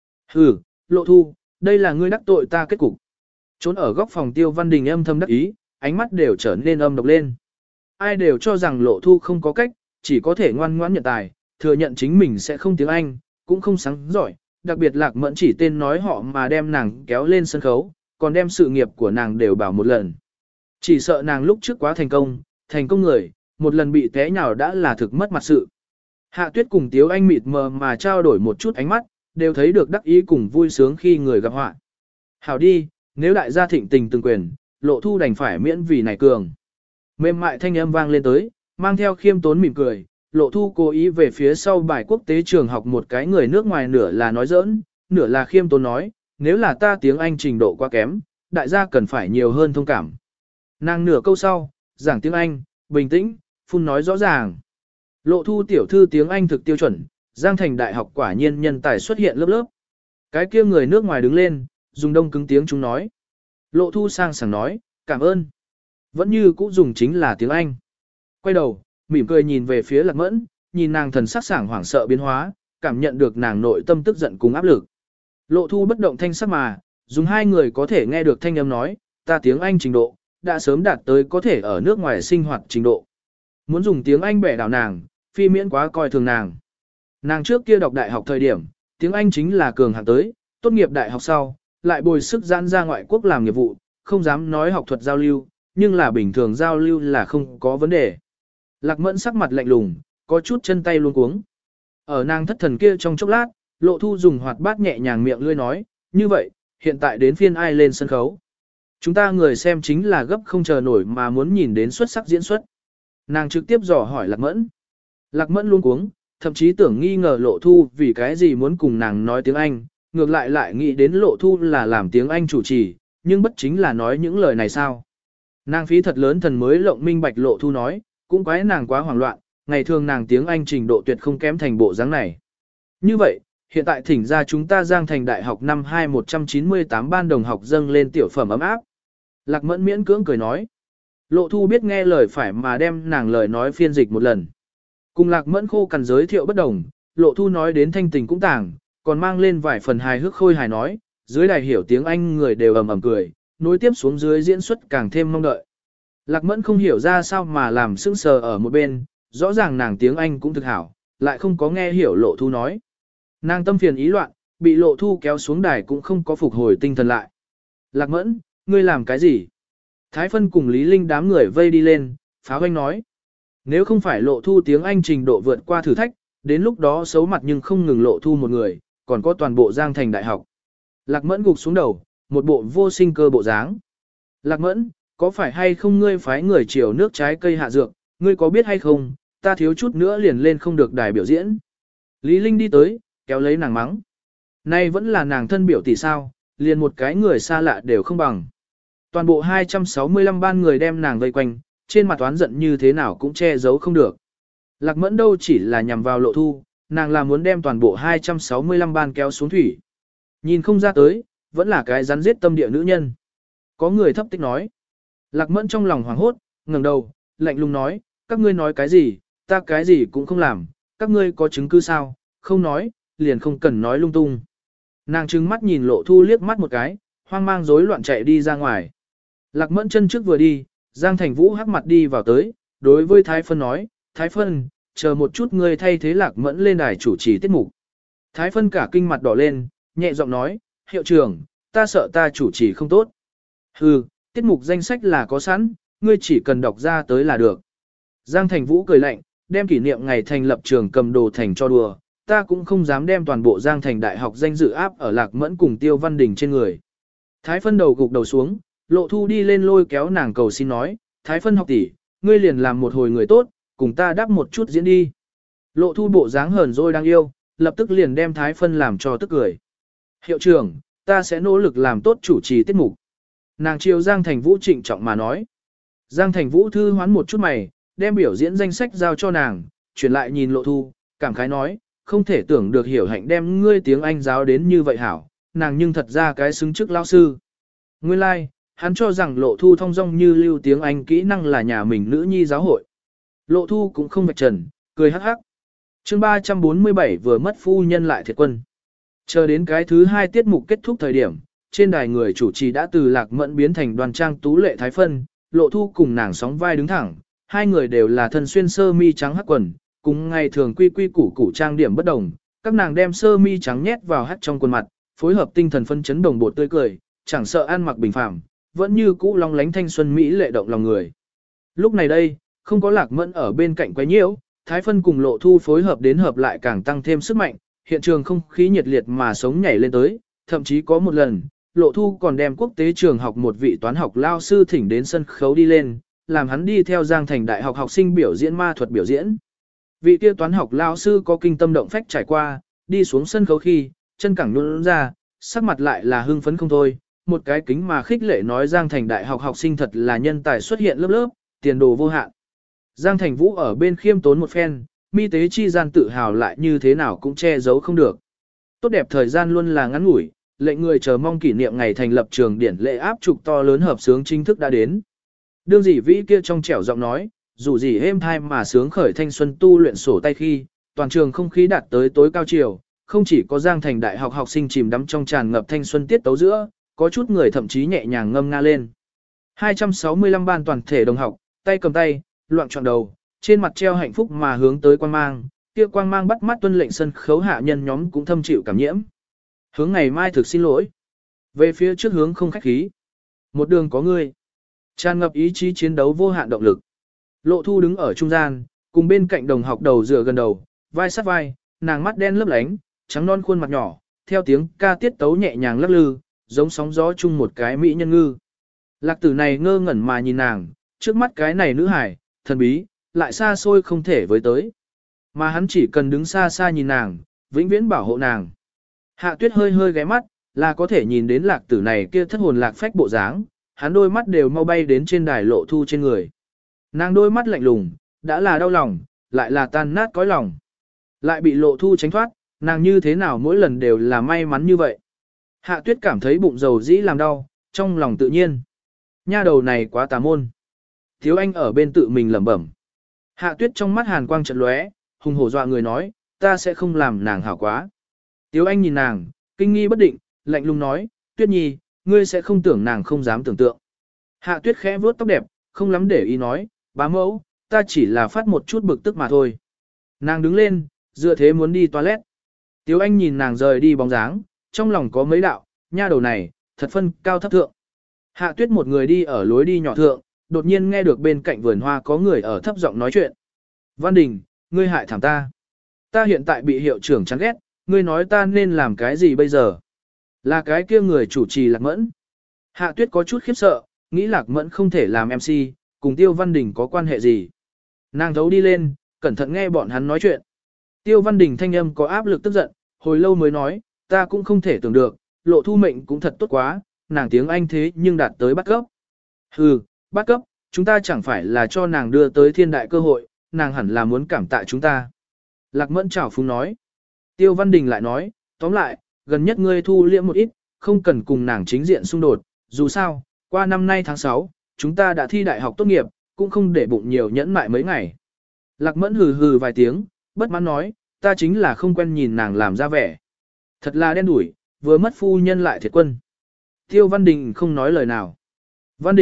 Ừ, lộ thu, đây là ngươi đắc tội ta kết cục. Trốn ở góc phòng Tiêu Văn Đình âm thầm đắc ý, ánh mắt đều trở nên âm độc lên. Ai đều cho rằng lộ thu không có cách, chỉ có thể ngoan ngoãn nhận tài, thừa nhận chính mình sẽ không tiếng Anh, cũng không sáng giỏi, đặc biệt Lạc Mẫn chỉ tên nói họ mà đem nàng kéo lên sân khấu, còn đem sự nghiệp của nàng đều bảo một lần. Chỉ sợ nàng lúc trước quá thành công, thành công người, một lần bị té nhào đã là thực mất mặt sự. Hạ Tuyết cùng Tiếu Anh mịt mờ mà trao đổi một chút ánh mắt, đều thấy được đắc ý cùng vui sướng khi người gặp họa. Hảo đi, nếu đại gia thịnh tình từng quyền, lộ thu đành phải miễn vì này cường. Mềm mại thanh âm vang lên tới, mang theo khiêm tốn mỉm cười, lộ thu cố ý về phía sau bài quốc tế trường học một cái người nước ngoài nửa là nói giỡn, nửa là khiêm tốn nói, nếu là ta tiếng Anh trình độ quá kém, đại gia cần phải nhiều hơn thông cảm. Nàng nửa câu sau, giảng tiếng Anh, bình tĩnh, phun nói rõ ràng. Lộ thu tiểu thư tiếng Anh thực tiêu chuẩn, Giang Thành Đại học quả nhiên nhân tài xuất hiện lớp lớp. Cái kia người nước ngoài đứng lên, dùng đông cứng tiếng chúng nói. Lộ thu sang sảng nói, cảm ơn. Vẫn như cũ dùng chính là tiếng Anh. Quay đầu, mỉm cười nhìn về phía Lạc Mẫn, nhìn nàng thần sắc sảng hoảng sợ biến hóa, cảm nhận được nàng nội tâm tức giận cùng áp lực. Lộ thu bất động thanh sắc mà, dùng hai người có thể nghe được thanh âm nói, ta tiếng Anh trình độ, đã sớm đạt tới có thể ở nước ngoài sinh hoạt trình độ. Muốn dùng tiếng Anh bẻ đảo nàng, phi miễn quá coi thường nàng. Nàng trước kia đọc đại học thời điểm, tiếng Anh chính là cường hạng tới, tốt nghiệp đại học sau, lại bồi sức giãn ra ngoại quốc làm nghiệp vụ, không dám nói học thuật giao lưu, nhưng là bình thường giao lưu là không có vấn đề. Lạc Mẫn sắc mặt lạnh lùng, có chút chân tay luống cuống. Ở nàng thất thần kia trong chốc lát, lộ thu dùng hoạt bát nhẹ nhàng miệng lươi nói, như vậy, hiện tại đến phiên ai lên sân khấu. Chúng ta người xem chính là gấp không chờ nổi mà muốn nhìn đến xuất sắc diễn xuất. Nàng trực tiếp dò hỏi Lạc Mẫn. Lạc Mẫn luống cuống, thậm chí tưởng nghi ngờ lộ thu vì cái gì muốn cùng nàng nói tiếng Anh, ngược lại lại nghĩ đến lộ thu là làm tiếng Anh chủ trì, nhưng bất chính là nói những lời này sao. Nàng phí thật lớn thần mới lộng minh bạch lộ thu nói, cũng quái nàng quá hoảng loạn, ngày thường nàng tiếng Anh trình độ tuyệt không kém thành bộ dáng này. Như vậy, hiện tại thỉnh ra chúng ta Giang Thành Đại học năm hai một chín tám ban đồng học dâng lên tiểu phẩm ấm áp. Lạc Mẫn miễn cưỡng cười nói. Lộ thu biết nghe lời phải mà đem nàng lời nói phiên dịch một lần. Cùng Lạc Mẫn khô cằn giới thiệu bất đồng, lộ thu nói đến thanh tình cũng tàng, còn mang lên vài phần hài hước khôi hài nói, dưới đài hiểu tiếng Anh người đều ầm ầm cười, nối tiếp xuống dưới diễn xuất càng thêm mong đợi. Lạc Mẫn không hiểu ra sao mà làm sững sờ ở một bên, rõ ràng nàng tiếng Anh cũng thực hảo, lại không có nghe hiểu lộ thu nói. Nàng tâm phiền ý loạn, bị lộ thu kéo xuống đài cũng không có phục hồi tinh thần lại. Lạc Mẫn, ngươi làm cái gì? Thái Phân cùng Lý Linh đám người vây đi lên, phá hoanh nói. Nếu không phải lộ thu tiếng Anh trình độ vượt qua thử thách, đến lúc đó xấu mặt nhưng không ngừng lộ thu một người, còn có toàn bộ Giang Thành Đại học. Lạc Mẫn gục xuống đầu, một bộ vô sinh cơ bộ dáng. Lạc Mẫn, có phải hay không ngươi phái người chiều nước trái cây hạ dược, ngươi có biết hay không, ta thiếu chút nữa liền lên không được đài biểu diễn. Lý Linh đi tới, kéo lấy nàng mắng. Nay vẫn là nàng thân biểu tỷ sao, liền một cái người xa lạ đều không bằng. Toàn bộ hai trăm sáu mươi lăm ban người đem nàng vây quanh, trên mặt toán giận như thế nào cũng che giấu không được. Lạc Mẫn đâu chỉ là nhằm vào lộ thu, nàng là muốn đem toàn bộ hai trăm sáu mươi lăm ban kéo xuống thủy. Nhìn không ra tới, vẫn là cái rắn giết tâm địa nữ nhân. Có người thấp tích nói. Lạc Mẫn trong lòng hoảng hốt, ngẩng đầu, lạnh lùng nói, các ngươi nói cái gì, ta cái gì cũng không làm, các ngươi có chứng cứ sao, không nói, liền không cần nói lung tung. Nàng trừng mắt nhìn lộ thu liếc mắt một cái, hoang mang rối loạn chạy đi ra ngoài. Lạc Mẫn chân trước vừa đi, Giang Thành Vũ hắc mặt đi vào tới, đối với Thái Phân nói, Thái Phân, chờ một chút ngươi thay thế Lạc Mẫn lên đài chủ trì tiết mục. Thái Phân cả kinh mặt đỏ lên, nhẹ giọng nói, hiệu trưởng, ta sợ ta chủ trì không tốt. Hừ, tiết mục danh sách là có sẵn, ngươi chỉ cần đọc ra tới là được. Giang Thành Vũ cười lạnh, đem kỷ niệm ngày thành lập trường cầm đồ thành cho đùa, ta cũng không dám đem toàn bộ Giang Thành Đại học danh dự áp ở Lạc Mẫn cùng Tiêu Văn Đình trên người. Thái Phân đầu gục đầu xuống, Lộ Thu đi lên lôi kéo nàng cầu xin nói, Thái Phân học tỷ, ngươi liền làm một hồi người tốt, cùng ta đáp một chút diễn đi. Lộ Thu bộ dáng hờn dỗi đang yêu, lập tức liền đem Thái Phân làm cho tức cười. Hiệu trưởng, ta sẽ nỗ lực làm tốt chủ trì tiết mục. Nàng chiều Giang Thành Vũ trịnh trọng mà nói. Giang Thành Vũ thư hoán một chút mày, đem biểu diễn danh sách giao cho nàng, chuyển lại nhìn Lộ Thu, cảm khái nói, không thể tưởng được hiểu hạnh đem ngươi tiếng Anh giáo đến như vậy hảo, nàng nhưng thật ra cái xứng chức lao sư. Nguyên lai, like, hắn cho rằng Lộ Thu thông dong như lưu tiếng Anh kỹ năng là nhà mình nữ nhi giáo hội. Lộ Thu cũng không vạch trần, cười hắc hắc. Chương ba trăm bốn mươi bảy vừa mất phu nhân lại thiệt quân. Chờ đến cái thứ hai tiết mục kết thúc thời điểm, trên đài người chủ trì đã từ Lạc Mẫn biến thành Đoàn Trang tú lệ Thái Phân, Lộ Thu cùng nàng sóng vai đứng thẳng, hai người đều là thân xuyên sơ mi trắng hắc quần, cùng ngày thường quy quy củ củ trang điểm bất đồng, các nàng đem sơ mi trắng nhét vào hắt trong quần mặt, phối hợp tinh thần phân chấn đồng bộ tươi cười, chẳng sợ ăn mặc bình phàm, vẫn như cũ long lánh thanh xuân mỹ lệ động lòng người. Lúc này đây, không có Lạc Mẫn ở bên cạnh quấy nhiễu, Thái Phân cùng Lộ Thu phối hợp đến hợp lại càng tăng thêm sức mạnh, hiện trường không khí nhiệt liệt mà sống nhảy lên tới, thậm chí có một lần, Lộ Thu còn đem quốc tế trường học một vị toán học lao sư thỉnh đến sân khấu đi lên, làm hắn đi theo Giang Thành Đại học học sinh biểu diễn ma thuật biểu diễn. Vị kia toán học lao sư có kinh tâm động phách trải qua, đi xuống sân khấu khi, chân cẳng nhún ra, sắc mặt lại là hưng phấn không thôi, một cái kính mà khích lệ nói Giang Thành Đại học học sinh thật là nhân tài xuất hiện lớp lớp, tiền đồ vô hạn. Giang Thành Vũ ở bên khiêm tốn một phen, mi tế chi gian tự hào lại như thế nào cũng che giấu không được. Tốt đẹp thời gian luôn là ngắn ngủi, lệnh người chờ mong kỷ niệm ngày thành lập trường điển lễ áp trục to lớn hợp sướng chính thức đã đến. Đương dĩ vĩ kia trong trẻo giọng nói, dù gì êm thai mà sướng khởi thanh xuân tu luyện sổ tay khi, toàn trường không khí đạt tới tối cao chiều, không chỉ có Giang Thành Đại học học sinh chìm đắm trong tràn ngập thanh xuân tiết tấu giữa, có chút người thậm chí nhẹ nhàng ngâm nga lên. hai trăm sáu mươi lăm ban toàn thể đồng học, tay cầm tay, loạn trọn đầu, trên mặt treo hạnh phúc mà hướng tới quang mang, kia quang mang bắt mắt tuân lệnh sân khấu hạ nhân nhóm cũng thâm chịu cảm nhiễm. Hướng ngày mai thực xin lỗi. Về phía trước hướng không khách khí. Một đường có ngươi. Tràn ngập ý chí chiến đấu vô hạn động lực. Lộ Thu đứng ở trung gian, cùng bên cạnh đồng học đầu dựa gần đầu, vai sát vai, nàng mắt đen lấp lánh, trắng non khuôn mặt nhỏ, theo tiếng ca tiết tấu nhẹ nhàng lắc lư, giống sóng gió chung một cái mỹ nhân ngư. Lạc Tử này ngơ ngẩn mà nhìn nàng, trước mắt cái này nữ hải, thần bí, lại xa xôi không thể với tới. Mà hắn chỉ cần đứng xa xa nhìn nàng, vĩnh viễn bảo hộ nàng. Hạ Tuyết hơi hơi ghé mắt, là có thể nhìn đến Lạc Tử này kia thất hồn lạc phách bộ dáng, hắn đôi mắt đều mau bay đến trên đài Lộ Thu trên người. Nàng đôi mắt lạnh lùng, đã là đau lòng, lại là tan nát cõi lòng. Lại bị Lộ Thu tránh thoát, nàng như thế nào mỗi lần đều là may mắn như vậy. Hạ Tuyết cảm thấy bụng dầu dĩ làm đau, trong lòng tự nhiên. Nha đầu này quá tà môn. Thiếu Anh ở bên tự mình lẩm bẩm. Hạ Tuyết trong mắt hàn quang chợt lóe, hùng hổ dọa người nói, ta sẽ không làm nàng hảo quá. Tiếu Anh nhìn nàng, kinh nghi bất định, lạnh lùng nói, Tuyết Nhi, ngươi sẽ không tưởng nàng không dám tưởng tượng. Hạ Tuyết khẽ vuốt tóc đẹp, không lắm để ý nói, bá mẫu, ta chỉ là phát một chút bực tức mà thôi. Nàng đứng lên, dựa thế muốn đi toilet. Tiếu Anh nhìn nàng rời đi bóng dáng, trong lòng có mấy đạo, nha đầu này, thật phân cao thấp thượng. Hạ Tuyết một người đi ở lối đi nhỏ thượng, đột nhiên nghe được bên cạnh vườn hoa có người ở thấp giọng nói chuyện. Văn Đình, ngươi hại thảm ta. Ta hiện tại bị hiệu trưởng chán ghét, ngươi nói ta nên làm cái gì bây giờ? Là cái kia người chủ trì Lạc Mẫn. Hạ Tuyết có chút khiếp sợ, nghĩ Lạc Mẫn không thể làm em xê, cùng Tiêu Văn Đình có quan hệ gì. Nàng thấu đi lên, cẩn thận nghe bọn hắn nói chuyện. Tiêu Văn Đình thanh âm có áp lực tức giận, hồi lâu mới nói, ta cũng không thể tưởng được, Lộ Thu mệnh cũng thật tốt quá, nàng tiếng Anh thế nhưng đạt tới bắt cấp. Hừ, bắt cấp, chúng ta chẳng phải là cho nàng đưa tới thiên đại cơ hội, nàng hẳn là muốn cảm tạ chúng ta. Lạc Mẫn chảo phúng nói. Tiêu Văn Đình lại nói, tóm lại, gần nhất ngươi thu liễm một ít, không cần cùng nàng chính diện xung đột, dù sao, qua năm nay tháng sáu, chúng ta đã thi đại học tốt nghiệp, cũng không để bụng nhiều nhẫn mại mấy ngày. Lạc Mẫn hừ hừ vài tiếng, bất mãn nói, ta chính là không quen nhìn nàng làm ra vẻ. Thật là đen đủi, vừa mất phu nhân lại thiệt quân. Tiêu Văn Đình không nói lời nào. Văn Đình,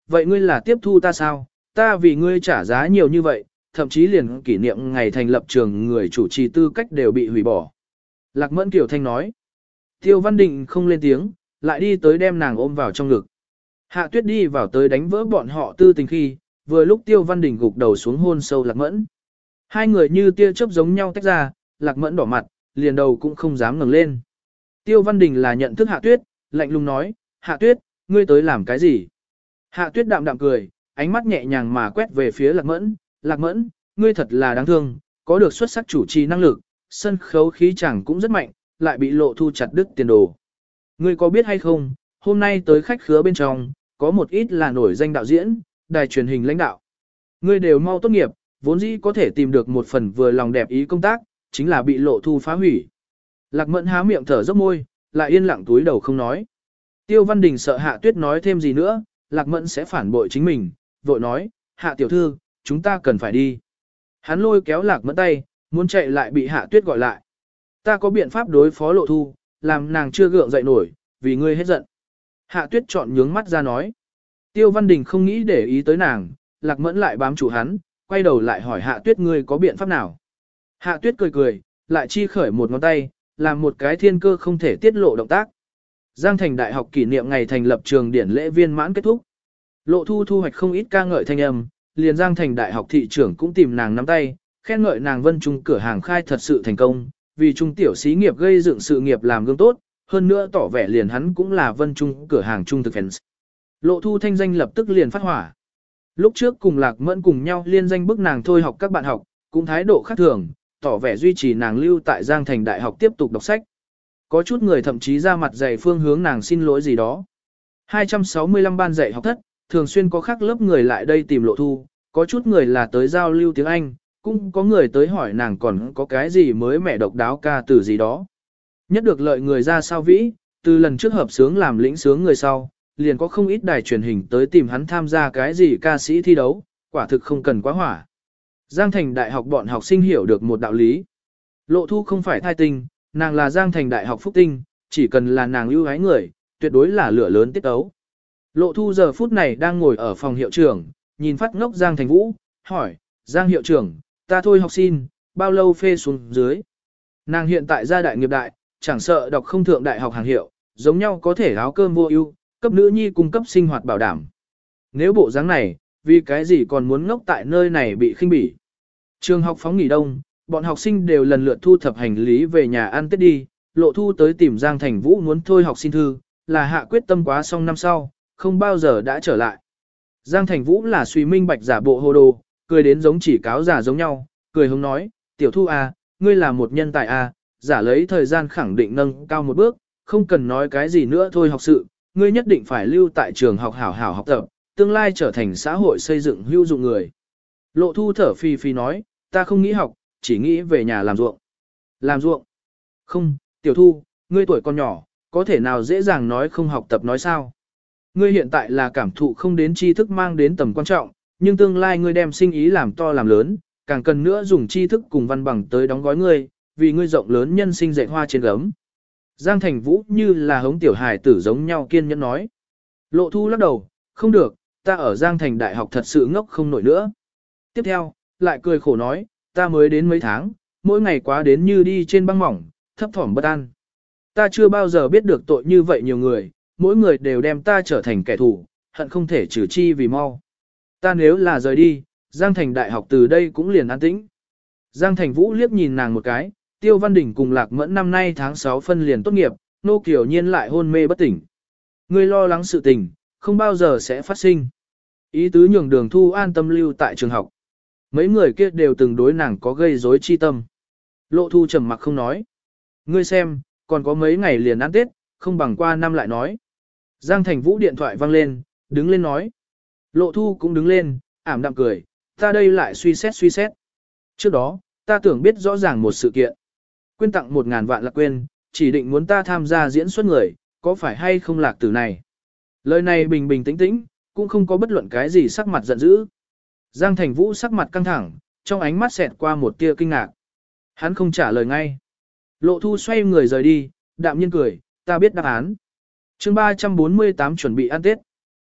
vậy ngươi là tiếp thu ta sao? Ta vì ngươi trả giá nhiều như vậy, thậm chí liền kỷ niệm ngày thành lập trường người chủ trì tư cách đều bị hủy bỏ. Lạc Mẫn Kiều Thanh nói. Tiêu Văn Đình không lên tiếng, lại đi tới đem nàng ôm vào trong ngực. Hạ Tuyết đi vào tới đánh vỡ bọn họ tư tình khi, vừa lúc Tiêu Văn Đình gục đầu xuống hôn sâu Lạc Mẫn. Hai người như tia chớp giống nhau tách ra, Lạc Mẫn đỏ mặt, liền đầu cũng không dám ngẩng lên. Tiêu Văn Đình là nhận thức Hạ Tuyết, lạnh lùng nói, Hạ Tuyết, ngươi tới làm cái gì? Hạ Tuyết đạm đạm cười, ánh mắt nhẹ nhàng mà quét về phía Lạc Mẫn, Lạc Mẫn, ngươi thật là đáng thương, có được xuất sắc chủ trì năng lực, sân khấu khí chẳng cũng rất mạnh, lại bị Lộ Thu chặt đứt tiền đồ. Ngươi có biết hay không, hôm nay tới khách khứa bên trong, có một ít là nổi danh đạo diễn, đài truyền hình lãnh đạo. Ngươi đều mau tốt nghiệp, vốn dĩ có thể tìm được một phần vừa lòng đẹp ý công tác, chính là bị Lộ Thu phá hủy. Lạc Mẫn há miệng thở dốc môi, lại yên lặng túi đầu không nói. Tiêu Văn Đình sợ Hạ Tuyết nói thêm gì nữa, Lạc Mẫn sẽ phản bội chính mình, vội nói, Hạ tiểu thư, chúng ta cần phải đi. Hắn lôi kéo Lạc Mẫn tay, muốn chạy lại bị Hạ Tuyết gọi lại. Ta có biện pháp đối phó Lộ Thu, làm nàng chưa gượng dậy nổi, vì ngươi hết giận. Hạ Tuyết chọn nhướng mắt ra nói. Tiêu Văn Đình không nghĩ để ý tới nàng, Lạc Mẫn lại bám chủ hắn, quay đầu lại hỏi Hạ Tuyết ngươi có biện pháp nào. Hạ Tuyết cười cười, lại chi khởi một ngón tay, làm một cái thiên cơ không thể tiết lộ động tác. Giang Thành Đại học kỷ niệm ngày thành lập trường điển lễ viên mãn kết thúc. Lộ Thu thu hoạch không ít ca ngợi thanh âm, liền Giang Thành Đại học thị trưởng cũng tìm nàng nắm tay, khen ngợi nàng Vân Trung cửa hàng khai thật sự thành công, vì trung tiểu xí nghiệp gây dựng sự nghiệp làm gương tốt, hơn nữa tỏ vẻ liền hắn cũng là Vân Trung cửa hàng trung thực fans. Lộ Thu thanh danh lập tức liền phát hỏa. Lúc trước cùng Lạc Mẫn cùng nhau liên danh bức nàng thôi học các bạn học, cũng thái độ khác thường, tỏ vẻ duy trì nàng lưu tại Giang Thành Đại học tiếp tục đọc sách. Có chút người thậm chí ra mặt dạy phương hướng nàng xin lỗi gì đó. hai trăm sáu mươi lăm ban dạy học thất, thường xuyên có khác lớp người lại đây tìm Lộ Thu, có chút người là tới giao lưu tiếng Anh, cũng có người tới hỏi nàng còn có cái gì mới mẻ độc đáo ca từ gì đó. Nhất được lợi người ra sao vĩ, từ lần trước hợp sướng làm lĩnh sướng người sau, liền có không ít đài truyền hình tới tìm hắn tham gia cái gì ca sĩ thi đấu, quả thực không cần quá hỏa. Giang Thành Đại học bọn học sinh hiểu được một đạo lý. Lộ Thu không phải thai tinh, nàng là Giang Thành Đại học phúc tinh, chỉ cần là nàng ưu ái người, tuyệt đối là lửa lớn tiết ấu. Lộ Thu giờ phút này đang ngồi ở phòng hiệu trưởng, nhìn phát ngốc Giang Thành Vũ, hỏi, Giang hiệu trưởng, ta thôi học xin, bao lâu phê xuống dưới. Nàng hiện tại gia đại nghiệp đại, chẳng sợ đọc không thượng đại học hàng hiệu, giống nhau có thể áo cơm vô ưu, cấp nữ nhi cung cấp sinh hoạt bảo đảm. Nếu bộ dáng này, vì cái gì còn muốn ngốc tại nơi này bị khinh bỉ. Trường học phóng nghỉ đông, bọn học sinh đều lần lượt thu thập hành lý về nhà ăn Tết đi, Lộ Thu tới tìm Giang Thành Vũ muốn thôi học xin thư, là hạ quyết tâm quá xong năm sau, không bao giờ đã trở lại. Giang Thành Vũ là suy minh bạch giả bộ hồ đồ, cười đến giống chỉ cáo giả giống nhau, cười hống nói, tiểu Thu à, ngươi là một nhân tài à, giả lấy thời gian khẳng định nâng cao một bước, không cần nói cái gì nữa thôi học sự, ngươi nhất định phải lưu tại trường học hảo hảo học tập, tương lai trở thành xã hội xây dựng hữu dụng người. Lộ Thu thở phì phì nói, ta không nghĩ học, chỉ nghĩ về nhà làm ruộng. Làm ruộng? Không, tiểu Thu, ngươi tuổi còn nhỏ, có thể nào dễ dàng nói không học tập nói sao? Ngươi hiện tại là cảm thụ không đến tri thức mang đến tầm quan trọng, nhưng tương lai ngươi đem sinh ý làm to làm lớn, càng cần nữa dùng tri thức cùng văn bằng tới đóng gói ngươi, vì ngươi rộng lớn nhân sinh dạy hoa trên gấm. Giang Thành Vũ như là hống tiểu hài tử giống nhau kiên nhẫn nói. Lộ Thu lắc đầu, không được, ta ở Giang Thành Đại học thật sự ngốc không nổi nữa. Tiếp theo, lại cười khổ nói, ta mới đến mấy tháng, mỗi ngày quá đến như đi trên băng mỏng, thấp thỏm bất an. Ta chưa bao giờ biết được tội như vậy nhiều người, mỗi người đều đem ta trở thành kẻ thù, hận không thể trừ chi vì mau. Ta nếu là rời đi, Giang Thành Đại học từ đây cũng liền an tĩnh. Giang Thành Vũ liếc nhìn nàng một cái, Tiêu Văn Đình cùng Lạc Mẫn năm nay tháng sáu phân liền tốt nghiệp, Nô Kiều Nhiên lại hôn mê bất tỉnh. Ngươi lo lắng sự tình, không bao giờ sẽ phát sinh. Ý tứ nhường Đường Thu an tâm lưu tại trường học. Mấy người kia đều từng đối nàng có gây rối chi tâm. Lộ Thu trầm mặc không nói. Ngươi xem, còn có mấy ngày liền ăn Tết, không bằng qua năm lại nói. Giang Thành Vũ điện thoại vang lên, đứng lên nói. Lộ Thu cũng đứng lên, ảm đạm cười, ta đây lại suy xét suy xét. Trước đó, ta tưởng biết rõ ràng một sự kiện. Quyên tặng một ngàn vạn Lạc Quyên, chỉ định muốn ta tham gia diễn xuất người, có phải hay không Lạc Tử này? Lời này bình bình tĩnh tĩnh, cũng không có bất luận cái gì sắc mặt giận dữ. Giang Thành Vũ sắc mặt căng thẳng, trong ánh mắt xẹt qua một tia kinh ngạc. Hắn không trả lời ngay. Lộ Thu xoay người rời đi, đạm nhiên cười, ta biết đáp án. chương ba trăm bốn mươi tám chuẩn bị ăn Tết.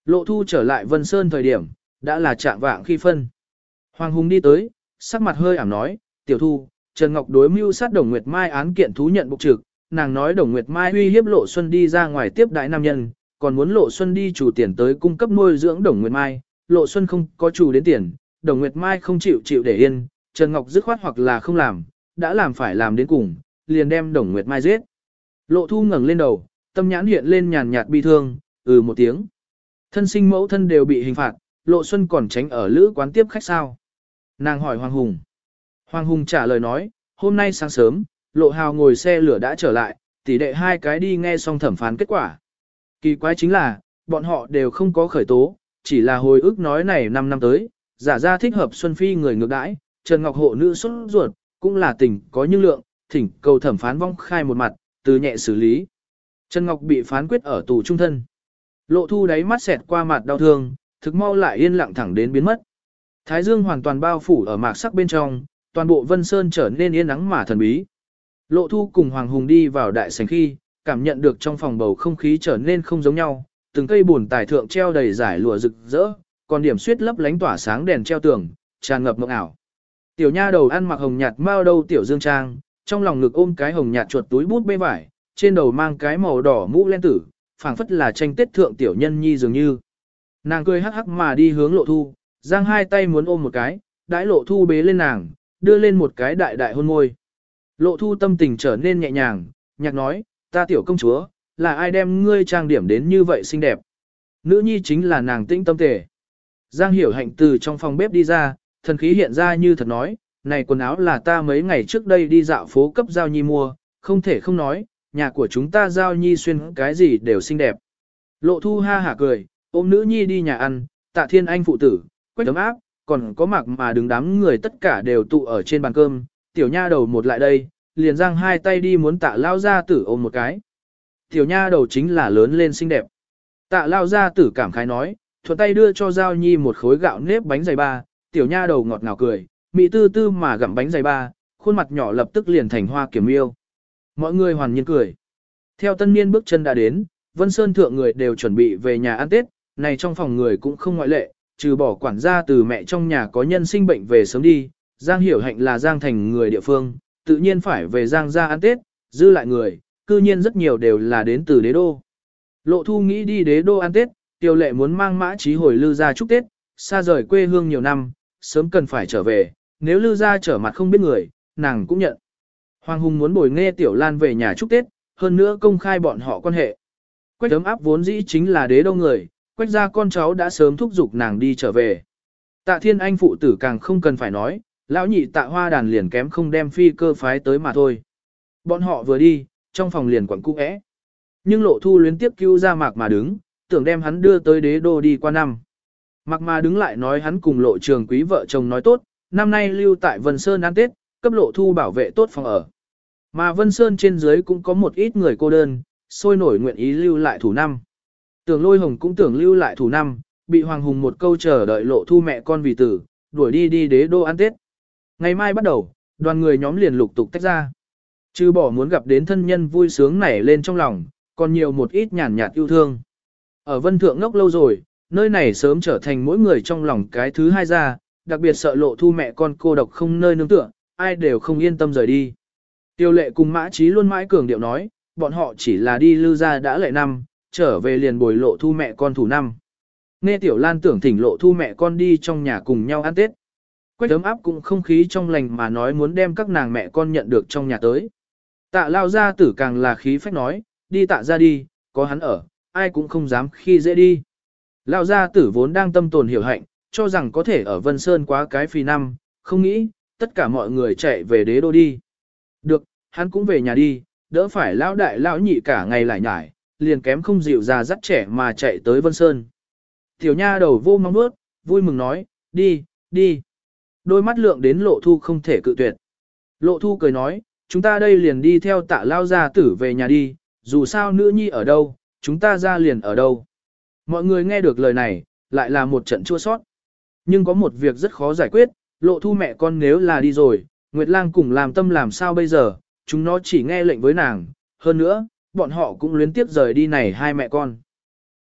Lộ Thu trở lại Vân Sơn thời điểm, đã là trạng vạng khi phân. Hoàng Hùng đi tới, sắc mặt hơi ảm nói, tiểu Thu, Trần Ngọc đối mưu sát Đồng Nguyệt Mai án kiện thú nhận bục trực, nàng nói Đồng Nguyệt Mai uy hiếp Lộ Xuân đi ra ngoài tiếp đại nam nhân, còn muốn Lộ Xuân đi chủ tiền tới cung cấp nuôi dưỡng Đồng Nguyệt Mai, Lộ Xuân không có chủ đến tiền, Đồng Nguyệt Mai không chịu chịu để yên, Trần Ngọc dứt khoát hoặc là không làm, đã làm phải làm đến cùng, liền đem Đồng Nguyệt Mai giết. Lộ Thu ngẩng lên đầu, tâm nhãn hiện lên nhàn nhạt bi thương, ừ một tiếng. Thân sinh mẫu thân đều bị hình phạt, Lộ Xuân còn tránh ở lữ quán tiếp khách sao? Nàng hỏi Hoàng Hùng. Hoàng Hùng trả lời nói, hôm nay sáng sớm, Lộ Hào ngồi xe lửa đã trở lại, tỷ đệ hai cái đi nghe xong thẩm phán kết quả. Kỳ quái chính là, bọn họ đều không có khởi tố, chỉ là hồi ức nói này năm năm tới, giả ra thích hợp Xuân Phi người ngược đãi, Trần Ngọc hộ nữ xuất ruột, cũng là tình có nhưng lượng, thỉnh cầu thẩm phán vong khai một mặt, từ nhẹ xử lý. Trần Ngọc bị phán quyết ở tù trung thân. Lộ Thu đáy mắt xẹt qua mặt đau thương, thực mau lại yên lặng thẳng đến biến mất. Thái dương hoàn toàn bao phủ ở mạc sắc bên trong, toàn bộ Vân Sơn trở nên yên ắng mà thần bí. Lộ Thu cùng Hoàng Hùng đi vào đại sảnh khi, cảm nhận được trong phòng bầu không khí trở nên không giống nhau, từng cây buồn tài thượng treo đầy giải lụa rực rỡ, còn điểm suýt lấp lánh tỏa sáng đèn treo tường, tràn ngập mộng ảo. Tiểu nha đầu ăn mặc hồng nhạt mao đâu tiểu dương trang, trong lòng ngực ôm cái hồng nhạt chuột túi bút bê vải, trên đầu mang cái màu đỏ mũ len tử, phảng phất là tranh tết thượng tiểu nhân nhi dường như. Nàng cười hắc hắc mà đi hướng Lộ Thu, giang hai tay muốn ôm một cái, đãi Lộ Thu bế lên nàng, đưa lên một cái đại đại hôn môi. Lộ Thu tâm tình trở nên nhẹ nhàng, nhạc nói, ta tiểu công chúa, là ai đem ngươi trang điểm đến như vậy xinh đẹp. Nữ nhi chính là nàng tĩnh tâm tề. Giang Hiểu Hạnh từ trong phòng bếp đi ra, thần khí hiện ra như thật nói, này quần áo là ta mấy ngày trước đây đi dạo phố cấp Giao Nhi mua, không thể không nói, nhà của chúng ta Giao Nhi xuyên cái gì đều xinh đẹp. Lộ Thu ha hả cười, ôm nữ nhi đi nhà ăn, Tạ Thiên Anh phụ tử, Quách Tấm Áp, còn có mặc mà đứng đám người tất cả đều tụ ở trên bàn cơm, tiểu nha đầu một lại đây, liền giang hai tay đi muốn Tạ lao gia tử ôm một cái. Tiểu nha đầu chính là lớn lên xinh đẹp. Tạ lao gia tử cảm khái nói, thuận tay đưa cho Giao Nhi một khối gạo nếp bánh dày ba, tiểu nha đầu ngọt ngào cười, mị tư tư mà gặm bánh dày ba, khuôn mặt nhỏ lập tức liền thành hoa kiểm yêu. Mọi người hoàn nhiên cười. Theo tân niên bước chân đã đến, Vân Sơn thượng người đều chuẩn bị về nhà ăn Tết, này trong phòng người cũng không ngoại lệ, trừ bỏ quản gia từ mẹ trong nhà có nhân sinh bệnh về sớm đi, Giang Hiểu Hạnh là Giang Thành người địa phương, tự nhiên phải về Giang gia ăn Tết, dư lại người, cư nhiên rất nhiều đều là đến từ đế đô. Lộ Thu nghĩ đi đế đô ăn Tết, Tiêu Lệ muốn mang Mã Chí hồi Lư gia chúc Tết, xa rời quê hương nhiều năm, sớm cần phải trở về, nếu Lư gia trở mặt không biết người, nàng cũng nhận. Hoàng Hùng muốn bồi nghe Tiểu Lan về nhà chúc Tết, hơn nữa công khai bọn họ quan hệ. Quách Ấm Áp vốn dĩ chính là đế đô người, Quách gia con cháu đã sớm thúc giục nàng đi trở về. Tạ Thiên Anh phụ tử càng không cần phải nói, lão nhị Tạ Hoa Đàn liền kém không đem phi cơ phái tới mà thôi. Bọn họ vừa đi, trong phòng liền quẩn cung ẽ. Nhưng Lộ Thu luyến tiếp cứu ra Mạc mà đứng, tưởng đem hắn đưa tới đế đô đi qua năm. Mạc mà đứng lại nói hắn cùng Lộ Trường Quý vợ chồng nói tốt, năm nay lưu tại Vân Sơn ăn Tết, cấp Lộ Thu bảo vệ tốt phòng ở. Mà Vân Sơn trên dưới cũng có một ít người cô đơn, sôi nổi nguyện ý lưu lại thủ năm. Tưởng Lôi Hồng cũng tưởng lưu lại thủ năm, bị Hoàng Hùng một câu chờ đợi Lộ Thu mẹ con vì tử, đuổi đi đi đế đô ăn Tết. Ngày mai bắt đầu, đoàn người nhóm liền lục tục tách ra. Trừ bỏ muốn gặp đến thân nhân vui sướng nảy lên trong lòng, còn nhiều một ít nhàn nhạt yêu thương. Ở Vân Thượng ngốc lâu rồi, nơi này sớm trở thành mỗi người trong lòng cái thứ hai ra, đặc biệt sợ Lộ Thu mẹ con cô độc không nơi nương tựa, ai đều không yên tâm rời đi. Tiêu Lệ cùng Mã Chí luôn mãi cường điệu nói, bọn họ chỉ là đi Lư gia đã lệ năm, trở về liền bồi Lộ Thu mẹ con thủ năm. Nghe Tiểu Lan tưởng thỉnh Lộ Thu mẹ con đi trong nhà cùng nhau ăn Tết. Quách Ấm Áp cũng không khí trong lành mà nói muốn đem các nàng mẹ con nhận được trong nhà tới. Tạ lao gia tử càng là khí phách nói, đi Tạ ra đi, có hắn ở, ai cũng không dám khi dễ đi. Lao gia tử vốn đang tâm tồn hiểu hạnh, cho rằng có thể ở Vân Sơn quá cái phi năm, không nghĩ, tất cả mọi người chạy về đế đô đi. Được, hắn cũng về nhà đi, đỡ phải lão đại lão nhị cả ngày lại nhải, liền kém không dịu già dắt trẻ mà chạy tới Vân Sơn. Tiểu nha đầu vô mong bước, vui mừng nói, đi, đi. Đôi mắt lượng đến Lộ Thu không thể cự tuyệt. Lộ Thu cười nói, chúng ta đây liền đi theo Tạ lao gia tử về nhà đi, dù sao nữ nhi ở đâu, chúng ta ra liền ở đâu. Mọi người nghe được lời này, lại là một trận chua sót. Nhưng có một việc rất khó giải quyết, Lộ Thu mẹ con nếu là đi rồi, Nguyệt Lang cùng làm tâm làm sao bây giờ, chúng nó chỉ nghe lệnh với nàng, hơn nữa, bọn họ cũng luyến tiếp rời đi này hai mẹ con.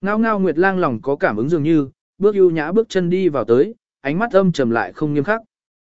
Ngao ngao Nguyệt Lang lòng có cảm ứng dường như, bước ưu nhã bước chân đi vào tới, ánh mắt âm trầm lại không nghiêm khắc.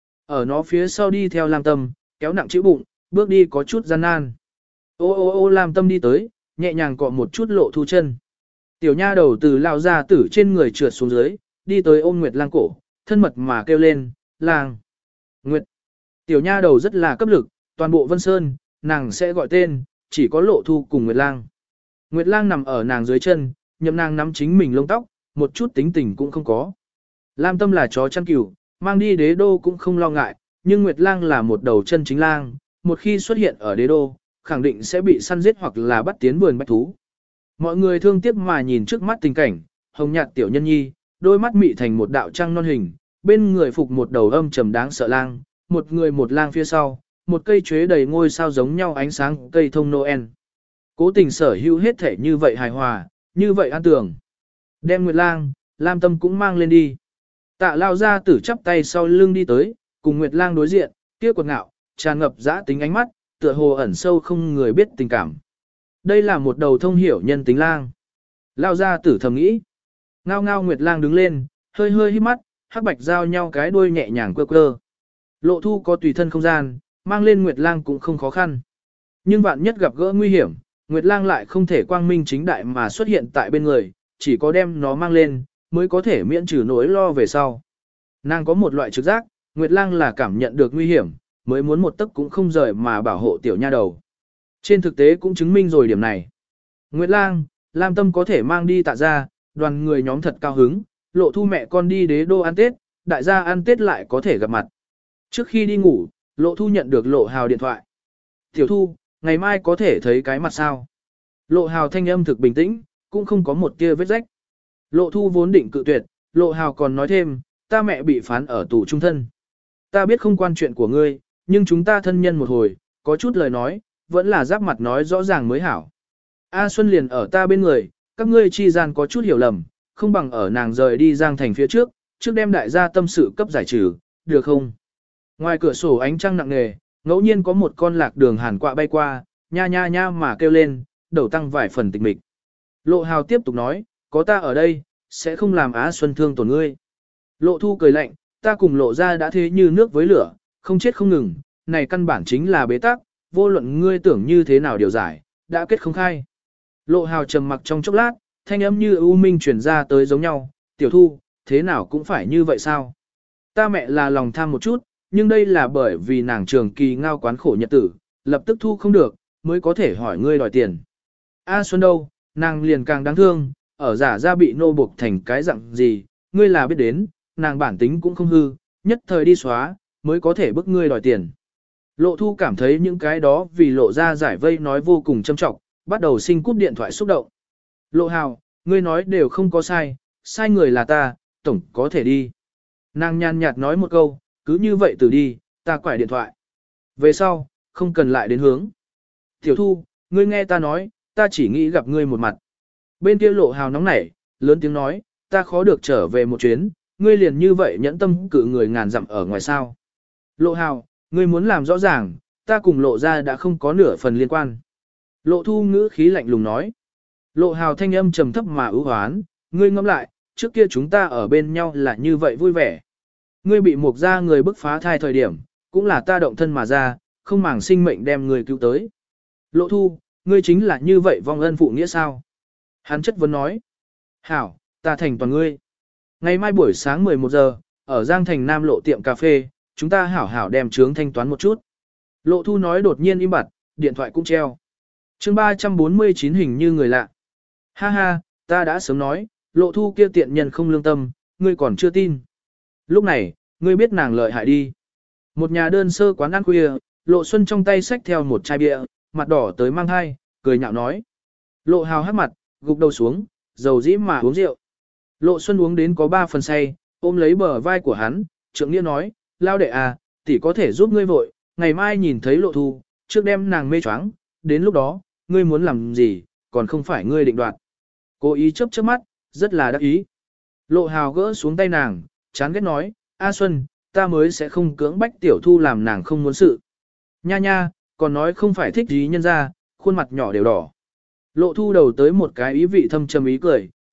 Ở nó phía sau đi theo Lam Tâm, kéo nặng chữ bụng, bước đi có chút gian nan. Ô ô ô Lam Tâm đi tới, nhẹ nhàng cọ một chút Lộ Thu chân. Tiểu nha đầu từ lao ra tử trên người trượt xuống dưới, đi tới ôm Nguyệt Lang cổ, thân mật mà kêu lên, Lang. Nguyệt. Tiểu nha đầu rất là cấp lực, toàn bộ Vân Sơn, nàng sẽ gọi tên, chỉ có Lộ Thu cùng Nguyệt Lang. Nguyệt Lang nằm ở nàng dưới chân, nhậm nàng nắm chính mình lông tóc, một chút tính tình cũng không có. Lam Tâm là chó chăn cừu, mang đi đế đô cũng không lo ngại, nhưng Nguyệt Lang là một đầu chân chính lang, một khi xuất hiện ở đế đô, khẳng định sẽ bị săn giết hoặc là bắt tiến vườn bách thú. Mọi người thương tiếc mà nhìn trước mắt tình cảnh, hồng nhạt tiểu nhân nhi, đôi mắt mị thành một đạo trăng non hình, bên người phục một đầu âm trầm đáng sợ lang, một người một lang phía sau, một cây chuế đầy ngôi sao giống nhau ánh sáng cây thông Noel. Cố tình sở hữu hết thể như vậy hài hòa, như vậy an tường. Đem Nguyệt Lang, Lam Tâm cũng mang lên đi. Tạ lao ra tử chắp tay sau lưng đi tới, cùng Nguyệt Lang đối diện, kia quật ngạo, tràn ngập dã tính ánh mắt, tựa hồ ẩn sâu không người biết tình cảm. Đây là một đầu thông hiểu nhân tính lang. Lao ra tử thầm nghĩ. Ngao ngao Nguyệt Lang đứng lên, hơi hơi hít mắt, hắc bạch giao nhau cái đuôi nhẹ nhàng quơ quơ. Lộ Thu có tùy thân không gian, mang lên Nguyệt Lang cũng không khó khăn. Nhưng vạn nhất gặp gỡ nguy hiểm, Nguyệt Lang lại không thể quang minh chính đại mà xuất hiện tại bên người, chỉ có đem nó mang lên, mới có thể miễn trừ nỗi lo về sau. Nàng có một loại trực giác, Nguyệt Lang là cảm nhận được nguy hiểm, mới muốn một tấc cũng không rời mà bảo hộ tiểu nha đầu. Trên thực tế cũng chứng minh rồi điểm này. Nguyệt Lang, Lam Tâm có thể mang đi Tạ gia, đoàn người nhóm thật cao hứng, Lộ Thu mẹ con đi đế đô ăn Tết, đại gia ăn Tết lại có thể gặp mặt. Trước khi đi ngủ, Lộ Thu nhận được Lộ Hào điện thoại. Tiểu Thu, ngày mai có thể thấy cái mặt sao? Lộ Hào thanh âm thực bình tĩnh, cũng không có một tia vết rách. Lộ Thu vốn định cự tuyệt, Lộ Hào còn nói thêm, ta mẹ bị phán ở tù trung thân. Ta biết không quan chuyện của ngươi, nhưng chúng ta thân nhân một hồi, có chút lời nói, vẫn là giáp mặt nói rõ ràng mới hảo. A Xuân liền ở ta bên người, các ngươi chi gian có chút hiểu lầm, không bằng ở nàng rời đi Giang Thành phía trước, trước đem đại gia tâm sự cấp giải trừ, được không? Ngoài cửa sổ ánh trăng nặng nề, ngẫu nhiên có một con lạc đường hàn quạ bay qua, nha nha nha mà kêu lên, đầu tăng vài phần tịch mịch. Lộ Hào tiếp tục nói, có ta ở đây, sẽ không làm Á Xuân thương tổn ngươi. Lộ Thu cười lạnh, ta cùng Lộ ra đã thế như nước với lửa, không chết không ngừng, này căn bản chính là bế tắc, vô luận ngươi tưởng như thế nào điều giải, đã kết không khai. Lộ Hào trầm mặc trong chốc lát, thanh âm như ưu minh truyền ra tới giống nhau, tiểu Thu, thế nào cũng phải như vậy sao? Ta mẹ là lòng tham một chút, nhưng đây là bởi vì nàng trường kỳ ngao quán khổ nhật tử, lập tức thu không được, mới có thể hỏi ngươi đòi tiền. A Xuân đâu, nàng liền càng đáng thương, ở giả ra bị nô buộc thành cái dạng gì, ngươi là biết đến, nàng bản tính cũng không hư, nhất thời đi xóa, mới có thể bức ngươi đòi tiền. Lộ Thu cảm thấy những cái đó vì Lộ ra giải vây nói vô cùng châm trọng, bắt đầu sinh cúp điện thoại xúc động. Lộ Hào, ngươi nói đều không có sai, sai người là ta, tổng có thể đi. Nàng nhàn nhạt nói một câu, cứ như vậy từ đi, ta quải điện thoại. Về sau, không cần lại đến hướng. Tiểu Thu, ngươi nghe ta nói, ta chỉ nghĩ gặp ngươi một mặt. Bên kia Lộ Hào nóng nảy, lớn tiếng nói, ta khó được trở về một chuyến, ngươi liền như vậy nhẫn tâm cự người ngàn dặm ở ngoài sao. Lộ Hào, ngươi muốn làm rõ ràng, ta cùng Lộ ra đã không có nửa phần liên quan. Lộ Thu ngữ khí lạnh lùng nói. Lộ Hào thanh âm trầm thấp mà ưu hoán, ngươi ngẫm lại, trước kia chúng ta ở bên nhau là như vậy vui vẻ. Ngươi bị mục ra người bức phá thai thời điểm, cũng là ta động thân mà ra, không màng sinh mệnh đem người cứu tới. Lộ Thu, ngươi chính là như vậy vong ân phụ nghĩa sao? Hắn chất vấn nói. Hảo, ta thành toàn ngươi. Ngày mai buổi sáng mười một giờ, ở Giang Thành Nam lộ tiệm cà phê, chúng ta hảo hảo đem trướng thanh toán một chút. Lộ Thu nói đột nhiên im bặt, điện thoại cũng treo. chương ba trăm bốn mươi chín hình như người lạ. Ha ha, ta đã sớm nói, Lộ Thu kia tiện nhân không lương tâm, ngươi còn chưa tin. Lúc này, ngươi biết nàng lợi hại đi. Một nhà đơn sơ quán ăn khuya, Lộ Xuân trong tay xách theo một chai bia, mặt đỏ tới mang hai, cười nhạo nói. Lộ Hào hát mặt, gục đầu xuống, dầu dĩ mà uống rượu. Lộ Xuân uống đến có ba phần say, ôm lấy bờ vai của hắn, trượng nghĩa nói, lao đệ à, tỷ có thể giúp ngươi vội, ngày mai nhìn thấy Lộ Thu, trước đem nàng mê choáng, đến lúc đó, ngươi muốn làm gì, còn không phải ngươi định đoạt. Cố ý chớp chớp mắt, rất là đắc ý. Lộ Hào gỡ xuống tay nàng, chán ghét nói, A Xuân, ta mới sẽ không cưỡng bách tiểu Thu làm nàng không muốn sự. Nha nha, còn nói không phải thích gì nhân ra, khuôn mặt nhỏ đều đỏ. Lộ Thu đầu tới một cái ý vị thâm trầm ý cười,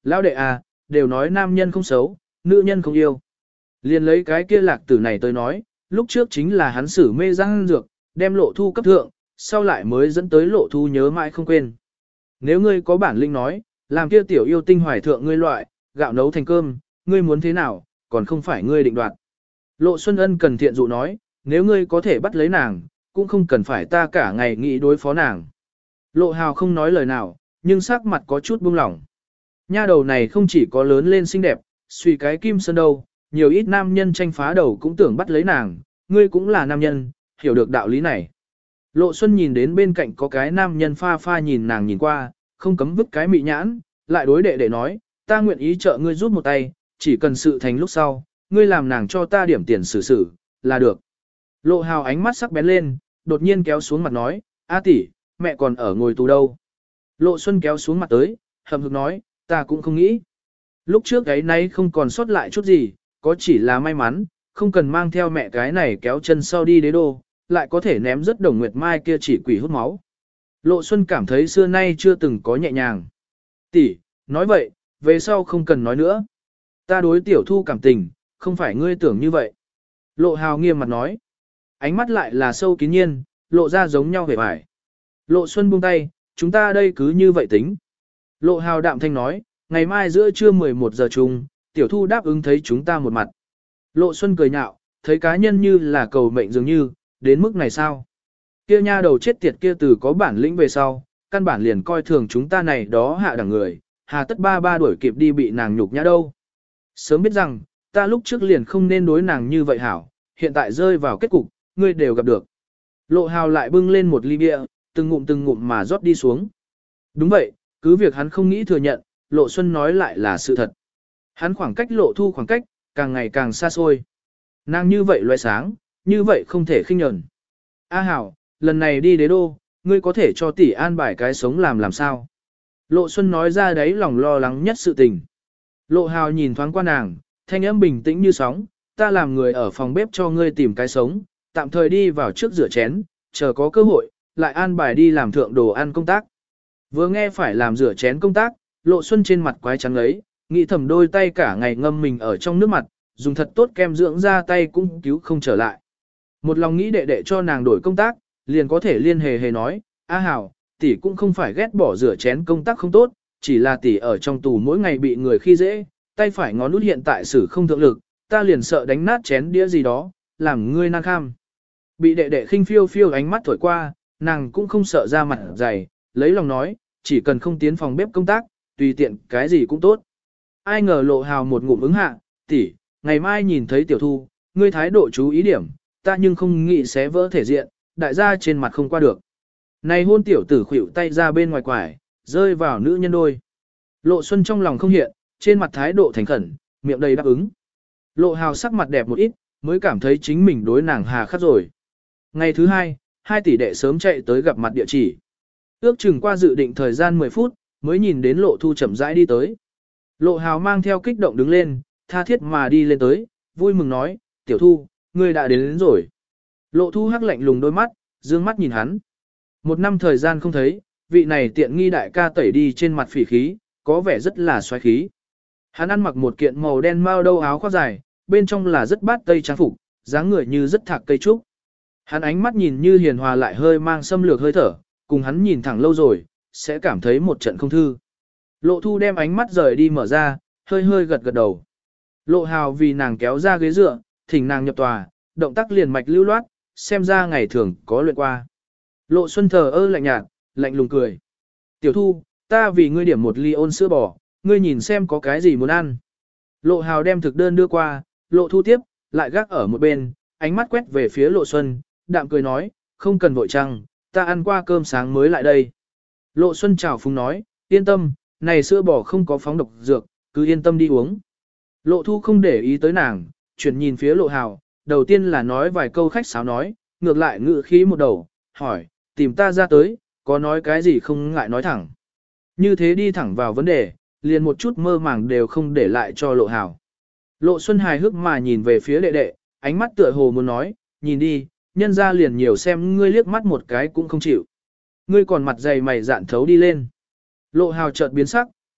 Lão đệ à, đều nói nam nhân không xấu, nữ nhân không yêu. Liền lấy cái kia lạc tử này tới nói, lúc trước chính là hắn xử mê răng dược, đem lộ thu cấp thượng, sau lại mới dẫn tới lộ thu nhớ mãi không quên. Nếu ngươi có bản lĩnh nói, làm kia tiểu yêu tinh hoài thượng ngươi loại, gạo nấu thành cơm, ngươi muốn thế nào, còn không phải ngươi định đoạt. Lộ Xuân Ân cần thiện dụ nói, nếu ngươi có thể bắt lấy nàng, cũng không cần phải ta cả ngày nghĩ đối phó nàng. Lộ Hào không nói lời nào, nhưng sắc mặt có chút buông lỏng. Nha đầu này không chỉ có lớn lên xinh đẹp, suy cái kim sơn đâu, nhiều ít nam nhân tranh phá đầu cũng tưởng bắt lấy nàng, ngươi cũng là nam nhân, hiểu được đạo lý này. Lộ Xuân nhìn đến bên cạnh có cái nam nhân pha pha nhìn nàng nhìn qua, không cấm vứt cái mị nhãn, lại đối đệ đệ nói, ta nguyện ý trợ ngươi giúp một tay, chỉ cần sự thành lúc sau, ngươi làm nàng cho ta điểm tiền xử xử, là được. Lộ Hào ánh mắt sắc bén lên, đột nhiên kéo xuống mặt nói, A tỷ, mẹ còn ở ngồi tù đâu. Lộ Xuân kéo xuống mặt tới, hầm hực nói, ta cũng không nghĩ. Lúc trước cái nay không còn sót lại chút gì, có chỉ là may mắn, không cần mang theo mẹ cái này kéo chân sau đi đế đô, lại có thể ném rất Đồng Nguyệt Mai kia chỉ quỷ hút máu. Lộ Xuân cảm thấy xưa nay chưa từng có nhẹ nhàng. Tỷ, nói vậy, về sau không cần nói nữa. Ta đối tiểu thu cảm tình, không phải ngươi tưởng như vậy. Lộ Hào nghiêm mặt nói. Ánh mắt lại là sâu kín nhiên, lộ ra giống nhau vẻ vải. Lộ Xuân buông tay, chúng ta đây cứ như vậy tính. Lộ Hào đạm thanh nói, ngày mai giữa trưa mười một giờ chung, tiểu thu đáp ứng thấy chúng ta một mặt. Lộ Xuân cười nhạo, thấy cá nhân như là cầu mệnh dường như, đến mức này sao? Kia nha đầu chết tiệt kia từ có bản lĩnh về sau, căn bản liền coi thường chúng ta này đó hạ đẳng người, hà tất ba ba đuổi kịp đi bị nàng nhục nhã đâu. Sớm biết rằng, ta lúc trước liền không nên đối nàng như vậy hảo, hiện tại rơi vào kết cục, ngươi đều gặp được. Lộ Hào lại bưng lên một ly bia, từng ngụm từng ngụm mà rót đi xuống. Đúng vậy, cứ việc hắn không nghĩ thừa nhận, Lộ Xuân nói lại là sự thật. Hắn khoảng cách Lộ Thu khoảng cách, càng ngày càng xa xôi. Nàng như vậy loại sáng, như vậy không thể khinh nhẫn. A Hảo, lần này đi đế đô, ngươi có thể cho tỷ an bài cái sống làm làm sao? Lộ Xuân nói ra đấy lòng lo lắng nhất sự tình. Lộ Hào nhìn thoáng qua nàng, thanh âm bình tĩnh như sóng, ta làm người ở phòng bếp cho ngươi tìm cái sống, tạm thời đi vào trước rửa chén, chờ có cơ hội, lại an bài đi làm thượng đồ ăn công tác. Vừa nghe phải làm rửa chén công tác, Lộ Xuân trên mặt quái trắng lấy, nghĩ thầm đôi tay cả ngày ngâm mình ở trong nước mặt, dùng thật tốt kem dưỡng ra tay cũng cứu không trở lại. Một lòng nghĩ đệ đệ cho nàng đổi công tác, liền có thể liên hề hề nói, A Hảo, tỷ cũng không phải ghét bỏ rửa chén công tác không tốt, chỉ là tỷ ở trong tù mỗi ngày bị người khi dễ, tay phải ngón út hiện tại xử không thượng lực, ta liền sợ đánh nát chén đĩa gì đó, làm ngươi nan kham. Bị đệ đệ khinh phiêu phiêu ánh mắt thổi qua, nàng cũng không sợ ra mặt dày, lấy lòng nói, chỉ cần không tiến phòng bếp công tác, tùy tiện cái gì cũng tốt. Ai ngờ Lộ Hào một ngụm ứng hạ, tỷ, ngày mai nhìn thấy tiểu thu, ngươi thái độ chú ý điểm, ta nhưng không nghĩ xé vỡ thể diện, đại gia trên mặt không qua được. Này hôn tiểu tử khuỷu tay ra bên ngoài quải, rơi vào nữ nhân đôi. Lộ Xuân trong lòng không hiện, trên mặt thái độ thành khẩn, miệng đầy đáp ứng. Lộ Hào sắc mặt đẹp một ít, mới cảm thấy chính mình đối nàng hà khắc rồi. Ngày thứ hai, hai tỷ đệ sớm chạy tới gặp mặt địa chỉ. Ước chừng qua dự định thời gian mười phút, mới nhìn đến Lộ Thu chậm rãi đi tới. Lộ Hào mang theo kích động đứng lên, tha thiết mà đi lên tới, vui mừng nói, tiểu Thu, ngươi đã đến, đến rồi. Lộ Thu hắc lạnh lùng đôi mắt, dương mắt nhìn hắn. Một năm thời gian không thấy, vị này tiện nghi đại ca tẩy đi trên mặt phỉ khí, có vẻ rất là xoáy khí. Hắn ăn mặc một kiện màu đen mao đâu áo khoác dài, bên trong là rất bát tây trang phục, dáng người như rất thạc cây trúc. Hắn ánh mắt nhìn như hiền hòa lại hơi mang xâm lược hơi thở, cùng hắn nhìn thẳng lâu rồi, sẽ cảm thấy một trận không thư. Lộ Thu đem ánh mắt rời đi mở ra, hơi hơi gật gật đầu. Lộ Hào vì nàng kéo ra ghế dựa, thỉnh nàng nhập tòa, động tác liền mạch lưu loát, xem ra ngày thường có luyện qua. Lộ Xuân thờ ơ lạnh nhạt, lạnh lùng cười. Tiểu Thu, ta vì ngươi điểm một ly ôn sữa bò, ngươi nhìn xem có cái gì muốn ăn. Lộ Hào đem thực đơn đưa qua, Lộ Thu tiếp, lại gác ở một bên, ánh mắt quét về phía Lộ Xuân, đạm cười nói, không cần vội chăng, ta ăn qua cơm sáng mới lại đây. Lộ Xuân chào phúng nói, yên tâm, này sữa bò không có phóng độc dược, cứ yên tâm đi uống. Lộ Thu không để ý tới nàng, chuyển nhìn phía Lộ Hào, đầu tiên là nói vài câu khách sáo nói, ngược lại ngự khí một đầu, hỏi, tìm ta ra tới, có nói cái gì không ngại nói thẳng. Như thế đi thẳng vào vấn đề, liền một chút mơ màng đều không để lại cho Lộ Hào. Lộ Xuân hài hước mà nhìn về phía đệ đệ, ánh mắt tựa hồ muốn nói, nhìn đi, nhân ra liền nhiều xem ngươi liếc mắt một cái cũng không chịu. Ngươi còn mặt dày mày dạn thấu đi lên. Lộ Hào chợt biến sắc,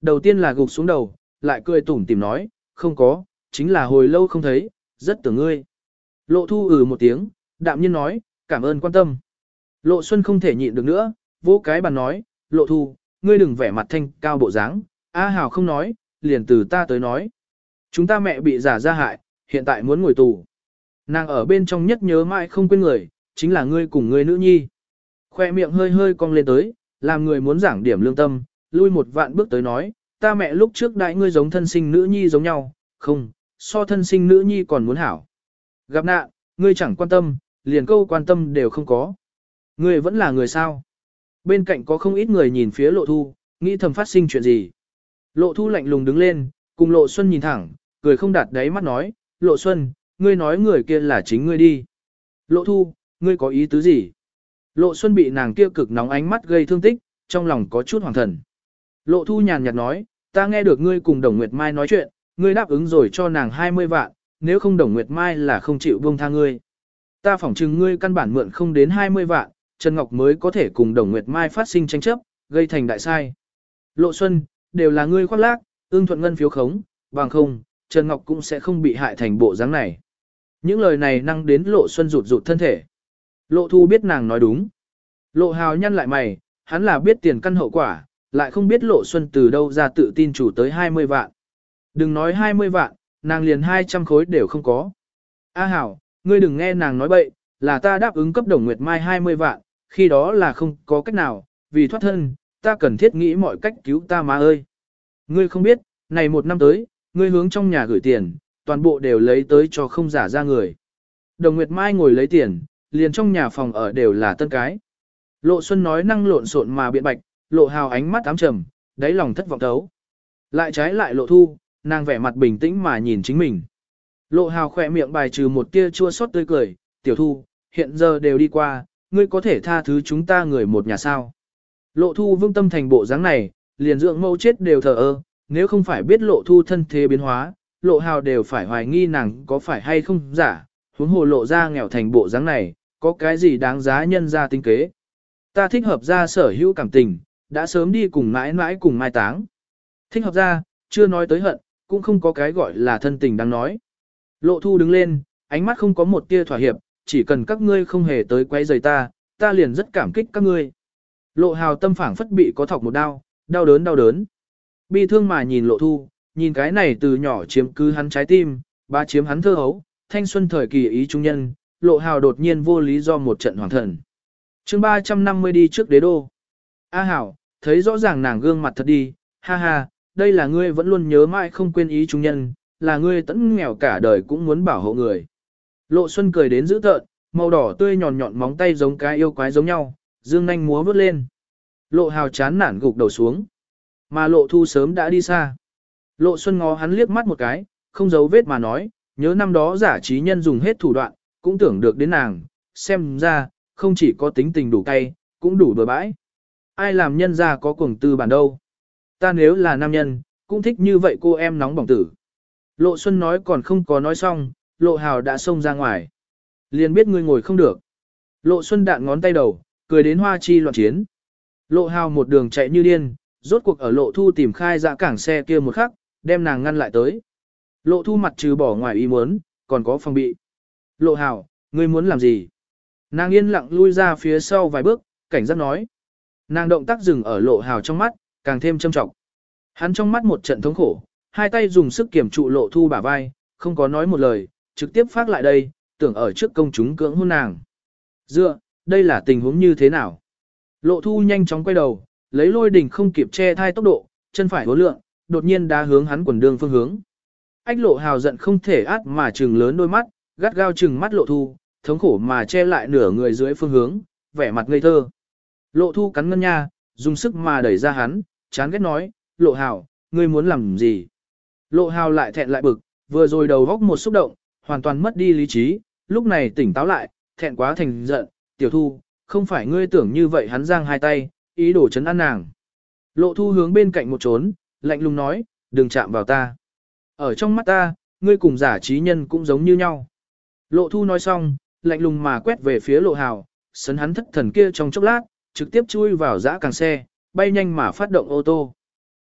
Đầu tiên là gục xuống đầu, lại cười tủm tỉm nói, không có, chính là hồi lâu không thấy, rất tưởng ngươi. Lộ thu ừ một tiếng, đạm nhiên nói, cảm ơn quan tâm. Lộ Xuân không thể nhịn được nữa, vỗ cái bàn nói, lộ thu, ngươi đừng vẻ mặt thanh cao bộ dáng. A Hào không nói, liền từ ta tới nói. Chúng ta mẹ bị giả ra hại, hiện tại muốn ngồi tù. Nàng ở bên trong nhất nhớ mãi không quên người, chính là ngươi cùng ngươi nữ nhi. Khoe miệng hơi hơi cong lên tới, làm người muốn giảng điểm lương tâm, lui một vạn bước tới nói, ta mẹ lúc trước đại ngươi giống thân sinh nữ nhi giống nhau, không, so thân sinh nữ nhi còn muốn hảo. Gặp nạn, ngươi chẳng quan tâm, liền câu quan tâm đều không có. Ngươi vẫn là người sao. Bên cạnh có không ít người nhìn phía lộ thu, nghĩ thầm phát sinh chuyện gì. Lộ thu lạnh lùng đứng lên, cùng lộ xuân nhìn thẳng, cười không đạt đáy mắt nói, lộ xuân, ngươi nói người kia là chính ngươi đi. Lộ thu, ngươi có ý tứ gì? Lộ xuân bị nàng kia cực nóng ánh mắt gây thương tích, trong lòng có chút hoàng thần. Lộ thu nhàn nhạt nói, ta nghe được ngươi cùng Đồng Nguyệt Mai nói chuyện, ngươi đáp ứng rồi cho nàng hai mươi vạn, nếu không Đồng Nguyệt Mai là không chịu buông tha ngươi. Ta phỏng chừng ngươi căn bản mượn không đến hai mươi vạn, Trần Ngọc mới có thể cùng Đồng Nguyệt Mai phát sinh tranh chấp, gây thành đại sai. Lộ Xuân, đều là ngươi khoác lác, ương thuận ngân phiếu khống, bằng không, Trần Ngọc cũng sẽ không bị hại thành bộ dáng này. Những lời này năng đến Lộ Xuân rụt rụt thân thể. Lộ Thu biết nàng nói đúng. Lộ Hào nhăn lại mày, hắn là biết tiền căn hậu quả, lại không biết Lộ Xuân từ đâu ra tự tin chủ tới hai mươi vạn. Đừng nói hai mươi vạn, nàng liền hai trăm khối đều không có. A Hảo, ngươi đừng nghe nàng nói bậy, là ta đáp ứng cấp Đồng Nguyệt Mai hai mươi vạn, khi đó là không có cách nào, vì thoát thân, ta cần thiết nghĩ mọi cách cứu ta má ơi. Ngươi không biết, này một năm tới, ngươi hướng trong nhà gửi tiền, toàn bộ đều lấy tới cho không giả ra người. Đồng Nguyệt Mai ngồi lấy tiền, liền trong nhà phòng ở đều là tân cái. Lộ Xuân nói năng lộn xộn mà biện bạch, Lộ Hào ánh mắt ám trầm, đáy lòng thất vọng thấu. Lại trái lại Lộ Thu, nàng vẻ mặt bình tĩnh mà nhìn chính mình. Lộ Hào khỏe miệng bài trừ một tia chua xót tươi cười, tiểu Thu, hiện giờ đều đi qua, ngươi có thể tha thứ chúng ta người một nhà sao. Lộ Thu vương tâm thành bộ dáng này, liền dưỡng mâu chết đều thờ ơ, nếu không phải biết Lộ Thu thân thế biến hóa, Lộ Hào đều phải hoài nghi nàng có phải hay không giả, huống hồ Lộ ra nghèo thành bộ dáng này, có cái gì đáng giá nhân ra tinh kế. Ta thích hợp ra sở hữu cảm tình, đã sớm đi cùng mãi mãi cùng mai táng. Thích hợp ra, chưa nói tới hận, cũng không có cái gọi là thân tình đáng nói. Lộ Thu đứng lên, ánh mắt không có một tia thỏa hiệp, chỉ cần các ngươi không hề tới quấy rầy ta, ta liền rất cảm kích các ngươi. Lộ Hào tâm phảng phất bị có thọc một đau, đau đớn đau đớn. Bi thương mà nhìn Lộ Thu, nhìn cái này từ nhỏ chiếm cứ hắn trái tim, ba chiếm hắn thơ hấu, thanh xuân thời kỳ ý trung nhân, Lộ Hào đột nhiên vô lý do một trận hoàng thần. chương ba trăm năm mươi đi trước đế đô. A Hảo, thấy rõ ràng nàng gương mặt thật đi, ha ha, đây là ngươi vẫn luôn nhớ mãi không quên ý trung nhân, là ngươi tẫn nghèo cả đời cũng muốn bảo hộ người. Lộ Xuân cười đến dữ tợn, màu đỏ tươi nhọn nhọn móng tay giống cái yêu quái giống nhau, dương nanh múa vớt lên. Lộ Hào chán nản gục đầu xuống, mà Lộ Thu sớm đã đi xa. Lộ Xuân ngó hắn liếc mắt một cái, không giấu vết mà nói, nhớ năm đó giả trí nhân dùng hết thủ đoạn, cũng tưởng được đến nàng, xem ra, không chỉ có tính tình đủ cay, cũng đủ bừa bãi. Ai làm nhân ra có cuồng tư bản đâu. Ta nếu là nam nhân, cũng thích như vậy cô em nóng bỏng tử. Lộ Xuân nói còn không có nói xong, Lộ Hào đã xông ra ngoài. Liền biết ngươi ngồi không được. Lộ Xuân đạn ngón tay đầu, cười đến hoa chi loạn chiến. Lộ Hào một đường chạy như điên, rốt cuộc ở Lộ Thu tìm khai ra cảng xe kia một khắc, đem nàng ngăn lại tới. Lộ Thu mặt trừ bỏ ngoài ý muốn, còn có phòng bị. Lộ Hào, ngươi muốn làm gì? Nàng yên lặng lui ra phía sau vài bước, cảnh giác nói. Nàng động tác dừng ở Lộ Hào trong mắt, càng thêm châm trọng. Hắn trong mắt một trận thống khổ, hai tay dùng sức kiểm trụ Lộ Thu bả vai, không có nói một lời, trực tiếp phát lại đây, tưởng ở trước công chúng cưỡng hôn nàng. Dựa, đây là tình huống như thế nào? Lộ Thu nhanh chóng quay đầu, lấy lôi đỉnh không kịp che thai tốc độ, chân phải hối lượng, đột nhiên đá hướng hắn quần đường phương hướng. Ách Lộ Hào giận không thể át mà trừng lớn đôi mắt, gắt gao trừng mắt Lộ Thu, thống khổ mà che lại nửa người dưới phương hướng, vẻ mặt ngây thơ. Lộ Thu cắn ngân nha, dùng sức mà đẩy ra hắn, chán ghét nói, Lộ Hào, ngươi muốn làm gì? Lộ Hào lại thẹn lại bực, vừa rồi đầu góc một xúc động, hoàn toàn mất đi lý trí, lúc này tỉnh táo lại, thẹn quá thành giận, tiểu Thu, không phải ngươi tưởng như vậy hắn giang hai tay, ý đồ chấn an nàng. Lộ Thu hướng bên cạnh một trốn, lạnh lùng nói, đừng chạm vào ta. Ở trong mắt ta, ngươi cùng giả trí nhân cũng giống như nhau. Lộ Thu nói xong, lạnh lùng mà quét về phía Lộ Hào, sấn hắn thất thần kia trong chốc lát, trực tiếp chui vào dã càng xe, bay nhanh mà phát động ô tô.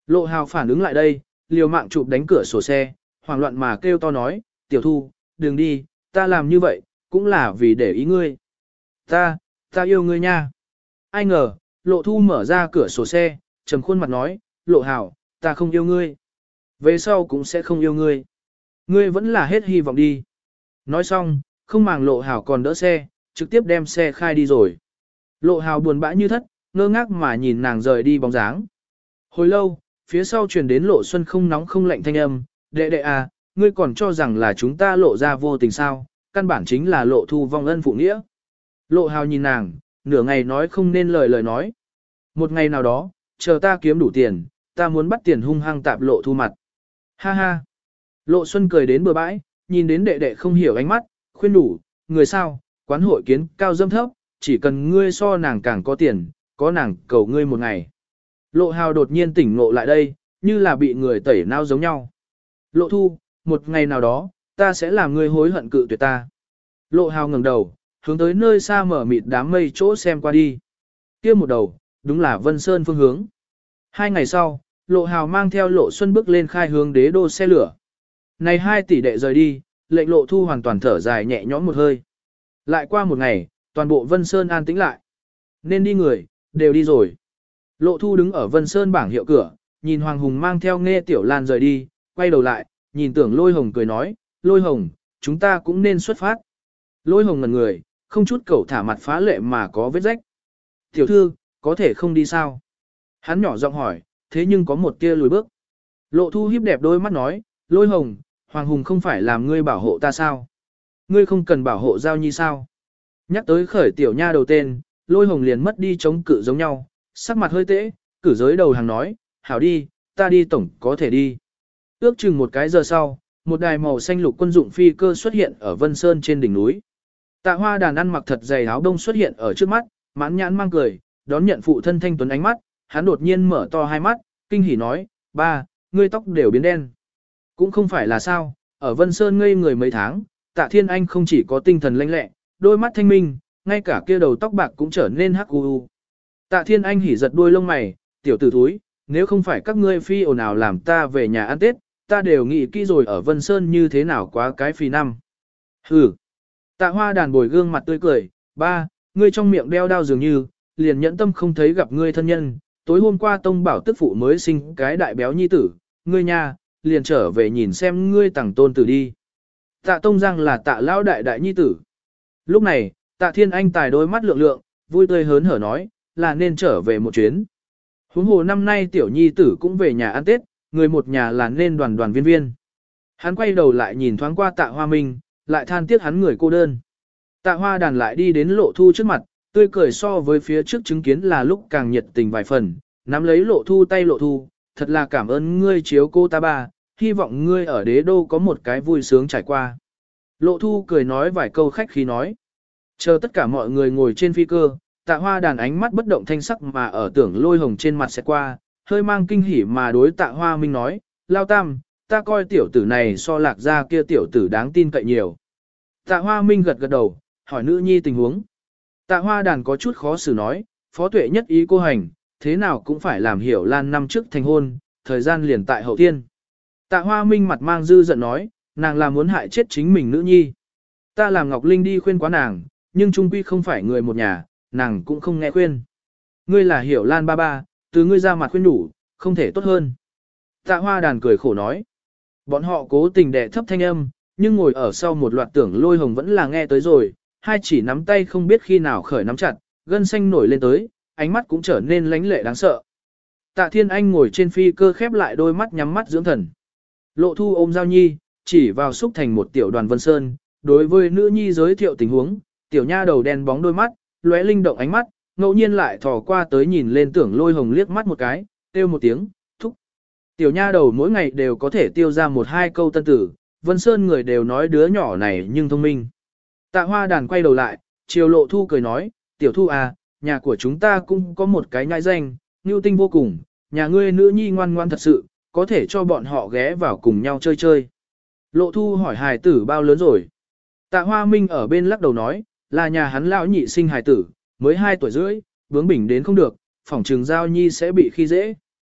Lộ hào phản ứng lại đây, liều mạng chụp đánh cửa sổ xe, hoảng loạn mà kêu to nói, tiểu thu, đừng đi, ta làm như vậy, cũng là vì để ý ngươi. Ta, ta yêu ngươi nha. Ai ngờ, lộ thu mở ra cửa sổ xe, trầm khuôn mặt nói, lộ hào, ta không yêu ngươi. Về sau cũng sẽ không yêu ngươi. Ngươi vẫn là hết hy vọng đi. Nói xong, không màng lộ hào còn đỡ xe, trực tiếp đem xe khai đi rồi. Lộ hào buồn bã như thất, ngơ ngác mà nhìn nàng rời đi bóng dáng. Hồi lâu, phía sau truyền đến lộ xuân không nóng không lạnh thanh âm, đệ đệ à, ngươi còn cho rằng là chúng ta lộ ra vô tình sao, căn bản chính là lộ thu vong ân phụ nghĩa. Lộ hào nhìn nàng, nửa ngày nói không nên lời lời nói. Một ngày nào đó, chờ ta kiếm đủ tiền, ta muốn bắt tiền hung hăng tạp lộ thu mặt. Ha ha. Lộ xuân cười đến bừa bãi, nhìn đến đệ đệ không hiểu ánh mắt, khuyên đủ, người sao, quán hội kiến cao dâm thấp, chỉ cần ngươi so nàng càng có tiền, có nàng cầu ngươi một ngày. Lộ hào đột nhiên tỉnh ngộ lại đây, như là bị người tẩy não giống nhau. Lộ thu, một ngày nào đó, ta sẽ làm ngươi hối hận cự tuyệt ta. Lộ hào ngẩng đầu, hướng tới nơi xa mở mịt đám mây chỗ xem qua đi. Kia một đầu, đúng là Vân Sơn phương hướng. Hai ngày sau, Lộ hào mang theo Lộ Xuân bước lên khai hướng đế đô xe lửa. Này hai tỷ đệ rời đi, lệnh Lộ thu hoàn toàn thở dài nhẹ nhõm một hơi. Lại qua một ngày, toàn bộ Vân Sơn an tĩnh lại. Nên đi người, đều đi rồi. Lộ thu đứng ở Vân Sơn bảng hiệu cửa, nhìn Hoàng Hùng mang theo Nghe Tiểu Lan rời đi, quay đầu lại, nhìn Tưởng Lôi Hồng cười nói, Lôi Hồng, chúng ta cũng nên xuất phát. Lôi Hồng ngẩn người, không chút cẩu thả mặt phá lệ mà có vết rách. Tiểu thư, có thể không đi sao? Hắn nhỏ giọng hỏi, thế nhưng có một tia lùi bước. Lộ thu hiếp đẹp đôi mắt nói, Lôi Hồng, Hoàng Hùng không phải làm ngươi bảo hộ ta sao? Ngươi không cần bảo hộ Giao Nhi sao? Nhắc tới khởi tiểu nha đầu tên, Lôi Hồng liền mất đi chống cự giống nhau, sắc mặt hơi tễ, cử giới đầu hàng nói, hảo đi, ta đi tổng có thể đi. Ước chừng một cái giờ sau, một đài màu xanh lục quân dụng phi cơ xuất hiện ở Vân Sơn trên đỉnh núi. Tạ Hoa Đàn ăn mặc thật dày áo đông xuất hiện ở trước mắt, mãn nhãn mang cười, đón nhận phụ thân thanh tuấn ánh mắt, hắn đột nhiên mở to hai mắt, kinh hỉ nói, ba, ngươi tóc đều biến đen. Cũng không phải là sao, ở Vân Sơn ngây người mấy tháng, Tạ Thiên Anh không chỉ có tinh thần lanh lẹ, đôi mắt thanh minh, ngay cả kia đầu tóc bạc cũng trở nên hắc u u. Tạ Thiên Anh hỉ giật đuôi lông mày, tiểu tử thúi, nếu không phải các ngươi phi ồn ào làm ta về nhà ăn Tết, ta đều nghĩ kỹ rồi ở Vân Sơn như thế nào quá cái phi năm. Hừ. Tạ Hoa Đàn bồi gương mặt tươi cười, ba, ngươi trong miệng đeo đao dường như, liền nhẫn tâm không thấy gặp ngươi thân nhân, tối hôm qua Tông Bảo tức phụ mới sinh cái đại béo nhi tử, ngươi nha, liền trở về nhìn xem ngươi tàng tôn tử đi. Tạ Tông Giang là tạ lão đại đại nhi tử. Lúc này, Tạ Thiên Anh tài đôi mắt lượng lượng, vui tươi hớn hở nói, là nên trở về một chuyến. Huống hồ năm nay tiểu nhi tử cũng về nhà ăn Tết, người một nhà là nên đoàn đoàn viên viên. Hắn quay đầu lại nhìn thoáng qua Tạ Hoa Minh, lại than tiếc hắn người cô đơn. Tạ Hoa Đàn lại đi đến Lộ Thu trước mặt, tươi cười so với phía trước chứng kiến là lúc càng nhiệt tình vài phần, nắm lấy Lộ Thu tay Lộ Thu, thật là cảm ơn ngươi chiếu cô ta ba, hy vọng ngươi ở đế đô có một cái vui sướng trải qua. Lộ Thu cười nói vài câu khách khí nói. Chờ tất cả mọi người ngồi trên phi cơ, Tạ Hoa Đàn ánh mắt bất động thanh sắc mà ở Tưởng Lôi Hồng trên mặt sẽ qua, hơi mang kinh hỉ mà đối Tạ Hoa Minh nói, Lao Tam, ta coi tiểu tử này so lạc ra kia tiểu tử đáng tin cậy nhiều. Tạ Hoa Minh gật gật đầu, hỏi nữ nhi tình huống. Tạ Hoa Đàn có chút khó xử nói, Phó Tuệ nhất ý cô hành, thế nào cũng phải làm hiểu Lan năm trước thành hôn, thời gian liền tại hậu thiên. Tạ Hoa Minh mặt mang dư giận nói, nàng là muốn hại chết chính mình nữ nhi. Ta làm Ngọc Linh đi khuyên quá nàng, nhưng trung quy không phải người một nhà, nàng cũng không nghe khuyên. Ngươi là hiểu Lan ba ba, từ ngươi ra mặt khuyên đủ, không thể tốt hơn. Tạ Hoa Đàn cười khổ nói. Bọn họ cố tình đè thấp thanh âm, nhưng ngồi ở sau một loạt Tưởng Lôi Hồng vẫn là nghe tới rồi, hai chỉ nắm tay không biết khi nào khởi nắm chặt, gân xanh nổi lên tới, ánh mắt cũng trở nên lánh lệ đáng sợ. Tạ Thiên Anh ngồi trên phi cơ khép lại đôi mắt nhắm mắt dưỡng thần. Lộ Thu ôm Giao Nhi, chỉ vào xúc thành một tiểu đoàn Vân Sơn, đối với nữ nhi giới thiệu tình huống, tiểu nha đầu đen bóng đôi mắt, lóe linh động ánh mắt, ngẫu nhiên lại thò qua tới nhìn lên Tưởng Lôi Hồng liếc mắt một cái, kêu một tiếng, thúc. Tiểu nha đầu mỗi ngày đều có thể tiêu ra một hai câu tân tử, Vân Sơn người đều nói đứa nhỏ này nhưng thông minh. Tạ Hoa Đàn quay đầu lại, chiều Lộ Thu cười nói, tiểu Thu à, nhà của chúng ta cũng có một cái nhãi danh, nhu tinh vô cùng, nhà ngươi nữ nhi ngoan ngoan thật sự, có thể cho bọn họ ghé vào cùng nhau chơi chơi. Lộ Thu hỏi hài tử bao lớn rồi. Tạ Hoa Minh ở bên lắc đầu nói, là nhà hắn lão nhị sinh hài tử, mới hai tuổi rưỡi, bướng bỉnh đến không được, phỏng trừng Giao Nhi sẽ bị khi dễ.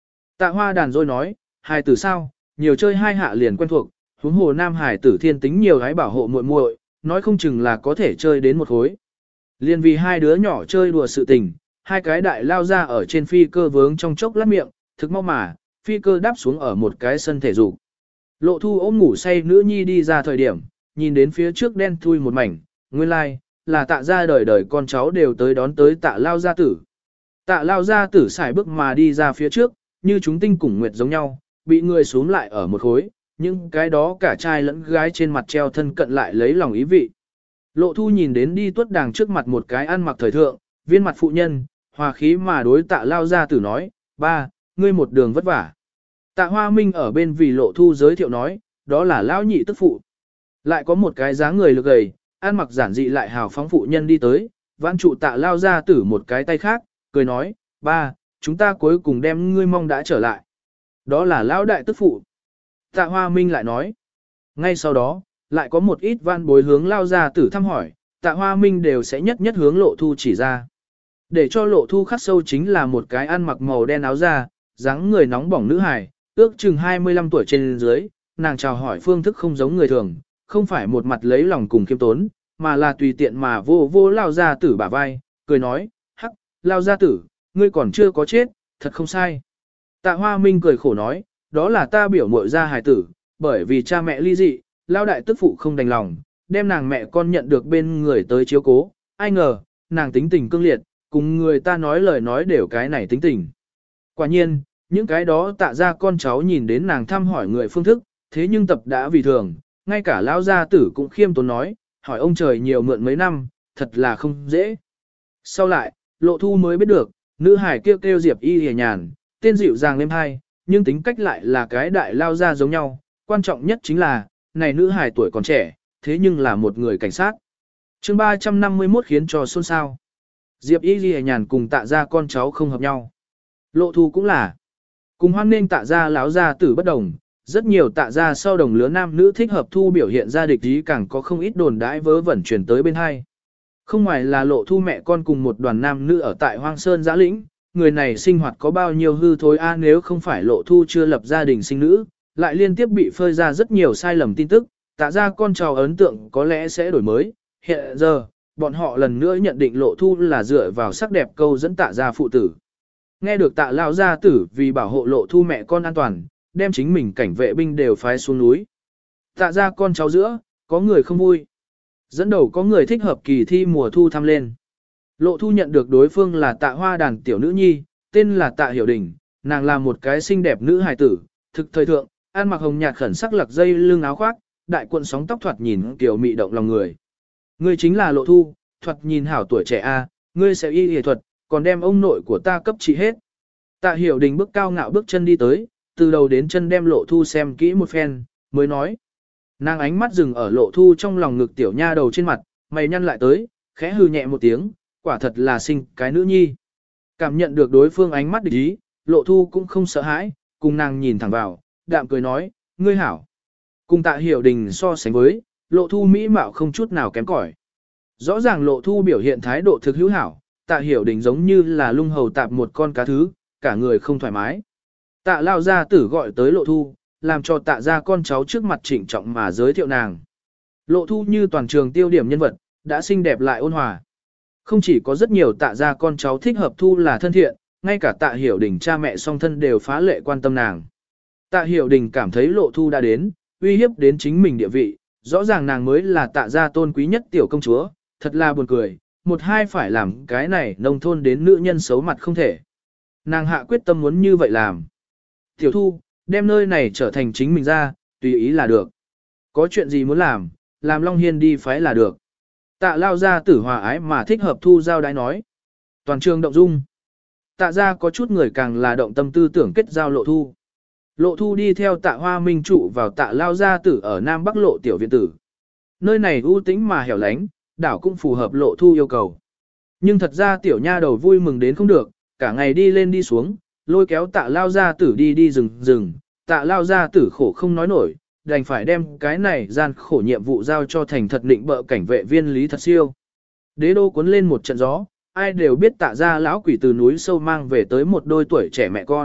Tạ hoa đàn rồi nói, hài tử sao, nhiều chơi hai hạ liền quen thuộc, huống hồ nam hài tử thiên tính nhiều gái bảo hộ muội muội, nói không chừng là có thể chơi đến một khối. Liên vì hai đứa nhỏ chơi đùa sự tình, hai cái đại lao ra ở trên phi cơ vướng trong chốc lát miệng, thực mau mà, phi cơ đáp xuống ở một cái sân thể dục. Lộ Thu ôm ngủ say nữ nhi đi ra thời điểm, nhìn đến phía trước đen thui một mảnh, nguyên lai, like, là tạ ra đời đời con cháu đều tới đón tới tạ lao gia tử. Tạ lao gia tử xài bước mà đi ra phía trước, như chúng tinh cùng nguyệt giống nhau, bị người xuống lại ở một khối, nhưng cái đó cả trai lẫn gái trên mặt treo thân cận lại lấy lòng ý vị. Lộ Thu nhìn đến đi tuất đàng trước mặt một cái ăn mặc thời thượng, viên mặt phụ nhân, hòa khí mà đối tạ lao gia tử nói, ba, ngươi một đường vất vả. Tạ Hoa Minh ở bên vì Lộ Thu giới thiệu nói, đó là lão nhị tức phụ. Lại có một cái dáng người lực gầy, ăn mặc giản dị lại hào phóng phụ nhân đi tới, vãn trụ tạ lao gia tử một cái tay khác, cười nói, ba, chúng ta cuối cùng đem ngươi mong đã trở lại. Đó là lão đại tức phụ. Tạ Hoa Minh lại nói. Ngay sau đó, lại có một ít van bối hướng lao gia tử thăm hỏi, Tạ Hoa Minh đều sẽ nhất nhất hướng Lộ Thu chỉ ra. Để cho Lộ Thu khắc sâu chính là một cái ăn mặc màu đen áo da, dáng người nóng bỏng nữ hài, ước chừng hai mươi lăm tuổi trên dưới, nàng chào hỏi phương thức không giống người thường, không phải một mặt lấy lòng cùng khiêm tốn, mà là tùy tiện mà vô vô lao gia tử bả vai, cười nói, hắc, lao gia tử, ngươi còn chưa có chết, thật không sai. Tạ Hoa Minh cười khổ nói, đó là ta biểu muội gia hài tử, bởi vì cha mẹ ly dị, lao đại tức phụ không đành lòng, đem nàng mẹ con nhận được bên người tới chiếu cố, ai ngờ, nàng tính tình cương liệt, cùng người ta nói lời nói đều cái này tính tình. Quả nhiên, những cái đó tạ ra con cháu nhìn đến nàng thăm hỏi người phương thức, thế nhưng tập đã vì thường, ngay cả lão gia tử cũng khiêm tốn nói, hỏi ông trời nhiều mượn mấy năm, thật là không dễ. Sau lại, Lộ Thu mới biết được, nữ hải kêu kêu Diệp Y hề nhàn, tên dịu dàng êm hai, nhưng tính cách lại là cái đại lao ra giống nhau, quan trọng nhất chính là, này nữ hải tuổi còn trẻ, thế nhưng là một người cảnh sát. chương ba trăm năm mươi mốt khiến cho xôn xao. Diệp Y hề nhàn cùng tạ ra con cháu không hợp nhau. Lộ Thu cũng là. Cùng hoan nên tạ ra lão gia tử bất đồng, rất nhiều tạ ra sau đồng lứa nam nữ thích hợp Thu biểu hiện ra địch ý càng có không ít đồn đãi vớ vẩn truyền tới bên hai. Không ngoài là Lộ Thu mẹ con cùng một đoàn nam nữ ở tại Hoang Sơn Giã Lĩnh, người này sinh hoạt có bao nhiêu hư thối a nếu không phải Lộ Thu chưa lập gia đình sinh nữ, lại liên tiếp bị phơi ra rất nhiều sai lầm tin tức, tạ ra con cháu ấn tượng có lẽ sẽ đổi mới. Hiện giờ, bọn họ lần nữa nhận định Lộ Thu là dựa vào sắc đẹp câu dẫn tạ ra phụ tử. Nghe được tạ lao gia tử vì bảo hộ Lộ Thu mẹ con an toàn, đem chính mình cảnh vệ binh đều phái xuống núi. Tạ ra con cháu giữa, có người không vui. Dẫn đầu có người thích hợp kỳ thi mùa thu thăm lên. Lộ Thu nhận được đối phương là tạ hoa đàn tiểu nữ nhi, tên là tạ hiểu đình, nàng là một cái xinh đẹp nữ hài tử, thực thời thượng, ăn mặc hồng nhạt khẩn sắc lặc dây lưng áo khoác, đại cuộn sóng tóc thoạt nhìn kiểu mị động lòng người. Ngươi chính là Lộ Thu, thoạt nhìn hảo tuổi trẻ a, ngươi sẽ y y thuật, còn đem ông nội của ta cấp trị hết. Tạ hiểu đình bước cao ngạo bước chân đi tới, từ đầu đến chân đem Lộ Thu xem kỹ một phen, mới nói. Nàng ánh mắt dừng ở Lộ Thu trong lòng ngực tiểu nha đầu trên mặt, mày nhăn lại tới, khẽ hừ nhẹ một tiếng, quả thật là sinh cái nữ nhi. Cảm nhận được đối phương ánh mắt địch ý, Lộ Thu cũng không sợ hãi, cùng nàng nhìn thẳng vào, đạm cười nói, ngươi hảo. Cùng Tạ Hiểu Đình so sánh với, Lộ Thu mỹ mạo không chút nào kém cỏi. Rõ ràng Lộ Thu biểu hiện thái độ thực hữu hảo, Tạ Hiểu Đình giống như là lung hầu tạp một con cá thứ, cả người không thoải mái. Tạ lao gia tử gọi tới Lộ Thu, làm cho tạ ra con cháu trước mặt trịnh trọng mà giới thiệu nàng. Lộ Thu như toàn trường tiêu điểm nhân vật, đã xinh đẹp lại ôn hòa. Không chỉ có rất nhiều tạ ra con cháu thích hợp Thu là thân thiện, ngay cả Tạ Hiểu Đình cha mẹ song thân đều phá lệ quan tâm nàng. Tạ Hiểu Đình cảm thấy Lộ Thu đã đến, uy hiếp đến chính mình địa vị, rõ ràng nàng mới là tạ gia tôn quý nhất tiểu công chúa, thật là buồn cười, một hai phải làm cái này nông thôn đến nữ nhân xấu mặt không thể. Nàng hạ quyết tâm muốn như vậy làm. Tiểu Thu, đem nơi này trở thành chính mình ra, tùy ý là được. Có chuyện gì muốn làm, làm Long Hiên đi phái là được. Tạ lao ra tử hòa ái mà thích hợp Thu giao đái nói. Toàn trường động dung. Tạ ra có chút người càng là động tâm tư tưởng kết giao Lộ Thu. Lộ Thu đi theo tạ hoa minh trụ vào tạ lao gia tử ở Nam Bắc Lộ tiểu viện tử. Nơi này ưu tĩnh mà hẻo lánh, đảo cũng phù hợp Lộ Thu yêu cầu. Nhưng thật ra tiểu nha đầu vui mừng đến không được, cả ngày đi lên đi xuống, lôi kéo tạ lao gia tử đi đi rừng rừng, tạ lao gia tử khổ không nói nổi, đành phải đem cái này gian khổ nhiệm vụ giao cho thành thật định bợ cảnh vệ viên Lý Thật Siêu. Đế đô cuốn lên một trận gió, ai đều biết tạ ra lão quỷ từ núi sâu mang về tới một đôi tuổi trẻ mẹ con,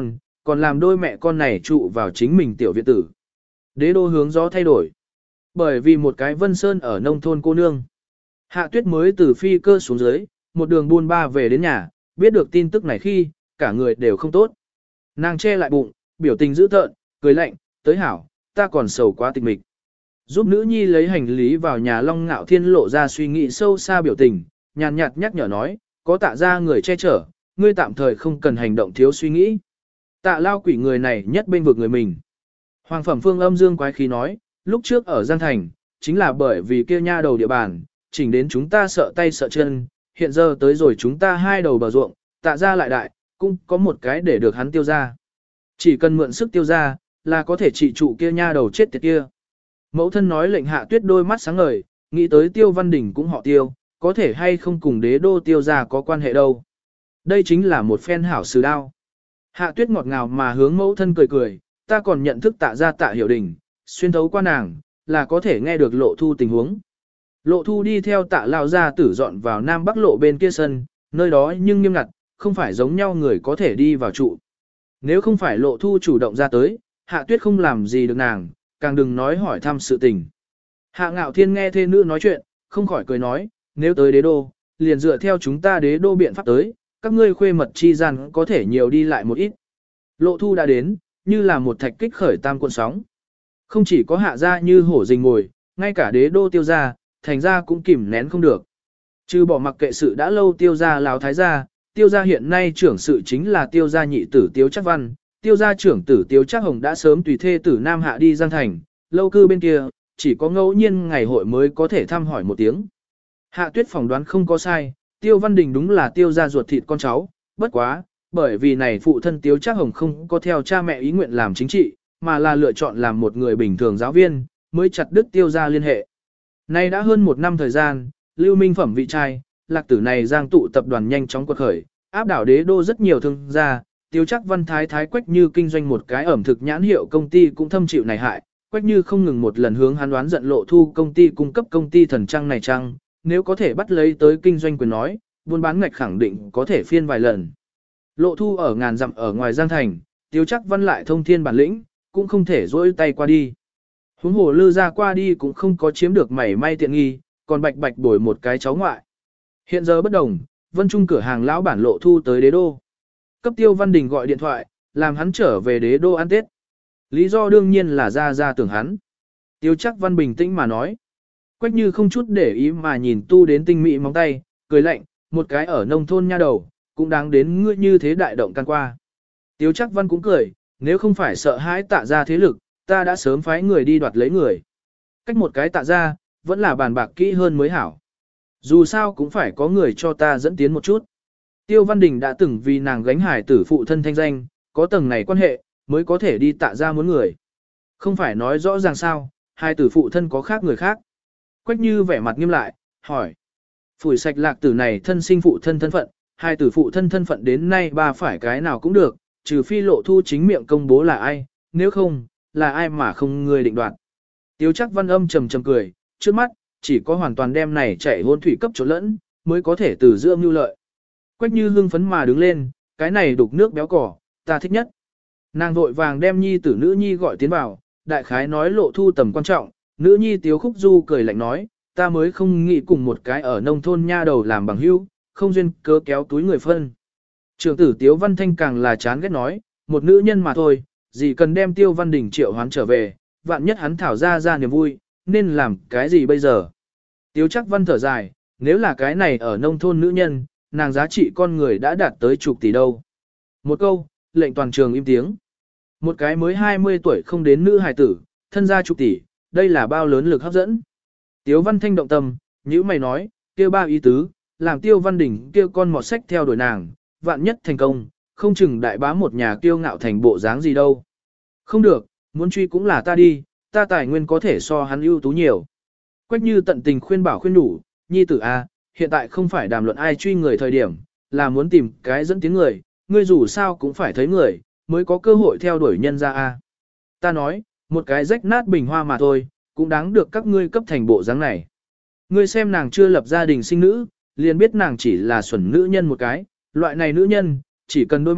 còn làm đôi mẹ con này trụ vào chính mình tiểu viện tử. Đế đô hướng gió thay đổi. Bởi vì một cái Vân Sơn ở nông thôn cô nương. Hạ Tuyết mới từ phi cơ xuống dưới, một đường buôn ba về đến nhà, biết được tin tức này khi, cả người đều không tốt. Nàng che lại bụng, biểu tình dữ tợn, cười lạnh, tới hảo, ta còn sầu quá tịch mịch. Giúp nữ nhi lấy hành lý vào nhà Long Ngạo Thiên lộ ra suy nghĩ sâu xa biểu tình, nhàn nhạt nhắc nhở nói, có tạ ra người che chở, ngươi tạm thời không cần hành động thiếu suy nghĩ. Tạ lao quỷ người này nhất bên vực người mình. Hoàng phẩm phương âm dương quái khí nói, lúc trước ở Giang Thành, chính là bởi vì kia nha đầu địa bàn, chỉnh đến chúng ta sợ tay sợ chân, hiện giờ tới rồi chúng ta hai đầu bờ ruộng, tạ ra lại đại, cũng có một cái để được hắn tiêu ra. Chỉ cần mượn sức tiêu ra, là có thể trị trụ kia nha đầu chết tiệt kia. Mẫu thân nói lệnh Hạ Tuyết đôi mắt sáng ngời, nghĩ tới Tiêu Văn Đình cũng họ Tiêu, có thể hay không cùng đế đô Tiêu ra có quan hệ đâu. Đây chính là một phen hảo sử đao. Hạ Tuyết ngọt ngào mà hướng mẫu thân cười cười, ta còn nhận thức tạ ra tạ hiểu đình, xuyên thấu qua nàng, là có thể nghe được lộ thu tình huống. Lộ thu đi theo tạ lao ra tử dọn vào Nam Bắc lộ bên kia sân, nơi đó nhưng nghiêm ngặt, không phải giống nhau người có thể đi vào trụ. Nếu không phải lộ thu chủ động ra tới, Hạ Tuyết không làm gì được nàng, càng đừng nói hỏi thăm sự tình. Hạ Ngạo Thiên nghe thê nữ nói chuyện, không khỏi cười nói, nếu tới đế đô, liền dựa theo chúng ta đế đô biện pháp tới, các ngươi khuê mật chi gian có thể nhiều đi lại một ít. Lộ thu đã đến, như là một thạch kích khởi tam cuộn sóng. Không chỉ có hạ gia như hổ rình ngồi, ngay cả đế đô tiêu gia, thành gia cũng kìm nén không được. Trừ bỏ mặc kệ sự đã lâu tiêu gia láo thái gia, tiêu gia hiện nay trưởng sự chính là tiêu gia nhị tử Tiêu Chắc Văn, tiêu gia trưởng tử Tiêu Chắc Hồng đã sớm tùy thê tử Nam Hạ đi Giang Thành, lâu cư bên kia, chỉ có ngẫu nhiên ngày hội mới có thể thăm hỏi một tiếng. Hạ Tuyết phỏng đoán không có sai, Tiêu Văn Đình đúng là tiêu gia ruột thịt con cháu, bất quá, bởi vì này phụ thân Tiêu Chắc Hồng không có theo cha mẹ ý nguyện làm chính trị, mà là lựa chọn làm một người bình thường giáo viên, mới chặt đứt tiêu gia liên hệ. Nay đã hơn một năm thời gian, Lưu Minh phẩm vị trai, lạc tử này giang tụ tập đoàn nhanh chóng quật khởi, áp đảo đế đô rất nhiều thương gia, Tiêu Chắc Văn thái thái Quách Như kinh doanh một cái ẩm thực nhãn hiệu công ty cũng thâm chịu này hại, Quách Như không ngừng một lần hướng hắn đoán giận lộ thu công ty cung cấp công ty thần trăng này trăng, nếu có thể bắt lấy tới kinh doanh quyền nói, buôn bán ngạch khẳng định có thể phiên vài lần. Lộ thu ở ngàn dặm ở ngoài Giang Thành, Tiêu Chắc Văn lại thông thiên bản lĩnh, cũng không thể dỗi tay qua đi. Huống hồ lư ra qua đi cũng không có chiếm được mảy may tiện nghi, còn bạch bạch bồi một cái cháu ngoại. Hiện giờ bất đồng, Vân Trung cửa hàng lão bản lộ thu tới đế đô. Cấp Tiêu Văn Đình gọi điện thoại, làm hắn trở về đế đô ăn Tết. Lý do đương nhiên là ra ra tưởng hắn. Tiêu Chắc Văn bình tĩnh mà nói. Quách Như không chút để ý mà nhìn tu đến tinh mỹ móng tay, cười lạnh, một cái ở nông thôn nha đầu, cũng đáng đến ngươi như thế đại động can qua. Tiêu Chắc Văn cũng cười, nếu không phải sợ hãi tạ ra thế lực, ta đã sớm phái người đi đoạt lấy người. Cách một cái tạ ra, vẫn là bàn bạc kỹ hơn mới hảo. Dù sao cũng phải có người cho ta dẫn tiến một chút. Tiêu Văn Đình đã từng vì nàng gánh hải tử phụ thân thanh danh, có tầng này quan hệ, mới có thể đi tạ ra muốn người. Không phải nói rõ ràng sao, hai tử phụ thân có khác người khác. Quách Như vẻ mặt nghiêm lại, hỏi. Phủi sạch lạc tử này thân sinh phụ thân thân phận, hai tử phụ thân thân phận đến nay ba phải cái nào cũng được, trừ phi lộ thu chính miệng công bố là ai, nếu không, là ai mà không người định đoạt. Tiêu Chắc Văn âm trầm trầm cười, trước mắt, chỉ có hoàn toàn đem này chạy hôn thủy cấp chỗ lẫn, mới có thể từ giữa mưu lợi. Quách Như hưng phấn mà đứng lên, cái này đục nước béo cỏ, ta thích nhất. Nàng vội vàng đem nhi tử nữ nhi gọi tiến vào, đại khái nói lộ thu tầm quan trọng, nữ nhi Tiếu Khúc Du cười lạnh nói, ta mới không nghĩ cùng một cái ở nông thôn nha đầu làm bằng hữu, không duyên cớ kéo túi người phân. Trưởng tử Tiếu Văn Thanh càng là chán ghét nói, một nữ nhân mà thôi, gì cần đem Tiêu Văn Đình triệu hoán trở về, vạn nhất hắn thảo ra ra niềm vui, nên làm cái gì bây giờ. Tiếu Chắc Văn thở dài, nếu là cái này ở nông thôn nữ nhân, nàng giá trị con người đã đạt tới chục tỷ đâu. Một câu, lệnh toàn trường im tiếng. Một cái mới hai mươi tuổi không đến nữ hài tử, thân gia chục tỷ, đây là bao lớn lực hấp dẫn. Tiếu Văn Thanh động tâm, như mày nói, kia ba ý tứ, làm Tiêu Văn Đình kia con mọt sách theo đuổi nàng, vạn nhất thành công, không chừng đại bá một nhà kiêu ngạo thành bộ dáng gì đâu. Không được, muốn truy cũng là ta đi, ta tài nguyên có thể so hắn ưu tú nhiều. Quách Như tận tình khuyên bảo khuyên đủ, nhi tử a, hiện tại không phải đàm luận ai truy người thời điểm, là muốn tìm cái dẫn tiếng người, ngươi dù sao cũng phải thấy người, mới có cơ hội theo đuổi nhân ra a. Ta nói, một cái rách nát bình hoa mà thôi, cũng đáng được các ngươi cấp thành bộ dáng này. Ngươi xem nàng chưa lập gia đình sinh nữ, liền biết nàng chỉ là xuẩn nữ nhân một cái, loại này nữ nhân, chỉ cần đôi mắt,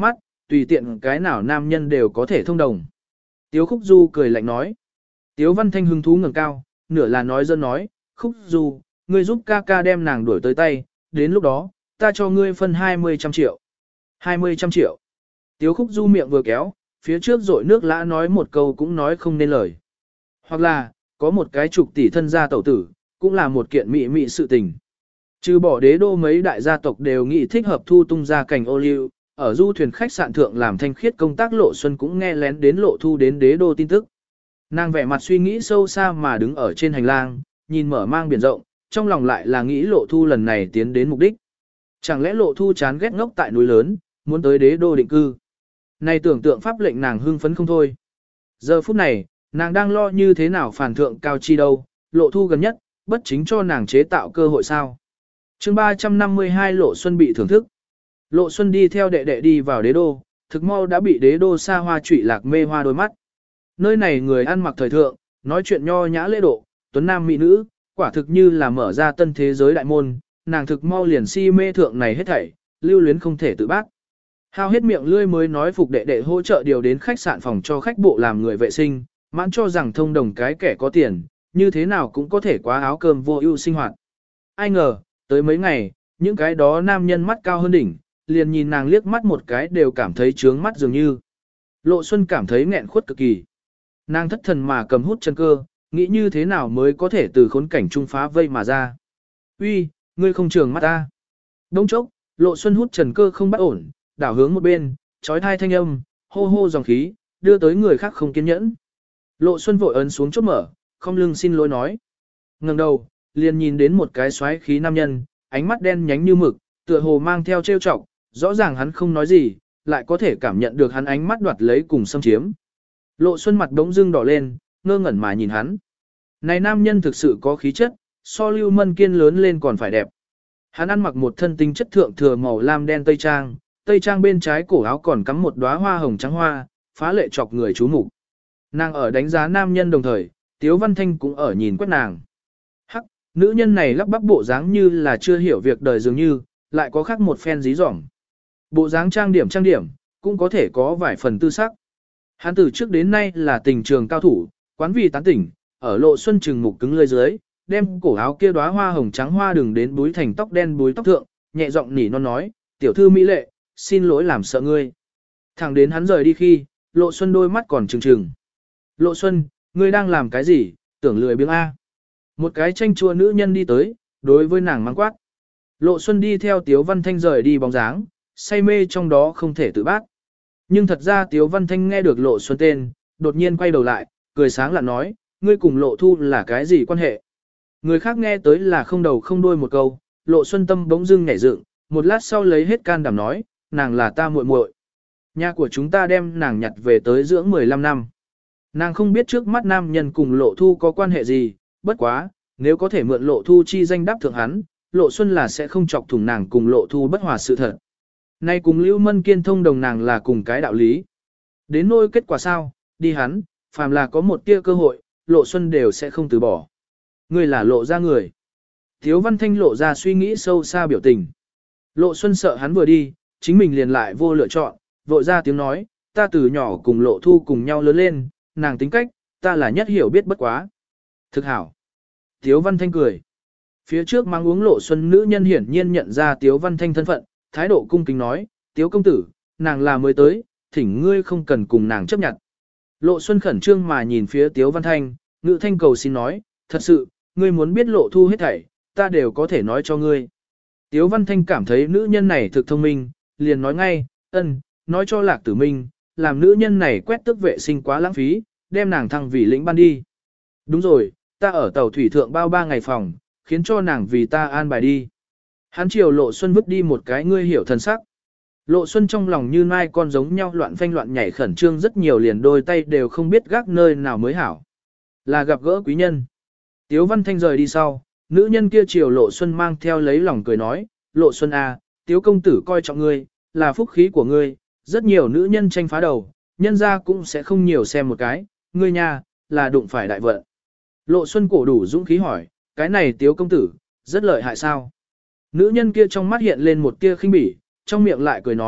tùy tiện cái nào nam nhân đều có thể thông đồng. Tiếu Khúc Du cười lạnh nói. Tiếu Văn Thanh hứng thú ngẩng cao, nửa là nói dân nói, Khúc Du, ngươi giúp ca ca đem nàng đuổi tới tay, đến lúc đó, ta cho ngươi phân hai mươi trăm triệu. hai mươi trăm triệu. Tiếu Khúc Du miệng vừa kéo, phía trước rội nước lã nói một câu cũng nói không nên lời. Hoặc là, có một cái chục tỷ thân gia tẩu tử, cũng là một kiện mị mị sự tình. Trừ bỏ đế đô mấy đại gia tộc đều nghĩ thích hợp thu tung ra cảnh ô liu, ở du thuyền khách sạn thượng làm thanh khiết công tác Lộ Xuân cũng nghe lén đến Lộ Thu đến đế đô tin tức. Nàng vẻ mặt suy nghĩ sâu xa mà đứng ở trên hành lang, nhìn mở mang biển rộng, trong lòng lại là nghĩ Lộ Thu lần này tiến đến mục đích. Chẳng lẽ Lộ Thu chán ghét ngốc tại núi lớn, muốn tới đế đô định cư. Này tưởng tượng pháp lệnh nàng hưng phấn không thôi. Giờ phút này, nàng đang lo như thế nào phản thượng cao chi đâu, Lộ Thu gần nhất, bất chính cho nàng chế tạo cơ hội sao. chương ba trăm năm mươi hai Lộ Xuân bị thưởng thức. Lộ Xuân đi theo đệ đệ đi vào đế đô, thực mau đã bị đế đô xa hoa trụy lạc mê hoa đôi mắt. Nơi này người ăn mặc thời thượng, nói chuyện nho nhã lễ độ, tuấn nam mỹ nữ, quả thực như là mở ra tân thế giới đại môn, nàng thực mau liền si mê thượng này hết thảy, lưu luyến không thể tự bác. Hao hết miệng lươi mới nói phục đệ đệ hỗ trợ điều đến khách sạn phòng cho khách bộ làm người vệ sinh, mãn cho rằng thông đồng cái kẻ có tiền, như thế nào cũng có thể quá áo cơm vô ưu sinh hoạt. Ai ngờ, tới mấy ngày, những cái đó nam nhân mắt cao hơn đỉnh, liền nhìn nàng liếc mắt một cái đều cảm thấy trướng mắt dường như. Lộ Xuân cảm thấy nghẹn khuất cực kỳ. Nàng thất thần mà cầm hút chân cơ, nghĩ như thế nào mới có thể từ khốn cảnh trung phá vây mà ra. Uy, ngươi không trường mắt ta. Đông chốc, Lộ Xuân hút trần cơ không bắt ổn, đảo hướng một bên, trói thai thanh âm, hô hô dòng khí, đưa tới người khác không kiên nhẫn. Lộ Xuân vội ấn xuống chốt mở, không lưng xin lỗi nói. Ngẩng đầu, liền nhìn đến một cái xoáy khí nam nhân, ánh mắt đen nhánh như mực, tựa hồ mang theo trêu chọc, rõ ràng hắn không nói gì, lại có thể cảm nhận được hắn ánh mắt đoạt lấy cùng xâm chiếm. Lộ Xuân mặt đống dưng đỏ lên, ngơ ngẩn mà nhìn hắn. Này nam nhân thực sự có khí chất, so Lưu Mân Kiên lớn lên còn phải đẹp. Hắn ăn mặc một thân tinh chất thượng thừa màu lam đen tây trang, tây trang bên trái cổ áo còn cắm một đóa hoa hồng trắng hoa, phá lệ chọc người chú mục. Nàng ở đánh giá nam nhân đồng thời, Tiếu Văn Thanh cũng ở nhìn quét nàng. Hắc, nữ nhân này lắp bắp bộ dáng như là chưa hiểu việc đời dường như, lại có khác một phen dí dỏm. Bộ dáng trang điểm trang điểm, cũng có thể có vài phần tư sắc. Hắn từ trước đến nay là tình trường cao thủ, quán vì tán tỉnh, ở Lộ Xuân trừng mục cứng lơi dưới, đem cổ áo kia đóa hoa hồng trắng hoa đừng đến búi thành tóc đen búi tóc thượng, nhẹ giọng nỉ non nói, tiểu thư mỹ lệ, xin lỗi làm sợ ngươi. Thẳng đến hắn rời đi khi, Lộ Xuân đôi mắt còn trừng trừng. Lộ Xuân, ngươi đang làm cái gì, tưởng lười biếng A. Một cái tranh chua nữ nhân đi tới, đối với nàng mang quát. Lộ Xuân đi theo Tiếu Văn Thanh rời đi bóng dáng, say mê trong đó không thể tự bác. Nhưng thật ra Tiếu Văn Thanh nghe được Lộ Xuân tên, đột nhiên quay đầu lại, cười sáng lạ nói, ngươi cùng Lộ Thu là cái gì quan hệ? Người khác nghe tới là không đầu không đuôi một câu, Lộ Xuân tâm bỗng dưng nhảy dựng, một lát sau lấy hết can đảm nói, nàng là ta muội muội. Nhà của chúng ta đem nàng nhặt về tới dưỡng mười lăm năm. Nàng không biết trước mắt nam nhân cùng Lộ Thu có quan hệ gì, bất quá, nếu có thể mượn Lộ Thu chi danh đáp thượng hắn, Lộ Xuân là sẽ không chọc thủng nàng cùng Lộ Thu bất hòa sự thật. Nay cùng Lưu Mân Kiên thông đồng nàng là cùng cái đạo lý. Đến nỗi kết quả sao, đi hắn, phàm là có một tia cơ hội, Lộ Xuân đều sẽ không từ bỏ. Ngươi là Lộ ra người. Tiếu Văn Thanh lộ ra suy nghĩ sâu xa biểu tình. Lộ Xuân sợ hắn vừa đi, chính mình liền lại vô lựa chọn, vội ra tiếng nói, ta từ nhỏ cùng Lộ Thu cùng nhau lớn lên, nàng tính cách, ta là nhất hiểu biết bất quá. Thực hảo. Tiếu Văn Thanh cười. Phía trước mang uống Lộ Xuân nữ nhân hiển nhiên nhận ra Tiếu Văn Thanh thân phận, thái độ cung kính nói, Tiếu công tử, nàng là mới tới, thỉnh ngươi không cần cùng nàng chấp nhận. Lộ Xuân khẩn trương mà nhìn phía Tiếu Văn Thanh, ngự thanh cầu xin nói, thật sự, ngươi muốn biết Lộ Thu hết thảy, ta đều có thể nói cho ngươi. Tiếu Văn Thanh cảm thấy nữ nhân này thực thông minh, liền nói ngay, ân, nói cho Lạc Tử Minh, làm nữ nhân này quét tước vệ sinh quá lãng phí, đem nàng thăng vì lĩnh ban đi. Đúng rồi, ta ở tàu thủy thượng bao ba ngày phòng, khiến cho nàng vì ta an bài đi. Hắn chiều Lộ Xuân vứt đi một cái ngươi hiểu thần sắc. Lộ Xuân trong lòng như nai con giống nhau loạn phanh loạn nhảy khẩn trương rất nhiều, liền đôi tay đều không biết gác nơi nào mới hảo. Là gặp gỡ quý nhân. Tiếu Văn Thanh rời đi sau, nữ nhân kia chiều Lộ Xuân mang theo lấy lòng cười nói, Lộ Xuân à, Tiếu công tử coi trọng ngươi, là phúc khí của ngươi, rất nhiều nữ nhân tranh phá đầu, nhân ra cũng sẽ không nhiều xem một cái, ngươi nha, là đụng phải đại vận. Lộ Xuân cổ đủ dũng khí hỏi, cái này Tiếu công tử, rất lợi hại sao? Nữ nhân kia trong mắt hiện lên một tia khinh bỉ, trong miệng lại cười nói,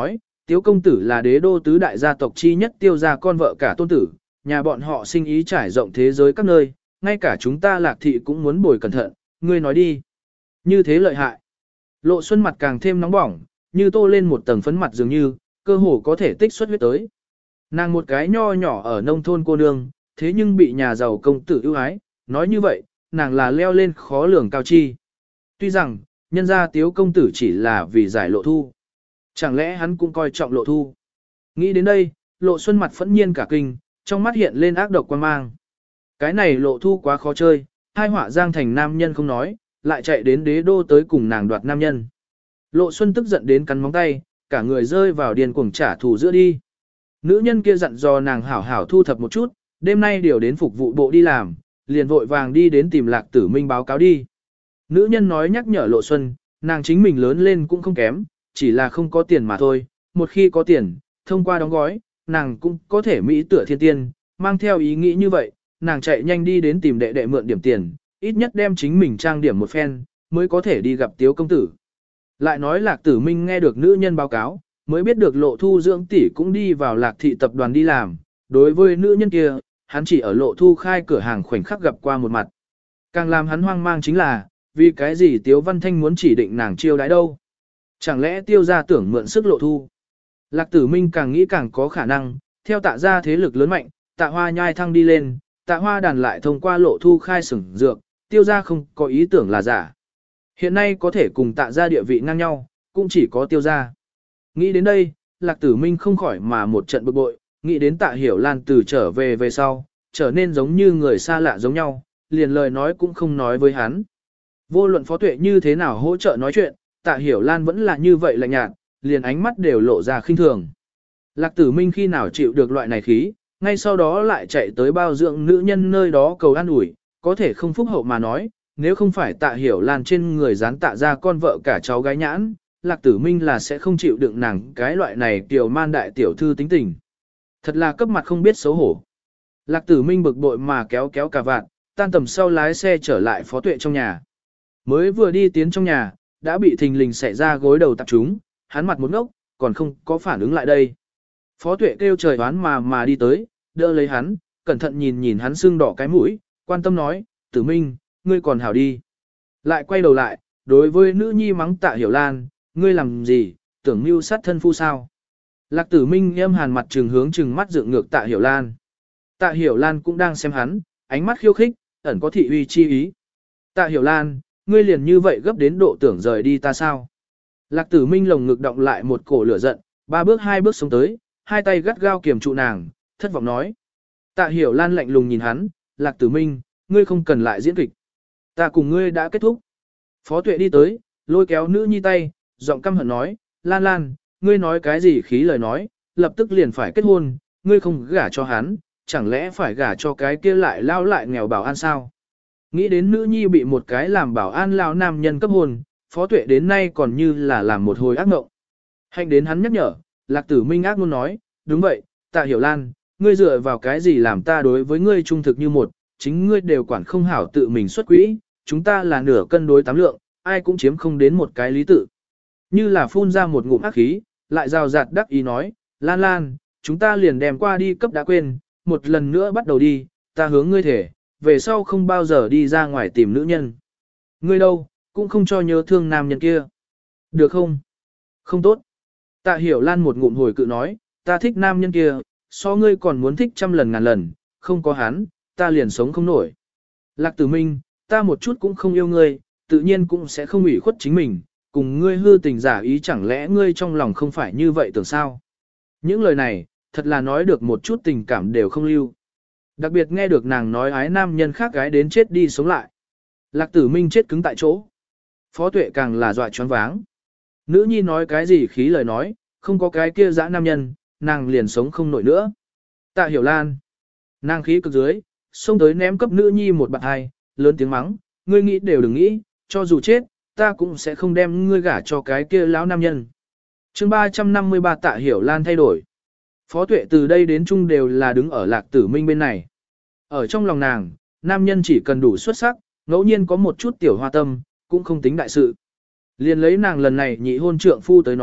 Tiếu công tử là đế đô tứ đại gia tộc chi nhất Tiêu gia con vợ cả tôn tử, nhà bọn họ sinh ý trải rộng thế giới các nơi, ngay cả chúng ta Lạc thị cũng muốn bồi cẩn thận, ngươi nói đi. Như thế lợi hại. Lộ Xuân mặt càng thêm nóng bỏng, như tô lên một tầng phấn mặt dường như, cơ hồ có thể tích xuất huyết tới. Nàng một cái nho nhỏ ở nông thôn cô nương, thế nhưng bị nhà giàu công tử ưu ái, nói như vậy, nàng là leo lên khó lường cao chi. Tuy rằng, nhân gia Tiếu công tử chỉ là vì giải Lộ Thu. Chẳng lẽ hắn cũng coi trọng Lộ Thu? Nghĩ đến đây, Lộ Xuân mặt phẫn nhiên cả kinh, trong mắt hiện lên ác độc quan mang. Cái này Lộ Thu quá khó chơi, hai họa giang thành nam nhân không nói, lại chạy đến đế đô tới cùng nàng đoạt nam nhân. Lộ Xuân tức giận đến cắn móng tay, cả người rơi vào điên cuồng trả thù giữa đi. Nữ nhân kia dặn dò nàng hảo hảo thu thập một chút, đêm nay điều đến phục vụ bộ đi làm, liền vội vàng đi đến tìm Lạc Tử Minh báo cáo đi. Nữ nhân nói nhắc nhở Lộ Xuân, nàng chính mình lớn lên cũng không kém, chỉ là không có tiền mà thôi, một khi có tiền, thông qua đóng gói, nàng cũng có thể mỹ tựa thiên tiên, mang theo ý nghĩ như vậy, nàng chạy nhanh đi đến tìm đệ đệ mượn điểm tiền, ít nhất đem chính mình trang điểm một phen, mới có thể đi gặp Tiếu công tử. Lại nói Lạc Tử Minh nghe được nữ nhân báo cáo, mới biết được Lộ Thu dưỡng tỷ cũng đi vào Lạc thị tập đoàn đi làm, đối với nữ nhân kia, hắn chỉ ở Lộ Thu khai cửa hàng khoảnh khắc gặp qua một mặt. Càng làm hắn hoang mang chính là, vì cái gì Tiếu Văn Thanh muốn chỉ định nàng chiêu đãi đâu? Chẳng lẽ Tiêu gia tưởng mượn sức Lộ Thu? Lạc Tử Minh càng nghĩ càng có khả năng, theo Tạ gia thế lực lớn mạnh, Tạ Hoa nhai thăng đi lên, Tạ Hoa đàn lại thông qua Lộ Thu khai sửng dược, Tiêu gia không có ý tưởng là giả. Hiện nay có thể cùng Tạ gia địa vị ngang nhau, cũng chỉ có Tiêu gia. Nghĩ đến đây, Lạc Tử Minh không khỏi mà một trận bực bội, nghĩ đến Tạ Hiểu Lan từ trở về về sau, trở nên giống như người xa lạ giống nhau, liền lời nói cũng không nói với hắn. Vô luận Phó Tuệ như thế nào hỗ trợ nói chuyện, Tạ Hiểu Lan vẫn là như vậy lạnh nhạt, liền ánh mắt đều lộ ra khinh thường. Lạc Tử Minh khi nào chịu được loại này khí, ngay sau đó lại chạy tới bao dưỡng nữ nhân nơi đó cầu an ủi, có thể không phúc hậu mà nói, nếu không phải Tạ Hiểu Lan trên người dán Tạ ra con vợ cả cháu gái nhãn, Lạc Tử Minh là sẽ không chịu đựng nàng cái loại này tiểu man đại tiểu thư tính tình. Thật là cấp mặt không biết xấu hổ. Lạc Tử Minh bực bội mà kéo kéo cà vạt, tan tầm sau lái xe trở lại Phó Tuệ trong nhà. Mới vừa đi tiến trong nhà, đã bị thình lình xảy ra gối đầu tạp trúng, hắn mặt một ngốc, còn không có phản ứng lại đây. Phó Tuệ kêu trời đoán mà mà đi tới, đỡ lấy hắn, cẩn thận nhìn nhìn hắn sưng đỏ cái mũi, quan tâm nói, Tử Minh, ngươi còn hảo đi. Lại quay đầu lại, đối với nữ nhi mắng Tạ Hiểu Lan, ngươi làm gì, tưởng mưu sát thân phu sao. Lạc Tử Minh âm hàn mặt trừng hướng trừng mắt dựng ngược Tạ Hiểu Lan. Tạ Hiểu Lan cũng đang xem hắn, ánh mắt khiêu khích, ẩn có thị uy chi ý. Tạ Hiểu Lan, ngươi liền như vậy gấp đến độ tưởng rời đi ta sao? Lạc Tử Minh lồng ngực động lại một cổ lửa giận, ba bước hai bước xuống tới, hai tay gắt gao kiềm trụ nàng, thất vọng nói. Tạ Hiểu Lan lạnh lùng nhìn hắn, Lạc Tử Minh, ngươi không cần lại diễn kịch. Ta cùng ngươi đã kết thúc. Phó Tuệ đi tới, lôi kéo nữ nhi tay, giọng căm hận nói, Lan Lan, ngươi nói cái gì khí lời nói, lập tức liền phải kết hôn, ngươi không gả cho hắn, chẳng lẽ phải gả cho cái kia lại lao lại nghèo bảo an sao? Nghĩ đến nữ nhi bị một cái làm bảo an lao nam nhân cấp hôn, Phó Tuệ đến nay còn như là làm một hồi ác mộng. Hạnh đến hắn nhắc nhở, Lạc Tử Minh ác luôn nói, đúng vậy, Tạ Hiểu Lan, ngươi dựa vào cái gì làm ta đối với ngươi trung thực như một, chính ngươi đều quản không hảo tự mình xuất quỹ, chúng ta là nửa cân đối tám lượng, ai cũng chiếm không đến một cái lý tự. Như là phun ra một ngụm ác khí, lại rào rạt đắc ý nói, Lan Lan, chúng ta liền đem qua đi cấp đã quên, một lần nữa bắt đầu đi, ta hướng ngươi thể, về sau không bao giờ đi ra ngoài tìm nữ nhân. Ngươi đâu, cũng không cho nhớ thương nam nhân kia. Được không? Không tốt. Tạ Hiểu Lan một ngụm hồi cự nói, ta thích nam nhân kia, so ngươi còn muốn thích trăm lần ngàn lần, không có hắn, ta liền sống không nổi. Lạc Tử Minh, ta một chút cũng không yêu ngươi, tự nhiên cũng sẽ không ủy khuất chính mình, cùng ngươi hư tình giả ý chẳng lẽ ngươi trong lòng không phải như vậy tưởng sao? Những lời này, thật là nói được một chút tình cảm đều không lưu. Đặc biệt nghe được nàng nói ái nam nhân khác gái đến chết đi sống lại. Lạc Tử Minh chết cứng tại chỗ. Phó Tuệ càng là dọa choáng váng. Nữ nhi nói cái gì khí lời nói, không có cái kia dã nam nhân, nàng liền sống không nổi nữa. Tạ Hiểu Lan. Nàng khí cực dưới, xông tới ném cấp nữ nhi một bạn hai, lớn tiếng mắng, ngươi nghĩ đều đừng nghĩ, cho dù chết, ta cũng sẽ không đem ngươi gả cho cái kia lão nam nhân. chương ba trăm năm mươi ba Tạ Hiểu Lan thay đổi. Phó Tuệ từ đây đến chung đều là đứng ở Lạc Tử Minh bên này. Ở trong lòng nàng, nam nhân chỉ cần đủ xuất sắc, ngẫu nhiên có một chút tiểu hoa tâm, cũng không tính đại sự. Liền lấy nàng lần này nhị hôn trượng phu tới nói,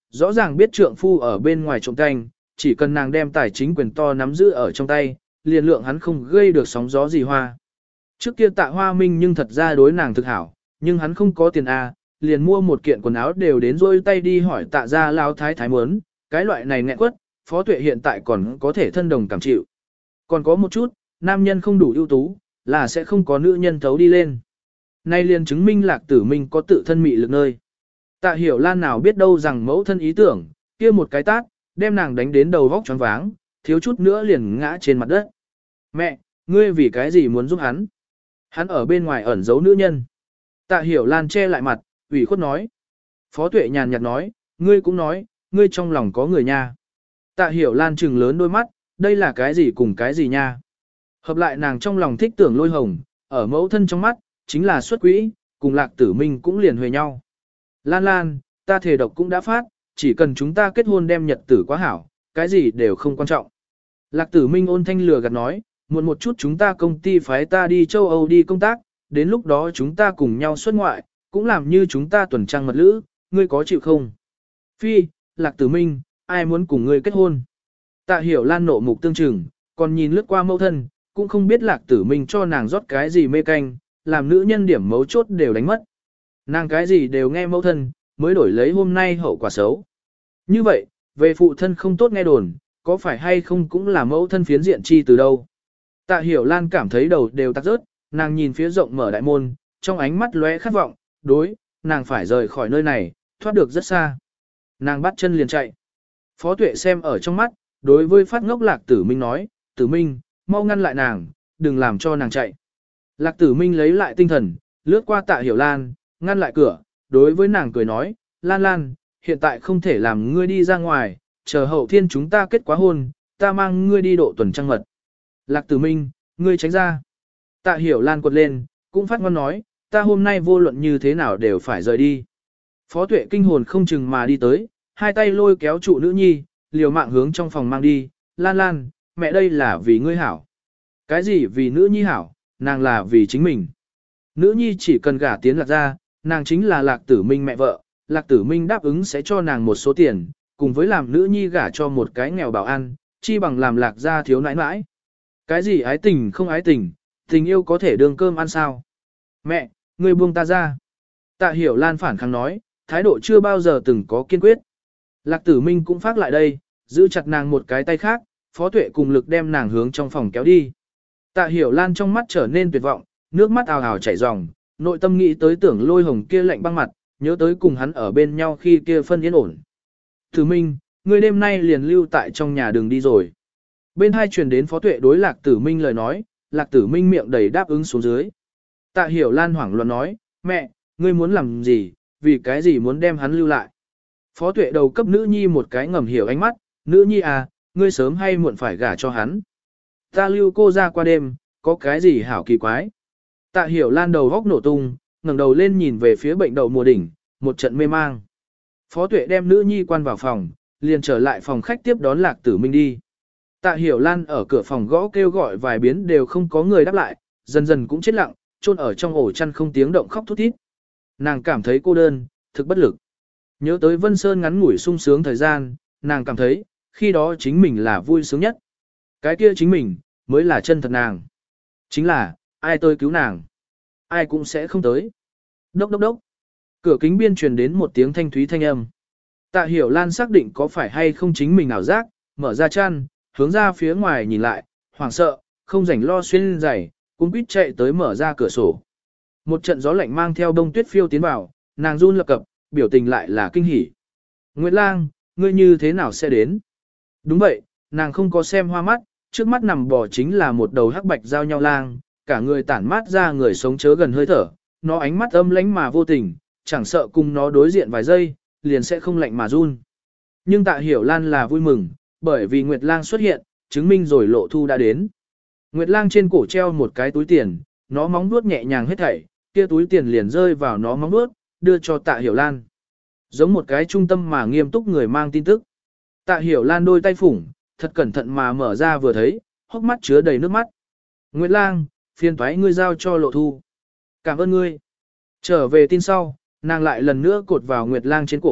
rõ ràng biết trượng phu ở bên ngoài trộm canh, chỉ cần nàng đem tài chính quyền to nắm giữ ở trong tay, liền lượng hắn không gây được sóng gió gì hoa. Trước kia Tạ Hoa Minh nhưng thật ra đối nàng thực hảo, nhưng hắn không có tiền A, liền mua một kiện quần áo đều đến rôi tay đi hỏi Tạ gia lao thái thái muốn, cái loại này nghẹn quất, Phó Tuệ hiện tại còn có thể thân đồng cảm chịu. Còn có một chút, nam nhân không đủ ưu tú, là sẽ không có nữ nhân thấu đi lên. Nay liền chứng minh Lạc Tử Minh có tự thân mị lực nơi. Tạ Hiểu Lan nào biết đâu rằng mẫu thân ý tưởng, kia một cái tát, đem nàng đánh đến đầu vóc choáng váng, thiếu chút nữa liền ngã trên mặt đất. Mẹ, ngươi vì cái gì muốn giúp hắn? Hắn ở bên ngoài ẩn giấu nữ nhân. Tạ Hiểu Lan che lại mặt, ủy khuất nói. Phó Tuệ nhàn nhạt nói, ngươi cũng nói, ngươi trong lòng có người nha. Tạ Hiểu Lan trừng lớn đôi mắt, đây là cái gì cùng cái gì nha. Hợp lại nàng trong lòng thích tưởng Lôi Hồng, ở mẫu thân trong mắt, chính là xuất quỹ, cùng Lạc Tử Minh cũng liền huề nhau. Lan Lan, ta thể độc cũng đã phát, chỉ cần chúng ta kết hôn đem nhật tử quá hảo, cái gì đều không quan trọng. Lạc Tử Minh ôn thanh lừa gạt nói, muộn một chút chúng ta công ty phái ta đi châu Âu đi công tác, đến lúc đó chúng ta cùng nhau xuất ngoại, cũng làm như chúng ta tuần trăng mật lữ, ngươi có chịu không? Phi, Lạc Tử Minh, ai muốn cùng ngươi kết hôn? Tạ Hiểu Lan nộ mục tương trừng, còn nhìn lướt qua mẫu thân, cũng không biết Lạc Tử Minh cho nàng rót cái gì mê canh, làm nữ nhân điểm mấu chốt đều đánh mất. Nàng cái gì đều nghe mẫu thân, mới đổi lấy hôm nay hậu quả xấu. Như vậy, về phụ thân không tốt nghe đồn, có phải hay không cũng là mẫu thân phiến diện chi từ đâu. Tạ Hiểu Lan cảm thấy đầu đều tắc rớt, nàng nhìn phía rộng mở đại môn, trong ánh mắt lóe khát vọng, đối, nàng phải rời khỏi nơi này, thoát được rất xa. Nàng bắt chân liền chạy. Phó Tuệ xem ở trong mắt, đối với phát ngốc Lạc Tử Minh nói, Tử Minh, mau ngăn lại nàng, đừng làm cho nàng chạy. Lạc Tử Minh lấy lại tinh thần, lướt qua Tạ Hiểu Lan, ngăn lại cửa, đối với nàng cười nói, Lan Lan, hiện tại không thể làm ngươi đi ra ngoài, chờ hậu thiên chúng ta kết quá hôn, ta mang ngươi đi độ tuần trăng mật. Lạc Tử Minh, ngươi tránh ra. Tạ Hiểu Lan quật lên, cũng phát ngoan nói, ta hôm nay vô luận như thế nào đều phải rời đi. Phó Tuệ kinh hồn không chừng mà đi tới, hai tay lôi kéo trụ nữ nhi, liều mạng hướng trong phòng mang đi, Lan Lan, mẹ đây là vì ngươi hảo. Cái gì vì nữ nhi hảo, nàng là vì chính mình. Nữ nhi chỉ cần gả tiến Lạc ra, nàng chính là Lạc Tử Minh mẹ vợ, Lạc Tử Minh đáp ứng sẽ cho nàng một số tiền, cùng với làm nữ nhi gả cho một cái nghèo bảo ăn, chi bằng làm Lạc ra thiếu nãi nãi. Cái gì ái tình không ái tình, tình yêu có thể đương cơm ăn sao? Mẹ, ngươi buông ta ra. Tạ Hiểu Lan phản kháng nói, thái độ chưa bao giờ từng có kiên quyết. Lạc Tử Minh cũng phát lại đây, giữ chặt nàng một cái tay khác, Phó Tuệ cùng lực đem nàng hướng trong phòng kéo đi. Tạ Hiểu Lan trong mắt trở nên tuyệt vọng, nước mắt ào ào chảy ròng, nội tâm nghĩ tới tưởng Lôi Hồng kia lạnh băng mặt, nhớ tới cùng hắn ở bên nhau khi kia phân yên ổn. Tử Minh, ngươi đêm nay liền lưu tại trong nhà đừng đi rồi. Bên hai truyền đến Phó Tuệ đối Lạc Tử Minh lời nói, Lạc Tử Minh miệng đầy đáp ứng xuống dưới. Tạ Hiểu Lan hoảng loạn nói, mẹ, ngươi muốn làm gì, vì cái gì muốn đem hắn lưu lại. Phó Tuệ đầu cấp nữ nhi một cái ngầm hiểu ánh mắt, nữ nhi à, ngươi sớm hay muộn phải gả cho hắn. Ta lưu cô ra qua đêm, có cái gì hảo kỳ quái. Tạ Hiểu Lan đầu góc nổ tung, ngẩng đầu lên nhìn về phía bệnh đậu mùa đỉnh, một trận mê mang. Phó Tuệ đem nữ nhi quan vào phòng, liền trở lại phòng khách tiếp đón Lạc Tử Minh đi. Tạ Hiểu Lan ở cửa phòng gõ kêu gọi vài biến đều không có người đáp lại, dần dần cũng chết lặng, chôn ở trong ổ chăn không tiếng động khóc thút thít. Nàng cảm thấy cô đơn, thực bất lực. Nhớ tới Vân Sơn ngắn ngủi sung sướng thời gian, nàng cảm thấy, khi đó chính mình là vui sướng nhất. Cái kia chính mình, mới là chân thật nàng. Chính là, ai tới cứu nàng? Ai cũng sẽ không tới. Đốc đốc đốc. Cửa kính biên truyền đến một tiếng thanh thúy thanh âm. Tạ Hiểu Lan xác định có phải hay không chính mình ảo giác, mở ra chăn, hướng ra phía ngoài nhìn lại, hoảng sợ, không rảnh lo xuyên giày, cũng quýt chạy tới mở ra cửa sổ. Một trận gió lạnh mang theo đông tuyết phiêu tiến vào, nàng run lập cập, biểu tình lại là kinh hỉ. Nguyệt Lang, ngươi như thế nào sẽ đến? Đúng vậy, nàng không có xem hoa mắt, trước mắt nằm bò chính là một đầu hắc bạch giao nhau lang, cả người tản mát ra người sống chớ gần hơi thở, nó ánh mắt âm lãnh mà vô tình, chẳng sợ cùng nó đối diện vài giây, liền sẽ không lạnh mà run. Nhưng Tạ Hiểu Lan là vui mừng, bởi vì Nguyệt Lang xuất hiện, chứng minh rồi lộ thu đã đến. Nguyệt Lang trên cổ treo một cái túi tiền, nó móng vuốt nhẹ nhàng hết thảy, kia túi tiền liền rơi vào nó móng vuốt, đưa cho Tạ Hiểu Lan. Giống một cái trung tâm mà nghiêm túc người mang tin tức. Tạ Hiểu Lan đôi tay phủng, thật cẩn thận mà mở ra vừa thấy, hốc mắt chứa đầy nước mắt. Nguyệt Lang, phiền toái ngươi giao cho lộ thu. Cảm ơn ngươi. Trở về tin sau, nàng lại lần nữa cột vào Nguyệt Lang trên cổ,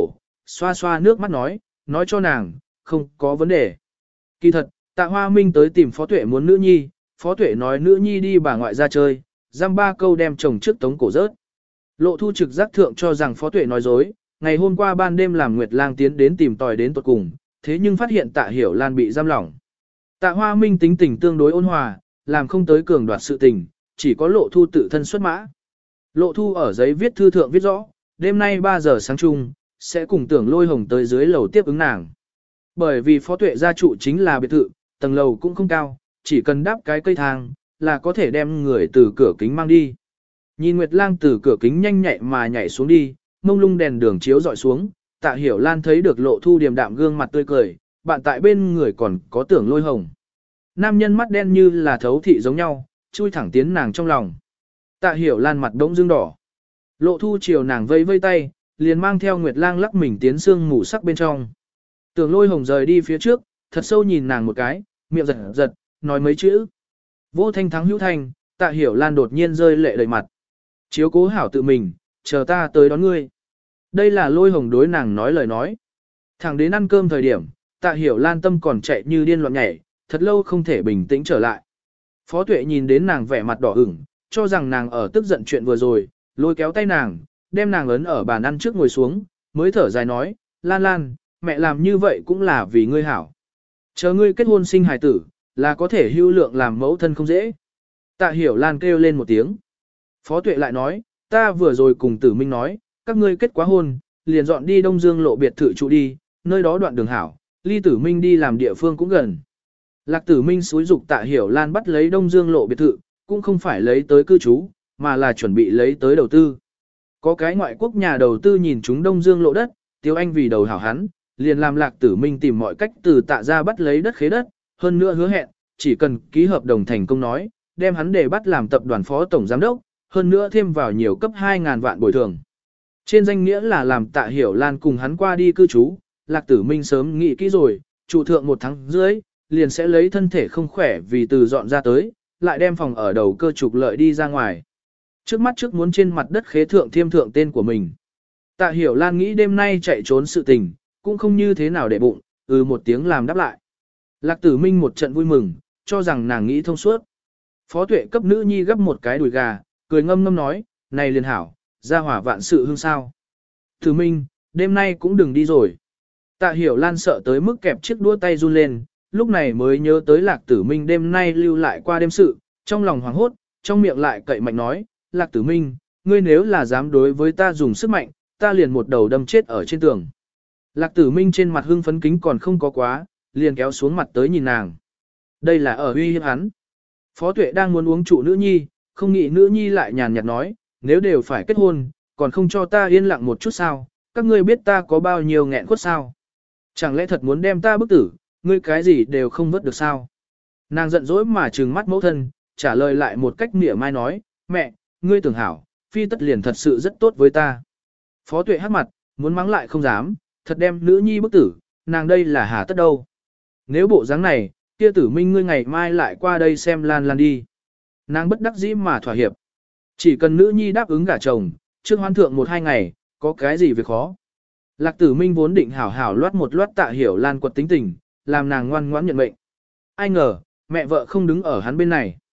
xoa xoa nước mắt nói, nói cho nàng, không có vấn đề. Kỳ thật, Tạ Hoa Minh tới tìm Phó Tuệ muốn nữ nhi, Phó Tuệ nói nữ nhi đi bà ngoại ra chơi, giam ba câu đem chồng trước tống cổ rớt. Lộ Thu trực giác thượng cho rằng Phó Tuệ nói dối, ngày hôm qua ban đêm làm Nguyệt Lang tiến đến tìm tòi đến tuột cùng, thế nhưng phát hiện Tạ Hiểu Lan bị giam lỏng. Tạ Hoa Minh tính tình tương đối ôn hòa, làm không tới cường đoạt sự tình, chỉ có Lộ Thu tự thân xuất mã. Lộ Thu ở giấy viết thư thượng viết rõ, đêm nay ba giờ sáng chung, sẽ cùng Tưởng Lôi Hồng tới dưới lầu tiếp ứng nàng. Bởi vì Phó Tuệ gia trụ chính là biệt thự, tầng lầu cũng không cao, chỉ cần đáp cái cây thang, là có thể đem người từ cửa kính mang đi. Nhìn Nguyệt Lang từ cửa kính nhanh nhạy mà nhảy xuống đi, mông lung đèn đường chiếu dọi xuống, Tạ Hiểu Lan thấy được Lộ Thu điềm đạm gương mặt tươi cười, bạn tại bên người còn có Tưởng Lôi Hồng. Nam nhân mắt đen như là thấu thị giống nhau, chui thẳng tiến nàng trong lòng. Tạ Hiểu Lan mặt đống dương đỏ. Lộ Thu chiều nàng vây vây tay, liền mang theo Nguyệt Lang lắc mình tiến sương mù sắc bên trong. Tưởng Lôi Hồng rời đi phía trước, thật sâu nhìn nàng một cái, miệng giật giật, nói mấy chữ. Vô thanh thắng hữu thanh, Tạ Hiểu Lan đột nhiên rơi lệ đầy mặt. Chiếu cố hảo tự mình, chờ ta tới đón ngươi. Đây là Lôi Hồng đối nàng nói lời nói. Thẳng đến ăn cơm thời điểm, Tạ Hiểu Lan tâm còn chạy như điên loạn nhảy, thật lâu không thể bình tĩnh trở lại. Phó Tuệ nhìn đến nàng vẻ mặt đỏ ửng, cho rằng nàng ở tức giận chuyện vừa rồi, lôi kéo tay nàng, đem nàng ấn ở bàn ăn trước ngồi xuống, mới thở dài nói, Lan Lan, mẹ làm như vậy cũng là vì ngươi hảo. Chờ ngươi kết hôn sinh hài tử, là có thể hưu lượng làm mẫu thân không dễ. Tạ Hiểu Lan kêu lên một tiếng. Phó Tuệ lại nói, ta vừa rồi cùng Tử Minh nói, các ngươi kết quá hôn, liền dọn đi Đông Dương lộ biệt thự trụ đi, nơi đó đoạn đường hảo, ly Tử Minh đi làm địa phương cũng gần. Lạc Tử Minh xúi dục Tạ Hiểu Lan bắt lấy Đông Dương lộ biệt thự, cũng không phải lấy tới cư trú, mà là chuẩn bị lấy tới đầu tư. Có cái ngoại quốc nhà đầu tư nhìn chúng Đông Dương lộ đất, Tiêu Anh vì đầu hảo hắn, liền làm Lạc Tử Minh tìm mọi cách từ Tạ ra bắt lấy đất khế đất, hơn nữa hứa hẹn, chỉ cần ký hợp đồng thành công nói, đem hắn để bắt làm tập đoàn phó tổng giám đốc, hơn nữa thêm vào nhiều cấp hai ngàn vạn bồi thường. Trên danh nghĩa là làm Tạ Hiểu Lan cùng hắn qua đi cư trú, Lạc Tử Minh sớm nghĩ kỹ rồi, trụ thượng một tháng dưới, liền sẽ lấy thân thể không khỏe vì từ dọn ra tới, lại đem phòng ở đầu cơ trục lợi đi ra ngoài. Trước mắt trước muốn trên mặt đất khế thượng thiêm thượng tên của mình. Tạ Hiểu Lan nghĩ đêm nay chạy trốn sự tình, cũng không như thế nào để bụng, ừ một tiếng làm đáp lại. Lạc Tử Minh một trận vui mừng, cho rằng nàng nghĩ thông suốt. Phó Tuệ cấp nữ nhi gấp một cái đùi gà, cười ngâm ngâm nói, này liền hảo, ra hỏa vạn sự hương sao. Tử Minh, đêm nay cũng đừng đi rồi. Tạ Hiểu Lan sợ tới mức kẹp chiếc đũa tay run lên, lúc này mới nhớ tới Lạc Tử Minh đêm nay lưu lại qua đêm sự, trong lòng hoảng hốt, trong miệng lại cậy mạnh nói, Lạc Tử Minh, ngươi nếu là dám đối với ta dùng sức mạnh, ta liền một đầu đâm chết ở trên tường. Lạc Tử Minh trên mặt hưng phấn kính còn không có quá, liền kéo xuống mặt tới nhìn nàng. Đây là ở uy hiếp hắn. Phó Tuệ đang muốn uống trụ nữ nhi, không nghĩ nữ nhi lại nhàn nhạt nói, nếu đều phải kết hôn, còn không cho ta yên lặng một chút sao, các ngươi biết ta có bao nhiêu nghẹn khuất sao. Chẳng lẽ thật muốn đem ta bức tử, ngươi cái gì đều không vớt được sao. Nàng giận dỗi mà trừng mắt mẫu thân, trả lời lại một cách mỉa mai nói, mẹ, ngươi tưởng hảo, phi tất liền thật sự rất tốt với ta. Phó Tuệ hắc mặt, muốn mắng lại không dám, thật đem nữ nhi bức tử, nàng đây là hà tất đâu. Nếu bộ dáng này, kia Tử Minh ngươi ngày mai lại qua đây xem Lan Lan đi. Nàng bất đắc dĩ mà thỏa hiệp. Chỉ cần nữ nhi đáp ứng gả chồng, trước hoan thượng một hai ngày, có cái gì việc khó. Lạc Tử Minh vốn định hảo hảo loát một loát Tạ Hiểu Lan quật tính tình, làm nàng ngoan ngoãn nhận mệnh. Ai ngờ, mẹ vợ không đứng ở hắn bên này.